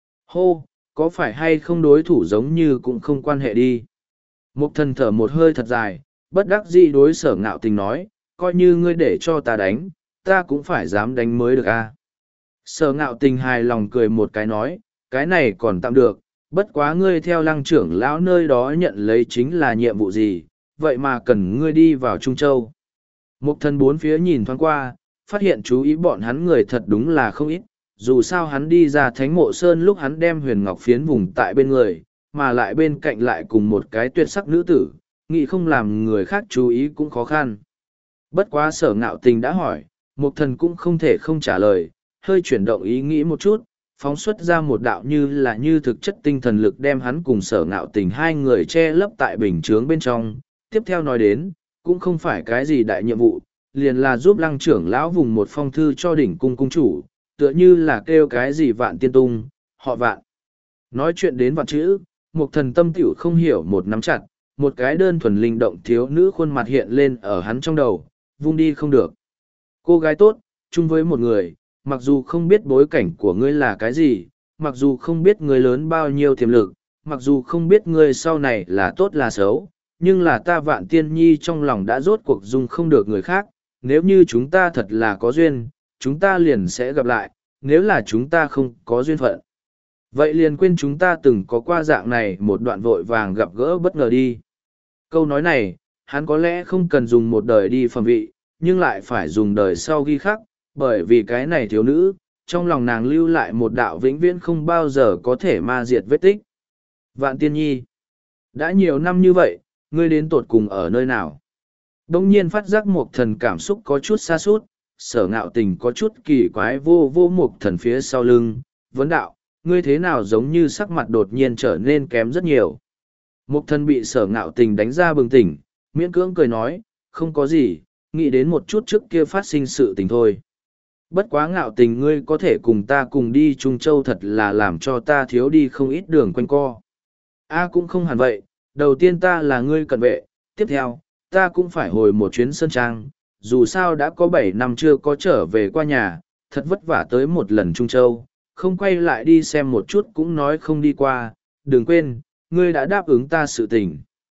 Hô, có phải hay không đối thủ giống như cũng không quan hệ đi. Mục thần thở một hơi thật dài, bất đắc dĩ đối Sở Ngạo Tình nói, coi như ngươi để cho ta đánh, ta cũng phải dám đánh mới được a. Sở Ngạo Tình hài lòng cười một cái nói, cái này còn tạm được, bất quá ngươi theo lăng trưởng lão nơi đó nhận lấy chính là nhiệm vụ gì, vậy mà cần ngươi đi vào Trung Châu. Mục thần bốn phía nhìn thoáng qua, phát hiện chú ý bọn hắn người thật đúng là không ít, dù sao hắn đi ra Thánh Mộ Sơn lúc hắn đem huyền ngọc phiến vùng tại bên người, mà lại bên cạnh lại cùng một cái tuyệt sắc nữ tử, nghĩ không làm người khác chú ý cũng khó khăn. Bất quá Sở Ngạo Tình đã hỏi, mục thần cũng không thể không trả lời, hơi chuyển động ý nghĩ một chút, phóng xuất ra một đạo như là như thực chất tinh thần lực đem hắn cùng Sở Ngạo Tình hai người che lấp tại bình chướng bên trong. Tiếp theo nói đến, cũng không phải cái gì đại nhiệm vụ, liền là giúp lăng trưởng lão vùng một phong thư cho đỉnh cung cung chủ, tựa như là kêu cái gì vạn tiên tung, họ vạn. Nói chuyện đến vạn chữ, mục thần tâm tiểu không hiểu một nắm chặt, một cái đơn thuần linh động thiếu nữ khuôn mặt hiện lên ở hắn trong đầu, vung đi không được. Cô gái tốt, chung với một người, mặc dù không biết bối cảnh của ngươi là cái gì, mặc dù không biết ngươi lớn bao nhiêu tiềm lực, mặc dù không biết ngươi sau này là tốt là xấu, nhưng là ta Vạn Tiên Nhi trong lòng đã rốt cuộc dung không được người khác, nếu như chúng ta thật là có duyên, chúng ta liền sẽ gặp lại, nếu là chúng ta không có duyên phận. Vậy liền quên chúng ta từng có qua dạng này một đoạn vội vàng gặp gỡ bất ngờ đi. Câu nói này, hắn có lẽ không cần dùng một đời đi phẩm vị, nhưng lại phải dùng đời sau ghi khắc, bởi vì cái này thiếu nữ, trong lòng nàng lưu lại một đạo vĩnh viễn không bao giờ có thể ma diệt vết tích. Vạn Tiên Nhi, đã nhiều năm như vậy, ngươi đến tột cùng ở nơi nào? Đông nhiên phát giác một thần cảm xúc có chút xa sút Sở Ngạo Tình có chút kỳ quái vô vô một thần phía sau lưng, vấn đạo, ngươi thế nào giống như sắc mặt đột nhiên trở nên kém rất nhiều. Một thần bị Sở Ngạo Tình đánh ra bừng tỉnh, miễn cưỡng cười nói, không có gì, nghĩ đến một chút trước kia phát sinh sự tình thôi. Bất quá Ngạo Tình ngươi có thể cùng ta cùng đi Trung Châu thật là làm cho ta thiếu đi không ít đường quanh co. A cũng không hẳn vậy, đầu tiên ta là ngươi cận vệ, tiếp theo, ta cũng phải hồi một chuyến Sơn Trang, dù sao đã có bảy năm chưa có trở về qua nhà, thật vất vả tới một lần Trung Châu, không quay lại đi xem một chút cũng nói không đi qua, đừng quên, ngươi đã đáp ứng ta sự tình.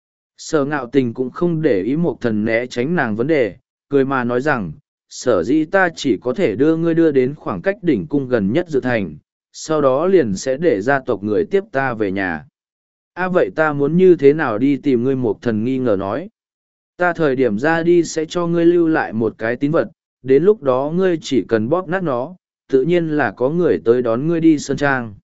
Sở Ngạo Tình cũng không để ý một thần né tránh nàng vấn đề, cười mà nói rằng, sở dĩ ta chỉ có thể đưa ngươi đưa đến khoảng cách đỉnh cung gần nhất dự thành, sau đó liền sẽ để gia tộc người tiếp ta về nhà. À vậy ta muốn như thế nào đi tìm ngươi? Một thần nghi ngờ nói. Ta thời điểm ra đi sẽ cho ngươi lưu lại một cái tín vật, đến lúc đó ngươi chỉ cần bóp nát nó, tự nhiên là có người tới đón ngươi đi Sơn Trang.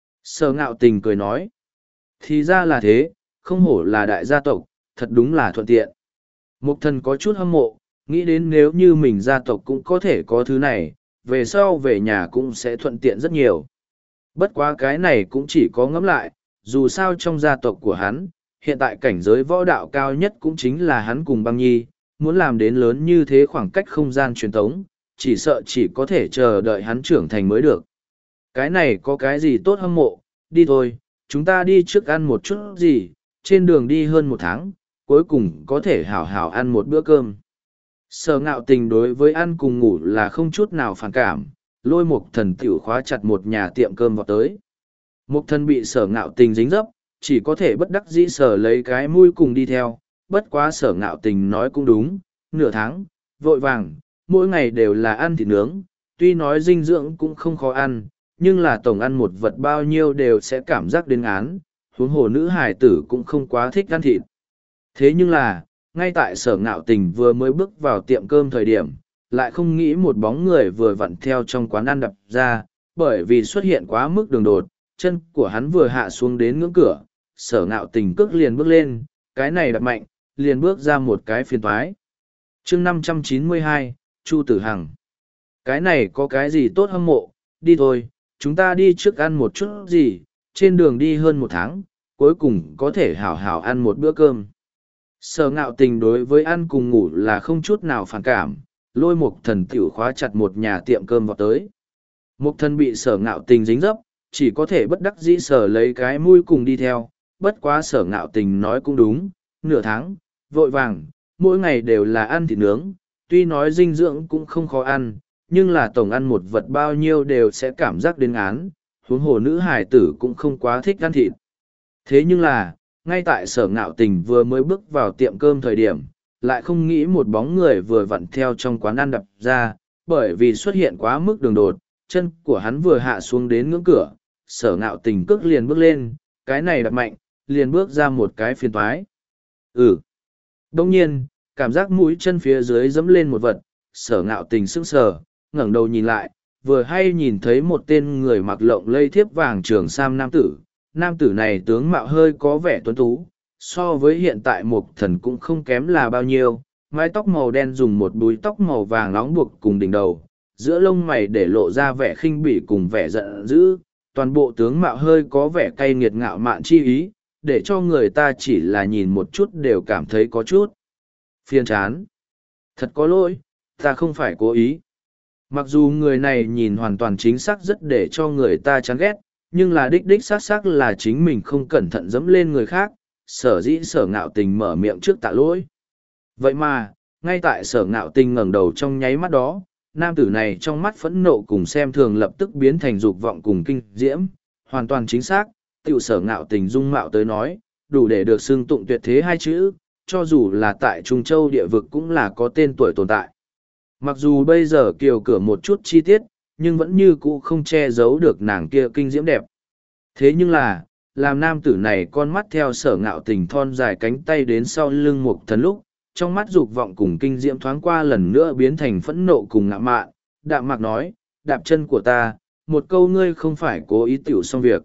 Sở Ngạo Tình cười nói. Thì ra là thế, không hổ là đại gia tộc, thật đúng là thuận tiện. Mục thần có chút hâm mộ, nghĩ đến nếu như mình gia tộc cũng có thể có thứ này, về sau về nhà cũng sẽ thuận tiện rất nhiều. Bất quá cái này cũng chỉ có ngẫm lại, dù sao trong gia tộc của hắn, hiện tại cảnh giới võ đạo cao nhất cũng chính là hắn cùng băng nhi, muốn làm đến lớn như thế khoảng cách không gian truyền tống, chỉ sợ chỉ có thể chờ đợi hắn trưởng thành mới được. Cái này có cái gì tốt hâm mộ, đi thôi, chúng ta đi trước ăn một chút gì, trên đường đi hơn một tháng, cuối cùng có thể hảo hảo ăn một bữa cơm. Sở Ngạo Tình đối với ăn cùng ngủ là không chút nào phản cảm, lôi một thần tiểu khóa chặt một nhà tiệm cơm vào tới. Một thần bị Sở Ngạo Tình dính dấp, chỉ có thể bất đắc dĩ sở lấy cái mũi cùng đi theo, bất quá Sở Ngạo Tình nói cũng đúng, nửa tháng, vội vàng, mỗi ngày đều là ăn thịt nướng, tuy nói dinh dưỡng cũng không khó ăn, nhưng là tổng ăn một vật bao nhiêu đều sẽ cảm giác đến án, huống hồ nữ hài tử cũng không quá thích ăn thịt. Thế nhưng là, ngay tại Sở Ngạo Tình vừa mới bước vào tiệm cơm thời điểm, lại không nghĩ một bóng người vừa vặn theo trong quán ăn đập ra, bởi vì xuất hiện quá mức đường đột, chân của hắn vừa hạ xuống đến ngưỡng cửa, Sở Ngạo Tình cước liền bước lên, cái này đặt mạnh, liền bước ra một cái phiền toái. chương năm trăm chín mươi hai, Chu Tử Hằng. Cái này có cái gì tốt hâm mộ, đi thôi, chúng ta đi trước ăn một chút gì, trên đường đi hơn một tháng, cuối cùng có thể hảo hảo ăn một bữa cơm. Sở Ngạo Tình đối với ăn cùng ngủ là không chút nào phản cảm, lôi Mục Thần tiểu khóa chặt một nhà tiệm cơm vào tới. Mục Thần bị Sở Ngạo Tình dính dấp, chỉ có thể bất đắc dĩ sở lấy cái mũi cùng đi theo, bất quá Sở Ngạo Tình nói cũng đúng, nửa tháng, vội vàng, mỗi ngày đều là ăn thịt nướng, tuy nói dinh dưỡng cũng không khó ăn, nhưng là tổng ăn một vật bao nhiêu đều sẽ cảm giác đến án, huống hồ nữ hài tử cũng không quá thích ăn thịt. Thế nhưng là, ngay tại Sở Ngạo Tình vừa mới bước vào tiệm cơm thời điểm, lại không nghĩ một bóng người vừa vặn theo trong quán ăn đập ra, bởi vì xuất hiện quá mức đường đột, chân của hắn vừa hạ xuống đến ngưỡng cửa, Sở Ngạo Tình cước liền bước lên, cái này đập mạnh, liền bước ra một cái phiền toái. Ừ. Đông nhiên, cảm giác mũi chân phía dưới dẫm lên một vật, Sở Ngạo Tình sững sờ, ngẩng đầu nhìn lại, vừa hay nhìn thấy một tên người mặc lộng lây thiếp vàng trường sam nam tử. Nam tử này tướng mạo hơi có vẻ tuấn tú, so với hiện tại Mục Thần cũng không kém là bao nhiêu, mái tóc màu đen dùng một búi tóc màu vàng nóng buộc cùng đỉnh đầu, giữa lông mày để lộ ra vẻ khinh bỉ cùng vẻ giận dữ, toàn bộ tướng mạo hơi có vẻ cay nghiệt ngạo mạn chi ý, để cho người ta chỉ là nhìn một chút đều cảm thấy có chút phiền chán. Thật có lỗi, ta không phải cố ý. Mặc dù người này nhìn hoàn toàn chính xác rất để cho người ta chán ghét, nhưng là đích đích xác xác là chính mình không cẩn thận dẫm lên người khác, sở dĩ Sở Ngạo Tình mở miệng trước tạ lỗi. Vậy mà, ngay tại Sở Ngạo Tình ngẩng đầu trong nháy mắt đó, nam tử này trong mắt phẫn nộ cùng xem thường lập tức biến thành dục vọng cùng kinh diễm, hoàn toàn chính xác, tiểu Sở Ngạo Tình dung mạo tới nói, đủ để được xưng tụng tuyệt thế hai chữ, cho dù là tại Trung Châu địa vực cũng là có tên tuổi tồn tại. Mặc dù bây giờ kiều cửa một chút chi tiết, nhưng vẫn như cũ không che giấu được nàng kia kinh diễm đẹp. Thế nhưng là, làm nam tử này con mắt theo Sở Ngạo Tình thon dài cánh tay đến sau lưng Mục Thần lúc, trong mắt dục vọng cùng kinh diễm thoáng qua lần nữa biến thành phẫn nộ cùng ngạo mạn, đạm mạc nói, đạp chân của ta, một câu ngươi không phải cố ý tiểu xong việc.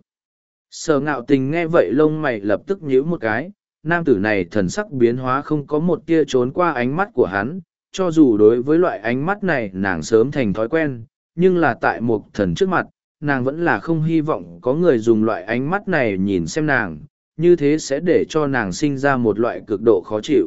Sở Ngạo Tình nghe vậy lông mày lập tức nhíu một cái, nam tử này thần sắc biến hóa không có một tia trốn qua ánh mắt của hắn, cho dù đối với loại ánh mắt này nàng sớm thành thói quen, nhưng là tại Mục Thần trước mặt, nàng vẫn là không hy vọng có người dùng loại ánh mắt này nhìn xem nàng, như thế sẽ để cho nàng sinh ra một loại cực độ khó chịu.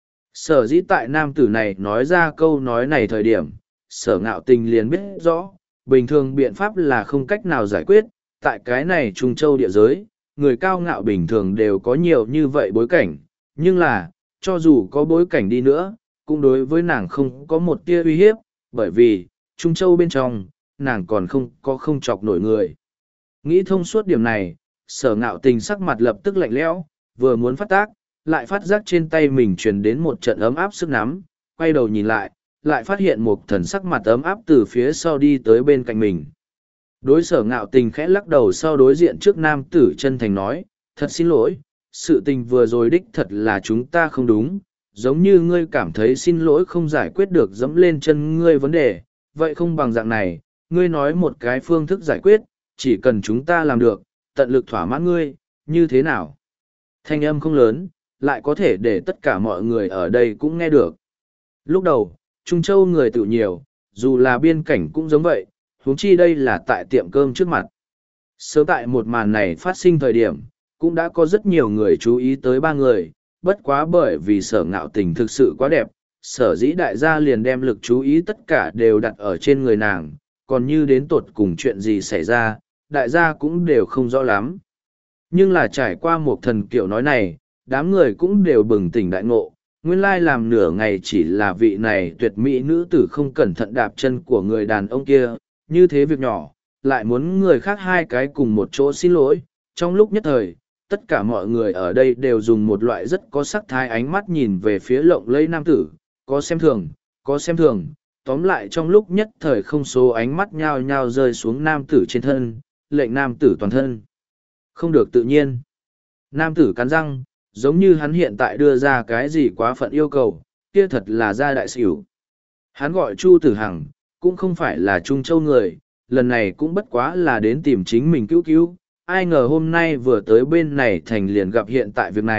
Sở dĩ tại nam tử này nói ra câu nói này thời điểm, Sở Ngạo Tình liền biết rõ, bình thường biện pháp là không cách nào giải quyết, tại cái này Trung Châu địa giới, người cao ngạo bình thường đều có nhiều như vậy bối cảnh, nhưng là, cho dù có bối cảnh đi nữa, cũng đối với nàng không có một tia uy hiếp, bởi vì, Trung Châu bên trong, nàng còn không có không chọc nổi người. Nghĩ thông suốt điểm này, Sở Ngạo Tình sắc mặt lập tức lạnh lẽo, vừa muốn phát tác, lại phát giác trên tay mình truyền đến một trận ấm áp sức nắm, quay đầu nhìn lại, lại phát hiện một thần sắc mặt ấm áp từ phía sau đi tới bên cạnh mình. Đối Sở Ngạo Tình khẽ lắc đầu sau đối diện trước nam tử chân thành nói, thật xin lỗi, sự tình vừa rồi đích thật là chúng ta không đúng, giống như ngươi cảm thấy xin lỗi không giải quyết được dẫm lên chân ngươi vấn đề, vậy không bằng dạng này, ngươi nói một cái phương thức giải quyết, chỉ cần chúng ta làm được, tận lực thỏa mãn ngươi, như thế nào? Thanh âm không lớn, lại có thể để tất cả mọi người ở đây cũng nghe được. Lúc đầu, Trung Châu người tự nhiều, dù là biên cảnh cũng giống vậy, huống chi đây là tại tiệm cơm trước mặt. Sớm tại một màn này phát sinh thời điểm, cũng đã có rất nhiều người chú ý tới ba người, bất quá bởi vì Sở Ngạo Tình thực sự quá đẹp, sở dĩ đại gia liền đem lực chú ý tất cả đều đặt ở trên người nàng, còn như đến tột cùng chuyện gì xảy ra, đại gia cũng đều không rõ lắm. Nhưng là trải qua một thần kiểu nói này, đám người cũng đều bừng tỉnh đại ngộ, nguyên lai làm nửa ngày chỉ là vị này tuyệt mỹ nữ tử không cẩn thận đạp chân của người đàn ông kia, như thế việc nhỏ, lại muốn người khác hai cái cùng một chỗ xin lỗi. Trong lúc nhất thời, tất cả mọi người ở đây đều dùng một loại rất có sắc thái ánh mắt nhìn về phía lộng lẫy nam tử, có xem thường, có xem thường, tóm lại trong lúc nhất thời không số ánh mắt nhao nhao rơi xuống nam tử trên thân, lệnh nam tử toàn thân. Không được tự nhiên. Nam tử cắn răng, giống như hắn hiện tại đưa ra cái gì quá phận yêu cầu, kia thật là ra đại xỉu. Hắn gọi Chu Tử Hằng, cũng không phải là Trung Châu người, lần này cũng bất quá là đến tìm chính mình cứu cứu. Ai ngờ hôm nay vừa tới bên này thành liền gặp hiện tại việc này,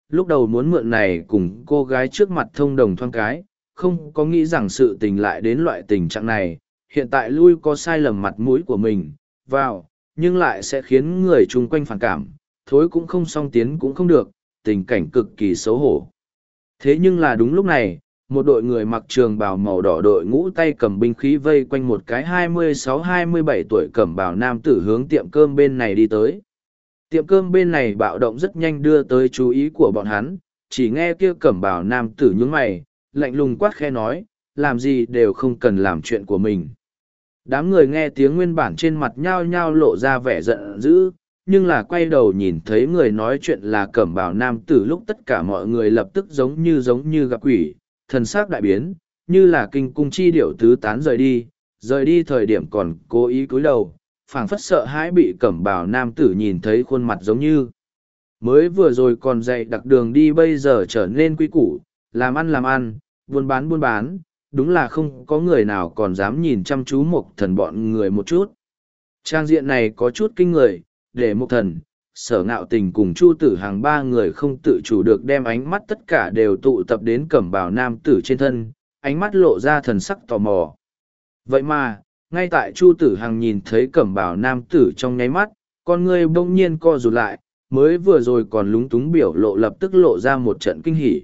lúc đầu muốn mượn này cùng cô gái trước mặt thông đồng thoáng cái, không có nghĩ rằng sự tình lại đến loại tình trạng này, hiện tại lui có sai lầm mặt mũi của mình, vào, nhưng lại sẽ khiến người chung quanh phản cảm, thối cũng không song tiến cũng không được, tình cảnh cực kỳ xấu hổ. Thế nhưng là đúng lúc này, một đội người mặc trường bào màu đỏ đội ngũ tay cầm binh khí vây quanh một cái hai mươi sáu hai mươi bảy tuổi cẩm bào nam tử hướng tiệm cơm bên này đi tới. Tiệm cơm bên này bạo động rất nhanh đưa tới chú ý của bọn hắn, chỉ nghe kia cẩm bào nam tử nhướng mày, lạnh lùng quát khe nói, làm gì đều không cần làm chuyện của mình. Đám người nghe tiếng nguyên bản trên mặt nhao nhao lộ ra vẻ giận dữ, nhưng là quay đầu nhìn thấy người nói chuyện là cẩm bào nam tử lúc tất cả mọi người lập tức giống như giống như gặp quỷ, thần sắc đại biến, như là kinh cung chi điểu tứ tán rời đi, rời đi thời điểm còn cố ý cúi đầu, phảng phất sợ hãi bị cẩm bào nam tử nhìn thấy khuôn mặt giống như. Mới vừa rồi còn dạy đặc đường đi bây giờ trở nên quy củ, làm ăn làm ăn, buôn bán buôn bán, đúng là không có người nào còn dám nhìn chăm chú một thần bọn người một chút. Trang diện này có chút kinh người, để một thần, sở ngạo tình cùng chu tử hàng ba người không tự chủ được đem ánh mắt tất cả đều tụ tập đến cẩm bào nam tử trên thân, ánh mắt lộ ra thần sắc tò mò. Vậy mà, ngay tại chu tử hàng nhìn thấy cẩm bào nam tử trong nháy mắt, con người bỗng nhiên co rụt lại, mới vừa rồi còn lúng túng biểu lộ lập tức lộ ra một trận kinh hỉ.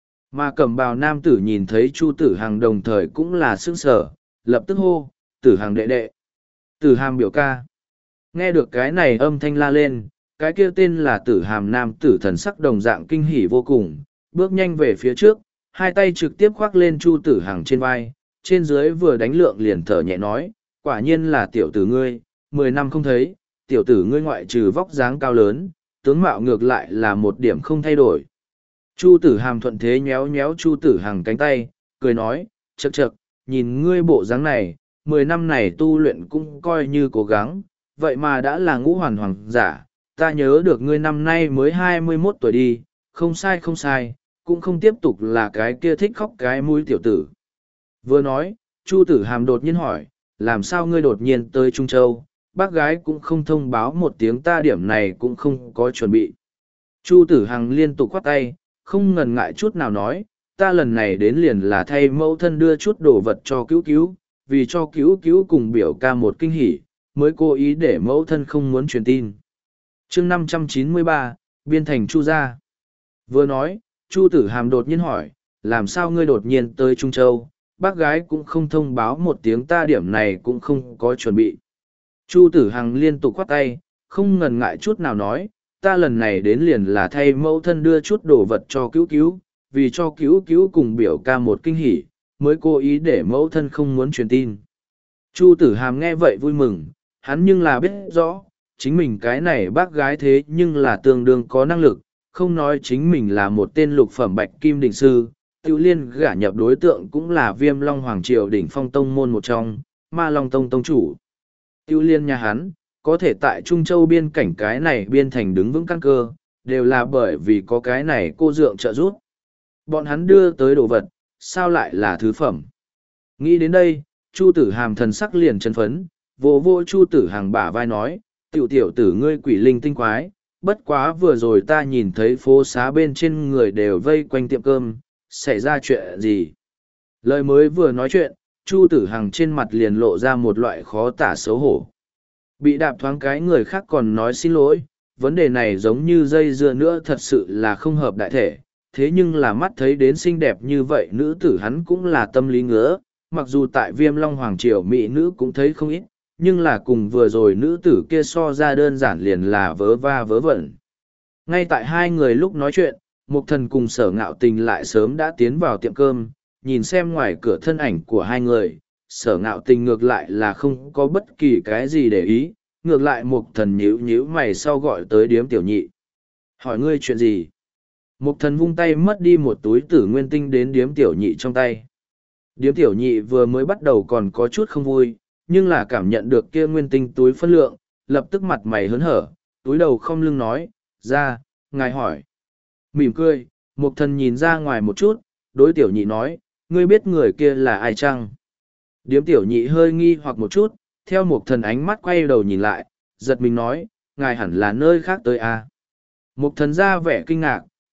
Mà cẩm bào nam tử nhìn thấy chu tử hàng đồng thời cũng là sững sờ, lập tức hô, tử hàng đệ đệ, tử hàm biểu ca. Nghe được cái này âm thanh la lên, cái kia tên là tử hàm nam tử thần sắc đồng dạng kinh hỉ vô cùng, bước nhanh về phía trước, hai tay trực tiếp khoác lên chu tử hằng trên vai, trên dưới vừa đánh lượng liền thở nhẹ nói, quả nhiên là tiểu tử ngươi, mười năm không thấy, tiểu tử ngươi ngoại trừ vóc dáng cao lớn, tướng mạo ngược lại là một điểm không thay đổi. Chu tử hàm thuận thế nhéo nhéo chu tử hằng cánh tay, cười nói, chậc chậc, nhìn ngươi bộ dáng này, mười năm này tu luyện cũng coi như cố gắng, vậy mà đã là ngũ hoàn hoàng giả, ta nhớ được ngươi năm nay mới hai mươi mốt tuổi đi, không sai không sai, cũng không tiếp tục là cái kia thích khóc cái mũi tiểu tử. Vừa nói, Chu tử hàm đột nhiên hỏi, làm sao ngươi đột nhiên tới Trung Châu, bác gái cũng không thông báo một tiếng ta điểm này cũng không có chuẩn bị. Chu tử hằng liên tục khoát tay, không ngần ngại chút nào nói, ta lần này đến liền là thay mẫu thân đưa chút đồ vật cho cứu cứu, vì cho cứu cứu cùng biểu ca một kinh hỉ, mới cố ý để mẫu thân không muốn truyền tin. chương năm trăm chín mươi ba, biên thành Chu gia. Vừa nói, Chu tử hàm đột nhiên hỏi, làm sao ngươi đột nhiên tới Trung Châu, bác gái cũng không thông báo một tiếng ta điểm này cũng không có chuẩn bị. Chu tử hằng liên tục khoát tay, không ngần ngại chút nào nói, ta lần này đến liền là thay mẫu thân đưa chút đồ vật cho cứu cứu, vì cho cứu cứu cùng biểu ca một kinh hỉ, mới cố ý để mẫu thân không muốn truyền tin. Chu tử hàm nghe vậy vui mừng, hắn nhưng là biết rõ, chính mình cái này bác gái thế nhưng là tương đương có năng lực, không nói chính mình là một tên lục phẩm bạch kim đỉnh sư, Tiểu Liên gả nhập đối tượng cũng là Viêm Long Hoàng Triều đỉnh phong tông môn một trong, Ma Long Tông tông chủ. Tiểu Liên nhà hắn, có thể tại Trung Châu biên cảnh cái này biên thành đứng vững căn cơ, đều là bởi vì có cái này cô dượng trợ giúp. Bọn hắn đưa tới đồ vật, sao lại là thứ phẩm? Nghĩ đến đây, Chu tử hàm thần sắc liền chân phấn, vô vô Chu tử hàng bả vai nói, tiểu tiểu tử ngươi quỷ linh tinh quái, bất quá vừa rồi ta nhìn thấy phố xá bên trên người đều vây quanh tiệm cơm, xảy ra chuyện gì? Lời mới vừa nói chuyện, Chu tử hằng trên mặt liền lộ ra một loại khó tả xấu hổ. Bị đạp thoáng cái người khác còn nói xin lỗi, vấn đề này giống như dây dưa nữa thật sự là không hợp đại thể, thế nhưng là mắt thấy đến xinh đẹp như vậy nữ tử hắn cũng là tâm lý ngứa, mặc dù tại Viêm Long Hoàng Triều mỹ nữ cũng thấy không ít, nhưng là cùng vừa rồi nữ tử kia so ra đơn giản liền là vớ va vớ vẩn. Ngay tại hai người lúc nói chuyện, Mục Thần cùng Sở Ngạo Tình lại sớm đã tiến vào tiệm cơm, nhìn xem ngoài cửa thân ảnh của hai người, Sở Ngạo Tình ngược lại là không có bất kỳ cái gì để ý, ngược lại Mục Thần nhíu nhíu mày sau gọi tới Điếm Tiểu Nhị. Hỏi ngươi chuyện gì? Mục Thần vung tay mất đi một túi tử nguyên tinh đến Điếm Tiểu Nhị trong tay. Điếm Tiểu Nhị vừa mới bắt đầu còn có chút không vui, nhưng là cảm nhận được kia nguyên tinh túi phân lượng, lập tức mặt mày hớn hở, túi đầu không lưng nói, ra, ngài hỏi. Mỉm cười, Mục Thần nhìn ra ngoài một chút, đối Tiểu Nhị nói, ngươi biết người kia là ai chăng? Điếm Tiểu Nhị hơi nghi hoặc một chút, theo Mục Thần ánh mắt quay đầu nhìn lại, giật mình nói, ngài hẳn là nơi khác tới à? Mục Thần ra vẻ kinh ngạc,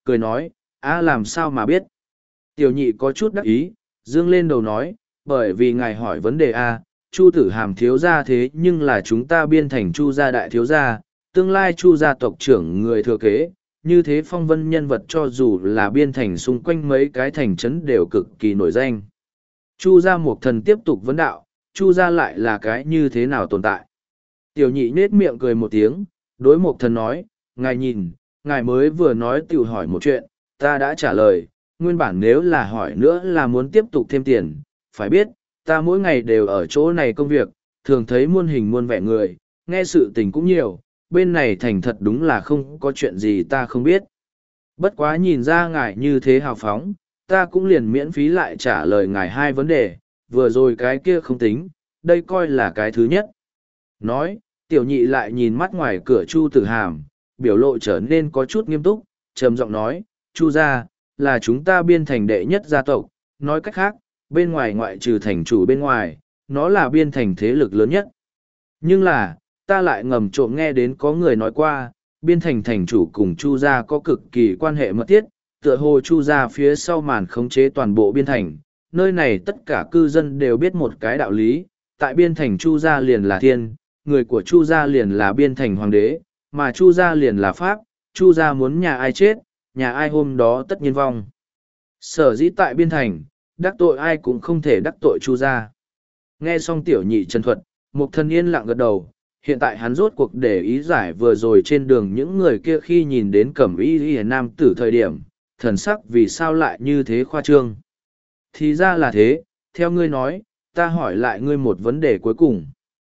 cười nói, á làm sao mà biết. Tiểu nhị có chút đắc ý, dương lên đầu nói, bởi vì ngài hỏi vấn đề A, Chu Tử Hàm thiếu gia thế nhưng là chúng ta biên thành Chu gia đại thiếu gia, tương lai Chu gia tộc trưởng người thừa kế, như thế phong vân nhân vật cho dù là biên thành xung quanh mấy cái thành trấn đều cực kỳ nổi danh. Chu gia Mộc Thần tiếp tục vấn đạo, Chu gia lại là cái như thế nào tồn tại. Tiểu nhị nết miệng cười một tiếng, đối Mộc Thần nói, ngài nhìn, ngài mới vừa nói tiểu hỏi một chuyện, ta đã trả lời, nguyên bản nếu là hỏi nữa là muốn tiếp tục thêm tiền, phải biết, ta mỗi ngày đều ở chỗ này công việc, thường thấy muôn hình muôn vẻ người, nghe sự tình cũng nhiều, bên này thành thật đúng là không có chuyện gì ta không biết. Bất quá nhìn ra ngài như thế hào phóng, ta cũng liền miễn phí lại trả lời ngài hai vấn đề, vừa rồi cái kia không tính, đây coi là cái thứ nhất. Nói, tiểu nhị lại nhìn mắt ngoài cửa Chu Tử Hàm, biểu lộ trở nên có chút nghiêm túc, trầm giọng nói, Chu gia, là chúng ta biên thành đệ nhất gia tộc, nói cách khác, bên ngoài ngoại trừ thành chủ bên ngoài, nó là biên thành thế lực lớn nhất. Nhưng là, ta lại ngầm trộm nghe đến có người nói qua, biên thành thành chủ cùng Chu gia có cực kỳ quan hệ mật thiết, tựa hồ Chu gia phía sau màn khống chế toàn bộ biên thành, nơi này tất cả cư dân đều biết một cái đạo lý, tại biên thành Chu gia liền là thiên, người của Chu gia liền là biên thành hoàng đế, mà Chu gia liền là pháp, Chu gia muốn nhà ai chết, nhà ai hôm đó tất nhiên vong. Sở dĩ tại biên thành, đắc tội ai cũng không thể đắc tội Chu gia. Nghe xong tiểu nhị chân thuật, Mục Thần yên lặng gật đầu, hiện tại hắn rốt cuộc để ý giải vừa rồi trên đường những người kia khi nhìn đến cẩm y y nam tử thời điểm, thần sắc vì sao lại như thế khoa trương. Thì ra là thế, theo ngươi nói, ta hỏi lại ngươi một vấn đề cuối cùng.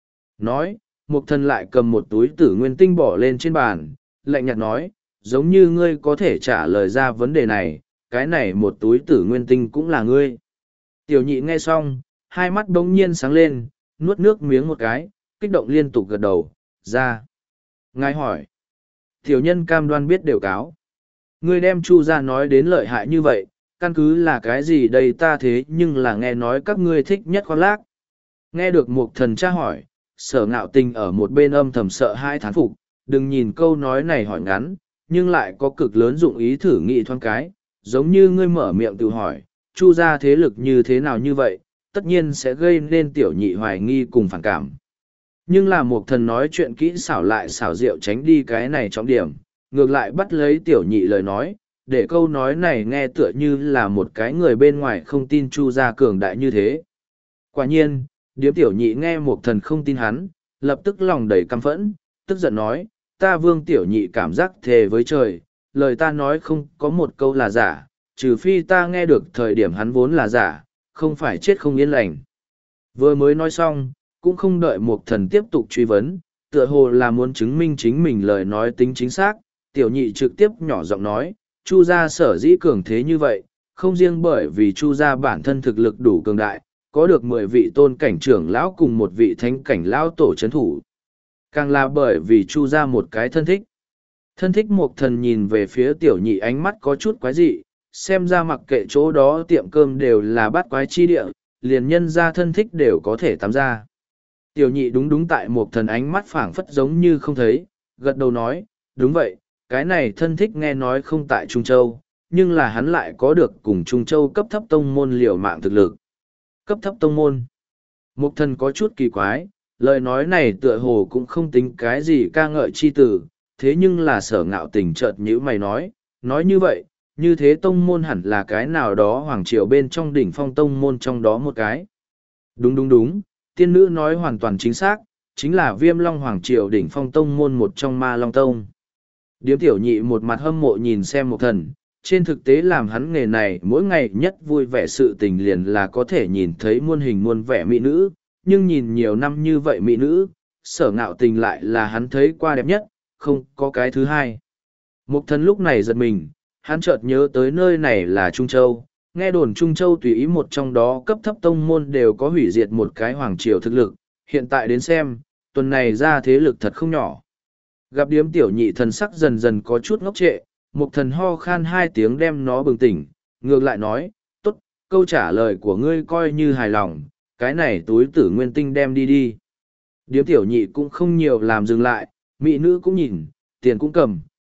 Nói, Mục Thần lại cầm một túi tử nguyên tinh bỏ lên trên bàn, lạnh nhạt nói, giống như ngươi có thể trả lời ra vấn đề này, cái này một túi tử nguyên tinh cũng là ngươi. Tiểu nhị nghe xong, hai mắt bỗng nhiên sáng lên, nuốt nước miếng một cái, kích động liên tục gật đầu, ra. Ngài hỏi. Tiểu nhân cam đoan biết đều cáo. Ngươi đem Chu gia nói đến lợi hại như vậy, căn cứ là cái gì đây ta thế nhưng là nghe nói các ngươi thích nhất khoác lác. Nghe được Mục Thần tra hỏi, Sở Ngạo Tình ở một bên âm thầm sợ hai thán phục, đừng nhìn câu nói này hỏi ngắn, nhưng lại có cực lớn dụng ý thử nghị thoáng cái, giống như ngươi mở miệng tự hỏi, Chu gia thế lực như thế nào như vậy, tất nhiên sẽ gây nên tiểu nhị hoài nghi cùng phản cảm. Nhưng là Mục Thần nói chuyện kỹ xảo lại xảo diệu tránh đi cái này trọng điểm, ngược lại bắt lấy tiểu nhị lời nói, để câu nói này nghe tựa như là một cái người bên ngoài không tin Chu gia cường đại như thế. Quả nhiên, điếm tiểu nhị nghe Mục Thần không tin hắn, lập tức lòng đầy căm phẫn, tức giận nói, ta Vương tiểu nhị cảm giác thề với trời, lời ta nói không có một câu là giả, trừ phi ta nghe được thời điểm hắn vốn là giả, không phải chết không yên lành. Vừa mới nói xong, cũng không đợi Mục Thần tiếp tục truy vấn, tựa hồ là muốn chứng minh chính mình lời nói tính chính xác, tiểu nhị trực tiếp nhỏ giọng nói, Chu gia sở dĩ cường thế như vậy, không riêng bởi vì Chu gia bản thân thực lực đủ cường đại, có được mười vị tôn cảnh trưởng lão cùng một vị thánh cảnh lão tổ chấn thủ. Càng là bởi vì Chu gia một cái thân thích. Thân thích Mục Thần nhìn về phía tiểu nhị ánh mắt có chút quái dị, xem ra mặc kệ chỗ đó tiệm cơm đều là bát quái chi địa, liền nhân ra thân thích đều có thể tắm ra. Tiểu nhị đúng đúng tại Mục Thần ánh mắt phảng phất giống như không thấy, gật đầu nói, đúng vậy, cái này thân thích nghe nói không tại Trung Châu, nhưng là hắn lại có được cùng Trung Châu cấp thấp tông môn liều mạng thực lực. Cấp thấp tông môn. Mục Thần có chút kỳ quái, lời nói này tựa hồ cũng không tính cái gì ca ngợi chi tử, thế nhưng là Sở Ngạo Tình chợt nhữ mày nói, nói như vậy, như thế tông môn hẳn là cái nào đó hoàng triều bên trong đỉnh phong tông môn trong đó một cái. Đúng đúng đúng, tiên nữ nói hoàn toàn chính xác, chính là Viêm Long hoàng triều đỉnh phong tông môn một trong Ma Long Tông. Điếm tiểu nhị một mặt hâm mộ nhìn xem Mục Thần, trên thực tế làm hắn nghề này mỗi ngày nhất vui vẻ sự tình liền là có thể nhìn thấy muôn hình muôn vẻ mỹ nữ, nhưng nhìn nhiều năm như vậy mỹ nữ, Sở Ngạo Tình lại là hắn thấy qua đẹp nhất, không có cái thứ hai. Mục Thần lúc này giật mình, hắn chợt nhớ tới nơi này là Trung Châu, nghe đồn Trung Châu tùy ý một trong đó cấp thấp tông môn đều có hủy diệt một cái hoàng triều thực lực, hiện tại đến xem, tuần này ra thế lực thật không nhỏ. Gặp điếm tiểu nhị thần sắc dần dần có chút ngốc trệ, Mục Thần ho khan hai tiếng đem nó bừng tỉnh, ngược lại nói, tốt, câu trả lời của ngươi coi như hài lòng, cái này túi tử nguyên tinh đem đi đi. Điếm tiểu nhị cũng không nhiều làm dừng lại, mỹ nữ cũng nhìn, tiền cũng cầm,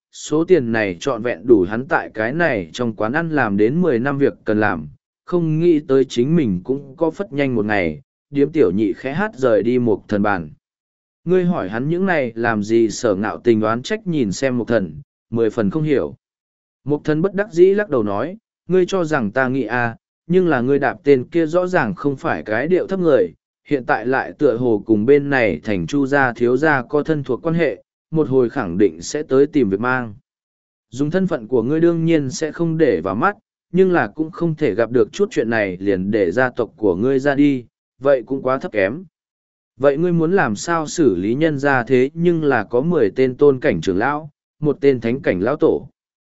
số tiền này trọn vẹn đủ hắn tại cái này trong quán ăn làm đến mười năm việc cần làm, không nghĩ tới chính mình cũng có phất nhanh một ngày, điếm tiểu nhị khẽ hát rời đi Mục Thần bàn. Ngươi hỏi hắn những này làm gì? Sở Ngạo Tình đoán trách nhìn xem Mục Thần, mười phần không hiểu. Mục Thần bất đắc dĩ lắc đầu nói, ngươi cho rằng ta nghĩ à, nhưng là ngươi đạp tên kia rõ ràng không phải cái điệu thấp người, hiện tại lại tựa hồ cùng bên này thành Chu gia thiếu gia có thân thuộc quan hệ, một hồi khẳng định sẽ tới tìm việc mang. Dùng thân phận của ngươi đương nhiên sẽ không để vào mắt, nhưng là cũng không thể gặp được chút chuyện này liền để gia tộc của ngươi ra đi, vậy cũng quá thấp kém. Vậy ngươi muốn làm sao xử lý nhân ra thế nhưng là có mười tên tôn cảnh trưởng lão, một tên thánh cảnh lão tổ.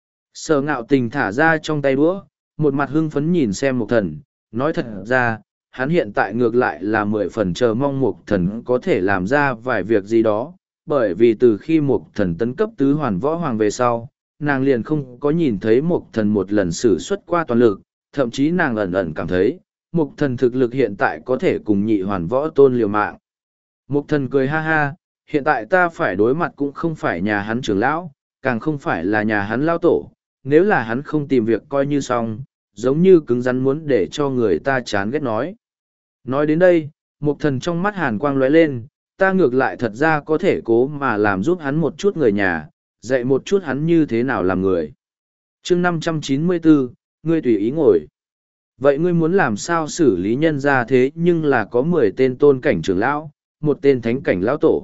Sở Ngạo Tình thả ra trong tay đũa, một mặt hưng phấn nhìn xem Mục Thần, nói thật ra, hắn hiện tại ngược lại là mười phần chờ mong Mục Thần có thể làm ra vài việc gì đó, bởi vì từ khi Mục Thần tấn cấp tứ hoàn võ hoàng về sau, nàng liền không có nhìn thấy Mục Thần một lần sử xuất qua toàn lực, thậm chí nàng ẩn ẩn cảm thấy, Mục Thần thực lực hiện tại có thể cùng nhị hoàn võ tôn liều mạng. Mục Thần cười ha ha, hiện tại ta phải đối mặt cũng không phải nhà hắn trưởng lão, càng không phải là nhà hắn lao tổ, nếu là hắn không tìm việc coi như xong, giống như cứng rắn muốn để cho người ta chán ghét nói. Nói đến đây, Mục Thần trong mắt hàn quang lóe lên, ta ngược lại thật ra có thể cố mà làm giúp hắn một chút người nhà, dạy một chút hắn như thế nào làm người. Chương năm trăm chín mươi bốn, ngươi tùy ý ngồi. Vậy ngươi muốn làm sao xử lý nhân ra thế nhưng là có mười tên tôn cảnh trưởng lão, một tên thánh cảnh lão tổ.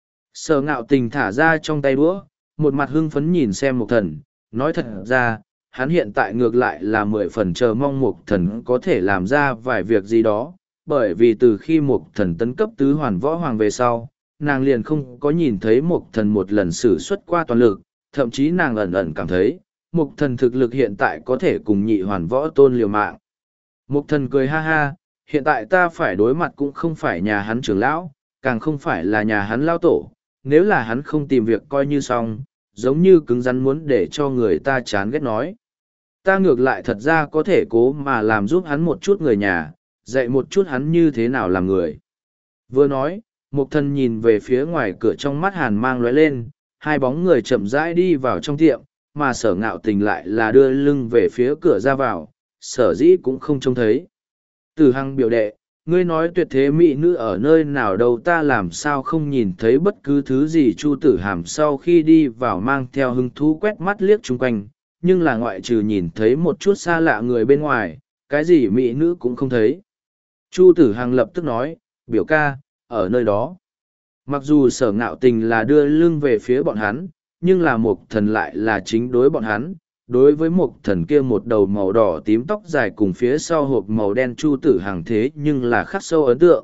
Sở Ngạo Tình thả ra trong tay đũa, một mặt hưng phấn nhìn xem Mục Thần, nói thật ra, hắn hiện tại ngược lại là mười phần chờ mong Mục Thần có thể làm ra vài việc gì đó, bởi vì từ khi Mục Thần tấn cấp tứ hoàn võ hoàng về sau, nàng liền không có nhìn thấy Mục Thần một lần sử xuất qua toàn lực, thậm chí nàng ẩn ẩn cảm thấy, Mục Thần thực lực hiện tại có thể cùng nhị hoàn võ tôn liều mạng. Mục Thần cười ha ha, hiện tại ta phải đối mặt cũng không phải nhà hắn trưởng lão, càng không phải là nhà hắn lao tổ, nếu là hắn không tìm việc coi như xong, giống như cứng rắn muốn để cho người ta chán ghét nói. Ta ngược lại thật ra có thể cố mà làm giúp hắn một chút người nhà, dạy một chút hắn như thế nào làm người. Vừa nói, Mục Thần nhìn về phía ngoài cửa, trong mắt hàn mang lóe lên, hai bóng người chậm rãi đi vào trong tiệm, mà Sở Ngạo Tình lại là đưa lưng về phía cửa ra vào, sở dĩ cũng không trông thấy. Từ Hằng biểu đệ, ngươi nói tuyệt thế mỹ nữ ở nơi nào đâu, ta làm sao không nhìn thấy bất cứ thứ gì. Chu Tử Hàm sau khi đi vào mang theo hứng thú quét mắt liếc chung quanh, nhưng là ngoại trừ nhìn thấy một chút xa lạ người bên ngoài, cái gì mỹ nữ cũng không thấy. Chu Tử Hằng lập tức nói, biểu ca, ở nơi đó. Mặc dù Sở Ngạo Tình là đưa lưng về phía bọn hắn, nhưng là Mục Thần lại là chính đối bọn hắn. Đối với Mục Thần kia một đầu màu đỏ tím tóc dài cùng phía sau hộp màu đen Chu Tử Hằng thế nhưng là khắc sâu ấn tượng.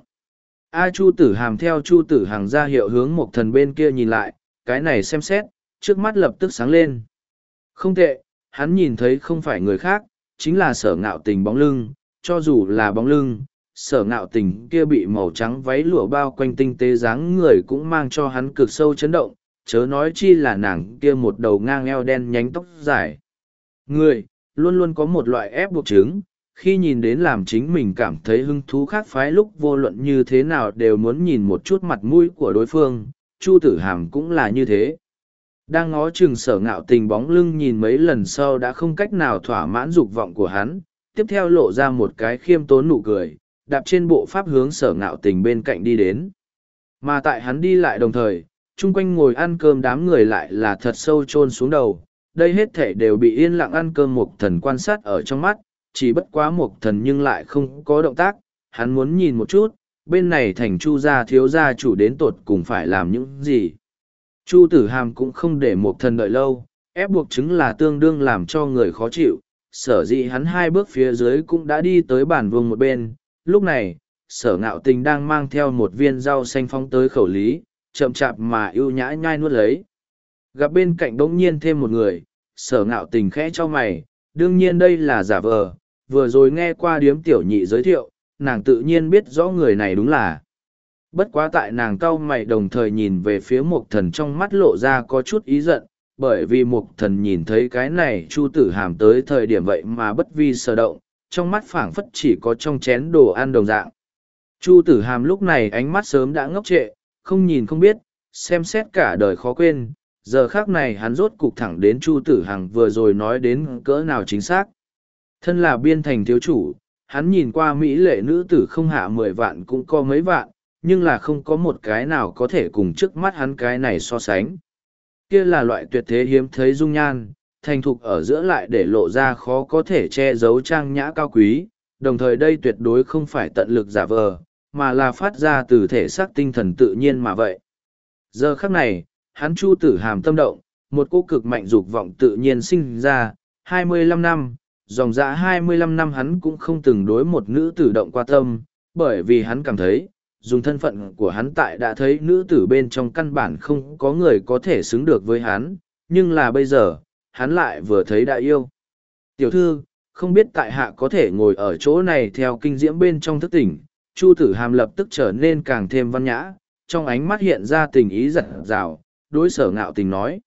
A Chu Tử Hàm theo Chu Tử Hằng ra hiệu hướng Mục Thần bên kia nhìn lại, cái này xem xét, trước mắt lập tức sáng lên. Không tệ, hắn nhìn thấy không phải người khác, chính là Sở Ngạo Tình bóng lưng, cho dù là bóng lưng, Sở Ngạo Tình kia bị màu trắng váy lụa bao quanh tinh tế dáng người cũng mang cho hắn cực sâu chấn động, chớ nói chi là nàng kia một đầu ngang eo đen nhánh tóc dài. Người, luôn luôn có một loại ép buộc chứng, khi nhìn đến làm chính mình cảm thấy hứng thú khác phái lúc vô luận như thế nào đều muốn nhìn một chút mặt mũi của đối phương, Chu Tử Hàm cũng là như thế. Đang ngó chừng Sở Ngạo Tình bóng lưng nhìn mấy lần sau đã không cách nào thỏa mãn dục vọng của hắn, tiếp theo lộ ra một cái khiêm tốn nụ cười, đạp trên bộ pháp hướng Sở Ngạo Tình bên cạnh đi đến. Mà tại hắn đi lại đồng thời, chung quanh ngồi ăn cơm đám người lại là thật sâu chôn xuống đầu, đây hết thể đều bị yên lặng ăn cơm Mục Thần quan sát ở trong mắt, chỉ bất quá Mục Thần nhưng lại không có động tác, hắn muốn nhìn một chút, bên này thành Chu gia thiếu gia chủ đến tột cùng phải làm những gì. Chu Tử Hàm cũng không để Mục Thần đợi lâu, ép buộc chứng là tương đương làm cho người khó chịu, sở dĩ hắn hai bước phía dưới cũng đã đi tới bàn vuông một bên, lúc này, Sở Ngạo Tình đang mang theo một viên rau xanh phóng tới khẩu lý, chậm chạp mà ưu nhã nhai nuốt lấy. Gặp bên cạnh bỗng nhiên thêm một người, Sở Ngạo Tình khẽ cho mày, đương nhiên đây là giả vờ, vừa rồi nghe qua điếm tiểu nhị giới thiệu, nàng tự nhiên biết rõ người này đúng là. Bất quá tại nàng cau mày đồng thời nhìn về phía Mục Thần trong mắt lộ ra có chút ý giận, bởi vì Mục Thần nhìn thấy cái này Chu Tử Hàm tới thời điểm vậy mà bất vi sở động, trong mắt phảng phất chỉ có trong chén đồ ăn đồng dạng. Chu Tử Hàm lúc này ánh mắt sớm đã ngốc trệ, không nhìn không biết, xem xét cả đời khó quên, Giờ khác này hắn rốt cục thẳng đến Chu Tử Hằng vừa rồi nói đến cỡ nào chính xác. Thân là biên thành thiếu chủ, hắn nhìn qua Mỹ lệ nữ tử không hạ mười vạn cũng có mấy vạn, nhưng là không có một cái nào có thể cùng trước mắt hắn cái này so sánh. Kia là loại tuyệt thế hiếm thấy dung nhan, thành thục ở giữa lại để lộ ra khó có thể che giấu trang nhã cao quý, đồng thời đây tuyệt đối không phải tận lực giả vờ, mà là phát ra từ thể xác tinh thần tự nhiên mà vậy. Giờ khắc này, hắn Chu Tử Hàm tâm động, một cô cực mạnh dục vọng tự nhiên sinh ra, hai mươi lăm năm, dòng dã hai mươi lăm năm hắn cũng không từng đối một nữ tử động qua tâm, bởi vì hắn cảm thấy, dùng thân phận của hắn tại đã thấy nữ tử bên trong căn bản không có người có thể xứng được với hắn, nhưng là bây giờ, hắn lại vừa thấy đã yêu. Tiểu thư, không biết tại hạ có thể ngồi ở chỗ này theo kinh diễm bên trong thức tỉnh, Chu Tử Hàm lập tức trở nên càng thêm văn nhã, trong ánh mắt hiện ra tình ý giật rào, đối Sở Ngạo Tình nói.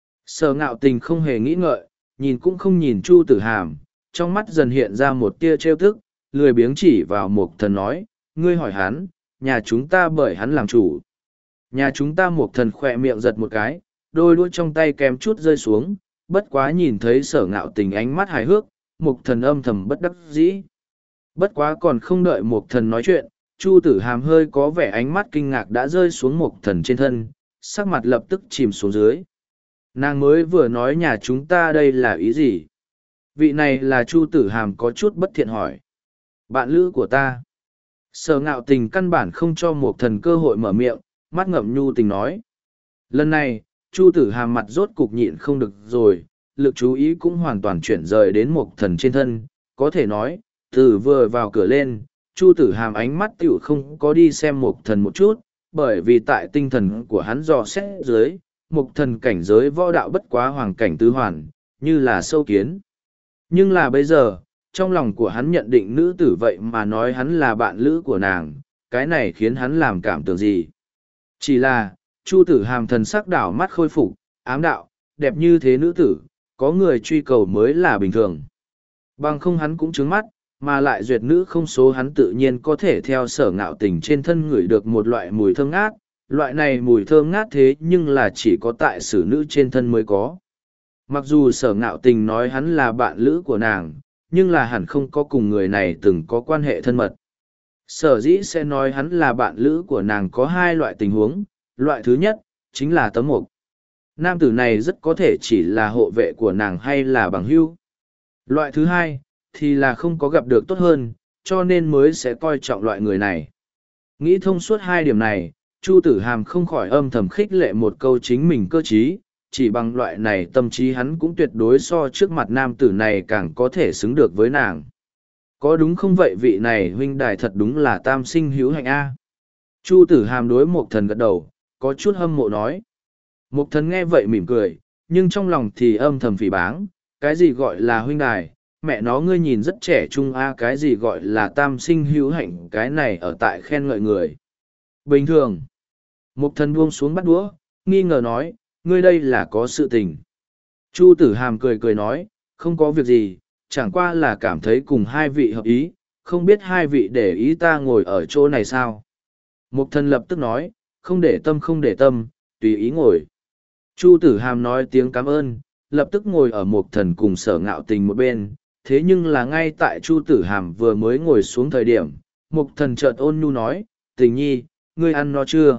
Sở Ngạo Tình không hề nghĩ ngợi, nhìn cũng không nhìn Chu Tử Hàm, trong mắt dần hiện ra một tia trêu tức, lười biếng chỉ vào Mục Thần nói, ngươi hỏi hắn, nhà chúng ta bởi hắn làm chủ. Nhà chúng ta Mục Thần khỏe miệng giật một cái, đôi đuôi trong tay kém chút rơi xuống, bất quá nhìn thấy Sở Ngạo Tình ánh mắt hài hước, Mục Thần âm thầm bất đắc dĩ. Bất quá còn không đợi Mục Thần nói chuyện, Chu Tử Hàm hơi có vẻ ánh mắt kinh ngạc đã rơi xuống Mục Thần trên thân, sắc mặt lập tức chìm xuống dưới. Nàng mới vừa nói nhà chúng ta đây là ý gì? Vị này là Chu Tử Hàm có chút bất thiện hỏi. Bạn lữ của ta. Sở Ngạo Tình căn bản không cho Mục Thần cơ hội mở miệng, mắt ngậm nhu tình nói. Lần này, Chu Tử Hàm mặt rốt cục nhịn không được rồi, lực chú ý cũng hoàn toàn chuyển rời đến Mục Thần trên thân, có thể nói, từ vừa vào cửa lên, Chu Tử Hàm ánh mắt tiểu không có đi xem Mục Thần một chút, bởi vì tại tinh thần của hắn dò xét dưới, Mục Thần cảnh giới võ đạo bất quá hoàng cảnh tứ hoàn, như là sâu kiến. Nhưng là bây giờ, trong lòng của hắn nhận định nữ tử vậy mà nói hắn là bạn lữ của nàng, cái này khiến hắn làm cảm tưởng gì. Chỉ là, Chu Tử Hàm thần sắc đảo mắt khôi phục, ám đạo, đẹp như thế nữ tử, có người truy cầu mới là bình thường. Bằng không hắn cũng trướng mắt, mà lại duyệt nữ không số hắn tự nhiên có thể theo Sở Ngạo Tình trên thân ngửi được một loại mùi thơm ngát, loại này mùi thơm ngát thế nhưng là chỉ có tại xử nữ trên thân mới có. Mặc dù Sở Ngạo Tình nói hắn là bạn lữ của nàng, nhưng là hẳn không có cùng người này từng có quan hệ thân mật. Sở dĩ sẽ nói hắn là bạn lữ của nàng có hai loại tình huống, loại thứ nhất, chính là tấm mục. Nam tử này rất có thể chỉ là hộ vệ của nàng hay là bằng hữu. Loại thứ hai, thì là không có gặp được tốt hơn, cho nên mới sẽ coi trọng loại người này. Nghĩ thông suốt hai điểm này, Chu Tử Hàm không khỏi âm thầm khích lệ một câu chính mình cơ trí, chỉ bằng loại này tâm trí hắn cũng tuyệt đối so trước mặt nam tử này càng có thể xứng được với nàng. Có đúng không vậy vị này huynh đài thật đúng là tam sinh hữu hạnh A. Chu Tử Hàm đối Mục Thần gật đầu, có chút hâm mộ nói. Mục Thần nghe vậy mỉm cười, nhưng trong lòng thì âm thầm phỉ báng, cái gì gọi là huynh đài, mẹ nó ngươi nhìn rất trẻ trung A, cái gì gọi là tam sinh hữu hạnh, cái này ở tại khen ngợi người. Bình thường. Mục Thần buông xuống bắt đũa, nghi ngờ nói, ngươi đây là có sự tình. Chu Tử Hàm cười cười nói, không có việc gì, chẳng qua là cảm thấy cùng hai vị hợp ý, không biết hai vị để ý ta ngồi ở chỗ này sao. Mục Thần lập tức nói, không để tâm không để tâm, tùy ý ngồi. Chu Tử Hàm nói tiếng cảm ơn, lập tức ngồi ở Mục Thần cùng Sở Ngạo Tình một bên, thế nhưng là ngay tại Chu Tử Hàm vừa mới ngồi xuống thời điểm, Mục Thần chợt ôn nhu nói, Tình nhi, ngươi ăn no chưa?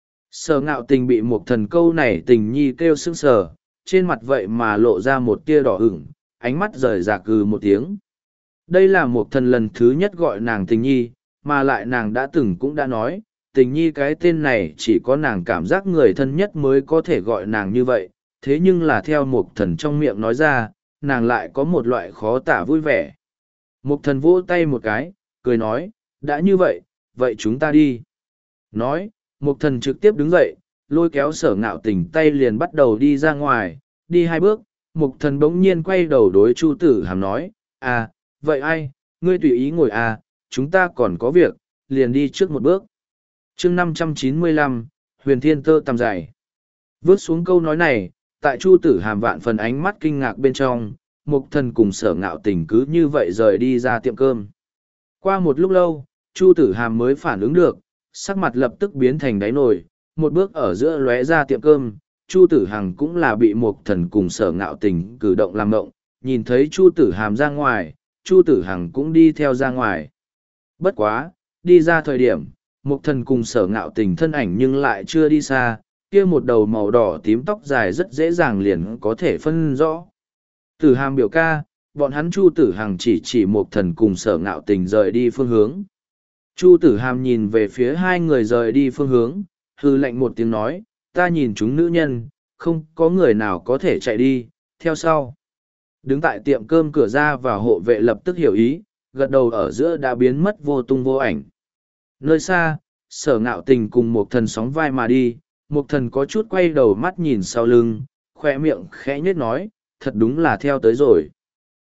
Sở Ngạo Tình bị Mục Thần câu này Tình nhi kêu sững sờ, trên mặt vậy mà lộ ra một tia đỏ ửng, ánh mắt rời rạc gừ một tiếng. Đây là Mục Thần lần thứ nhất gọi nàng Tình nhi, mà lại nàng đã từng cũng đã nói, Tình nhi cái tên này chỉ có nàng cảm giác người thân nhất mới có thể gọi nàng như vậy, thế nhưng là theo Mục Thần trong miệng nói ra, nàng lại có một loại khó tả vui vẻ. Mục Thần vỗ tay một cái, cười nói, đã như vậy, vậy chúng ta đi. Nói, Mục Thần trực tiếp đứng dậy, lôi kéo Sở Ngạo Tình tay liền bắt đầu đi ra ngoài, đi hai bước, Mục Thần bỗng nhiên quay đầu đối Chu Tử Hàm nói, à, vậy ai, ngươi tùy ý ngồi à, chúng ta còn có việc, liền đi trước một bước. chương năm trăm chín mươi lăm, Huyền Thiên Tơ tầm dày. Vớt xuống câu nói này, tại Chu Tử Hàm vạn phần ánh mắt kinh ngạc bên trong, Mục Thần cùng Sở Ngạo Tình cứ như vậy rời đi ra tiệm cơm. Qua một lúc lâu, Chu Tử Hàm mới phản ứng được, sắc mặt lập tức biến thành đáy nồi, một bước ở giữa lóe ra tiệm cơm, Chu Tử Hằng cũng là bị Mục Thần cùng Sở Ngạo Tình cử động làm ngộng, nhìn thấy Chu Tử Hàm ra ngoài, Chu Tử Hằng cũng đi theo ra ngoài. Bất quá, đi ra thời điểm, Mục Thần cùng Sở Ngạo Tình thân ảnh nhưng lại chưa đi xa, kia một đầu màu đỏ tím tóc dài rất dễ dàng liền có thể phân rõ. Tử Hàm biểu ca, bọn hắn Chu Tử Hằng chỉ chỉ Mục Thần cùng Sở Ngạo Tình rời đi phương hướng. Chu Tử Hàm nhìn về phía hai người rời đi phương hướng, hư lạnh một tiếng nói, ta nhìn chúng nữ nhân, không có người nào có thể chạy đi, theo sau. Đứng tại tiệm cơm cửa ra vào hộ vệ lập tức hiểu ý, gật đầu ở giữa đã biến mất vô tung vô ảnh. Nơi xa, Sở Ngạo Tình cùng Mục Thần sóng vai mà đi, Mục Thần có chút quay đầu mắt nhìn sau lưng, khoe miệng khẽ nhếch nói, thật đúng là theo tới rồi.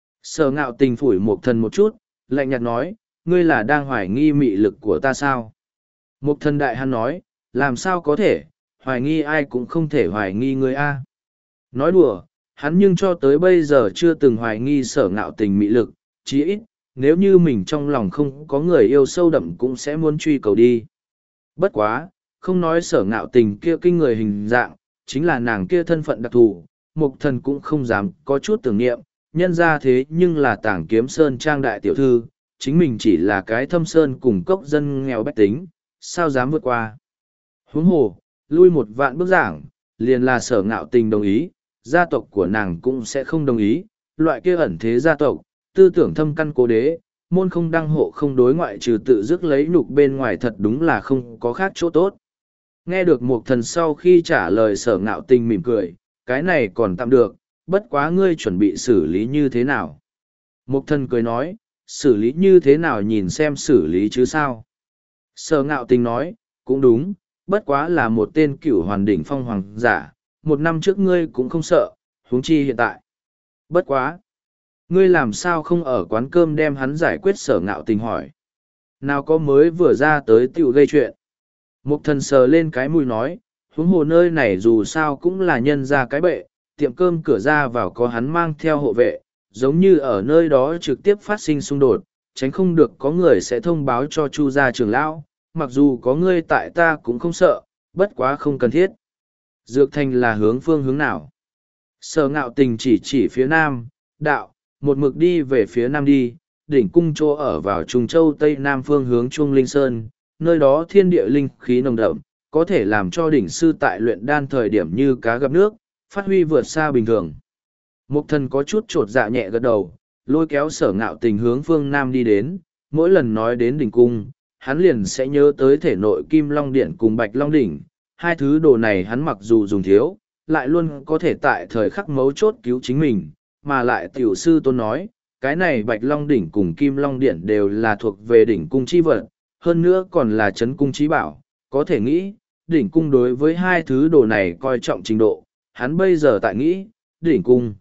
Sở Ngạo Tình phủi Mục Thần một chút, lạnh nhạt nói, ngươi là đang hoài nghi mị lực của ta sao? Mục Thần đại hắn nói, làm sao có thể, hoài nghi ai cũng không thể hoài nghi ngươi a. Nói đùa, hắn nhưng cho tới bây giờ chưa từng hoài nghi Sở Ngạo Tình mị lực, chí ít, nếu như mình trong lòng không có người yêu sâu đậm cũng sẽ muốn truy cầu đi. Bất quá, không nói Sở Ngạo Tình kia kinh người hình dạng, chính là nàng kia thân phận đặc thù, Mục Thần cũng không dám có chút tưởng niệm, nhân ra thế nhưng là Tảng Kiếm Sơn trang đại tiểu thư, chính mình chỉ là cái thâm sơn cùng cốc dân nghèo bách tính, sao dám vượt qua. Huống hồ, lui một vạn bước giảng, liền là Sở Ngạo Tình đồng ý, gia tộc của nàng cũng sẽ không đồng ý, loại kia ẩn thế gia tộc, tư tưởng thâm căn cố đế, môn không đăng hộ không đối ngoại trừ tự dứt lấy nhục bên ngoài thật đúng là không có khác chỗ tốt. Nghe được Mục Thần sau khi trả lời Sở Ngạo Tình mỉm cười, cái này còn tạm được, bất quá ngươi chuẩn bị xử lý như thế nào? Mục Thần cười nói, xử lý như thế nào nhìn xem xử lý chứ sao? Sở Ngạo Tình nói, cũng đúng, bất quá là một tên cửu hoàn đỉnh phong hoàng giả, một năm trước ngươi cũng không sợ, huống chi hiện tại. Bất quá. Ngươi làm sao không ở quán cơm đem hắn giải quyết? Sở Ngạo Tình hỏi. Nào có mới vừa ra tới tiểu gây chuyện. Mục Thần sờ lên cái mũi nói, huống hồ nơi này dù sao cũng là nhân ra cái bệ, tiệm cơm cửa ra vào có hắn mang theo hộ vệ, giống như ở nơi đó trực tiếp phát sinh xung đột, tránh không được có người sẽ thông báo cho Chu gia trưởng lão, mặc dù có ngươi tại ta cũng không sợ, bất quá không cần thiết. Dược Thành là hướng phương hướng nào? Sở Ngạo Tình chỉ chỉ phía nam, đạo, một mực đi về phía nam đi, đỉnh cung chỗ ở vào Trung Châu Tây Nam phương hướng Trung Linh Sơn, nơi đó thiên địa linh khí nồng đậm, có thể làm cho đỉnh sư tại luyện đan thời điểm như cá gặp nước, phát huy vượt xa bình thường. Mục Thần có chút trột dạ nhẹ gật đầu, lôi kéo Sở Ngạo Tình hướng phương nam đi đến, mỗi lần nói đến đỉnh cung, hắn liền sẽ nhớ tới thể nội Kim Long Điện cùng Bạch Long Đỉnh, hai thứ đồ này hắn mặc dù dùng thiếu, lại luôn có thể tại thời khắc mấu chốt cứu chính mình, mà lại tiểu sư tôn nói, cái này Bạch Long Đỉnh cùng Kim Long Điện đều là thuộc về đỉnh cung chi vật, hơn nữa còn là chấn cung trí bảo, có thể nghĩ, đỉnh cung đối với hai thứ đồ này coi trọng trình độ, hắn bây giờ tại nghĩ, đỉnh cung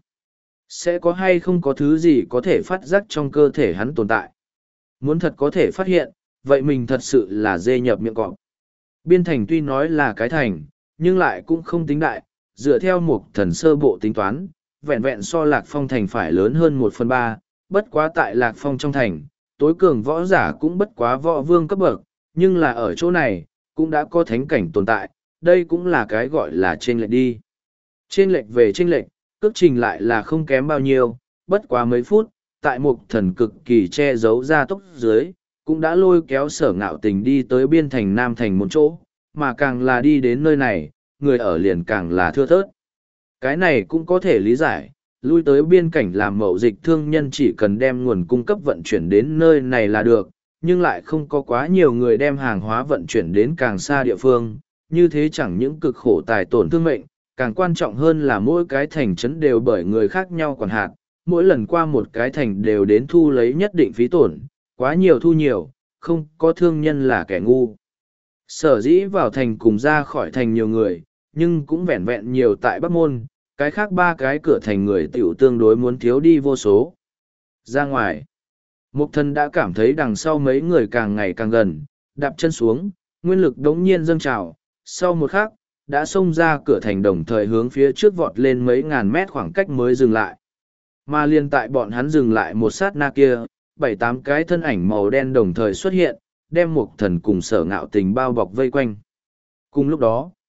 sẽ có hay không có thứ gì có thể phát giác trong cơ thể hắn tồn tại. Muốn thật có thể phát hiện, vậy mình thật sự là dê nhập miệng cọp. Biên thành tuy nói là cái thành, nhưng lại cũng không tính đại, dựa theo một thần sơ bộ tính toán, vẹn vẹn so Lạc Phong thành phải lớn hơn một phần ba, bất quá tại Lạc Phong trong thành, tối cường võ giả cũng bất quá võ vương cấp bậc, nhưng là ở chỗ này, cũng đã có thánh cảnh tồn tại, đây cũng là cái gọi là chênh lệch đi. Chênh lệch về chênh lệch, cước trình lại là không kém bao nhiêu, bất quá mấy phút, tại một thần cực kỳ che giấu ra tốc dưới, cũng đã lôi kéo Sở Ngạo Tình đi tới biên thành Nam thành một chỗ, mà càng là đi đến nơi này, người ở liền càng là thưa thớt. Cái này cũng có thể lý giải, lui tới biên cảnh làm mậu dịch thương nhân chỉ cần đem nguồn cung cấp vận chuyển đến nơi này là được, nhưng lại không có quá nhiều người đem hàng hóa vận chuyển đến càng xa địa phương, như thế chẳng những cực khổ tài tổn thương mệnh, càng quan trọng hơn là mỗi cái thành trấn đều bởi người khác nhau quản hạt, mỗi lần qua một cái thành đều đến thu lấy nhất định phí tổn, quá nhiều thu nhiều, không có thương nhân là kẻ ngu. Sở dĩ vào thành cùng ra khỏi thành nhiều người, nhưng cũng vẹn vẹn nhiều tại Bắc Môn, cái khác ba cái cửa thành người tiểu tương đối muốn thiếu đi vô số. Ra ngoài, Mục Thần đã cảm thấy đằng sau mấy người càng ngày càng gần, đạp chân xuống, nguyên lực đống nhiên dâng trào, sau một khắc, đã xông ra cửa thành đồng thời hướng phía trước vọt lên mấy ngàn mét khoảng cách mới dừng lại. Mà liên tại bọn hắn dừng lại một sát na kia, bảy tám cái thân ảnh màu đen đồng thời xuất hiện, đem Mục Thần cùng Sở Ngạo Tình bao bọc vây quanh. Cùng lúc đó,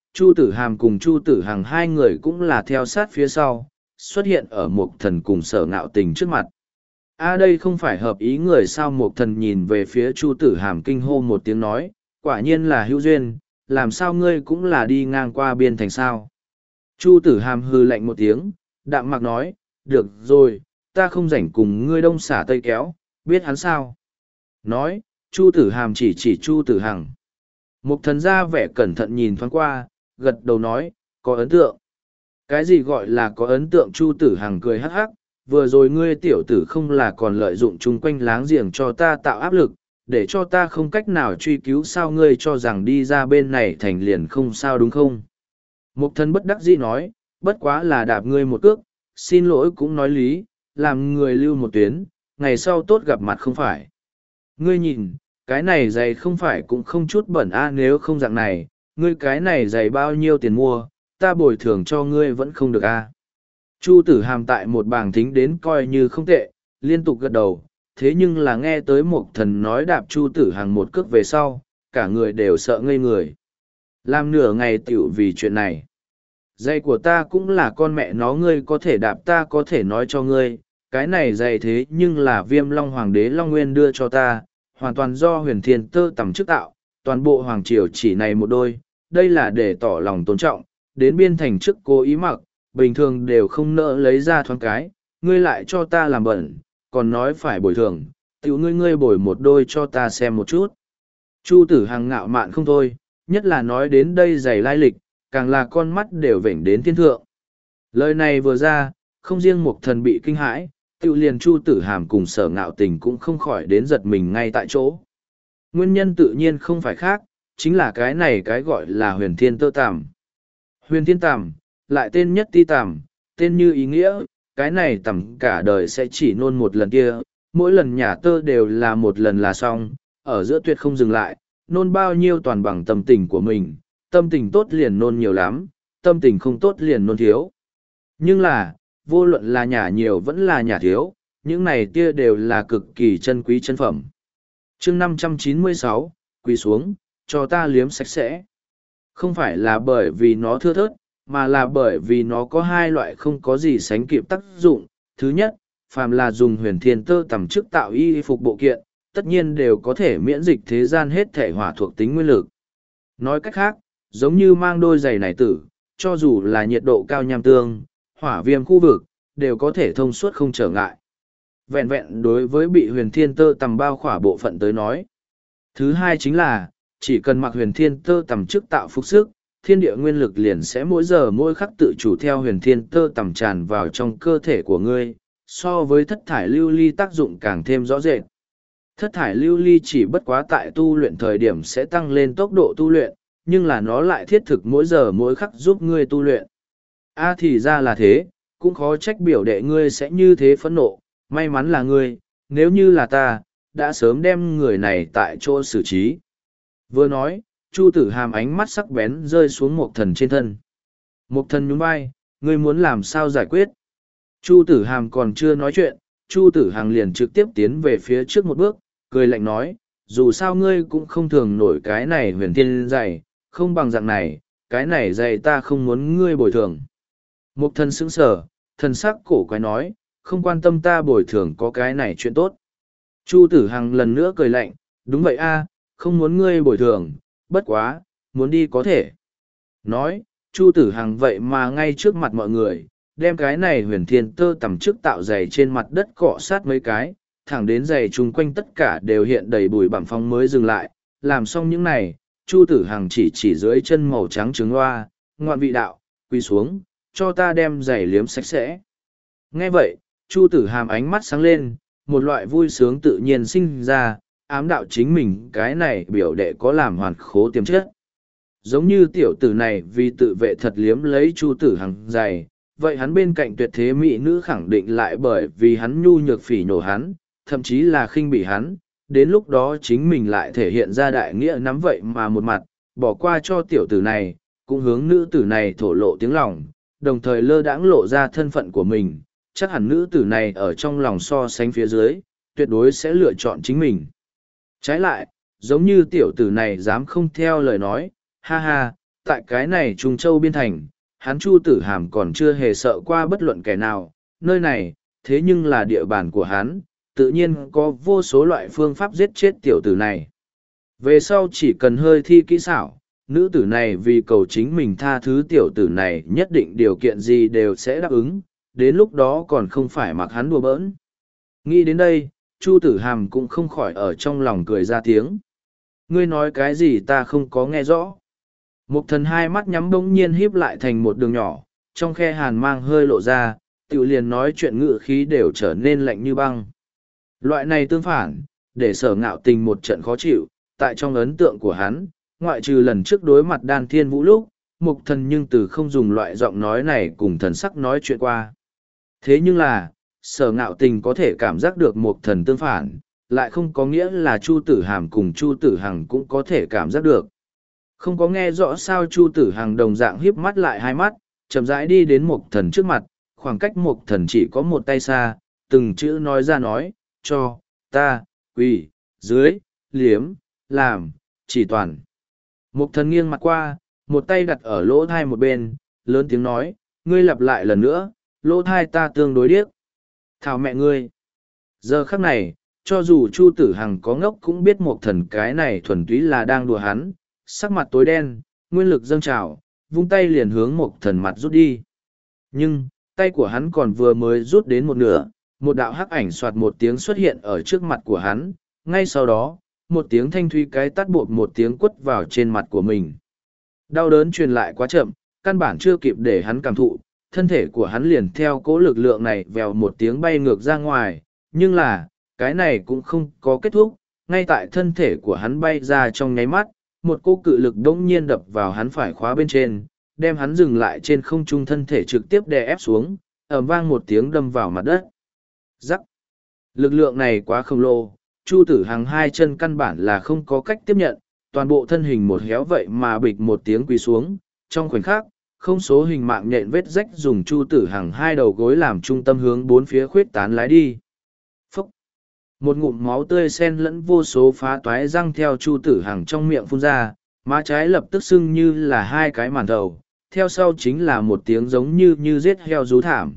Chu Tử Hàm cùng Chu Tử Hằng hai người cũng là theo sát phía sau, xuất hiện ở Mục Thần cùng Sở Ngạo Tình trước mặt. A đây không phải hợp ý người sao? Mục Thần nhìn về phía Chu Tử Hàm kinh hô một tiếng nói, quả nhiên là hữu duyên, làm sao ngươi cũng là đi ngang qua biên thành sao? Chu Tử Hàm hừ lạnh một tiếng, đạm mạc nói, được rồi, ta không rảnh cùng ngươi đông xả tây kéo, biết hắn sao? Nói, Chu Tử Hàm chỉ chỉ Chu Tử Hằng. Mục Thần ra vẻ cẩn thận nhìn thoáng qua, gật đầu nói, có ấn tượng. Cái gì gọi là có ấn tượng? Chu Tử Hằng cười hắc hắc, vừa rồi ngươi tiểu tử không là còn lợi dụng chung quanh láng giềng cho ta tạo áp lực, để cho ta không cách nào truy cứu sao? Ngươi cho rằng đi ra bên này thành liền không sao đúng không? Mục Thần bất đắc dĩ nói, bất quá là đạp ngươi một cước, xin lỗi cũng nói lý, làm người lưu một tuyến, ngày sau tốt gặp mặt không phải. Ngươi nhìn, cái này giày không phải cũng không chút bẩn a, nếu không dạng này, ngươi cái này giày bao nhiêu tiền mua, ta bồi thường cho ngươi vẫn không được a. Chu Tử Hàm tại một bảng thính đến coi như không tệ, liên tục gật đầu, thế nhưng là nghe tới Mục Thần nói đạp Chu Tử Hằng một cước về sau, cả người đều sợ ngây người. Làm nửa ngày tiểu vì chuyện này. Giày của ta cũng là con mẹ nó, ngươi có thể đạp ta có thể nói cho ngươi, cái này giày thế nhưng là Viêm Long Hoàng đế Long Nguyên đưa cho ta, hoàn toàn do Huyền Thiên Tơ tầm chức tạo, toàn bộ Hoàng Triều chỉ này một đôi, đây là để tỏ lòng tôn trọng, đến biên thành trước cố ý mặc, bình thường đều không nỡ lấy ra thoáng cái, ngươi lại cho ta làm bẩn, còn nói phải bồi thường, tiểu ngươi ngươi bồi một đôi cho ta xem một chút. Chu Tử Hằng ngạo mạn không thôi, nhất là nói đến đây giày lai lịch, càng là con mắt đều vểnh đến thiên thượng. Lời này vừa ra, không riêng Mục Thần bị kinh hãi, tiểu liền Chu Tử Hàm cùng Sở Ngạo Tình cũng không khỏi đến giật mình ngay tại chỗ. Nguyên nhân tự nhiên không phải khác, chính là cái này cái gọi là Huyền Thiên Tơ Tằm. Huyền Thiên Tằm, lại tên nhất ti tằm, tên như ý nghĩa, cái này tằm cả đời sẽ chỉ nôn một lần kia, mỗi lần nhả tơ đều là một lần là xong, ở giữa tuyệt không dừng lại, nôn bao nhiêu toàn bằng tâm tình của mình, tâm tình tốt liền nôn nhiều lắm, tâm tình không tốt liền nôn thiếu. Nhưng là, vô luận là nhả nhiều vẫn là nhả thiếu, những này tia đều là cực kỳ chân quý chân phẩm. Chương năm trăm chín mươi sáu, quỳ xuống, cho ta liếm sạch sẽ. Không phải là bởi vì nó thưa thớt, mà là bởi vì nó có hai loại không có gì sánh kịp tác dụng. Thứ nhất, phàm là dùng Huyền Thiên Tơ tầm chức tạo y phục bộ kiện, tất nhiên đều có thể miễn dịch thế gian hết thể hỏa thuộc tính nguyên lực. Nói cách khác, giống như mang đôi giày này tử, cho dù là nhiệt độ cao nham tương, hỏa viêm khu vực, đều có thể thông suốt không trở ngại. Vẹn vẹn đối với bị Huyền Thiên Tơ tầm bao khỏa bộ phận tới nói. Thứ hai chính là, chỉ cần mặc Huyền Thiên Tơ tầm chức tạo phục sức, thiên địa nguyên lực liền sẽ mỗi giờ mỗi khắc tự chủ theo Huyền Thiên Tơ tầm tràn vào trong cơ thể của ngươi, so với thất thải lưu ly tác dụng càng thêm rõ rệt. Thất thải lưu ly chỉ bất quá tại tu luyện thời điểm sẽ tăng lên tốc độ tu luyện, nhưng là nó lại thiết thực mỗi giờ mỗi khắc giúp ngươi tu luyện. A à thì ra là thế, cũng khó trách biểu đệ ngươi sẽ như thế phẫn nộ, may mắn là ngươi, nếu như là ta, đã sớm đem người này tại chỗ xử trí. Vừa nói, Chu Tử Hàm ánh mắt sắc bén rơi xuống Mục Thần trên thân. Mục Thần nhún vai, ngươi muốn làm sao giải quyết? Chu Tử Hàm còn chưa nói chuyện, Chu Tử Hằng liền trực tiếp tiến về phía trước một bước, cười lạnh nói, dù sao ngươi cũng không thường nổi cái này Huyền Thiên giày, không bằng dạng này, cái này giày ta không muốn ngươi bồi thường. Mục Thần sững sờ, thần sắc cổ quái nói, không quan tâm ta bồi thường có cái này chuyện tốt. Chu Tử Hằng lần nữa cười lạnh, đúng vậy a, không muốn ngươi bồi thường, bất quá, muốn đi có thể. Nói, Chu Tử Hằng vậy mà ngay trước mặt mọi người, đem cái này Huyền Thiên Tơ tầm trước tạo giày trên mặt đất cọ sát mấy cái, thẳng đến giày chung quanh tất cả đều hiện đầy bụi bặm phong mới dừng lại. Làm xong những này, Chu Tử Hằng chỉ chỉ dưới chân màu trắng trứng loa, ngoạn vị đạo, quỳ xuống, cho ta đem giày liếm sạch sẽ. Nghe vậy, Chu Tử Hàm ánh mắt sáng lên, một loại vui sướng tự nhiên sinh ra, ám đạo chính mình cái này biểu đệ có làm hoàn khố tiềm chất. Giống như tiểu tử này vì tự vệ thật liếm lấy Chu Tử Hằng giày, vậy hắn bên cạnh tuyệt thế mỹ nữ khẳng định lại bởi vì hắn nhu nhược phỉ nhổ hắn, thậm chí là khinh bỉ hắn, đến lúc đó chính mình lại thể hiện ra đại nghĩa nắm vậy mà một mặt, bỏ qua cho tiểu tử này, cũng hướng nữ tử này thổ lộ tiếng lòng, đồng thời lơ đãng lộ ra thân phận của mình, chắc hẳn nữ tử này ở trong lòng so sánh phía dưới, tuyệt đối sẽ lựa chọn chính mình. Trái lại, giống như tiểu tử này dám không theo lời nói, ha ha, tại cái này Trung Châu biên thành, hắn Chu Tử Hàm còn chưa hề sợ qua bất luận kẻ nào, nơi này, thế nhưng là địa bàn của hắn, tự nhiên có vô số loại phương pháp giết chết tiểu tử này. Về sau chỉ cần hơi thi kỹ xảo, nữ tử này vì cầu chính mình tha thứ tiểu tử này nhất định điều kiện gì đều sẽ đáp ứng, đến lúc đó còn không phải mặc hắn đùa bỡn. Nghĩ đến đây, Chu Tử Hàm cũng không khỏi ở trong lòng cười ra tiếng. Ngươi nói cái gì ta không có nghe rõ. Mục thần hai mắt nhắm bỗng nhiên híp lại thành một đường nhỏ, trong khe hàn mang hơi lộ ra, tiểu liền nói chuyện ngự khí đều trở nên lạnh như băng. Loại này tương phản, để Sở Ngạo Tình một trận khó chịu, tại trong ấn tượng của hắn, ngoại trừ lần trước đối mặt Đan Thiên Vũ lúc, mục thần nhưng từ không dùng loại giọng nói này cùng thần sắc nói chuyện qua. Thế nhưng là, Sở Ngạo Tình có thể cảm giác được mục thần tương phản, lại không có nghĩa là Chu Tử Hàm cùng Chu Tử Hằng cũng có thể cảm giác được. Không có nghe rõ sao Chu Tử Hằng đồng dạng híp mắt lại hai mắt, chậm rãi đi đến mục thần trước mặt, khoảng cách mục thần chỉ có một tay xa, từng chữ nói ra nói, cho, ta, quỳ, dưới, liếm, làm, chỉ toàn. Mục thần nghiêng mặt qua, một tay đặt ở lỗ thai một bên, lớn tiếng nói, ngươi lặp lại lần nữa, lỗ thai ta tương đối điếc. Thảo mẹ ngươi. Giờ khắc này, cho dù Chu Tử Hằng có ngốc cũng biết mục thần cái này thuần túy là đang đùa hắn, sắc mặt tối đen, nguyên lực dâng trào, vung tay liền hướng mục thần mặt rút đi. Nhưng, tay của hắn còn vừa mới rút đến một nửa, một đạo hắc ảnh soạt một tiếng xuất hiện ở trước mặt của hắn, ngay sau đó, một tiếng thanh thúy cái tắt bột một tiếng quất vào trên mặt của mình. Đau đớn truyền lại quá chậm, căn bản chưa kịp để hắn cảm thụ, thân thể của hắn liền theo cỗ lực lượng này vèo một tiếng bay ngược ra ngoài, nhưng là, cái này cũng không có kết thúc, ngay tại thân thể của hắn bay ra trong nháy mắt, một cỗ cự lực đống nhiên đập vào hắn phải khóa bên trên, đem hắn dừng lại trên không trung thân thể trực tiếp đè ép xuống, ầm vang một tiếng đâm vào mặt đất. Rắc. Lực lượng này quá khổng lồ, Chu Tử Hằng hai chân căn bản là không có cách tiếp nhận, toàn bộ thân hình một héo vậy mà bịch một tiếng quỳ xuống, trong khoảnh khắc, không số hình mạng nhện vết rách dùng Chu Tử Hằng hai đầu gối làm trung tâm hướng bốn phía khuyết tán lái đi. Phúc. Một ngụm máu tươi xen lẫn vô số phá toái răng theo Chu Tử Hằng trong miệng phun ra, má trái lập tức sưng như là hai cái màn thầu, theo sau chính là một tiếng giống như như giết heo rú thảm.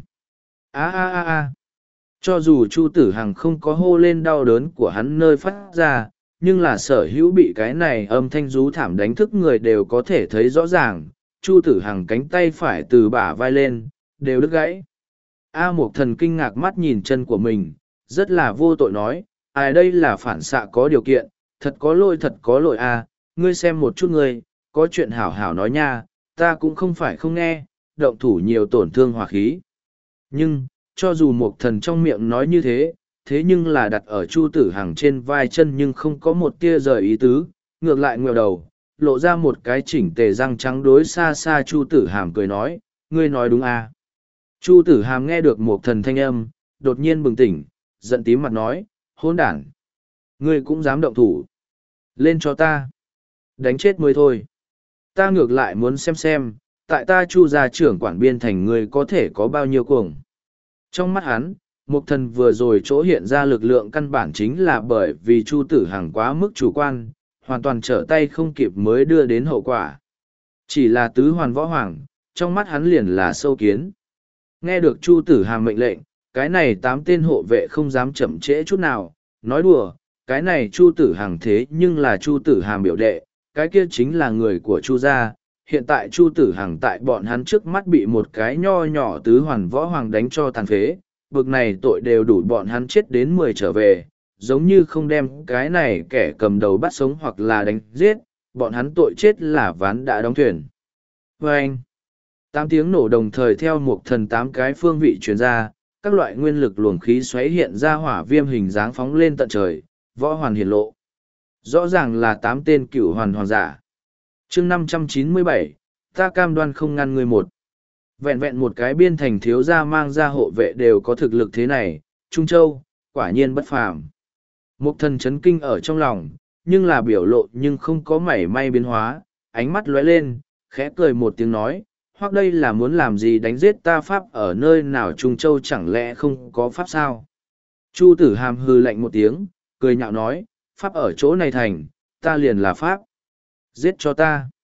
A a a a. Cho dù Chu Tử Hằng không có hô lên đau đớn của hắn nơi phát ra, nhưng là sở hữu bị cái này âm thanh rú thảm đánh thức người đều có thể thấy rõ ràng, Chu Tử Hằng cánh tay phải từ bả vai lên, đều đứt gãy. A Mộc Thần kinh ngạc mắt nhìn chân của mình, rất là vô tội nói, ai đây là phản xạ có điều kiện, thật có lỗi thật có lỗi a, ngươi xem một chút ngươi, có chuyện hảo hảo nói nha, ta cũng không phải không nghe, động thủ nhiều tổn thương hòa khí. Nhưng, cho dù Mộc Thần trong miệng nói như thế, thế nhưng là đặt ở Chu Tử Hằng trên vai chân nhưng không có một tia rời ý tứ, ngược lại ngẹo đầu, lộ ra một cái chỉnh tề răng trắng đối xa xa Chu Tử Hàm cười nói, ngươi nói đúng à. Chu Tử Hàm nghe được Mộc Thần thanh âm, đột nhiên bừng tỉnh, giận tím mặt nói, hỗn đản, ngươi cũng dám động thủ. Lên cho ta. Đánh chết mới thôi. Ta ngược lại muốn xem xem, tại ta Chu gia trưởng quản biên thành ngươi có thể có bao nhiêu cuồng. Trong mắt hắn, Mộc Thần vừa rồi chỗ hiện ra lực lượng căn bản chính là bởi vì Chu Tử Hằng quá mức chủ quan, hoàn toàn trở tay không kịp mới đưa đến hậu quả. Chỉ là tứ hoàn võ hoàng, trong mắt hắn liền là sâu kiến. Nghe được Chu Tử Hàm mệnh lệnh, cái này tám tên hộ vệ không dám chậm trễ chút nào, nói đùa, cái này Chu Tử Hằng thế nhưng là Chu Tử Hàm biểu đệ, cái kia chính là người của Chu gia. Hiện tại Chu Tử Hằng tại bọn hắn trước mắt bị một cái nho nhỏ tứ hoàn võ hoàng đánh cho tàn phế, bực này tội đều đủ bọn hắn chết đến mười trở về, giống như không đem cái này kẻ cầm đầu bắt sống hoặc là đánh giết, bọn hắn tội chết là ván đã đóng thuyền. Và anh, tám tiếng nổ đồng thời theo một thần tám cái phương vị truyền ra, các loại nguyên lực luồng khí xoáy hiện ra hỏa viêm hình dáng phóng lên tận trời, võ hoàn hiển lộ. Rõ ràng là tám tên cựu hoàn hoàng giả. chương năm trăm chín mươi bảy, ta cam đoan không ngăn người một. Vẹn vẹn một cái biên thành thiếu gia mang ra hộ vệ đều có thực lực thế này, Trung Châu, quả nhiên bất phàm. Một thần chấn kinh ở trong lòng, nhưng là biểu lộ nhưng không có mảy may biến hóa, ánh mắt lóe lên, khẽ cười một tiếng nói, hoặc đây là muốn làm gì đánh giết ta pháp ở nơi nào Trung Châu chẳng lẽ không có pháp sao? Chu Tử Hàm hừ lạnh một tiếng, cười nhạo nói, pháp ở chỗ này thành, ta liền là pháp. Giết cho ta.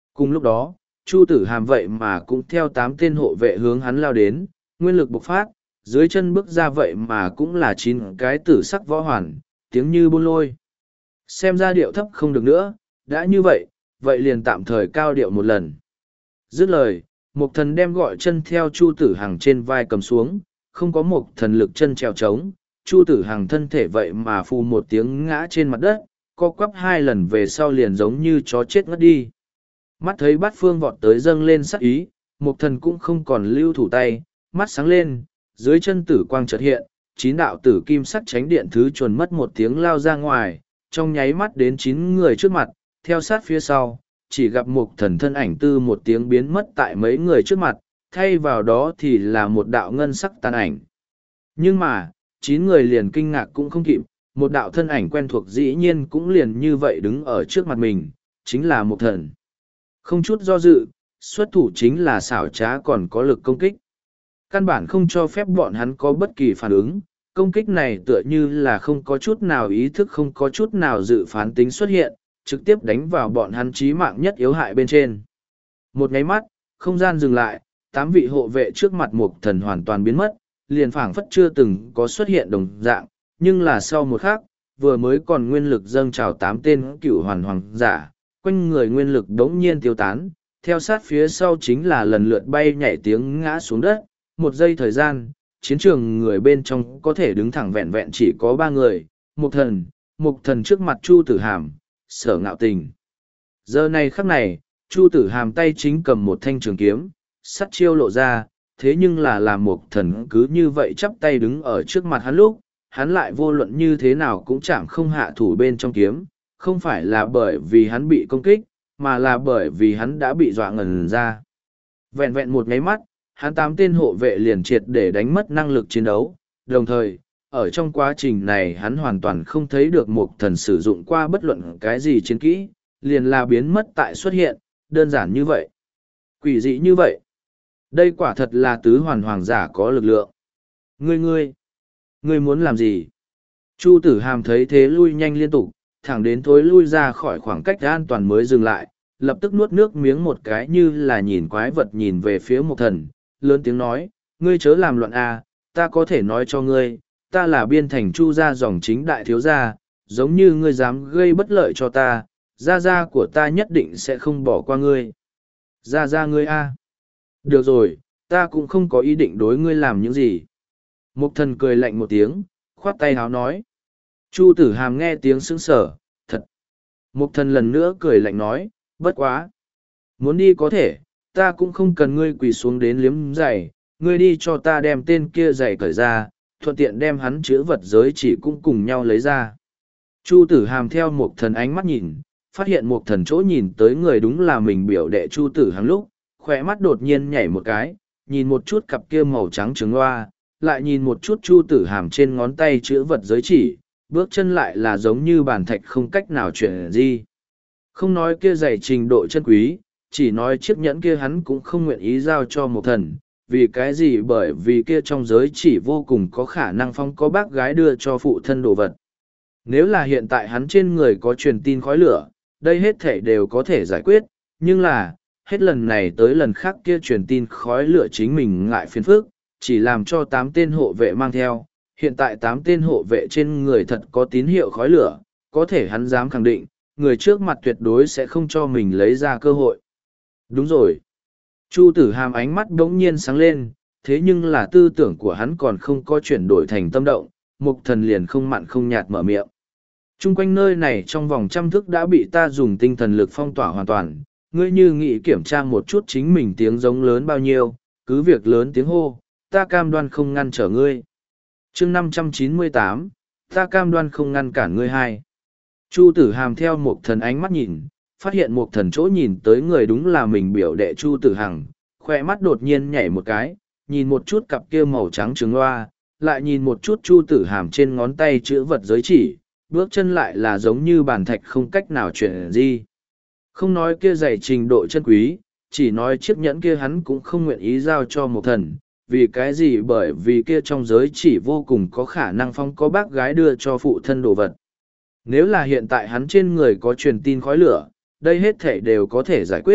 Cùng lúc đó, Chu Tử Hàm vậy mà cũng theo tám tên hộ vệ hướng hắn lao đến, nguyên lực bộc phát, dưới chân bước ra vậy mà cũng là chín cái tử sắc võ hoàn, tiếng như buôn lôi. Xem ra điệu thấp không được nữa, đã như vậy, vậy liền tạm thời cao điệu một lần. Dứt lời, Mục Thần đem gọi chân theo Chu Tử Hằng trên vai cầm xuống, không có Mục Thần lực chân trèo trống, Chu Tử Hằng thân thể vậy mà phù một tiếng ngã trên mặt đất, co quắp hai lần về sau liền giống như chó chết ngất đi. Mắt thấy Bát Phương vọt tới dâng lên sắc ý, Mục Thần cũng không còn lưu thủ tay, mắt sáng lên, dưới chân tử quang chợt hiện, chín đạo tử kim sắc tránh điện thứ chuồn mất một tiếng lao ra ngoài, trong nháy mắt đến chín người trước mặt, theo sát phía sau, chỉ gặp Mục Thần thân ảnh tư một tiếng biến mất tại mấy người trước mặt, thay vào đó thì là một đạo ngân sắc tàn ảnh. Nhưng mà, chín người liền kinh ngạc cũng không kịp, một đạo thân ảnh quen thuộc dĩ nhiên cũng liền như vậy đứng ở trước mặt mình, chính là Mục Thần. Không chút do dự, xuất thủ chính là xảo trá còn có lực công kích. Căn bản không cho phép bọn hắn có bất kỳ phản ứng, công kích này tựa như là không có chút nào ý thức không có chút nào dự phán tính xuất hiện, trực tiếp đánh vào bọn hắn chí mạng nhất yếu hại bên trên. Một nháy mắt, không gian dừng lại, tám vị hộ vệ trước mặt Mục Thần hoàn toàn biến mất, liền phảng phất chưa từng có xuất hiện đồng dạng, nhưng là sau một khắc, vừa mới còn nguyên lực dâng trào tám tên cựu hoàn hoàng giả, quanh người nguyên lực đống nhiên tiêu tán, theo sát phía sau chính là lần lượt bay nhảy tiếng ngã xuống đất, một giây thời gian, chiến trường người bên trong có thể đứng thẳng vẹn vẹn chỉ có ba người, Mục Thần, Mục Thần trước mặt Chu Tử Hàm, Sở Ngạo Tình. Giờ này khắc này, Chu Tử Hàm tay chính cầm một thanh trường kiếm, sắt chiêu lộ ra, thế nhưng là làm Mục Thần cứ như vậy chắp tay đứng ở trước mặt hắn lúc, hắn lại vô luận như thế nào cũng chẳng không hạ thủ bên trong kiếm, không phải là bởi vì hắn bị công kích, mà là bởi vì hắn đã bị dọa ngần ra. Vẹn vẹn một nháy mắt, hắn tám tên hộ vệ liền triệt để đánh mất năng lực chiến đấu, đồng thời, ở trong quá trình này hắn hoàn toàn không thấy được Mục Thần sử dụng qua bất luận cái gì chiến kỹ, liền là biến mất tại xuất hiện, đơn giản như vậy. Quỷ dị như vậy. Đây quả thật là tứ hoàn hoàng giả có lực lượng. Ngươi ngươi, ngươi muốn làm gì? Chu Tử Hàm thấy thế lui nhanh liên tục, thẳng đến thối lui ra khỏi khoảng cách an toàn mới dừng lại, lập tức nuốt nước miếng một cái như là nhìn quái vật nhìn về phía Mục Thần, lớn tiếng nói, ngươi chớ làm loạn a, ta có thể nói cho ngươi, ta là biên thành Chu gia dòng chính đại thiếu gia, giống như ngươi dám gây bất lợi cho ta, gia gia của ta nhất định sẽ không bỏ qua ngươi. Gia gia ngươi a. Được rồi, ta cũng không có ý định đối ngươi làm những gì. Mục Thần cười lạnh một tiếng, khoát tay háo nói. Chu Tử Hàm nghe tiếng sững sờ, thật. Mục Thần lần nữa cười lạnh nói, bất quá. Muốn đi có thể, ta cũng không cần ngươi quỳ xuống đến liếm giày, ngươi đi cho ta đem tên kia giày cởi ra, thuận tiện đem hắn chữ vật giới chỉ cũng cùng nhau lấy ra. Chu Tử Hàm theo Mục Thần ánh mắt nhìn, phát hiện Mục Thần chỗ nhìn tới người đúng là mình biểu đệ Chu Tử Hằng lúc, khỏe mắt đột nhiên nhảy một cái, nhìn một chút cặp kia màu trắng trứng loa, lại nhìn một chút Chu Tử Hàm trên ngón tay chữ vật giới chỉ, bước chân lại là giống như bàn thạch không cách nào chuyển gì. Không nói kia giày trình độ chân quý, chỉ nói chiếc nhẫn kia hắn cũng không nguyện ý giao cho Mục Thần, vì cái gì bởi vì kia trong giới chỉ vô cùng có khả năng phong có bác gái đưa cho phụ thân đồ vật. Nếu là hiện tại hắn trên người có truyền tin khói lửa, đây hết thể đều có thể giải quyết, nhưng là, hết lần này tới lần khác kia truyền tin khói lửa chính mình ngại phiền phức, chỉ làm cho tám tên hộ vệ mang theo. Hiện tại tám tên hộ vệ trên người thật có tín hiệu khói lửa, có thể hắn dám khẳng định, người trước mặt tuyệt đối sẽ không cho mình lấy ra cơ hội. Đúng rồi. Chu Tử Hàm ánh mắt đống nhiên sáng lên, thế nhưng là tư tưởng của hắn còn không có chuyển đổi thành tâm động, Mục Thần liền không mặn không nhạt mở miệng. Trung quanh nơi này trong vòng trăm thước đã bị ta dùng tinh thần lực phong tỏa hoàn toàn, ngươi như nghĩ kiểm tra một chút chính mình tiếng giống lớn bao nhiêu, cứ việc lớn tiếng hô, ta cam đoan không ngăn trở ngươi. Chương năm trăm chín mươi tám, ta cam đoan không ngăn cản ngươi hai. Chu Tử Hàm theo Mục Thần ánh mắt nhìn, phát hiện Mục Thần chỗ nhìn tới người đúng là mình biểu đệ Chu Tử Hằng, khoe mắt đột nhiên nhảy một cái, nhìn một chút cặp kia màu trắng trứng loa, lại nhìn một chút Chu Tử Hàm trên ngón tay chữ vật giới chỉ, bước chân lại là giống như bàn thạch không cách nào chuyển gì. Không nói kia giày trình độ chân quý, chỉ nói chiếc nhẫn kia hắn cũng không nguyện ý giao cho Mục Thần, vì cái gì bởi vì kia trong giới chỉ vô cùng có khả năng phong có bác gái đưa cho phụ thân đồ vật. Nếu là hiện tại hắn trên người có truyền tin khói lửa, đây hết thể đều có thể giải quyết,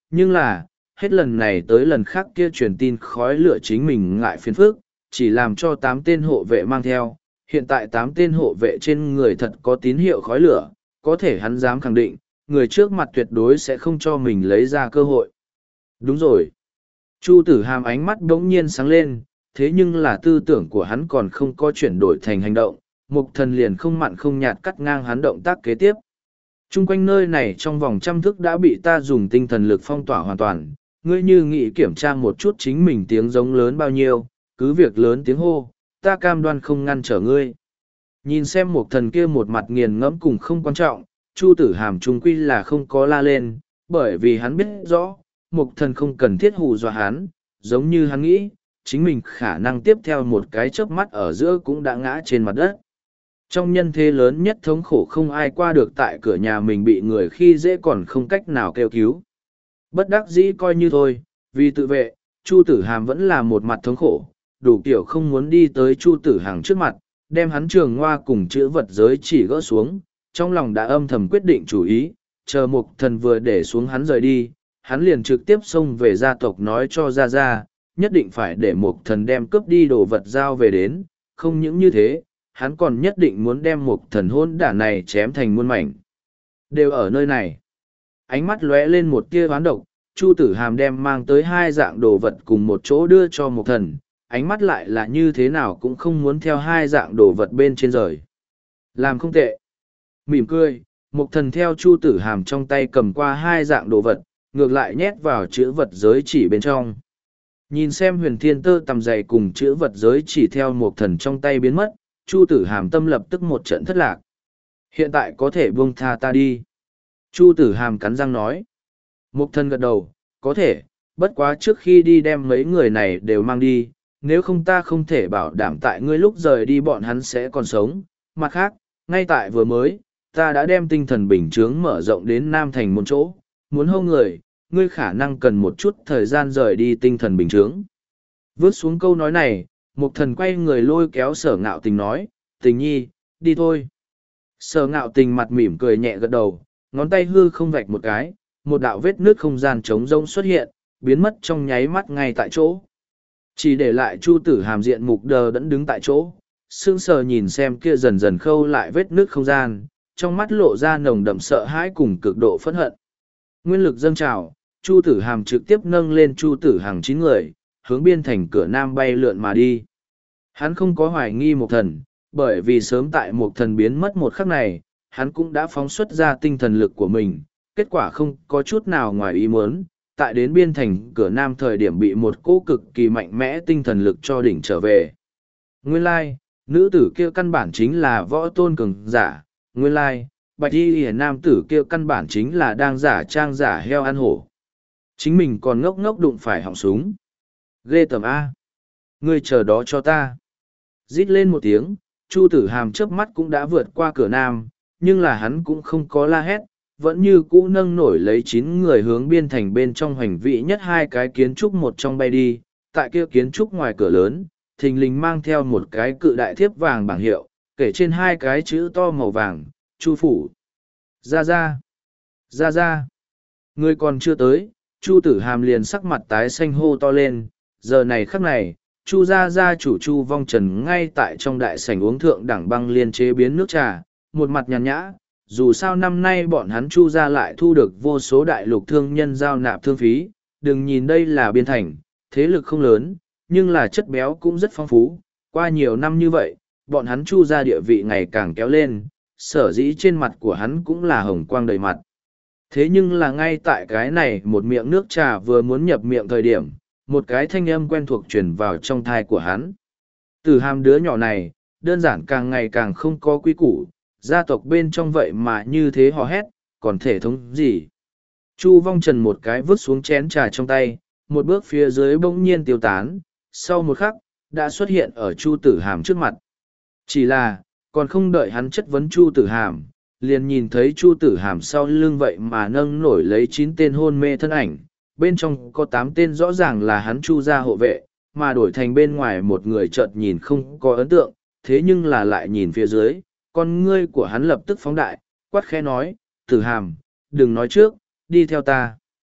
Nhưng là, hết lần này tới lần khác kia truyền tin khói lửa chính mình ngại phiền phức, chỉ làm cho tám tên hộ vệ mang theo. Hiện tại tám tên hộ vệ trên người thật có tín hiệu khói lửa, có thể hắn dám khẳng định, người trước mặt tuyệt đối sẽ không cho mình lấy ra cơ hội. Đúng rồi. Chu Tử Hàm ánh mắt bỗng nhiên sáng lên, thế nhưng là tư tưởng của hắn còn không có chuyển đổi thành hành động, Mục Thần liền không mặn không nhạt cắt ngang hắn động tác kế tiếp. Trung quanh nơi này trong vòng trăm thước đã bị ta dùng tinh thần lực phong tỏa hoàn toàn, ngươi như nghĩ kiểm tra một chút chính mình tiếng giống lớn bao nhiêu, cứ việc lớn tiếng hô, ta cam đoan không ngăn trở ngươi. Nhìn xem Mục Thần kia một mặt nghiền ngẫm cùng không quan trọng, Chu Tử Hàm trung quy là không có la lên, bởi vì hắn biết rõ, Mục Thần không cần thiết hù dọa hắn, giống như hắn nghĩ, chính mình khả năng tiếp theo một cái chớp mắt ở giữa cũng đã ngã trên mặt đất. Trong nhân thế lớn nhất thống khổ không ai qua được tại cửa nhà mình bị người khi dễ còn không cách nào kêu cứu. Bất đắc dĩ coi như thôi, vì tự vệ, Chu Tử Hàm vẫn là một mặt thống khổ, đủ kiểu không muốn đi tới Chu Tử Hằng trước mặt, đem hắn trường hoa cùng chữ vật giới chỉ gỡ xuống, trong lòng đã âm thầm quyết định chủ ý, chờ Mục Thần vừa để xuống hắn rời đi, hắn liền trực tiếp xông về gia tộc nói cho Gia Gia, nhất định phải để Mục Thần đem cướp đi đồ vật giao về đến, không những như thế, hắn còn nhất định muốn đem Mục Thần hôn đả này chém thành muôn mảnh. Đều ở nơi này. Ánh mắt lóe lên một tia hoán độc, Chu Tử Hàm đem mang tới hai dạng đồ vật cùng một chỗ đưa cho Mục Thần, ánh mắt lại là như thế nào cũng không muốn theo hai dạng đồ vật bên trên rời. Làm không tệ. Mỉm cười, Mục Thần theo Chu Tử Hàm trong tay cầm qua hai dạng đồ vật, ngược lại nhét vào chữ vật giới chỉ bên trong. Nhìn xem huyền thiên tơ tầm dày cùng chữ vật giới chỉ theo Mục Thần trong tay biến mất, Chu Tử Hàm tâm lập tức một trận thất lạc. Hiện tại có thể buông tha ta đi. Chu Tử Hàm cắn răng nói. Mục Thần gật đầu, có thể, bất quá trước khi đi đem mấy người này đều mang đi, nếu không ta không thể bảo đảm tại ngươi lúc rời đi bọn hắn sẽ còn sống. Mặt khác, ngay tại vừa mới, ta đã đem tinh thần bình chướng mở rộng đến Nam Thành một chỗ, muốn hâu người, ngươi khả năng cần một chút thời gian rời đi tinh thần bình chướng. Vớt xuống câu nói này, Mục Thần quay người lôi kéo Sở Ngạo Tình nói, Tình nhi, đi thôi. Sở Ngạo Tình mặt mỉm cười nhẹ gật đầu, ngón tay hư không vạch một cái, một đạo vết nước không gian trống rỗng xuất hiện, biến mất trong nháy mắt ngay tại chỗ. Chỉ để lại Chu Tử Hàm diện mục đờ đẫn đứng tại chỗ, sững sờ nhìn xem kia dần dần khâu lại vết nước không gian, trong mắt lộ ra nồng đậm sợ hãi cùng cực độ phẫn hận. Nguyên lực dâng trào, Chu Tử Hàm trực tiếp nâng lên Chu Tử Hằng chín người, hướng biên thành cửa nam bay lượn mà đi. Hắn không có hoài nghi Mục Thần, bởi vì sớm tại Mục Thần biến mất một khắc này, hắn cũng đã phóng xuất ra tinh thần lực của mình, kết quả không có chút nào ngoài ý muốn, tại đến biên thành cửa nam thời điểm bị một cỗ cực kỳ mạnh mẽ tinh thần lực cho đỉnh trở về. Nguyên lai, nữ tử kia căn bản chính là võ tôn cường giả, nguyên lai, bạch y hiển nam tử kia căn bản chính là đang giả trang giả heo ăn hổ. Chính mình còn ngốc ngốc đụng phải họng súng. Ghê tầm A. Ngươi chờ đó cho ta. Rít lên một tiếng, Chu Tử Hàm chớp mắt cũng đã vượt qua cửa nam, nhưng là hắn cũng không có la hét, vẫn như cũ nâng nổi lấy chín người hướng biên thành bên trong hoành vị nhất hai cái kiến trúc một trong bay đi, tại kia kiến trúc ngoài cửa lớn, thình lình mang theo một cái cự đại thiếp vàng bảng hiệu, kể trên hai cái chữ to màu vàng, Chu phủ. Ra ra. Ra ra. Người còn chưa tới, Chu Tử Hàm liền sắc mặt tái xanh hô to lên, giờ này khắc này, Chu gia gia chủ Chu Vong Trần ngay tại trong đại sảnh uống thượng đẳng băng liên chế biến nước trà, một mặt nhàn nhã, dù sao năm nay bọn hắn Chu gia lại thu được vô số đại lục thương nhân giao nạp thương phí, đừng nhìn đây là biên thành, thế lực không lớn, nhưng là chất béo cũng rất phong phú, qua nhiều năm như vậy, bọn hắn Chu gia địa vị ngày càng kéo lên, sở dĩ trên mặt của hắn cũng là hồng quang đầy mặt. Thế nhưng là ngay tại cái này một miệng nước trà vừa muốn nhập miệng thời điểm, một cái thanh âm quen thuộc truyền vào trong thai của hắn. Tử Hàm đứa nhỏ này, đơn giản càng ngày càng không có quy củ, gia tộc bên trong vậy mà như thế hò hét, còn thể thống gì. Chu Vong Trần một cái vứt xuống chén trà trong tay, một bước phía dưới bỗng nhiên tiêu tán, sau một khắc, đã xuất hiện ở Chu Tử Hàm trước mặt. Chỉ là, còn không đợi hắn chất vấn Chu Tử Hàm, liền nhìn thấy Chu Tử Hàm sau lưng vậy mà nâng nổi lấy chín tên hôn mê thân ảnh, bên trong có tám tên rõ ràng là hắn Chu gia hộ vệ, mà đổi thành bên ngoài một người chợt nhìn không có ấn tượng, thế nhưng là lại nhìn phía dưới, con ngươi của hắn lập tức phóng đại, quát khẽ nói, Tử Hàm, đừng nói trước, đi theo ta.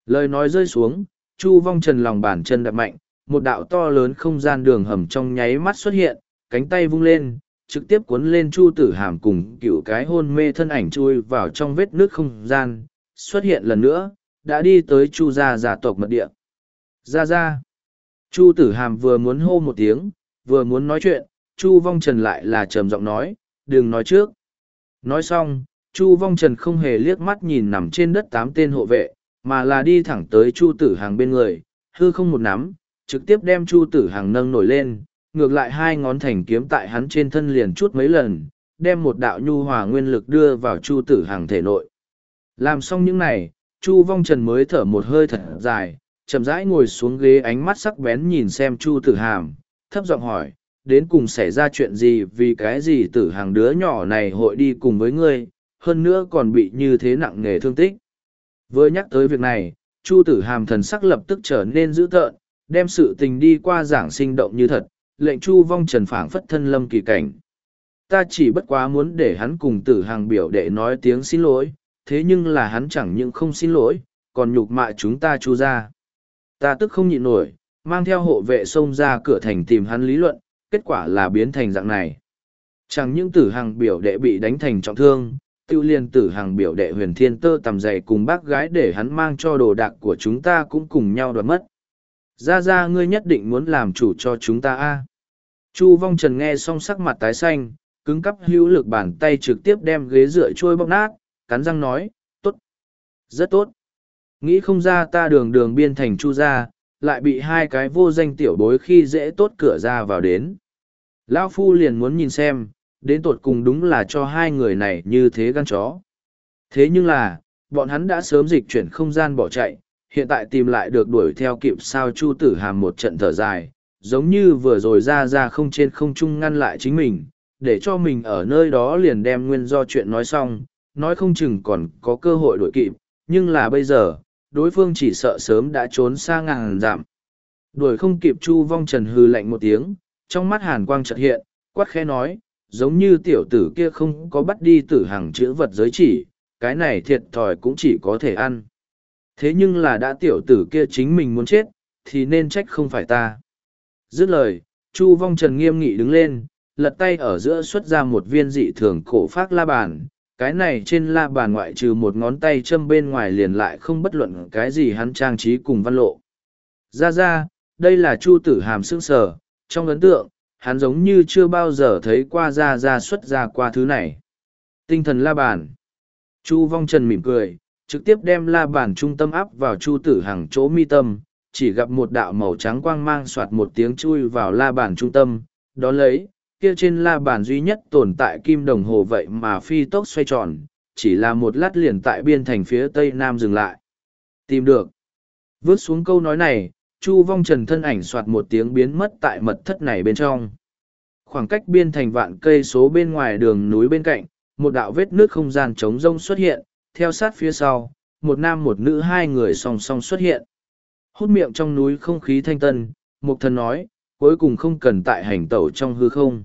Lời nói rơi xuống, Chu Vong Trần lòng bàn chân đạp mạnh, một đạo to lớn không gian đường hầm trong nháy mắt xuất hiện, cánh tay vung lên, trực tiếp cuốn lên Chu Tử Hàm cùng cựu cái hôn mê thân ảnh chui vào trong vết nước không gian, xuất hiện lần nữa, đã đi tới Chu gia gia tộc mật địa. Ra ra. Chu Tử Hàm vừa muốn hô một tiếng, vừa muốn nói chuyện, Chu Vong Trần lại là trầm giọng nói, đừng nói trước. Nói xong, Chu Vong Trần không hề liếc mắt nhìn nằm trên đất tám tên hộ vệ, mà là đi thẳng tới Chu Tử Hằng bên người, hư không một nắm, trực tiếp đem Chu Tử Hằng nâng nổi lên, ngược lại hai ngón thành kiếm tại hắn trên thân liền chút mấy lần, đem một đạo nhu hòa nguyên lực đưa vào Chu Tử Hằng thể nội. Làm xong những này, Chu Vong Trần mới thở một hơi thật dài, chậm rãi ngồi xuống ghế, ánh mắt sắc bén nhìn xem Chu Tử Hàm, thấp giọng hỏi, đến cùng xảy ra chuyện gì, vì cái gì Tử Hằng đứa nhỏ này hội đi cùng với ngươi, hơn nữa còn bị như thế nặng nề thương tích. Vừa nhắc tới việc này, Chu Tử Hàm thần sắc lập tức trở nên dữ tợn, đem sự tình đi qua giảng sinh động như thật, lệnh Chu Vong Trần phảng phất thân lâm kỳ cảnh. Ta chỉ bất quá muốn để hắn cùng Tử Hằng biểu đệ nói tiếng xin lỗi, thế nhưng là hắn chẳng những không xin lỗi, còn nhục mạ chúng ta Chu gia. Ta tức không nhịn nổi, mang theo hộ vệ xông ra cửa thành tìm hắn lý luận, kết quả là biến thành dạng này. Chẳng những Tử Hằng biểu đệ bị đánh thành trọng thương, tiêu liên Tử Hằng biểu đệ Huyền Thiên Tơ tầm dày cùng bác gái để hắn mang cho đồ đạc của chúng ta cũng cùng nhau đoạt mất. Ra ra ngươi nhất định muốn làm chủ cho chúng ta a. Chu Vong Trần nghe xong sắc mặt tái xanh, cứng cắp hữu lực bàn tay trực tiếp đem ghế dựa trôi bóc nát, cắn răng nói, tốt, rất tốt. Nghĩ không ra ta đường đường biên thành Chu gia, lại bị hai cái vô danh tiểu bối khi dễ tốt cửa ra vào đến. Lão Phu liền muốn nhìn xem, đến tột cùng đúng là cho hai người này như thế gan chó. Thế nhưng là, bọn hắn đã sớm dịch chuyển không gian bỏ chạy, hiện tại tìm lại được đuổi theo kịp sao. Chu Tử Hàm một trận thở dài, giống như vừa rồi ra ra không trên không trung ngăn lại chính mình, để cho mình ở nơi đó liền đem nguyên do chuyện nói xong, nói không chừng còn có cơ hội đuổi kịp, nhưng là bây giờ, đối phương chỉ sợ sớm đã trốn xa ngàn dặm. Đuổi không kịp. Chu Vong Trần hừ lạnh một tiếng, trong mắt hàn quang chợt hiện, quát khẽ nói, giống như tiểu tử kia không có bắt đi Tử Hằng chữ vật giới chỉ, cái này thiệt thòi cũng chỉ có thể ăn. Thế nhưng là đã tiểu tử kia chính mình muốn chết, thì nên trách không phải ta. Dứt lời, Chu Vong Trần nghiêm nghị đứng lên, lật tay ở giữa xuất ra một viên dị thường cổ phác la bàn. Cái này trên la bàn ngoại trừ một ngón tay châm bên ngoài liền lại không bất luận cái gì hắn trang trí cùng văn lộ. Ra ra, đây là Chu Tử Hàm sững sờ, trong ấn tượng, hắn giống như chưa bao giờ thấy qua ra ra xuất ra qua thứ này. Tinh thần la bàn. Chu Vong Trần mỉm cười, trực tiếp đem la bàn trung tâm áp vào Chu Tử Hằng chỗ mi tâm, chỉ gặp một đạo màu trắng quang mang soạt một tiếng chui vào la bàn trung tâm, đó lấy, kia trên la bàn duy nhất tồn tại kim đồng hồ vậy mà phi tốc xoay tròn, chỉ là một lát liền tại biên thành phía tây nam dừng lại. Tìm được. Vớt xuống câu nói này, Chu Vong Trần thân ảnh soạt một tiếng biến mất tại mật thất này bên trong. Khoảng cách biên thành vạn cây số bên ngoài đường núi bên cạnh, một đạo vết nước không gian trống rông xuất hiện, theo sát phía sau, một nam một nữ hai người song song xuất hiện. Hút miệng trong núi không khí thanh tân, Mục Thần nói, cuối cùng không cần tại hành tẩu trong hư không.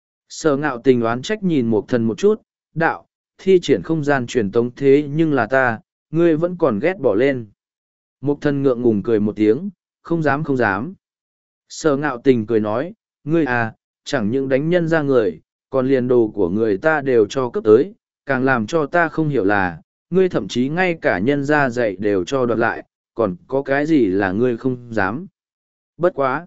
Sở Ngạo Tình oán trách nhìn Mục Thần một chút, đạo, thi triển không gian truyền tống thế nhưng là ta, ngươi vẫn còn ghét bỏ lên. Mục Thần ngượng ngùng cười một tiếng, không dám không dám. Sở Ngạo Tình cười nói, ngươi à, chẳng những đánh nhân ra người, còn liền đồ của người ta đều cho cướp tới, càng làm cho ta không hiểu là, ngươi thậm chí ngay cả nhân ra dạy đều cho đoạt lại, còn có cái gì là ngươi không dám. Bất quá.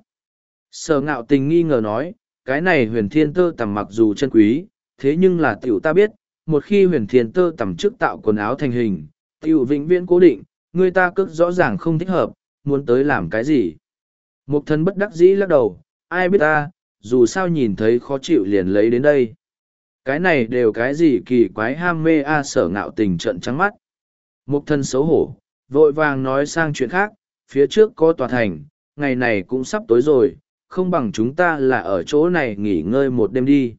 Sở Ngạo Tình nghi ngờ nói, cái này Huyền Thiên Tơ tằm mặc dù chân quý, thế nhưng là tiểu ta biết, một khi Huyền Thiên Tơ tằm trước tạo quần áo thành hình, tiểu vĩnh viễn cố định, người ta cước rõ ràng không thích hợp, muốn tới làm cái gì. Mục Thần bất đắc dĩ lắc đầu, ai biết ta, dù sao nhìn thấy khó chịu liền lấy đến đây. Cái này đều cái gì kỳ quái ham mê a. Sở Ngạo Tình trợn trắng mắt. Mục Thần xấu hổ, vội vàng nói sang chuyện khác, phía trước có tòa thành, ngày này cũng sắp tối rồi, không bằng chúng ta là ở chỗ này nghỉ ngơi một đêm đi.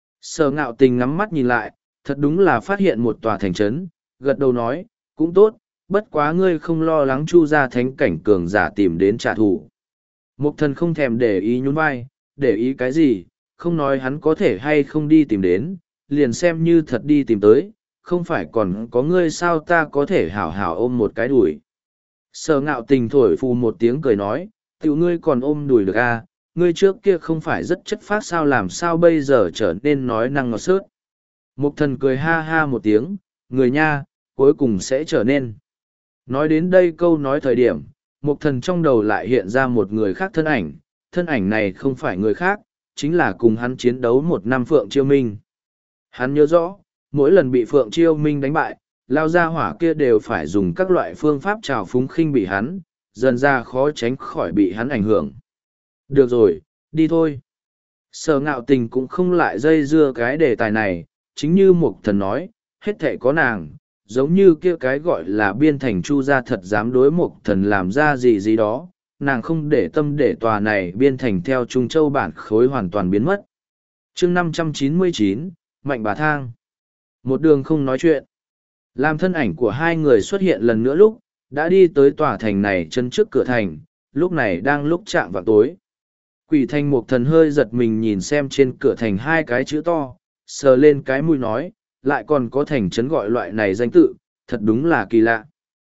Sở Ngạo Tình ngắm mắt nhìn lại, thật đúng là phát hiện một tòa thành trấn, gật đầu nói, cũng tốt, bất quá ngươi không lo lắng Chu gia thánh cảnh cường giả tìm đến trả thù. Mục Thần không thèm để ý nhún vai, để ý cái gì, không nói hắn có thể hay không đi tìm đến, liền xem như thật đi tìm tới, không phải còn có ngươi sao ta có thể hảo hảo ôm một cái đùi. Sở ngạo tình thổi phù một tiếng cười nói, tiểu ngươi còn ôm đùi được à, ngươi trước kia không phải rất chất phác sao làm sao bây giờ trở nên nói năng ngọt sớt. Mục thần cười ha ha một tiếng, người nha, cuối cùng sẽ trở nên. Nói đến đây câu nói thời điểm, mục thần trong đầu lại hiện ra một người khác thân ảnh, thân ảnh này không phải người khác, chính là cùng hắn chiến đấu một năm Phượng Chiêu Minh. Hắn nhớ rõ, mỗi lần bị Phượng Chiêu Minh đánh bại, lao ra hỏa kia đều phải dùng các loại phương pháp trào phúng khinh bị hắn, dần ra khó tránh khỏi bị hắn ảnh hưởng. Được rồi, đi thôi. Sở ngạo tình cũng không lại dây dưa cái đề tài này, chính như mục thần nói, hết thệ có nàng, giống như kia cái gọi là biên thành chu gia thật dám đối mục thần làm ra gì gì đó, nàng không để tâm để tòa này biên thành theo Trung Châu bản khối hoàn toàn biến mất. chương năm trăm chín mươi chín, Mạnh Bà Thang. Một đường không nói chuyện. Làm thân ảnh của hai người xuất hiện lần nữa lúc, đã đi tới tòa thành này chân trước cửa thành, lúc này đang lúc chạm vào tối. Quỷ thành một thần hơi giật mình nhìn xem trên cửa thành hai cái chữ to, sờ lên cái mũi nói, lại còn có thành trấn gọi loại này danh tự, thật đúng là kỳ lạ.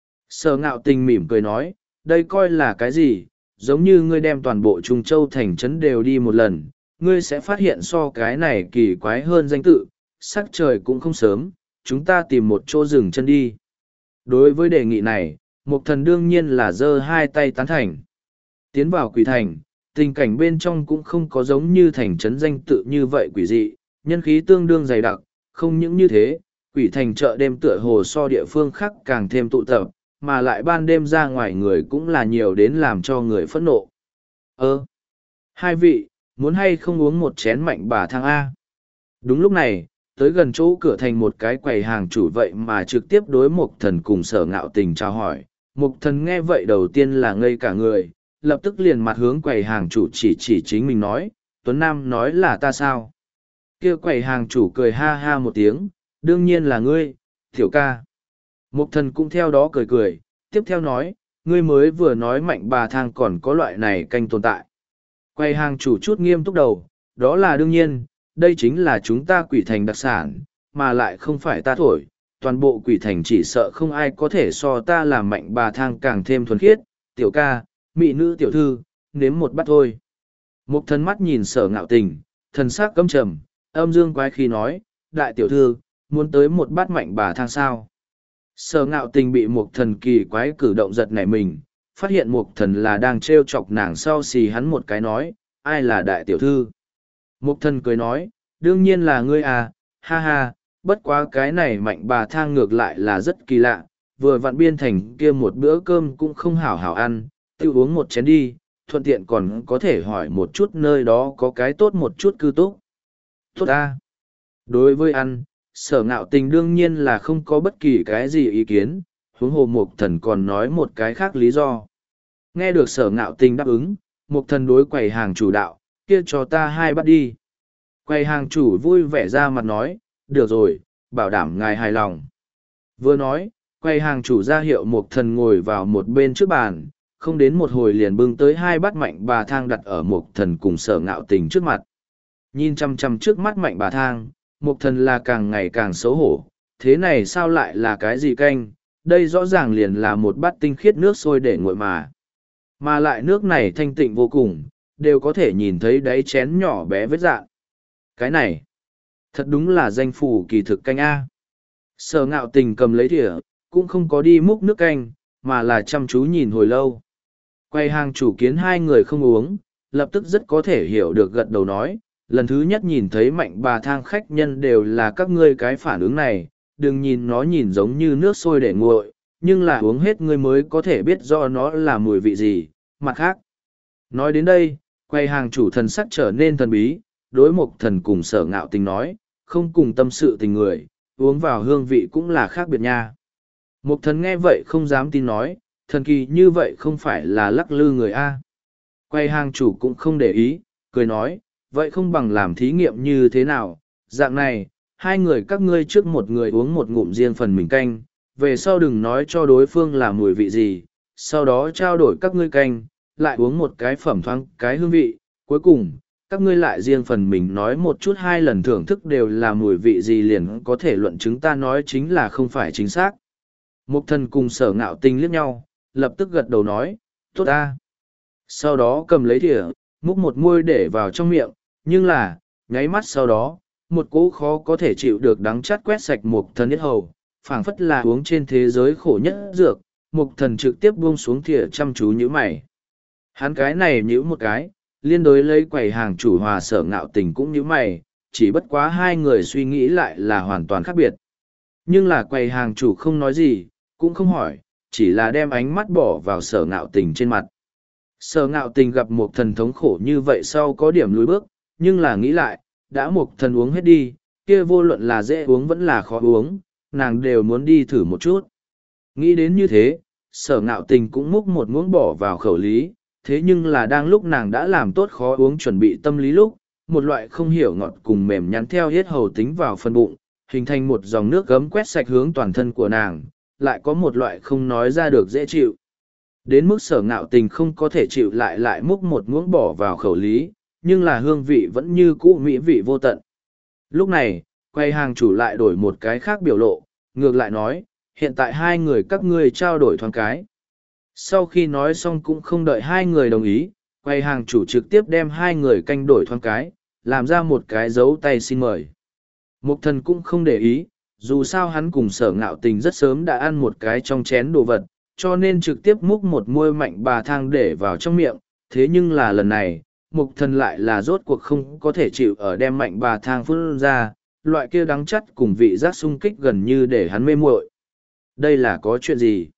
Sở ngạo tình mỉm cười nói, đây coi là cái gì, giống như ngươi đem toàn bộ Trung Châu thành trấn đều đi một lần, ngươi sẽ phát hiện so cái này kỳ quái hơn danh tự, sắc trời cũng không sớm, chúng ta tìm một chỗ dừng chân đi. Đối với đề nghị này, Mục thần đương nhiên là giơ hai tay tán thành. Tiến vào quỷ thành, tình cảnh bên trong cũng không có giống như thành trấn danh tự như vậy quỷ dị, nhân khí tương đương dày đặc, không những như thế, quỷ thành chợ đêm tựa hồ so địa phương khác càng thêm tụ tập, mà lại ban đêm ra ngoài người cũng là nhiều đến làm cho người phẫn nộ. Ơ! Hai vị, muốn hay không uống một chén Mạnh Bà Thang A? Đúng lúc này, tới gần chỗ cửa thành một cái quầy hàng chủ vậy mà trực tiếp đối Mục thần cùng Sở ngạo tình chào hỏi. Mục thần nghe vậy đầu tiên là ngây cả người, lập tức liền mặt hướng quầy hàng chủ chỉ chỉ chính mình nói, Tuấn Nam nói là ta sao? Kia quầy hàng chủ cười ha ha một tiếng, đương nhiên là ngươi, tiểu ca. Mục thần cũng theo đó cười cười, tiếp theo nói, ngươi mới vừa nói Mạnh Bà Thang còn có loại này canh tồn tại. Quầy hàng chủ chút nghiêm túc đầu, đó là đương nhiên, đây chính là chúng ta quỷ thành đặc sản, mà lại không phải ta thổi, toàn bộ quỷ thành chỉ sợ không ai có thể so ta làm Mạnh Bà Thang càng thêm thuần khiết, tiểu ca, mỹ nữ tiểu thư, nếm một bát thôi. Mục thần mắt nhìn Sở ngạo tình, thần sắc căm trầm, âm dương quái khí nói, đại tiểu thư, muốn tới một bát Mạnh Bà Thang sao? Sở ngạo tình bị Mục thần kỳ quái cử động giật nảy mình, phát hiện Mục thần là đang trêu chọc nàng sau xì hắn một cái nói, ai là đại tiểu thư? Mục thần cười nói, đương nhiên là ngươi à, ha ha, bất quá cái này Mạnh Bà Thang ngược lại là rất kỳ lạ, vừa vặn biên thành kia một bữa cơm cũng không hảo hảo ăn, tự uống một chén đi, thuận tiện còn có thể hỏi một chút nơi đó có cái tốt một chút cư túc. Tốt à? Đối với ăn, Sở ngạo tình đương nhiên là không có bất kỳ cái gì ý kiến, huống hồ Mục thần còn nói một cái khác lý do. Nghe được Sở ngạo tình đáp ứng, Mục thần đối quầy hàng chủ đạo, kia cho ta hai bát đi. Quầy hàng chủ vui vẻ ra mặt nói, được rồi, bảo đảm ngài hài lòng. Vừa nói, quầy hàng chủ ra hiệu Mục thần ngồi vào một bên trước bàn, không đến một hồi liền bưng tới hai bát Mạnh Bà Thang đặt ở Mục thần cùng Sở ngạo tình trước mặt. Nhìn chăm chăm trước mắt Mạnh Bà Thang, Mục thần là càng ngày càng xấu hổ, thế này sao lại là cái gì canh, đây rõ ràng liền là một bát tinh khiết nước sôi để nguội mà. Mà lại nước này thanh tịnh vô cùng, đều có thể nhìn thấy đáy chén nhỏ bé vết dạn. Cái này, thật đúng là danh phủ kỳ thực canh A. Sở ngạo tình cầm lấy thìa, cũng không có đi múc nước canh, mà là chăm chú nhìn hồi lâu. Quay hàng chủ kiến hai người không uống, lập tức rất có thể hiểu được gật đầu nói, lần thứ nhất nhìn thấy Mạnh Bà Thang khách nhân đều là các ngươi cái phản ứng này, đừng nhìn nó nhìn giống như nước sôi để nguội, nhưng là uống hết ngươi mới có thể biết do nó là mùi vị gì, mặt khác. Nói đến đây, quay hàng chủ thần sắc trở nên thần bí, đối Mục thần cùng Sở ngạo tình nói, không cùng tâm sự tình người, uống vào hương vị cũng là khác biệt nha. Mục thần nghe vậy không dám tin nói, thần kỳ như vậy không phải là lắc lư người A. Quay hàng chủ cũng không để ý, cười nói, vậy không bằng làm thí nghiệm như thế nào, dạng này, hai người các ngươi trước một người uống một ngụm riêng phần mình canh, về sau đừng nói cho đối phương là mùi vị gì, sau đó trao đổi các ngươi canh, lại uống một cái phẩm thoáng cái hương vị, cuối cùng, các ngươi lại riêng phần mình nói một chút hai lần thưởng thức đều là mùi vị gì liền có thể luận chứng ta nói chính là không phải chính xác. Mục thần cùng Sở ngạo tình liếc nhau, lập tức gật đầu nói, tốt ta. Sau đó cầm lấy thìa, múc một muôi để vào trong miệng, nhưng là, nháy mắt sau đó, một cỗ khó có thể chịu được đắng chát quét sạch Mục Thần yết hầu, phảng phất là uống trên thế giới khổ nhất dược. Mục Thần trực tiếp buông xuống thìa chăm chú nhíu mày. Hắn cái này nhíu một cái, liên đối lấy quầy hàng chủ Hòa Sở Ngạo Tình cũng nhíu mày, chỉ bất quá hai người suy nghĩ lại là hoàn toàn khác biệt. Nhưng là quầy hàng chủ không nói gì, cũng không hỏi, chỉ là đem ánh mắt bỏ vào Sở Ngạo Tình trên mặt. Sở Ngạo Tình gặp Mục Thần thống khổ như vậy sau có điểm lùi bước, nhưng là nghĩ lại, đã Mục Thần uống hết đi, kia vô luận là dễ uống vẫn là khó uống, nàng đều muốn đi thử một chút. Nghĩ đến như thế, Sở Ngạo Tình cũng múc một muỗng bỏ vào khẩu lý, thế nhưng là đang lúc nàng đã làm tốt khó uống chuẩn bị tâm lý lúc, một loại không hiểu ngọt cùng mềm nhắn theo hết hầu tính vào phần bụng, hình thành một dòng nước gấm quét sạch hướng toàn thân của nàng, lại có một loại không nói ra được dễ chịu. Đến mức Sở Ngạo Tình không có thể chịu lại lại múc một muỗng bỏ vào khẩu lý, nhưng là hương vị vẫn như cũ mỹ vị vô tận. Lúc này, quầy hàng chủ lại đổi một cái khác biểu lộ, ngược lại nói, hiện tại hai người các ngươi trao đổi thoáng cái. Sau khi nói xong cũng không đợi hai người đồng ý, quầy hàng chủ trực tiếp đem hai người canh đổi thoáng cái, làm ra một cái dấu tay xin mời. Mục Thần cũng không để ý, dù sao hắn cùng Sở Ngạo Tình rất sớm đã ăn một cái trong chén đồ vật, cho nên trực tiếp múc một muôi mạnh bà thang để vào trong miệng. Thế nhưng là lần này, Mục Thần lại là rốt cuộc không có thể chịu ở đem mạnh bà thang phun ra, loại kia đắng chắt cùng vị giác sung kích gần như để hắn mê muội. Đây là có chuyện gì?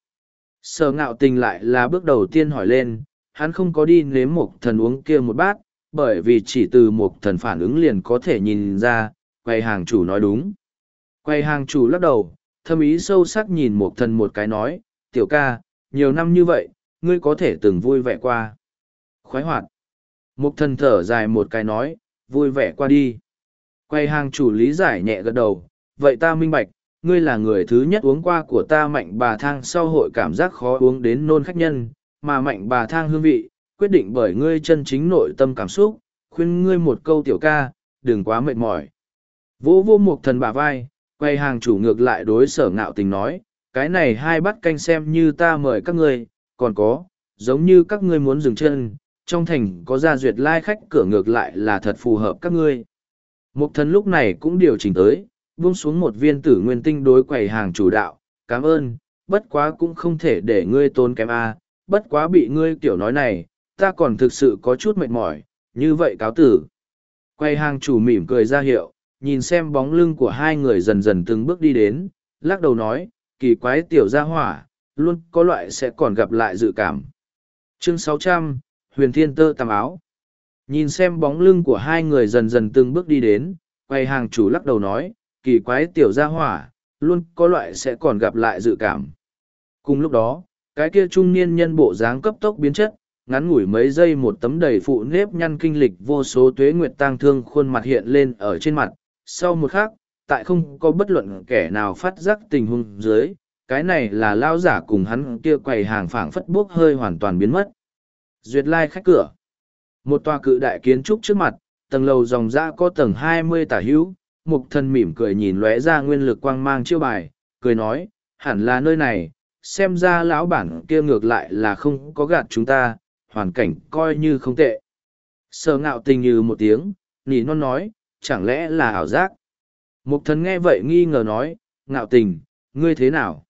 Sở Ngạo Tình lại là bước đầu tiên hỏi lên, hắn không có đi nếm Mục Thần uống kia một bát, bởi vì chỉ từ Mục Thần phản ứng liền có thể nhìn ra, quầy hàng chủ nói đúng. Quầy hàng chủ lắc đầu, thâm ý sâu sắc nhìn Mục Thần một cái nói, tiểu ca, nhiều năm như vậy, ngươi có thể từng vui vẻ qua. Khoái hoạt. Mục Thần thở dài một cái nói, vui vẻ qua đi. Quầy hàng chủ lý giải nhẹ gật đầu, vậy ta minh bạch, ngươi là người thứ nhất uống qua của ta mạnh bà thang sau hội cảm giác khó uống đến nôn khách nhân, mà mạnh bà thang hương vị, quyết định bởi ngươi chân chính nội tâm cảm xúc, khuyên ngươi một câu tiểu ca, đừng quá mệt mỏi. Vô vô Mục Thần bả vai, quầy hàng chủ ngược lại đối Sở Ngạo Tình nói, cái này hai bát canh xem như ta mời các ngươi, còn có, giống như các ngươi muốn dừng chân, trong thành có gia duyệt lai khách cửa ngược lại là thật phù hợp các ngươi. Mục Thần lúc này cũng điều chỉnh tới, buông xuống một viên tử nguyên tinh đối quầy hàng chủ đạo, cảm ơn, bất quá cũng không thể để ngươi tốn kém a, bất quá bị ngươi kiểu nói này, ta còn thực sự có chút mệt mỏi, như vậy cáo tử. Quầy hàng chủ mỉm cười ra hiệu, nhìn xem bóng lưng của hai người dần dần từng bước đi đến, lắc đầu nói, kỳ quái tiểu gia hỏa, luôn có loại sẽ còn gặp lại dự cảm. Chương sáu trăm, Huyền Thiên Tơ Tằm Áo. Nhìn xem bóng lưng của hai người dần dần từng bước đi đến, quầy hàng chủ lắc đầu nói, kỳ quái tiểu gia hỏa, luôn có loại sẽ còn gặp lại dự cảm. Cùng lúc đó, cái kia trung niên nhân bộ dáng cấp tốc biến chất, ngắn ngủi mấy giây một tấm đầy phụ nếp nhăn kinh lịch vô số tuế nguyệt tang thương khuôn mặt hiện lên ở trên mặt. Sau một khắc, tại không có bất luận kẻ nào phát giác tình huống dưới, cái này là lao giả cùng hắn kia quầy hàng phảng phất bốc hơi hoàn toàn biến mất. Duyệt lai khách cửa. Một tòa cự đại kiến trúc trước mặt, tầng lầu dòng dã có tầng hai mươi tả hữu, Mục Thần mỉm cười nhìn lóe ra nguyên lực quang mang chiêu bài, cười nói, hẳn là nơi này, xem ra lão bản kia ngược lại là không có gạt chúng ta, hoàn cảnh coi như không tệ. Sở Ngạo Tình như một tiếng, nỉ non nói, chẳng lẽ là ảo giác? Mục Thần nghe vậy nghi ngờ nói, Ngạo Tình, ngươi thế nào?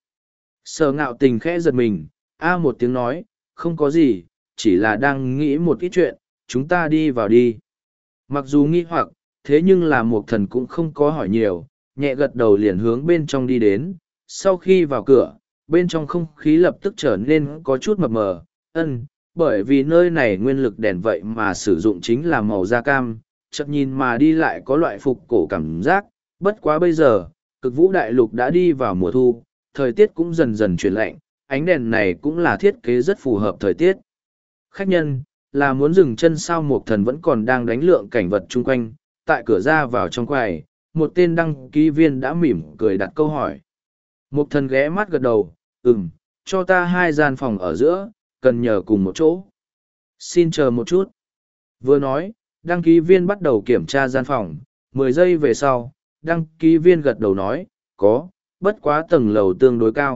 Sở Ngạo Tình khẽ giật mình, a một tiếng nói, không có gì, chỉ là đang nghĩ một ít chuyện, chúng ta đi vào đi. Mặc dù nghi hoặc, thế nhưng là Mục Thần cũng không có hỏi nhiều, nhẹ gật đầu liền hướng bên trong đi đến. Sau khi vào cửa, bên trong không khí lập tức trở nên có chút mập mờ, ân, bởi vì nơi này nguyên lực đèn vậy mà sử dụng chính là màu da cam, chợt nhìn mà đi lại có loại phục cổ cảm giác, bất quá bây giờ, cực vũ đại lục đã đi vào mùa thu, thời tiết cũng dần dần chuyển lạnh, ánh đèn này cũng là thiết kế rất phù hợp thời tiết. Khách nhân, là muốn dừng chân sao? Mục Thần vẫn còn đang đánh lượng cảnh vật chung quanh, tại cửa ra vào trong quầy, một tên đăng ký viên đã mỉm cười đặt câu hỏi. Mục Thần ghé mắt gật đầu, ừm, cho ta hai gian phòng ở giữa, cần nhờ cùng một chỗ. Xin chờ một chút. Vừa nói, đăng ký viên bắt đầu kiểm tra gian phòng, mười giây về sau, đăng ký viên gật đầu nói, có, bất quá tầng lầu tương đối cao,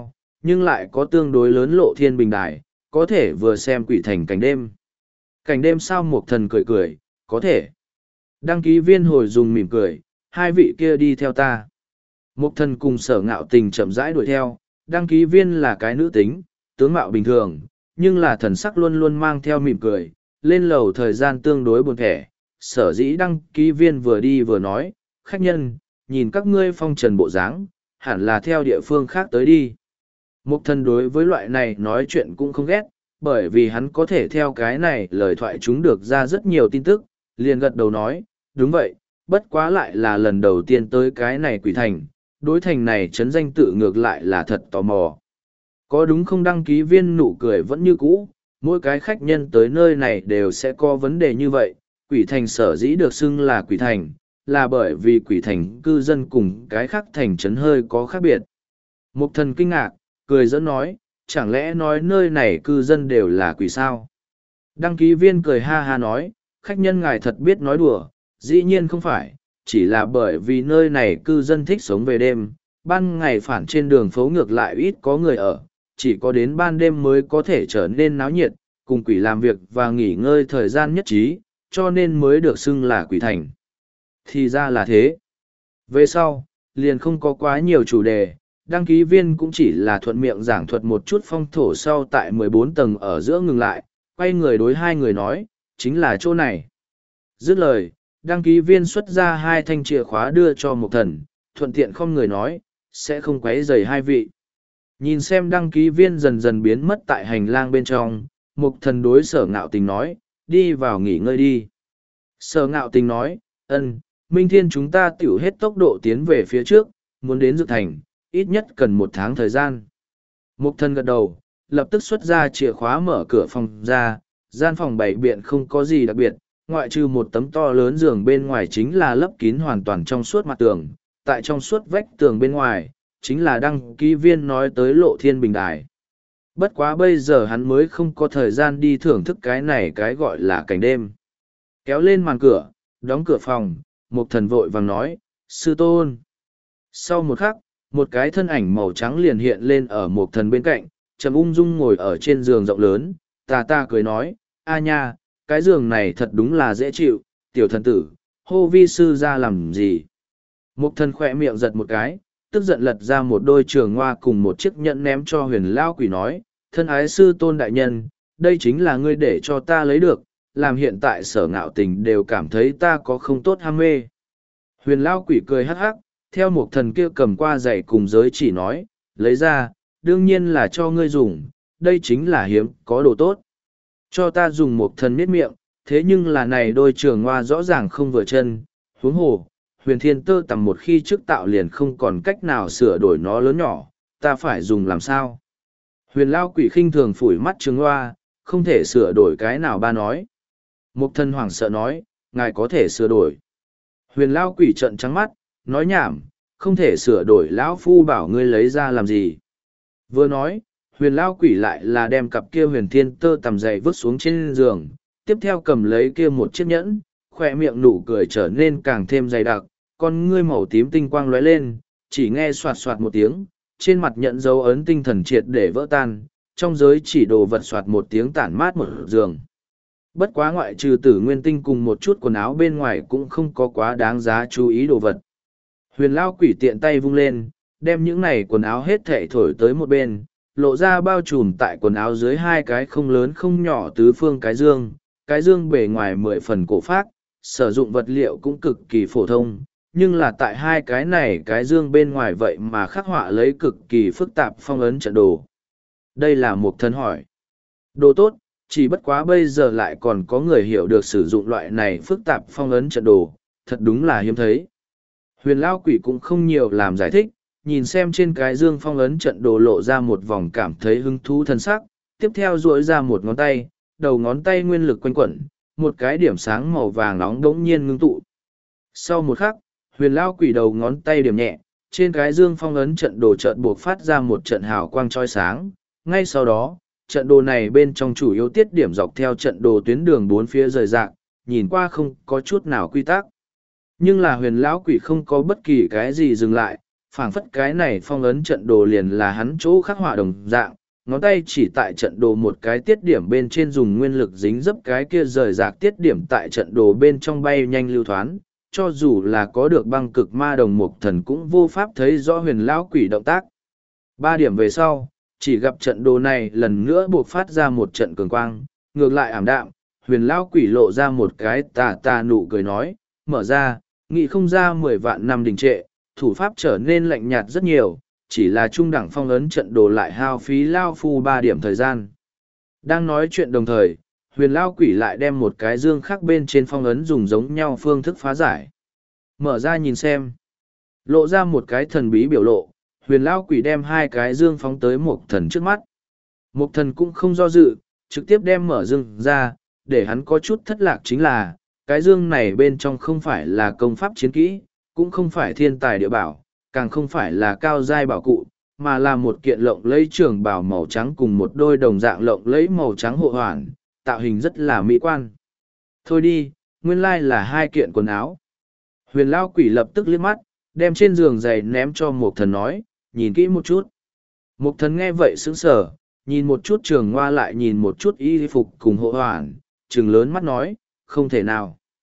nhưng lại có tương đối lớn lộ thiên bình đài, có thể vừa xem quỷ thành cảnh đêm. Cảnh đêm sao? Mục thần cười cười, có thể. Đăng ký viên hồi dùng mỉm cười, hai vị kia đi theo ta. Mục thần cùng Sở Ngạo Tình chậm rãi đuổi theo, đăng ký viên là cái nữ tính, tướng mạo bình thường, nhưng là thần sắc luôn luôn mang theo mỉm cười, lên lầu thời gian tương đối buồn thẻ. Sở dĩ đăng ký viên vừa đi vừa nói, khách nhân, nhìn các ngươi phong trần bộ dáng, hẳn là theo địa phương khác tới đi. Mục thần đối với loại này nói chuyện cũng không ghét, bởi vì hắn có thể theo cái này lời thoại chúng được ra rất nhiều tin tức, liền gật đầu nói, đúng vậy, bất quá lại là lần đầu tiên tới cái này quỷ thành, đối thành này chấn danh tự ngược lại là thật tò mò. Có đúng không? Đăng ký viên nụ cười vẫn như cũ, mỗi cái khách nhân tới nơi này đều sẽ có vấn đề như vậy, quỷ thành sở dĩ được xưng là quỷ thành, là bởi vì quỷ thành cư dân cùng cái khác thành trấn hơi có khác biệt. Mục thần kinh ngạc, cười dẫn nói, chẳng lẽ nói nơi này cư dân đều là quỷ sao? Đăng ký viên cười ha ha nói, khách nhân ngài thật biết nói đùa, dĩ nhiên không phải, chỉ là bởi vì nơi này cư dân thích sống về đêm, ban ngày phản trên đường phố ngược lại ít có người ở, chỉ có đến ban đêm mới có thể trở nên náo nhiệt, cùng quỷ làm việc và nghỉ ngơi thời gian nhất trí, cho nên mới được xưng là quỷ thành. Thì ra là thế. Về sau, liền không có quá nhiều chủ đề, đăng ký viên cũng chỉ là thuận miệng giảng thuật một chút phong thổ sau tại mười bốn tầng ở giữa ngừng lại, quay người đối hai người nói, chính là chỗ này. Dứt lời, đăng ký viên xuất ra hai thanh chìa khóa đưa cho Mục thần, thuận tiện không người nói, sẽ không quấy rầy hai vị. Nhìn xem đăng ký viên dần dần biến mất tại hành lang bên trong, Mục thần đối Sở Ngạo Tình nói, đi vào nghỉ ngơi đi. Sở Ngạo Tình nói, ân, Minh Thiên chúng ta tiểu hết tốc độ tiến về phía trước, muốn đến Dược Thành, ít nhất cần một tháng thời gian. Mục thần gật đầu, lập tức xuất ra chìa khóa mở cửa phòng ra, gian phòng bảy biện không có gì đặc biệt, ngoại trừ một tấm to lớn giường bên ngoài chính là lấp kín hoàn toàn trong suốt mặt tường, tại trong suốt vách tường bên ngoài, chính là đăng ký viên nói tới lộ thiên bình đài. Bất quá bây giờ hắn mới không có thời gian đi thưởng thức cái này cái gọi là cảnh đêm. Kéo lên màn cửa, đóng cửa phòng, Mục thần vội vàng nói, sư tôn. Sau một khắc, một cái thân ảnh màu trắng liền hiện lên ở Mục thần bên cạnh, trầm ung dung ngồi ở trên giường rộng lớn, tà ta cười nói, a nha, cái giường này thật đúng là dễ chịu, tiểu thần tử, hô vi sư ra làm gì. Mục thần khỏe miệng giật một cái, tức giận lật ra một đôi trường hoa cùng một chiếc nhẫn ném cho huyền lao quỷ nói, thân ái sư tôn đại nhân, đây chính là ngươi để cho ta lấy được, làm hiện tại Sở Ngạo Tình đều cảm thấy ta có không tốt ham mê. Huyền lao quỷ cười hắc hắc, theo Mục thần kia cầm qua giày cùng giới chỉ nói, lấy ra, đương nhiên là cho ngươi dùng, đây chính là hiếm, có đồ tốt. Cho ta dùng. Mục thần miết miệng, thế nhưng là này đôi trường hoa rõ ràng không vừa chân, huống hồ, huyền thiên tơ tầm một khi trước tạo liền không còn cách nào sửa đổi nó lớn nhỏ, ta phải dùng làm sao? Huyền lao quỷ khinh thường phủi mắt trường hoa, không thể sửa đổi cái nào ba nói. Mục thần hoảng sợ nói, ngài có thể sửa đổi. Huyền lao quỷ trợn trắng mắt, nói nhảm, không thể sửa đổi, lão phu bảo ngươi lấy ra làm gì. Vừa nói, huyền lao quỷ lại là đem cặp kia huyền thiên tơ tầm dày vứt xuống trên giường, tiếp theo cầm lấy kia một chiếc nhẫn, khoe miệng nụ cười trở nên càng thêm dày đặc, con ngươi màu tím tinh quang lóe lên, chỉ nghe soạt soạt một tiếng, trên mặt nhẫn dấu ấn tinh thần triệt để vỡ tan, trong giới chỉ đồ vật soạt một tiếng tản mát một giường. Bất quá ngoại trừ tử nguyên tinh cùng một chút quần áo bên ngoài cũng không có quá đáng giá chú ý đồ vật. Huyền lao quỷ tiện tay vung lên, đem những này quần áo hết thảy thổi tới một bên, lộ ra bao trùm tại quần áo dưới hai cái không lớn không nhỏ tứ phương cái dương, cái dương bề ngoài mười phần cổ phác, sử dụng vật liệu cũng cực kỳ phổ thông, nhưng là tại hai cái này cái dương bên ngoài vậy mà khắc họa lấy cực kỳ phức tạp phong ấn trận đồ. Đây là một thân hỏi. Đồ tốt, chỉ bất quá bây giờ lại còn có người hiểu được sử dụng loại này phức tạp phong ấn trận đồ, thật đúng là hiếm thấy. Huyền lao quỷ cũng không nhiều làm giải thích, nhìn xem trên cái dương phong ấn trận đồ lộ ra một vòng cảm thấy hứng thú thân sắc, tiếp theo duỗi ra một ngón tay, đầu ngón tay nguyên lực quanh quẩn, một cái điểm sáng màu vàng nóng đống nhiên ngưng tụ. Sau một khắc, huyền lao quỷ đầu ngón tay điểm nhẹ, trên cái dương phong ấn trận đồ chợt buộc phát ra một trận hào quang chói sáng, ngay sau đó, trận đồ này bên trong chủ yếu tiết điểm dọc theo trận đồ tuyến đường bốn phía rời rạc, nhìn qua không có chút nào quy tắc. Nhưng là huyền lão quỷ không có bất kỳ cái gì dừng lại, phảng phất cái này phong ấn trận đồ liền là hắn chỗ khắc họa đồng dạng, ngón tay chỉ tại trận đồ một cái tiết điểm bên trên dùng nguyên lực dính dấp cái kia rời rạc tiết điểm tại trận đồ bên trong bay nhanh lưu thoán, cho dù là có được băng cực ma đồng mục thần cũng vô pháp thấy rõ huyền lão quỷ động tác. Ba điểm về sau, chỉ gặp trận đồ này lần nữa buộc phát ra một trận cường quang, ngược lại ảm đạm, huyền lão quỷ lộ ra một cái tà tà nụ cười nói, mở ra, nghị không ra mười vạn năm đình trệ, thủ pháp trở nên lạnh nhạt rất nhiều, chỉ là trung đẳng phong ấn trận đồ lại hao phí lao phu ba điểm thời gian. Đang nói chuyện đồng thời, huyền lao quỷ lại đem một cái dương khác bên trên phong ấn dùng giống nhau phương thức phá giải. Mở ra nhìn xem. Lộ ra một cái thần bí biểu lộ, huyền lao quỷ đem hai cái dương phóng tới một thần trước mắt. Một thần cũng không do dự, trực tiếp đem mở dương ra, để hắn có chút thất lạc chính là, cái dương này bên trong không phải là công pháp chiến kỹ, cũng không phải thiên tài địa bảo, càng không phải là cao giai bảo cụ, mà là một kiện lộng lẫy trường bào màu trắng cùng một đôi đồng dạng lộng lẫy màu trắng hộ hoàn, tạo hình rất là mỹ quan. Thôi đi, nguyên lai là hai kiện quần áo. Huyền lao quỷ lập tức liếc mắt, đem trên giường giày ném cho một thần nói, nhìn kỹ một chút. Một thần nghe vậy sững sờ, nhìn một chút trường ngoa lại nhìn một chút y phục cùng hộ hoàn, trừng lớn mắt nói, không thể nào.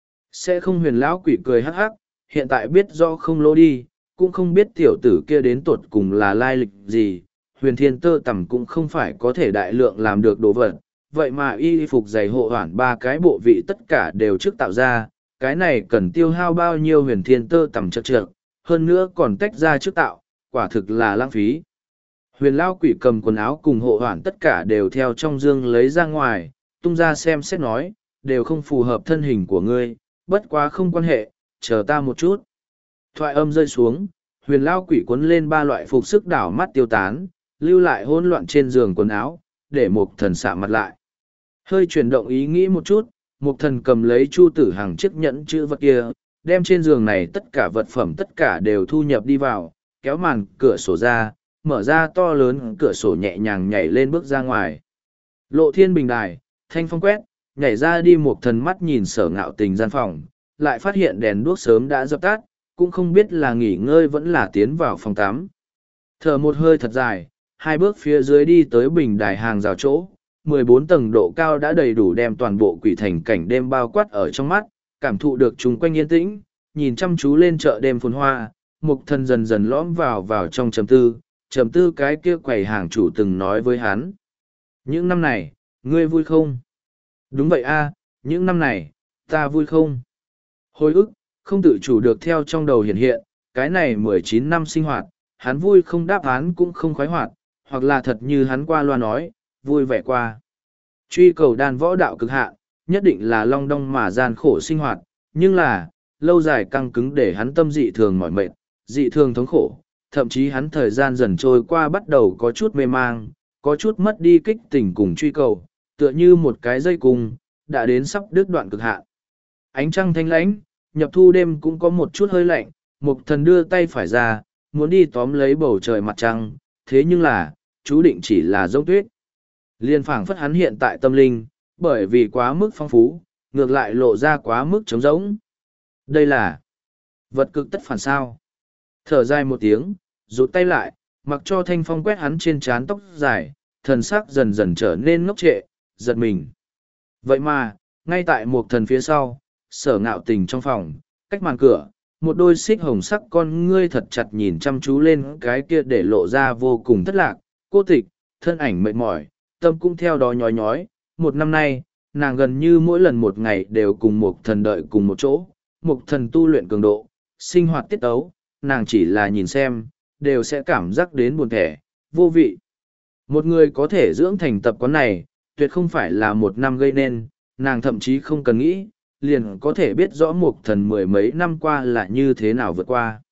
Sẽ không. Huyền lão quỷ cười hắc hắc, hiện tại biết do không lỗ đi, cũng không biết tiểu tử kia đến tột cùng là lai lịch gì, huyền thiên tơ tằm cũng không phải có thể đại lượng làm được đồ vật, vậy mà y phục giày hộ hoàn ba cái bộ vị tất cả đều trước tạo ra, cái này cần tiêu hao bao nhiêu huyền thiên tơ tằm chật trượt, hơn nữa còn tách ra trước tạo, quả thực là lãng phí. Huyền lao quỷ cầm quần áo cùng hộ hoàn tất cả đều theo trong dương lấy ra ngoài, tung ra xem xét nói, đều không phù hợp thân hình của ngươi, bất quá không quan hệ, chờ ta một chút. Thoại âm rơi xuống, huyền lao quỷ cuốn lên ba loại phục sức đảo mắt tiêu tán, lưu lại hỗn loạn trên giường quần áo, để một thần xạ mặt lại. Hơi chuyển động ý nghĩ một chút, một thần cầm lấy chu tử hàng chiếc nhẫn chữ vật kia, đem trên giường này tất cả vật phẩm tất cả đều thu nhập đi vào, kéo màn cửa sổ ra, mở ra to lớn cửa sổ nhẹ nhàng nhảy lên bước ra ngoài. Lộ thiên bình đài, thanh phong quét, nhảy ra đi một thần mắt nhìn Sở Ngạo Tình gian phòng, lại phát hiện đèn đuốc sớm đã dập tắt, cũng không biết là nghỉ ngơi vẫn là tiến vào phòng tắm. Thở một hơi thật dài, hai bước phía dưới đi tới bình đài hàng rào chỗ, mười bốn tầng độ cao đã đầy đủ đem toàn bộ quỷ thành cảnh đêm bao quát ở trong mắt, cảm thụ được chúng quanh yên tĩnh, nhìn chăm chú lên chợ đêm phồn hoa, mục thần dần dần lõm vào vào trong trầm tư, trầm tư cái kia quầy hàng chủ từng nói với hắn. Những năm này, ngươi vui không? Đúng vậy a, những năm này, ta vui không? Hồi ức, không tự chủ được theo trong đầu hiện hiện, cái này mười chín năm sinh hoạt, hắn vui không đáp án cũng không khoái hoạt, hoặc là thật như hắn qua loa nói, vui vẻ qua. Truy cầu đàn võ đạo cực hạn, nhất định là long đong mà gian khổ sinh hoạt, nhưng là, lâu dài căng cứng để hắn tâm dị thường mỏi mệt, dị thường thống khổ, thậm chí hắn thời gian dần trôi qua bắt đầu có chút mê mang, có chút mất đi kích tình cùng truy cầu, tựa như một cái dây cung, đã đến sắp đứt đoạn cực hạn. Ánh trăng thanh lãnh, nhập thu đêm cũng có một chút hơi lạnh, mục thần đưa tay phải ra, muốn đi tóm lấy bầu trời mặt trăng, thế nhưng là, chú định chỉ là giống tuyết. Liên phảng phất hắn hiện tại tâm linh, bởi vì quá mức phong phú, ngược lại lộ ra quá mức trống rỗng. Đây là vật cực tất phản sao. Thở dài một tiếng, rụt tay lại, mặc cho thanh phong quét hắn trên trán tóc dài, thần sắc dần dần trở nên ngốc trệ, giật mình. Vậy mà, ngay tại một thần phía sau, Sở Ngạo Tình trong phòng, cách màn cửa, một đôi xích hồng sắc con ngươi thật chặt nhìn chăm chú lên cái kia để lộ ra vô cùng thất lạc, cô tịch, thân ảnh mệt mỏi, tâm cũng theo đó nhói nhói. Một năm nay, nàng gần như mỗi lần một ngày đều cùng một thần đợi cùng một chỗ, một thần tu luyện cường độ, sinh hoạt tiết tấu, nàng chỉ là nhìn xem, đều sẽ cảm giác đến buồn thẻ, vô vị. Một người có thể dưỡng thành tập quán này, tuyệt không phải là một năm gây nên, nàng thậm chí không cần nghĩ, liền có thể biết rõ một thần mười mấy năm qua là như thế nào vượt qua.